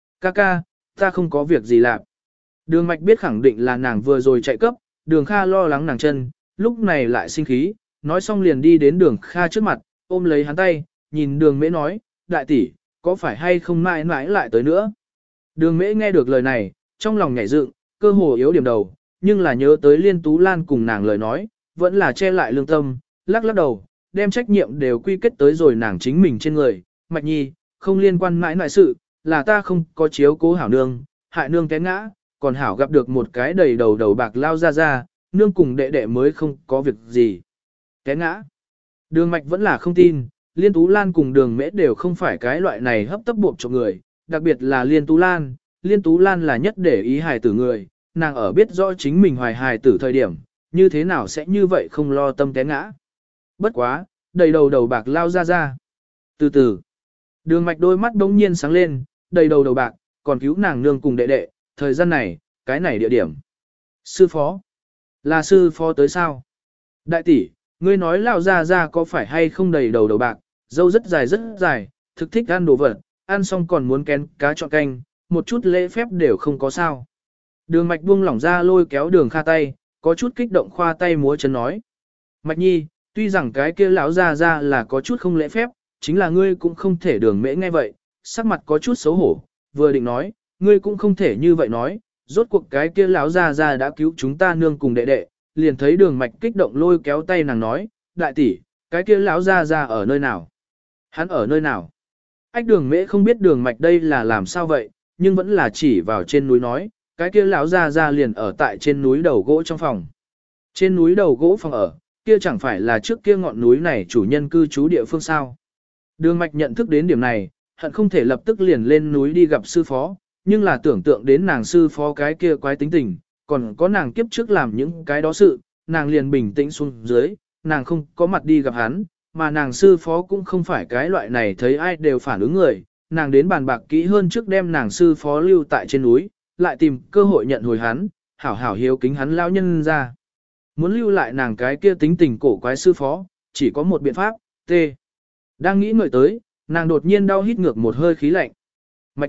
Ca, ta không có việc gì làm. Đường Mạch biết khẳng định là nàng vừa rồi chạy cấp, Đường Kha lo lắng nàng chân, lúc này lại sinh khí, nói xong liền đi đến Đường Kha trước mặt, ôm lấy hắn tay, nhìn Đường Mễ nói, đại tỷ, có phải hay không mãi mãi lại tới nữa. Đường Mễ nghe được lời này, trong lòng nhảy dựng, cơ hồ yếu điểm đầu, nhưng là nhớ tới Liên Tú Lan cùng nàng lời nói, vẫn là che lại lương tâm, lắc lắc đầu, đem trách nhiệm đều quy kết tới rồi nàng chính mình trên người. Mạch Nhi, không liên quan mãi mãi sự, là ta không có chiếu cố hảo nương, hại nương té ngã, còn hảo gặp được một cái đầy đầu đầu bạc lao ra, nương cùng đệ đệ mới không có việc gì. Té ngã. Đường Mạch vẫn là không tin, Liên Tú Lan cùng Đường Mễ đều không phải cái loại này hấp tấp buộc cho người, đặc biệt là Liên Tú Lan. Liên Tú Lan là nhất để ý hài tử người, nàng ở biết rõ chính mình hoài hài tử thời điểm, như thế nào sẽ như vậy không lo tâm té ngã. Bất quá, đầy đầu đầu bạc lao ra. Từ từ, Đường Mạch đôi mắt đống nhiên sáng lên, đầy đầu đầu bạc, còn cứu nàng nương cùng đệ đệ, thời gian này, cái này địa điểm. Sư phó. Là sư phó tới sao? Đại tỷ, ngươi nói lao ra có phải hay không đầy đầu đầu bạc, dâu rất dài, thực thích ăn đồ vật, ăn xong còn muốn kén cá chọn canh, một chút lễ phép đều không có sao. Đường Mạch buông lỏng ra lôi kéo Đường Kha tay, có chút kích động khoa tay múa chân nói. Mạch Nhi, tuy rằng cái kia lão ra là có chút không lễ phép, chính là ngươi cũng không thể. Đường Mễ nghe vậy, sắc mặt có chút xấu hổ, vừa định nói, ngươi cũng không thể như vậy nói, rốt cuộc cái kia lão ra đã cứu chúng ta nương cùng đệ đệ, liền thấy Đường Mạch kích động lôi kéo tay nàng nói, đại tỷ, cái kia lão ra ở nơi nào? Hắn ở nơi nào? Ách Đường Mễ không biết Đường Mạch đây là làm sao vậy, nhưng vẫn là chỉ vào trên núi nói, cái kia lão ra liền ở tại trên núi đầu gỗ trong phòng. Trên núi đầu gỗ phòng ở, kia chẳng phải là trước kia ngọn núi này chủ nhân cư trú địa phương sao? Đường Mạch nhận thức đến điểm này, hận không thể lập tức liền lên núi đi gặp sư phó, nhưng là tưởng tượng đến nàng sư phó cái kia quái tính tình, còn có nàng kiếp trước làm những cái đó sự, nàng liền bình tĩnh xuống dưới, nàng không có mặt đi gặp hắn, mà nàng sư phó cũng không phải cái loại này thấy ai đều phản ứng người, nàng đến bàn bạc kỹ hơn trước đem nàng sư phó lưu tại trên núi, lại tìm cơ hội nhận hồi hắn, hảo hảo hiếu kính hắn lão nhân ra. Muốn lưu lại nàng cái kia tính tình cổ quái sư phó, chỉ có một biện pháp, T. Đang nghĩ ngợi tới, nàng đột nhiên đau hít ngược một hơi khí lạnh. Mạch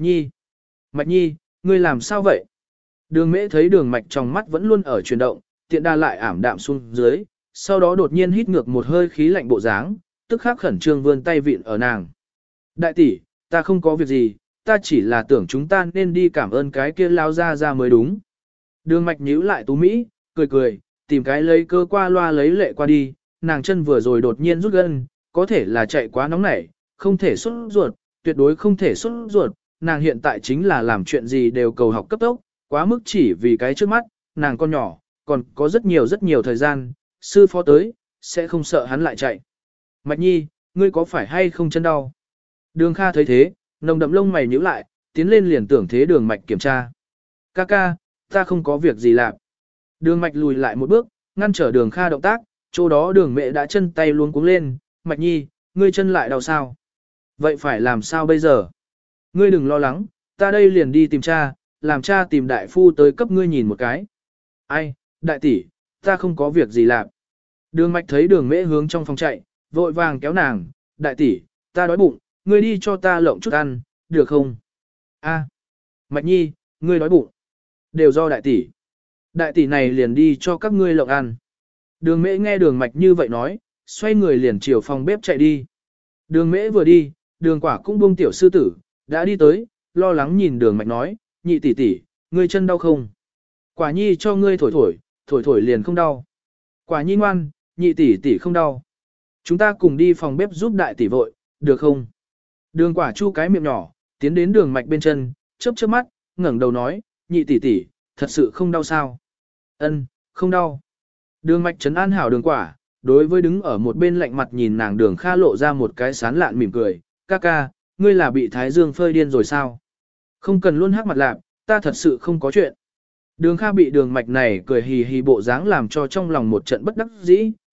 Nhi, ngươi làm sao vậy? Đường Mễ thấy Đường Mạch trong mắt vẫn luôn ở chuyển động, tiện đa lại ảm đạm xuống dưới, sau đó đột nhiên hít ngược một hơi khí lạnh bộ dáng, tức khắc khẩn trương vươn tay vịn ở nàng. Đại tỷ, ta không có việc gì, ta chỉ là tưởng chúng ta nên đi cảm ơn cái kia lao ra mới đúng. Đường Mạch nhíu lại tú Mỹ, cười, tìm cái lấy cơ qua loa lấy lệ qua đi, nàng chân vừa rồi đột nhiên rút gân, có thể là chạy quá nóng nảy, không thể sốt ruột, tuyệt đối không thể sốt ruột, nàng hiện tại chính là làm chuyện gì đều cầu học cấp tốc, quá mức chỉ vì cái trước mắt, nàng con nhỏ, còn có rất nhiều thời gian, sư phó tới, sẽ không sợ hắn lại chạy. Mạch Nhi, ngươi có phải hay không chân đau? Đường Kha thấy thế, nồng đậm lông mày nhíu lại, tiến lên liền tưởng thế Đường Mạch kiểm tra. Ca, ta không có việc gì làm. Đường Mạch lùi lại một bước, ngăn trở Đường Kha động tác, chỗ đó Đường Mẹ đã chân tay luống cuống lên, Mạch Nhi, ngươi chân lại đau sao? Vậy phải làm sao bây giờ? Ngươi đừng lo lắng, ta đây liền đi tìm cha, làm cha tìm đại phu tới cấp ngươi nhìn một cái. Ai, đại tỷ, ta không có việc gì làm. Đường Mạch thấy Đường Mễ hướng trong phòng chạy, vội vàng kéo nàng, đại tỷ, ta đói bụng, ngươi đi cho ta lộng chút ăn, được không? A, Mạch Nhi, ngươi đói bụng. Đều do đại tỷ. Đại tỷ này liền đi cho các ngươi lộng ăn. Đường Mễ nghe Đường Mạch như vậy nói, xoay người liền chiều phòng bếp chạy đi. Đường Mễ vừa đi, Đường Quả cũng buông tiểu sư tử, đã đi tới, lo lắng nhìn Đường Mạch nói, nhị tỷ tỷ, ngươi chân đau không? Quả Nhi cho ngươi thổi liền không đau. Quả Nhi ngoan, nhị tỷ tỷ không đau. Chúng ta cùng đi phòng bếp giúp đại tỷ vội, được không? Đường Quả chu cái miệng nhỏ, tiến đến Đường Mạch bên chân, chớp mắt, ngẩng đầu nói, nhị tỷ tỷ, thật sự không đau sao? Ân, không đau. Đường Mạch trấn an hảo Đường Quả, đối với đứng ở một bên lạnh mặt nhìn nàng Đường Kha lộ ra một cái sán lạn mỉm cười, ca, ngươi là bị Thái Dương phơi điên rồi sao? Không cần luôn hắc mặt lạp, ta thật sự không có chuyện. Đường Kha bị Đường Mạch này cười hì hì bộ dáng làm cho trong lòng một trận bất đắc dĩ,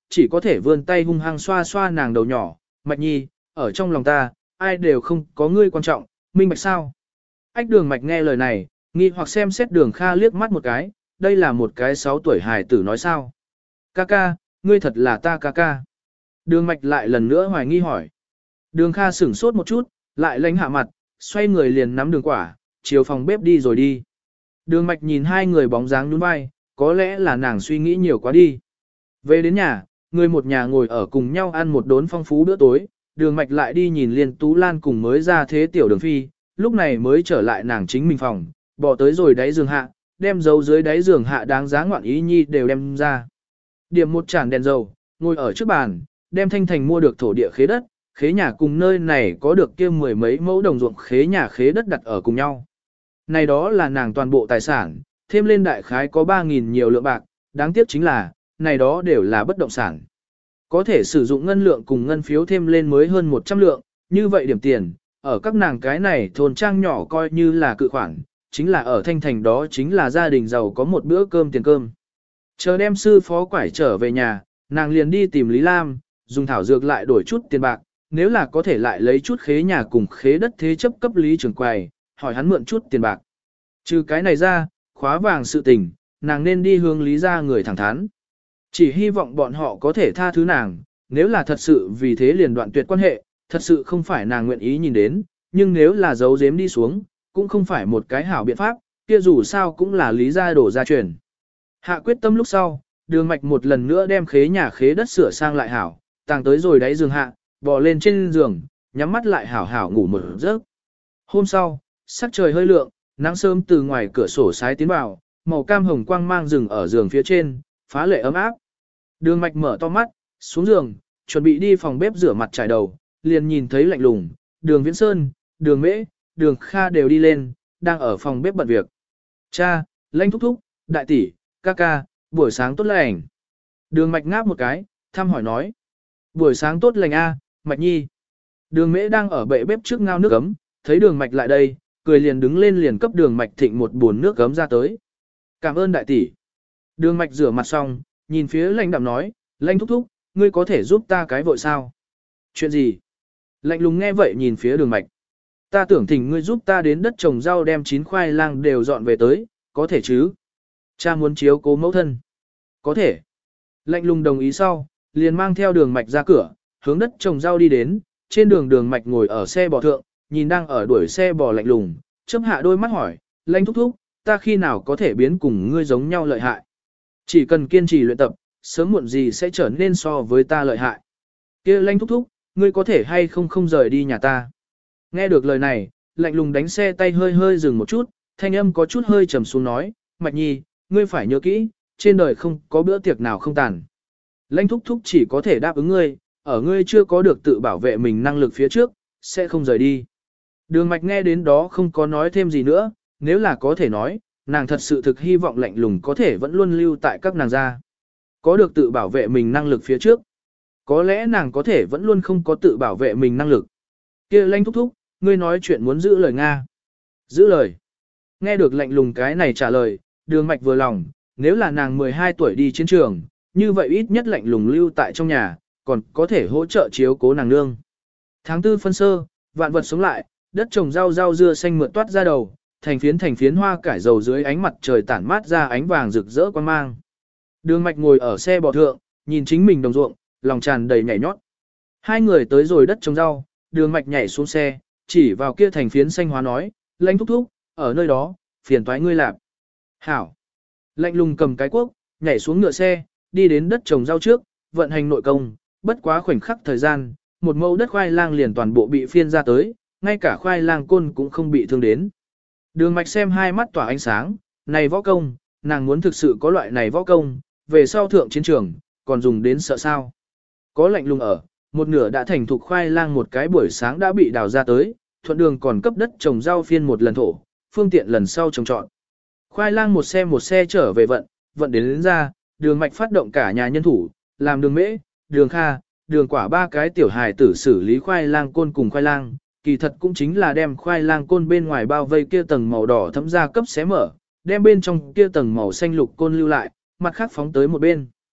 chỉ có thể vươn tay hung hăng xoa xoa nàng đầu nhỏ, Mạch Nhi, ở trong lòng ta, ai đều không có ngươi quan trọng, minh bạch sao? Ách Đường Mạch nghe lời này, nghi hoặc xem xét Đường Kha liếc mắt một cái, đây là một cái 6 tuổi hài tử nói sao? Ca ca, ngươi thật là ta ca ca. Đường Mạch lại lần nữa hoài nghi hỏi. Đường Kha sửng sốt một chút, lại lánh hạ mặt, xoay người liền nắm đường quả, chiều phòng bếp đi rồi đi. Đường Mạch nhìn hai người bóng dáng nhún vai, có lẽ là nàng suy nghĩ nhiều quá đi. Về đến nhà, người một nhà ngồi ở cùng nhau ăn một đốn phong phú bữa tối, Đường Mạch lại đi nhìn Liên Tú Lan cùng mới ra thế tiểu Đường Phi, lúc này mới trở lại nàng chính mình phòng, bỏ tới rồi đáy giường hạ, đem dầu dưới đáy giường hạ đáng giá ngoạn ý nhi đều đem ra. Điểm một chản đèn dầu, ngồi ở trước bàn, đem Thanh Thành mua được thổ địa khế đất, khế nhà cùng nơi này có được kia mười mấy mẫu đồng ruộng khế nhà khế đất đặt ở cùng nhau. Này đó là nàng toàn bộ tài sản, thêm lên đại khái có 3.000 nhiều lượng bạc, đáng tiếc chính là, này đó đều là bất động sản. Có thể sử dụng ngân lượng cùng ngân phiếu thêm lên mới hơn 100 lượng, như vậy điểm tiền, ở các nàng cái này thôn trang nhỏ coi như là cự khoản, chính là ở Thanh Thành đó chính là gia đình giàu có một bữa cơm tiền cơm. Chờ đem sư phó quải trở về nhà, nàng liền đi tìm Lý Lam, dùng thảo dược lại đổi chút tiền bạc, nếu là có thể lại lấy chút khế nhà cùng khế đất thế chấp cấp Lý Trường Quầy, hỏi hắn mượn chút tiền bạc. Trừ cái này ra, khóa vàng sự tình, nàng nên đi hướng Lý ra người thẳng thắn. Chỉ hy vọng bọn họ có thể tha thứ nàng, nếu là thật sự vì thế liền đoạn tuyệt quan hệ, thật sự không phải nàng nguyện ý nhìn đến, nhưng nếu là giấu giếm đi xuống, cũng không phải một cái hảo biện pháp, kia dù sao cũng là Lý ra đổ ra truyền. Hạ quyết tâm lúc sau, Đường Mạch một lần nữa đem khế nhà khế đất sửa sang lại hảo, tàng tới rồi đáy giường hạ, bò lên trên giường, nhắm mắt lại hảo hảo ngủ một giấc. Hôm sau, sắc trời hơi lượng, nắng sớm từ ngoài cửa sổ sái tiến vào, màu cam hồng quang mang rừng ở giường phía trên, phá lệ ấm áp. Đường Mạch mở to mắt, xuống giường, chuẩn bị đi phòng bếp rửa mặt trải đầu, liền nhìn thấy Lạnh Lùng, Đường Viễn Sơn, Đường Mễ, Đường Kha đều đi lên, đang ở phòng bếp bận việc. Cha, Lãnh thúc thúc, đại tỷ, ca ca, buổi sáng tốt lành. Đường Mạch ngáp một cái, thăm hỏi nói. Buổi sáng tốt lành a, Mạch Nhi. Đường Mễ đang ở bệ bếp trước ngao nước ấm, thấy Đường Mạch lại đây, cười liền đứng lên liền cấp Đường Mạch thịnh một buồn nước ấm ra tới. Cảm ơn đại tỷ. Đường Mạch rửa mặt xong, nhìn phía Lãnh Đạm nói, Lãnh thúc thúc, ngươi có thể giúp ta cái vội sao? Chuyện gì? Lạnh Lùng nghe vậy nhìn phía Đường Mạch. Ta tưởng thỉnh ngươi giúp ta đến đất trồng rau đem 9 khoai lang đều dọn về tới, có thể chứ? Cha muốn chiếu cố mẫu thân. Có thể. Lạnh Lùng đồng ý sau, liền mang theo Đường Mạch ra cửa, hướng đất trồng rau đi đến, trên đường Đường Mạch ngồi ở xe bò thượng, nhìn đang ở đuổi xe bò Lạnh Lùng, chớp hạ đôi mắt hỏi, Lãnh thúc thúc, ta khi nào có thể biến cùng ngươi giống nhau lợi hại? Chỉ cần kiên trì luyện tập, sớm muộn gì sẽ trở nên so với ta lợi hại. Kia Lãnh thúc thúc, ngươi có thể hay không rời đi nhà ta? Nghe được lời này, Lạnh Lùng đánh xe tay hơi hơi dừng một chút, thanh âm có chút hơi trầm xuống nói, Mạch Nhi, ngươi phải nhớ kỹ, trên đời không có bữa tiệc nào không tàn. Lãnh thúc thúc chỉ có thể đáp ứng ngươi, ở ngươi chưa có được tự bảo vệ mình năng lực phía trước, sẽ không rời đi. Đường Mạch nghe đến đó không có nói thêm gì nữa, nếu là có thể nói, nàng thật sự thực hy vọng Lạnh Lùng có thể vẫn luôn lưu tại các nàng gia. Có được tự bảo vệ mình năng lực phía trước. Có lẽ nàng có thể vẫn luôn không có tự bảo vệ mình năng lực. Kia Lãnh thúc thúc, ngươi nói chuyện muốn giữ lời Nga. Giữ lời. Nghe được Lạnh Lùng cái này trả lời, Đường Mạch vừa lòng, nếu là nàng 12 tuổi đi chiến trường, như vậy ít nhất Lạnh Lùng lưu tại trong nhà, còn có thể hỗ trợ chiếu cố nàng nương. Tháng 4 phân sơ, vạn vật sống lại, đất trồng rau dưa xanh mượt toát ra đầu, thành phiến hoa cải dầu dưới ánh mặt trời tản mát ra ánh vàng rực rỡ quang mang. Đường Mạch ngồi ở xe bò thượng, nhìn chính mình đồng ruộng, lòng tràn đầy nhảy nhót. Hai người tới rồi đất trồng rau, Đường Mạch nhảy xuống xe, chỉ vào kia thành phiến xanh hóa nói, Lãnh thúc thúc, ở nơi đó, phiền toái ngươi làm. Hảo. Lạnh Lùng cầm cái cuốc, nhảy xuống ngựa xe, đi đến đất trồng rau trước, vận hành nội công, bất quá khoảnh khắc thời gian, một mẫu đất khoai lang liền toàn bộ bị phiên ra tới, ngay cả khoai lang côn cũng không bị thương đến. Đường Mạch xem hai mắt tỏa ánh sáng, này võ công, nàng muốn thực sự có loại này võ công, về sau thượng chiến trường, còn dùng đến sợ sao. Có Lạnh Lùng ở, một nửa đã thành thục khoai lang một cái buổi sáng đã bị đào ra tới, thuận đường còn cấp đất trồng rau phiên một lần thổ, phương tiện lần sau trồng trọt. Khoai lang một xe trở về vận đến ra, Đường Mạch phát động cả nhà nhân thủ, làm Đường Mễ, Đường Kha, Đường Quả ba cái tiểu hài tử xử lý khoai lang côn cùng khoai lang, kỳ thật cũng chính là đem khoai lang côn bên ngoài bao vây kia tầng màu đỏ thấm ra cấp xé mở, đem bên trong kia tầng màu xanh lục côn lưu lại, mặt khác phóng tới một bên.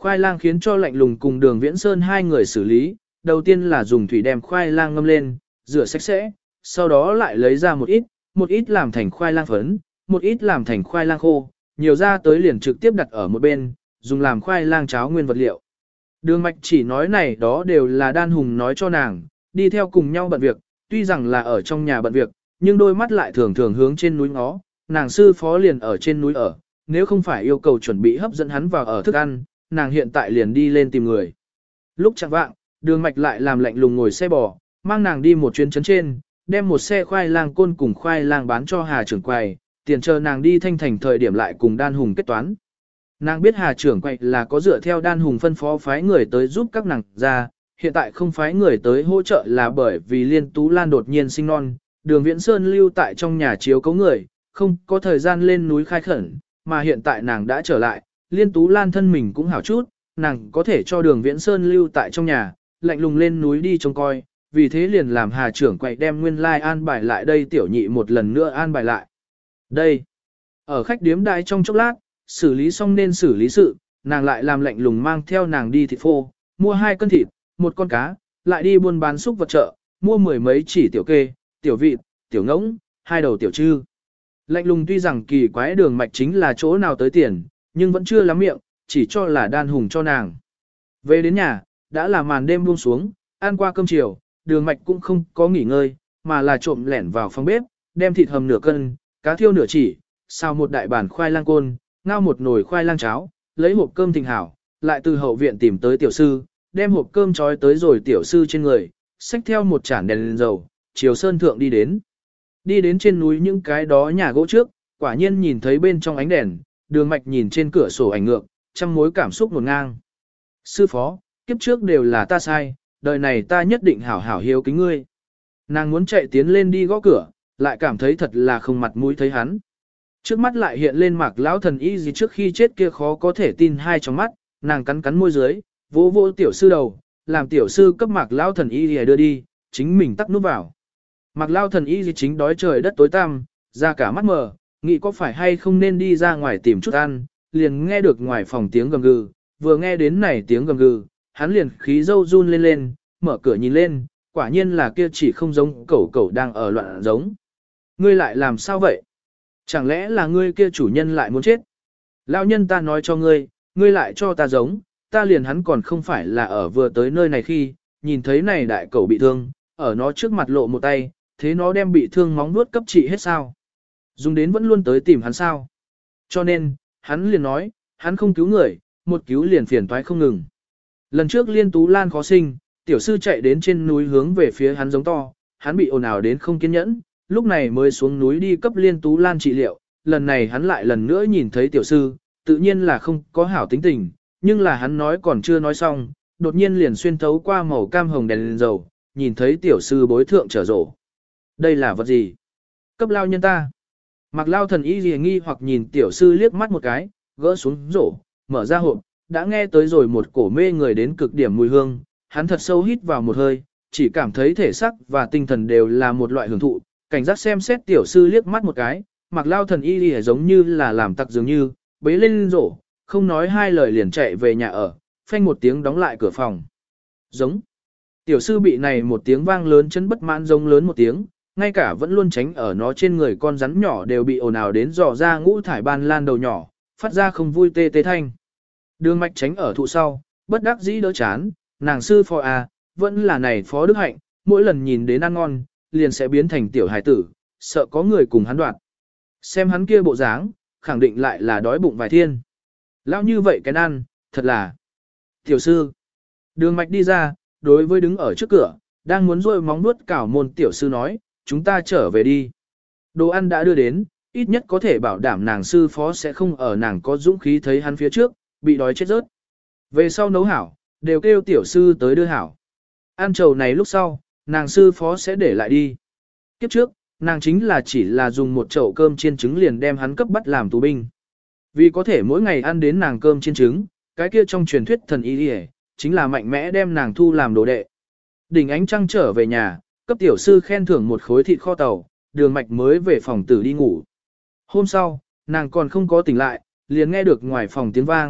Khoai lang khiến cho lạnh lùng cùng Đường Viễn Sơn hai người xử lý, đầu tiên là dùng thủy đem khoai lang ngâm lên, rửa sạch sẽ, sau đó lại lấy ra một ít làm thành khoai lang phấn, một ít làm thành khoai lang khô, nhiều ra tới liền trực tiếp đặt ở một bên, dùng làm khoai lang cháo nguyên vật liệu. Đường Mạch chỉ nói này đó đều là Đan Hùng nói cho nàng, đi theo cùng nhau bận việc, tuy rằng là ở trong nhà bận việc, nhưng đôi mắt lại thường thường hướng trên núi ngó, nàng sư phó liền ở trên núi ở, nếu không phải yêu cầu chuẩn bị hấp dẫn hắn vào ở thức ăn, nàng hiện tại liền đi lên tìm người. Lúc chẳng vạng, Đường Mạch lại làm lạnh lùng ngồi xe bò, mang nàng đi một chuyến trấn trên, đem một xe khoai lang côn cùng khoai lang bán cho Hà trưởng quầy, tiền chờ nàng đi Thanh Thành thời điểm lại cùng Đan Hùng kết toán. Nàng biết Hà trưởng quầy là có dựa theo Đan Hùng phân phó phái người tới giúp các nàng ra, hiện tại không phái người tới hỗ trợ là bởi vì Liên Tú Lan đột nhiên sinh non, Đường Viễn Sơn lưu tại trong nhà chiếu cấu người, không có thời gian lên núi khai khẩn, mà hiện tại nàng đã trở lại, Liên Tú Lan thân mình cũng hảo chút, nàng có thể cho Đường Viễn Sơn lưu tại trong nhà, lạnh lùng lên núi đi trông coi, vì thế liền làm Hà trưởng quầy đem nguyên lai an bài lại đây tiểu nhị một lần nữa an bài lại. Đây, ở khách điếm đại trong chốc lát, xử lý xong nên xử lý sự, nàng lại làm lạnh lùng mang theo nàng đi thịt phô, mua 2 cân thịt, 1 con cá, lại đi buôn bán xúc vật chợ, mua 10 mấy chỉ tiểu kê, tiểu vịt, tiểu ngỗng, 2 đầu tiểu trư. Lạnh lùng tuy rằng kỳ quái Đường Mạch chính là chỗ nào tới tiền, nhưng vẫn chưa lắm miệng, chỉ cho là Đan Hùng cho nàng. Về đến nhà, đã là màn đêm buông xuống, ăn qua cơm chiều, Đường Mạch cũng không có nghỉ ngơi, mà là trộm lẻn vào phòng bếp, đem thịt hầm nửa cân, cá thiêu nửa chỉ, xào một đại bản khoai lang côn, ngao một nồi khoai lang cháo, lấy hộp cơm thịnh hảo, lại từ hậu viện tìm tới tiểu sư, đem hộp cơm trói tới rồi tiểu sư trên người, xách theo một chản đèn lên dầu, chiều sơn thượng đi đến. Đi đến trên núi những cái đó nhà gỗ trước, quả nhiên nhìn thấy bên trong ánh đèn, Đường Mạch nhìn trên cửa sổ ảnh ngược, trăm mối cảm xúc ngổn ngang. Sư phó, kiếp trước đều là ta sai, đời này ta nhất định hảo hảo hiếu kính ngươi. Nàng muốn chạy tiến lên đi gõ cửa, lại cảm thấy thật là không mặt mũi thấy hắn. Trước mắt lại hiện lên Mạc lão thần y gì trước khi chết kia khó có thể tin hai trong mắt, nàng cắn cắn môi dưới, vỗ vỗ tiểu sư đầu, làm tiểu sư cấp Mạc lão thần y gì đưa đi, chính mình tắt nút vào. Mạc lão thần y gì chính đói trời đất tối tăm, ra cả mắt mờ, nghĩ có phải hay không nên đi ra ngoài tìm chút ăn, liền nghe được ngoài phòng tiếng gầm gừ, vừa nghe đến này tiếng gầm gừ, hắn liền khí dâu run lên lên, mở cửa nhìn lên, quả nhiên là kia chỉ không giống cẩu cẩu đang ở loạn giống. Ngươi lại làm sao vậy? Chẳng lẽ là ngươi kia chủ nhân lại muốn chết? Lão nhân ta nói cho ngươi, ngươi lại cho ta giống, ta liền hắn còn không phải là ở vừa tới nơi này khi, nhìn thấy này đại cẩu bị thương, ở nó trước mặt lộ một tay, thế nó đem bị thương móng vuốt cấp trị hết sao? Dùng đến vẫn luôn tới tìm hắn sao? Cho nên, hắn liền nói, hắn không cứu người, một cứu liền phiền toái không ngừng. Lần trước Liên Tú Lan khó sinh, tiểu sư chạy đến trên núi hướng về phía hắn giống to, hắn bị ồn ào đến không kiên nhẫn, lúc này mới xuống núi đi cấp Liên Tú Lan trị liệu, lần này hắn lại lần nữa nhìn thấy tiểu sư, tự nhiên là không có hảo tính tình, nhưng là hắn nói còn chưa nói xong, đột nhiên liền xuyên thấu qua màu cam hồng đèn lên dầu, nhìn thấy tiểu sư bối thượng trở rổ. Đây là vật gì? Cấp lao nhân ta. Mạc lao thần y gì nghi hoặc nhìn tiểu sư liếc mắt một cái, gỡ xuống rổ, mở ra hộp, đã nghe tới rồi một cổ mê người đến cực điểm mùi hương, hắn thật sâu hít vào một hơi, chỉ cảm thấy thể xác và tinh thần đều là một loại hưởng thụ, cảnh giác xem xét tiểu sư liếc mắt một cái, Mạc lao thần y gì giống như là làm tặc dường như, bế lên rổ, không nói hai lời liền chạy về nhà ở, phanh một tiếng đóng lại cửa phòng. Giống. Tiểu sư bị này một tiếng vang lớn chân bất mãn giống lớn một tiếng, ngay cả vẫn luôn tránh ở nó trên người con rắn nhỏ đều bị ồn ào đến dò ra ngũ thải ban lan đầu nhỏ, phát ra không vui tê tê thanh. Đường Mạch tránh ở thụ sau, bất đắc dĩ đỡ chán, nàng sư phó à, vẫn là này phó đức hạnh, mỗi lần nhìn đến ăn ngon, liền sẽ biến thành tiểu hài tử, sợ có người cùng hắn đoạt. Xem hắn kia bộ dáng, khẳng định lại là đói bụng vài thiên. Lão như vậy cái ăn, thật là. Tiểu sư. Đường Mạch đi ra, đối với đứng ở trước cửa, đang muốn rôi móng nuốt cảo môn tiểu sư nói, chúng ta trở về đi. Đồ ăn đã đưa đến, ít nhất có thể bảo đảm nàng sư phó sẽ không ở nàng có dũng khí thấy hắn phía trước, bị đói chết rớt. Về sau nấu hảo, đều kêu tiểu sư tới đưa hảo. Ăn trầu này lúc sau, nàng sư phó sẽ để lại đi. Kiếp trước, nàng chính là chỉ là dùng một chậu cơm chiên trứng liền đem hắn cấp bắt làm tù binh. Vì có thể mỗi ngày ăn đến nàng cơm chiên trứng, cái kia trong truyền thuyết thần y đi chính là mạnh mẽ đem nàng thu làm đồ đệ. Đỉnh ánh trăng trở về nhà, cấp tiểu sư khen thưởng một khối thịt kho tàu, Đường Mạch mới về phòng tử đi ngủ. Hôm sau, nàng còn không có tỉnh lại, liền nghe được ngoài phòng tiếng vang,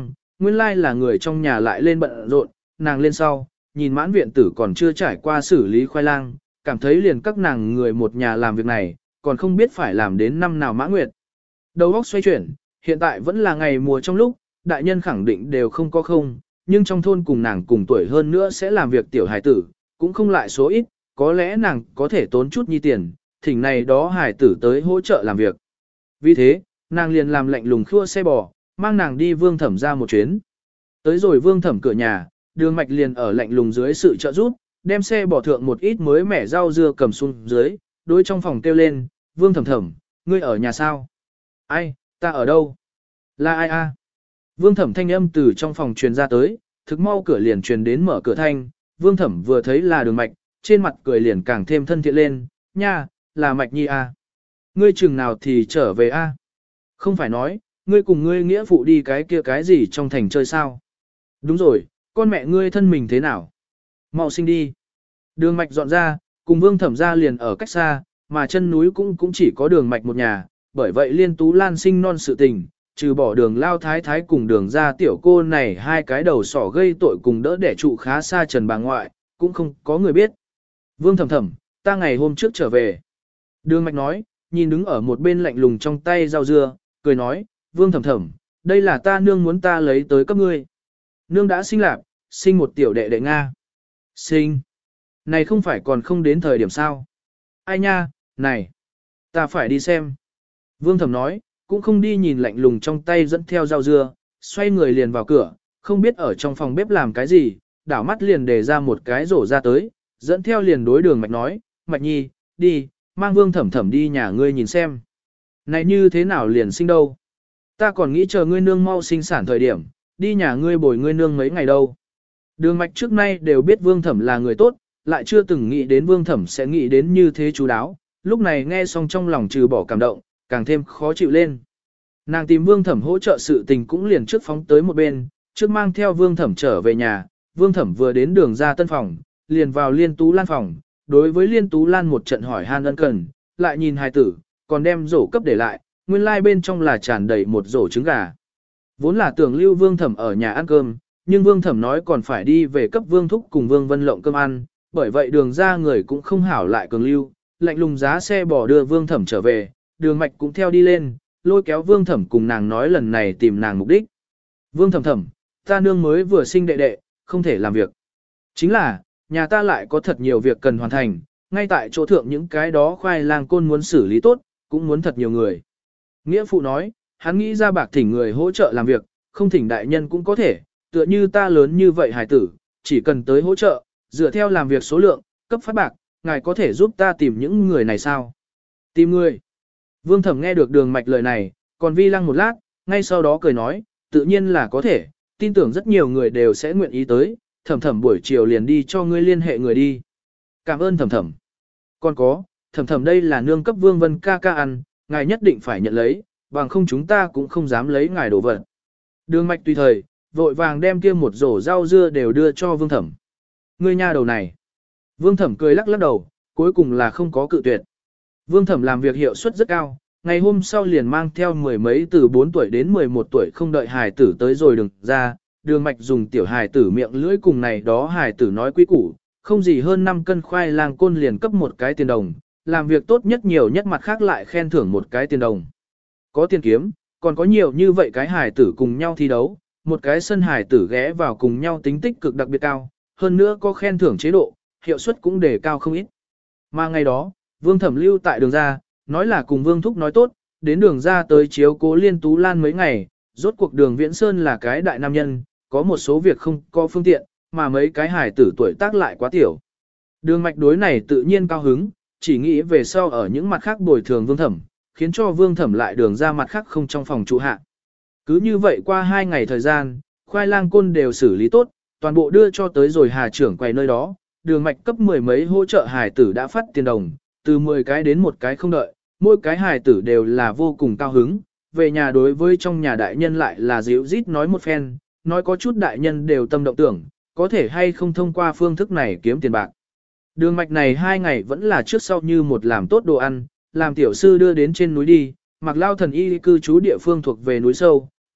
nguyên lai là người trong nhà lại lên bận rộn, nàng lên sau, nhìn mãn viện tử còn chưa trải qua xử lý khoai lang, cảm thấy liền các nàng người một nhà làm việc này, còn không biết phải làm đến năm nào mã nguyệt. Đầu óc xoay chuyển, hiện tại vẫn là ngày mùa trong lúc, đại nhân khẳng định đều không có không, nhưng trong thôn cùng nàng cùng tuổi hơn nữa sẽ làm việc tiểu hài tử, cũng không lại số ít, có lẽ nàng có thể tốn chút nhi tiền, thỉnh này đó hài tử tới hỗ trợ làm việc. Vì thế, nàng liền làm lệnh lùng khua xe bò, mang nàng đi Vương Thẩm ra một chuyến. Tới rồi Vương Thẩm cửa nhà, Đường Mạch liền ở lệnh lùng dưới sự trợ giúp, đem xe bò thượng một ít mới mẻ rau dưa cầm xuống dưới, đối trong phòng kêu lên, Vương Thẩm Thẩm, ngươi ở nhà sao? Ai, ta ở đâu? Là ai a? Vương Thẩm thanh âm từ trong phòng truyền ra tới, thực mau cửa liền truyền đến mở cửa thanh, Vương Thẩm vừa thấy là Đường Mạch, trên mặt cười liền càng thêm thân thiện lên, nha, là Mạch Nhi a. Ngươi chừng nào thì trở về a? Không phải nói, ngươi cùng ngươi nghĩa phụ đi cái kia cái gì trong thành chơi sao? Đúng rồi, con mẹ ngươi thân mình thế nào? Mau sinh đi. Đường Mạch dọn ra, cùng Vương Thẩm ra liền ở cách xa, mà chân núi cũng chỉ có Đường Mạch một nhà, bởi vậy Liên Tú Lan sinh non sự tình, trừ bỏ Đường Lao Thái Thái cùng Đường ra tiểu cô này hai cái đầu sỏ gây tội cùng đỡ đẻ trụ khá xa trần bà ngoại, cũng không có người biết. Vương Thẩm Thẩm, ta ngày hôm trước trở về. Đường Mạch nói, nhìn đứng ở một bên lạnh lùng trong tay rau dưa, cười nói, Vương Thẩm Thẩm, đây là ta nương muốn ta lấy tới cấp ngươi. Nương đã sinh lạc, sinh một tiểu đệ đệ Nga. Sinh. Này không phải còn không đến thời điểm sao. Ai nha, này. Ta phải đi xem. Vương Thẩm nói, cũng không đi nhìn lạnh lùng trong tay dẫn theo rau dưa, xoay người liền vào cửa, không biết ở trong phòng bếp làm cái gì, đảo mắt liền để ra một cái rổ ra tới, dẫn theo liền đối Đường Mạch nói, Mạch Nhi, đi, mang Vương Thẩm Thẩm đi nhà ngươi nhìn xem. Này như thế nào liền sinh đâu? Ta còn nghĩ chờ ngươi nương mau sinh sản thời điểm, đi nhà ngươi bồi ngươi nương mấy ngày đâu. Đường Mạch trước nay đều biết Vương Thẩm là người tốt, lại chưa từng nghĩ đến Vương Thẩm sẽ nghĩ đến như thế chú đáo, lúc này nghe xong trong lòng trừ bỏ cảm động, càng thêm khó chịu lên. Nàng tìm Vương Thẩm hỗ trợ sự tình cũng liền trước phóng tới một bên, trước mang theo Vương Thẩm trở về nhà, Vương Thẩm vừa đến đường ra tân phòng, liền vào Liên Tú Lan phòng, đối với Liên Tú Lan một trận hỏi han ân cần, lại nhìn hài tử, còn đem rổ cấp để lại, nguyên lai bên trong là tràn đầy một rổ trứng gà. Vốn là tưởng lưu Vương Thẩm ở nhà ăn cơm, nhưng Vương Thẩm nói còn phải đi về cấp Vương Thúc cùng Vương Vân Lộng cơm ăn, bởi vậy đường ra người cũng không hảo lại cường lưu, lạnh lùng giá xe bỏ đưa Vương Thẩm trở về, Đường Mạch cũng theo đi lên, lôi kéo Vương Thẩm cùng nàng nói lần này tìm nàng mục đích. Vương Thẩm Thẩm, ta nương mới vừa sinh đệ đệ, không thể làm việc. Chính là, nhà ta lại có thật nhiều việc cần hoàn thành, ngay tại chỗ thượng những cái đó khoai lang côn muốn xử lý tốt, cũng muốn thật nhiều người. Nghĩa phụ nói, hắn nghĩ ra bạc thỉnh người hỗ trợ làm việc, không thỉnh đại nhân cũng có thể, tựa như ta lớn như vậy hài tử, chỉ cần tới hỗ trợ, dựa theo làm việc số lượng, cấp phát bạc, ngài có thể giúp ta tìm những người này sao? Tìm người. Vương Thẩm nghe được Đường Mạch lời này, còn vi lăng một lát, ngay sau đó cười nói, tự nhiên là có thể, tin tưởng rất nhiều người đều sẽ nguyện ý tới, Thẩm Thẩm buổi chiều liền đi cho ngươi liên hệ người đi. Cảm ơn Thẩm Thẩm. Còn có, Thẩm Thẩm đây là nương cấp Vương Vân ca ca ăn, ngài nhất định phải nhận lấy, bằng không chúng ta cũng không dám lấy ngài đồ vật. Đường Mạch tùy thời, vội vàng đem kia một rổ rau dưa đều đưa cho Vương Thẩm. Ngươi nha đầu này. Vương Thẩm cười lắc lắc đầu, cuối cùng là không có cự tuyệt. Vương Thẩm làm việc hiệu suất rất cao, ngày hôm sau liền mang theo mười mấy từ 4 tuổi đến 11 tuổi không đợi hài tử tới rồi đừng ra, Đường Mạch dùng tiểu hài tử miệng lưỡi cùng này đó hài tử nói quý củ, không gì hơn 5 cân khoai lang côn liền cấp một cái tiền đồng, làm việc tốt nhất nhiều nhất mặt khác lại khen thưởng một cái tiền đồng. Có tiền kiếm, còn có nhiều như vậy cái hài tử cùng nhau thi đấu, một cái sân hài tử ghé vào cùng nhau tính tích cực đặc biệt cao, hơn nữa có khen thưởng chế độ, hiệu suất cũng đề cao không ít. Mà ngày đó, Vương Thẩm lưu tại đường ra, nói là cùng Vương Thúc nói tốt, đến đường ra tới chiếu cố Liên Tú Lan mấy ngày, rốt cuộc đường Viễn Sơn là cái đại nam nhân, có một số việc không có phương tiện, mà mấy cái hài tử tuổi tác lại quá tiểu. Đường Mạch đối này tự nhiên cao hứng, chỉ nghĩ về sau ở những mặt khác bồi thường Vương Thẩm, khiến cho Vương Thẩm lại đường ra mặt khác không trong phòng trụ hạ. Cứ như vậy qua 2 ngày thời gian, khoai lang côn đều xử lý tốt, toàn bộ đưa cho tới rồi Hà trưởng quầy nơi đó, Đường Mạch cấp mười mấy hỗ trợ hài tử đã phát tiền đồng, từ 10 cái đến một cái không đợi, mỗi cái hài tử đều là vô cùng cao hứng, về nhà đối với trong nhà đại nhân lại là díu rít nói một phen, nói có chút đại nhân đều tâm động tưởng, có thể hay không thông qua phương thức này kiếm tiền bạc. Đường Mạch này 2 ngày vẫn là trước sau như một làm tốt đồ ăn, làm tiểu sư đưa đến trên núi đi, Mạc Lao thần y cư trú địa phương thuộc về núi sâu,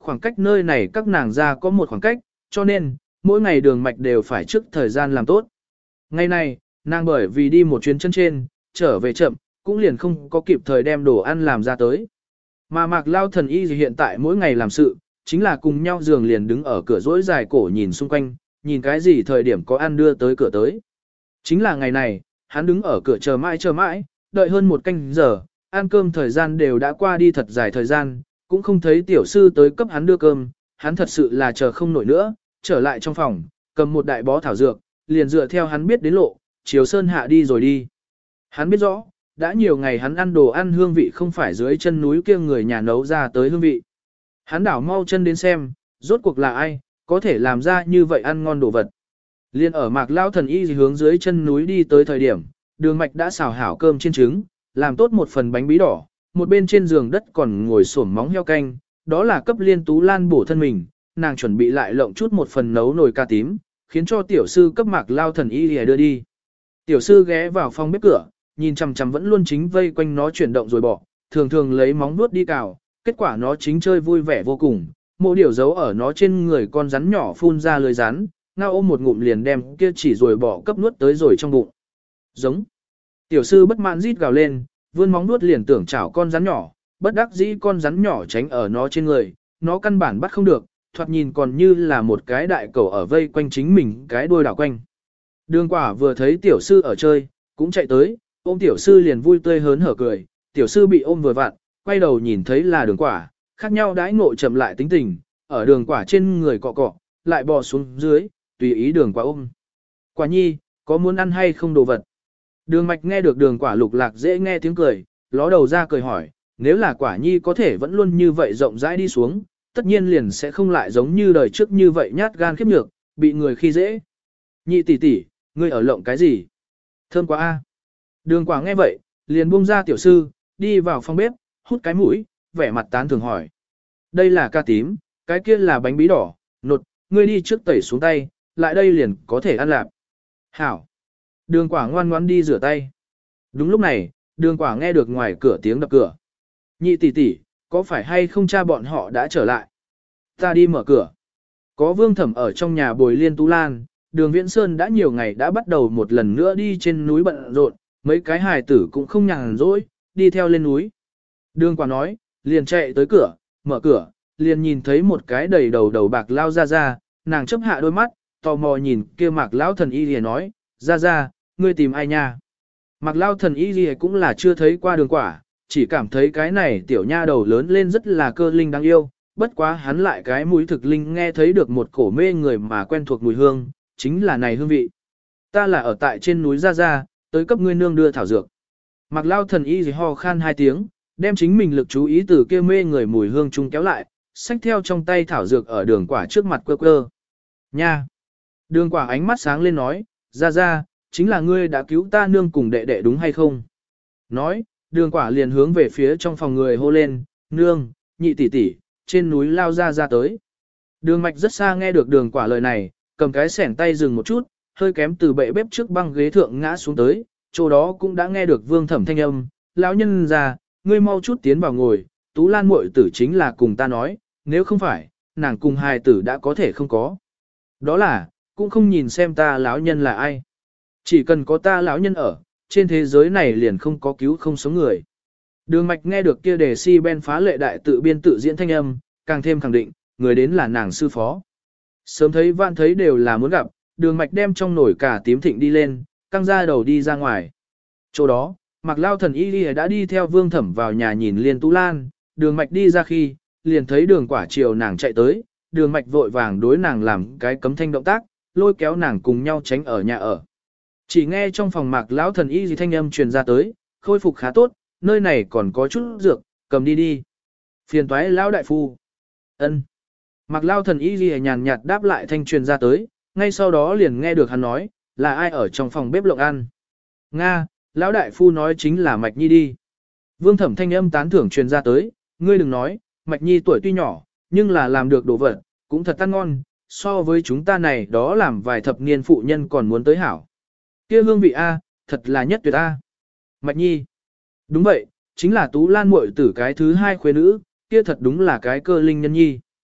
khoảng cách nơi này các nàng ra có một khoảng cách, cho nên, mỗi ngày đường mạch đều phải trước thời gian làm tốt. Ngày này, nàng bởi vì đi một chuyến chân trên, trở về chậm, cũng liền không có kịp thời đem đồ ăn làm ra tới. Mà Mạc Lao thần y hiện tại mỗi ngày làm sự, chính là cùng nhau giường liền đứng ở cửa rỗi dài cổ nhìn xung quanh, nhìn cái gì thời điểm có ăn đưa tới cửa tới. Chính là ngày này, hắn đứng ở cửa chờ mãi, đợi hơn một canh giờ, ăn cơm thời gian đều đã qua đi thật dài thời gian, cũng không thấy tiểu sư tới cấp hắn đưa cơm, hắn thật sự là chờ không nổi nữa, trở lại trong phòng, cầm một đại bó thảo dược, liền dựa theo hắn biết đến lộ, chiều sơn hạ đi rồi đi. Hắn biết rõ, đã nhiều ngày hắn ăn đồ ăn hương vị không phải dưới chân núi kia người nhà nấu ra tới hương vị. Hắn đảo mau chân đến xem, rốt cuộc là ai, có thể làm ra như vậy ăn ngon đồ vật. Liên ở Mạc Lao thần y hướng dưới chân núi đi tới thời điểm, đường mạch đã xào hảo cơm chiên trứng, làm tốt một phần bánh bí đỏ, một bên trên giường đất còn ngồi xổm móng heo canh, đó là cấp Liên Tú Lan bổ thân mình, nàng chuẩn bị lại lộng chút một phần nấu nồi cà tím, khiến cho tiểu sư cấp Mạc Lao thần y đưa đi. Tiểu sư ghé vào phòng bếp cửa, nhìn chằm chằm vẫn luôn chính vây quanh nó chuyển động rồi bỏ, thường thường lấy móng vuốt đi cào, kết quả nó chính chơi vui vẻ vô cùng, mỗi điều giấu ở nó trên người con rắn nhỏ phun ra lưới rắn, ngao ôm một ngụm liền đem kia chỉ rồi bỏ cấp nuốt tới rồi trong bụng. Giống. Tiểu sư bất mãn rít gào lên, vươn móng nuốt liền tưởng chảo con rắn nhỏ, bất đắc dĩ con rắn nhỏ tránh ở nó trên người, nó căn bản bắt không được, thoạt nhìn còn như là một cái đại cầu ở vây quanh chính mình cái đuôi đảo quanh. Đường Quả vừa thấy tiểu sư ở chơi, cũng chạy tới, ôm tiểu sư liền vui tươi hớn hở cười, tiểu sư bị ôm vừa vặn, quay đầu nhìn thấy là Đường Quả, khác nhau đãi ngộ chậm lại tính tình, ở Đường Quả trên người cọ cọ, lại bò xuống dưới, tùy ý Đường Quả ôm. Quả nhi, có muốn ăn hay không đồ vật? Đường Mạch nghe được Đường Quả lục lạc dễ nghe tiếng cười, ló đầu ra cười hỏi, nếu là Quả nhi có thể vẫn luôn như vậy rộng rãi đi xuống, tất nhiên liền sẽ không lại giống như đời trước như vậy nhát gan khiếp nhược, bị người khi dễ. Nhị tỷ tỷ, ngươi ở lộng cái gì? Thơm quá a. Đường Quả nghe vậy, liền buông ra tiểu sư, đi vào phòng bếp, hút cái mũi, vẻ mặt tán thường hỏi. Đây là ca tím, cái kia là bánh bí đỏ, nột, ngươi đi trước tẩy xuống tay, lại đây liền có thể ăn lạp. Hảo. Đường Quả ngoan ngoãn đi rửa tay. Đúng lúc này, Đường Quả nghe được ngoài cửa tiếng đập cửa. Nhị tỷ tỷ, có phải hay không cha bọn họ đã trở lại? Ta đi mở cửa. Có Vương Thẩm ở trong nhà bồi Liên Tú Lan, Đường Viễn Sơn đã nhiều ngày đã bắt đầu một lần nữa đi trên núi bận rộn, mấy cái hài tử cũng không nhàn rỗi, đi theo lên núi. Đường Quả nói, liền chạy tới cửa, mở cửa, liền nhìn thấy một cái đầy đầu bạc lao ra, nàng chấp hạ đôi mắt, tò mò nhìn kia Mạc Lão thần y liền nói, ra, ngươi tìm ai nha? Mạc Lão thần y liền cũng là chưa thấy qua Đường Quả, chỉ cảm thấy cái này tiểu nha đầu lớn lên rất là cơ linh đáng yêu, bất quá hắn lại cái mũi thực linh nghe thấy được một cổ mê người mà quen thuộc mùi hương, chính là này hương vị. Ta là ở tại trên núi ra, tới cấp ngươi nương đưa thảo dược. Mạc Lão thần y gì ho khan hai tiếng, đem chính mình lực chú ý từ kia mê người mùi hương chung kéo lại, xách theo trong tay thảo dược ở Đường Quả trước mặt quơ. Nha! Đường Quả ánh mắt sáng lên nói, ra, chính là ngươi đã cứu ta nương cùng đệ đệ đúng hay không? Nói, Đường Quả liền hướng về phía trong phòng người hô lên, nương, nhị tỷ tỷ, trên núi lao ra tới. Đường Mạch rất xa nghe được Đường Quả lời này, cầm cái xẻng tay dừng một chút, hơi kém từ bệ bếp trước băng ghế thượng ngã xuống tới, chỗ đó cũng đã nghe được Vương Thẩm thanh âm, lão nhân già, ngươi mau chút tiến vào ngồi, Tú Lan muội tử chính là cùng ta nói, nếu không phải, nàng cùng hài tử đã có thể không có. Đó là, cũng không nhìn xem ta lão nhân là ai. Chỉ cần có ta lão nhân ở, trên thế giới này liền không có cứu không sống người. Đường Mạch nghe được kia đề si ben phá lệ đại tự biên tự diễn thanh âm, càng thêm khẳng định, người đến là nàng sư phó. Sớm thấy vạn thấy đều là muốn gặp, Đường Mạch đem trong nồi cả tím thịnh đi lên, căng ra đầu đi ra ngoài. Chỗ đó, Mạc Lao thần y đã đi theo Vương Thẩm vào nhà nhìn Liên Tú Lan, Đường Mạch đi ra khi, liền thấy Đường Quả chiều nàng chạy tới, Đường Mạch vội vàng đối nàng làm cái cấm thanh động tác, lôi kéo nàng cùng nhau tránh ở nhà ở. Chỉ nghe trong phòng Mạc Lão thần y gì thanh âm truyền ra tới, khôi phục khá tốt, nơi này còn có chút dược, cầm đi. Phiền toái lão đại phu. Ân. Mạc Lão thần y gì nhàn nhạt đáp lại thanh truyền ra tới, ngay sau đó liền nghe được hắn nói, là ai ở trong phòng bếp lộng ăn. Nga, lão đại phu nói chính là Mạch Nhi đi. Vương Thẩm thanh âm tán thưởng truyền ra tới, ngươi đừng nói, Mạch Nhi tuổi tuy nhỏ, nhưng là làm được đồ vật, cũng thật ăn ngon, so với chúng ta này đó làm vài thập niên phụ nhân còn muốn tới hảo. Kia hương vị A, thật là nhất tuyệt A. Mạch Nhi. Đúng vậy, chính là Tú Lan muội tử cái thứ hai khuê nữ, kia thật đúng là cái cơ linh nhân nhi.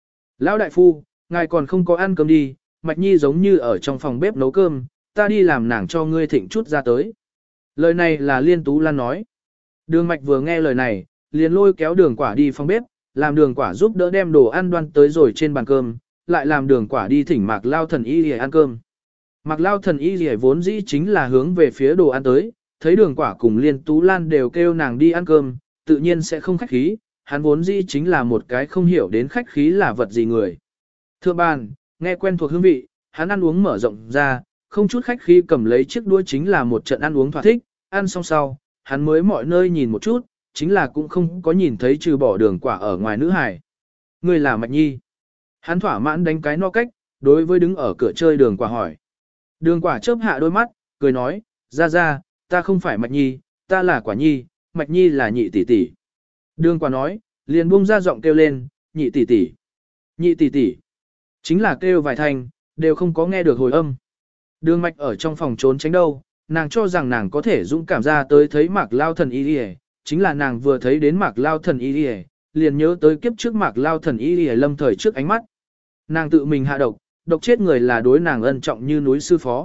Lão đại phu, ngài còn không có ăn cơm đi, Mạch Nhi giống như ở trong phòng bếp nấu cơm, ta đi làm nàng cho ngươi thịnh chút ra tới. Lời này là Liên Tú Lan nói. Đường Mạch vừa nghe lời này, liền lôi kéo Đường Quả đi phòng bếp, làm Đường Quả giúp đỡ đem đồ ăn đoan tới rồi trên bàn cơm, lại làm Đường Quả đi thỉnh Mạc Lao Thần Y để ăn cơm. Mạc Lao Thần Y để vốn dĩ chính là hướng về phía đồ ăn tới, thấy Đường Quả cùng Liên Tú Lan đều kêu nàng đi ăn cơm, tự nhiên sẽ không khách khí, hắn vốn dĩ chính là một cái không hiểu đến khách khí là vật gì người. Thượng bàn, nghe quen thuộc hương vị, hắn ăn uống mở rộng ra, không chút khách khí cầm lấy chiếc đũa chính là một trận ăn uống thỏa thích, ăn xong sau, hắn mới mọi nơi nhìn một chút, chính là cũng không có nhìn thấy trừ bỏ Đường Quả ở ngoài nữ hải. Người là Mạch Nhi. Hắn thỏa mãn đánh cái no cách, đối với đứng ở cửa chơi Đường Quả hỏi. Đường Quả chớp hạ đôi mắt, cười nói, ra, ta không phải Mạch Nhi, ta là Quả Nhi, Mạch Nhi là nhị tỷ tỷ. Đường Quả nói, liền buông ra giọng kêu lên, nhị tỷ tỷ, nhị tỷ tỷ. Chính là kêu vài thanh, đều không có nghe được hồi âm. Đường Mạch ở trong phòng trốn tránh đâu, nàng cho rằng nàng có thể dũng cảm ra tới thấy Mạc Lao Thần Y Điề, chính là nàng vừa thấy đến Mạc Lao Thần Y Điề, liền nhớ tới kiếp trước Mạc Lao Thần Y Điề lâm thời trước ánh mắt. Nàng tự mình hạ độc, độc chết người là đối nàng ân trọng như núi sư phó.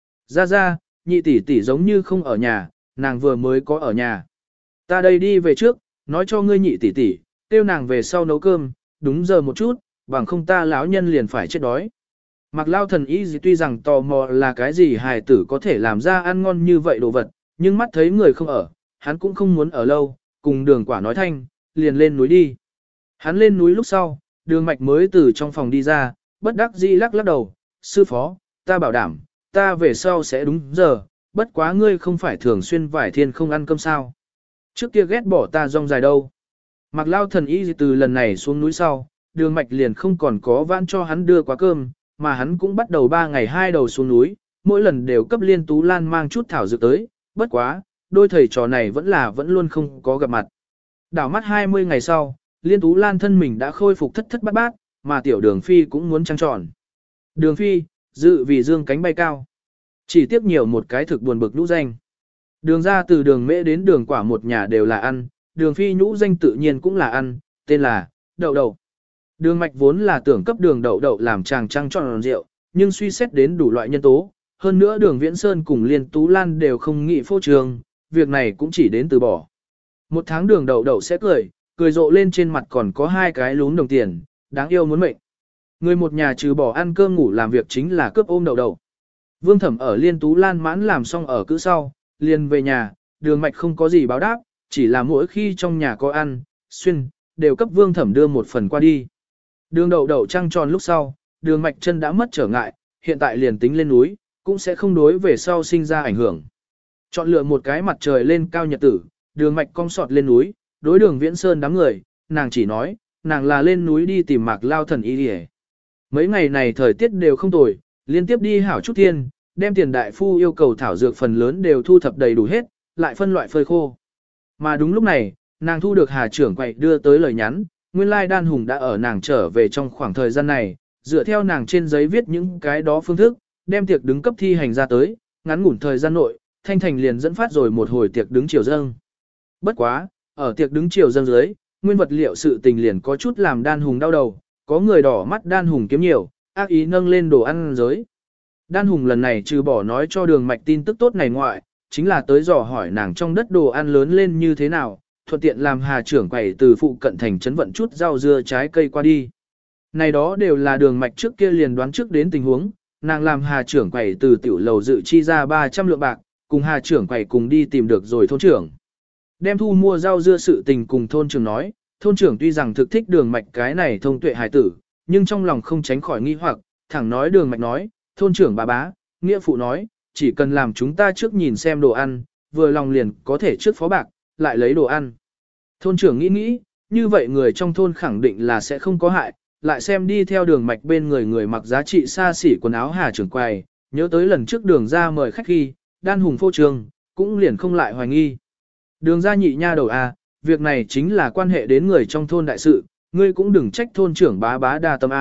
Ra, nhị tỷ tỷ giống như không ở nhà, nàng vừa mới có ở nhà. Ta đây đi về trước, nói cho ngươi nhị tỷ tỷ, kêu nàng về sau nấu cơm, đúng giờ một chút, bằng không ta lão nhân liền phải chết đói. Mạc Lao Thần Y gì tuy rằng tò mò là cái gì hài tử có thể làm ra ăn ngon như vậy đồ vật, nhưng mắt thấy người không ở, hắn cũng không muốn ở lâu, cùng Đường Quả nói thanh, liền lên núi đi. Hắn lên núi lúc sau, Đường Mạch mới từ trong phòng đi ra, bất đắc dĩ lắc đầu, sư phó, ta bảo đảm, ta về sau sẽ đúng giờ, bất quá ngươi không phải thường xuyên vải thiên không ăn cơm sao. Trước kia ghét bỏ ta rong dài đâu. Mạc Lao Thần Y từ lần này xuống núi sau, Đường Mạch liền không còn có vãn cho hắn đưa quá cơm, mà hắn cũng bắt đầu 3 ngày 2 đầu xuống núi, mỗi lần đều cấp Liên Tú Lan mang chút thảo dược tới, bất quá, đôi thầy trò này vẫn luôn không có gặp mặt. Đảo mắt 20 ngày sau, Liên Tú Lan thân mình đã khôi phục thất thất bát bát, mà tiểu Đường Phi cũng muốn trăng tròn. Đường Phi, dự vì dương cánh bay cao. Chỉ tiếc nhiều một cái thực buồn bực nhũ danh. Đường ra từ Đường Mễ đến Đường Quả một nhà đều là ăn, Đường Phi nhũ danh tự nhiên cũng là ăn, tên là Đậu Đậu. Đường Mạch vốn là tưởng cấp Đường Đậu Đậu làm chàng trăng tròn rượu, nhưng suy xét đến đủ loại nhân tố, hơn nữa Đường Viễn Sơn cùng Liên Tú Lan đều không nghĩ phô trương, việc này cũng chỉ đến từ bỏ. Một tháng Đường Đậu Đậu sẽ cười rộ lên trên mặt còn có 2 cái lún đồng tiền, đáng yêu muốn mệnh. Người một nhà trừ bỏ ăn cơm ngủ làm việc chính là cướp ôm Đậu Đậu. Vương Thẩm ở Liên Tú Lan mãn làm xong ở cữ sau, liền về nhà, Đường Mạch không có gì báo đáp, chỉ là mỗi khi trong nhà có ăn, xuyên, đều cấp Vương Thẩm đưa một phần qua đi. Đường Đậu Đậu trăng tròn lúc sau, Đường Mạch chân đã mất trở ngại, hiện tại liền tính lên núi, cũng sẽ không đối về sau sinh ra ảnh hưởng. Chọn lựa một cái mặt trời lên cao nhật tử, Đường Mạch cong sọt lên núi, đối Đường Viễn Sơn đám người, nàng chỉ nói, nàng là lên núi đi tìm Mạc Lao Thần Y đi. Mấy ngày này thời tiết đều không tồi, liên tiếp đi hảo chút thiên, đem tiền đại phu yêu cầu thảo dược phần lớn đều thu thập đầy đủ hết, lại phân loại phơi khô. Mà đúng lúc này, nàng thu được Hà trưởng quậy đưa tới lời nhắn, nguyên lai Đan Hùng đã ở nàng trở về trong khoảng thời gian này, dựa theo nàng trên giấy viết những cái đó phương thức, đem tiệc đứng cấp thi hành ra tới, ngắn ngủn thời gian nội, Thanh Thành liền dẫn phát rồi một hồi tiệc đứng chiều dâng. Bất quá, ở tiệc đứng chiều dâng dưới, nguyên vật liệu sự tình liền có chút làm Đan Hùng đau đầu, có người đỏ mắt Đan Hùng kiếm nhiều, ác ý nâng lên đồ ăn giới. Đan Hùng lần này trừ bỏ nói cho Đường Mạch tin tức tốt này ngoại, chính là tới dò hỏi nàng trong đất đồ ăn lớn lên như thế nào, thuận tiện làm Hà trưởng quầy từ phụ cận thành trấn vận chút rau dưa trái cây qua đi. Này đó đều là Đường Mạch trước kia liền đoán trước đến tình huống, nàng làm Hà trưởng quầy từ tiểu lầu dự chi ra 300 lượng bạc, cùng Hà trưởng quầy cùng đi tìm được rồi thôn trưởng. Đem thu mua rau dưa sự tình cùng thôn trưởng nói, thôn trưởng tuy rằng thực thích Đường Mạch cái này thông tuệ hài tử, nhưng trong lòng không tránh khỏi nghi hoặc, thẳng nói Đường Mạch nói, thôn trưởng bà bá, nghĩa phụ nói, chỉ cần làm chúng ta trước nhìn xem đồ ăn, vừa lòng liền có thể trước phó bạc, lại lấy đồ ăn. Thôn trưởng nghĩ, như vậy người trong thôn khẳng định là sẽ không có hại, lại xem đi theo Đường Mạch bên người mặc giá trị xa xỉ quần áo Hà trưởng quầy, nhớ tới lần trước Đường ra mời khách khi, Đan Hùng phô trường, cũng liền không lại hoài nghi. Đường ra nhị nha đầu việc này chính là quan hệ đến người trong thôn đại sự, ngươi cũng đừng trách thôn trưởng bá bá đa tâm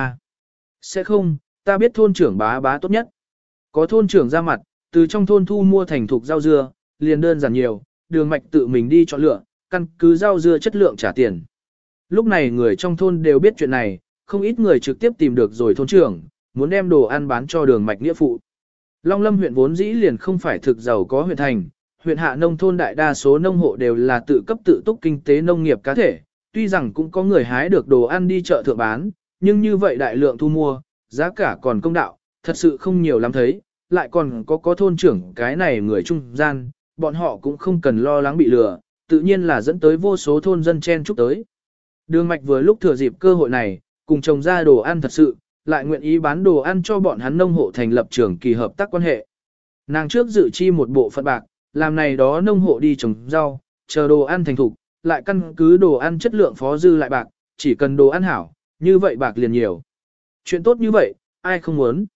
Sẽ không, ta biết thôn trưởng bá bá tốt nhất. Có thôn trưởng ra mặt, từ trong thôn thu mua thành thục rau dưa, liền đơn giản nhiều, Đường Mạch tự mình đi chọn lựa, căn cứ rau dưa chất lượng trả tiền. Lúc này người trong thôn đều biết chuyện này, không ít người trực tiếp tìm được rồi thôn trưởng, muốn đem đồ ăn bán cho Đường Mạch nghĩa phụ. Long Lâm huyện vốn dĩ liền không phải thực giàu có huyện thành, huyện hạ nông thôn đại đa số nông hộ đều là tự cấp tự túc kinh tế nông nghiệp cá thể, tuy rằng cũng có người hái được đồ ăn đi chợ thượng bán, nhưng như vậy đại lượng thu mua, giá cả còn công đạo, thật sự không nhiều lắm thấy, lại còn có thôn trưởng cái này người trung gian, bọn họ cũng không cần lo lắng bị lừa, tự nhiên là dẫn tới vô số thôn dân chen chúc tới. Đường Mạch vừa lúc thừa dịp cơ hội này, cùng trồng ra đồ ăn thật sự, lại nguyện ý bán đồ ăn cho bọn hắn nông hộ thành lập trường kỳ hợp tác quan hệ. Nàng trước dự chi một bộ phận bạc, làm này đó nông hộ đi trồng rau, chờ đồ ăn thành thục, lại căn cứ đồ ăn chất lượng phó dư lại bạc, chỉ cần đồ ăn hảo, như vậy bạc liền nhiều. Chuyện tốt như vậy, ai không muốn.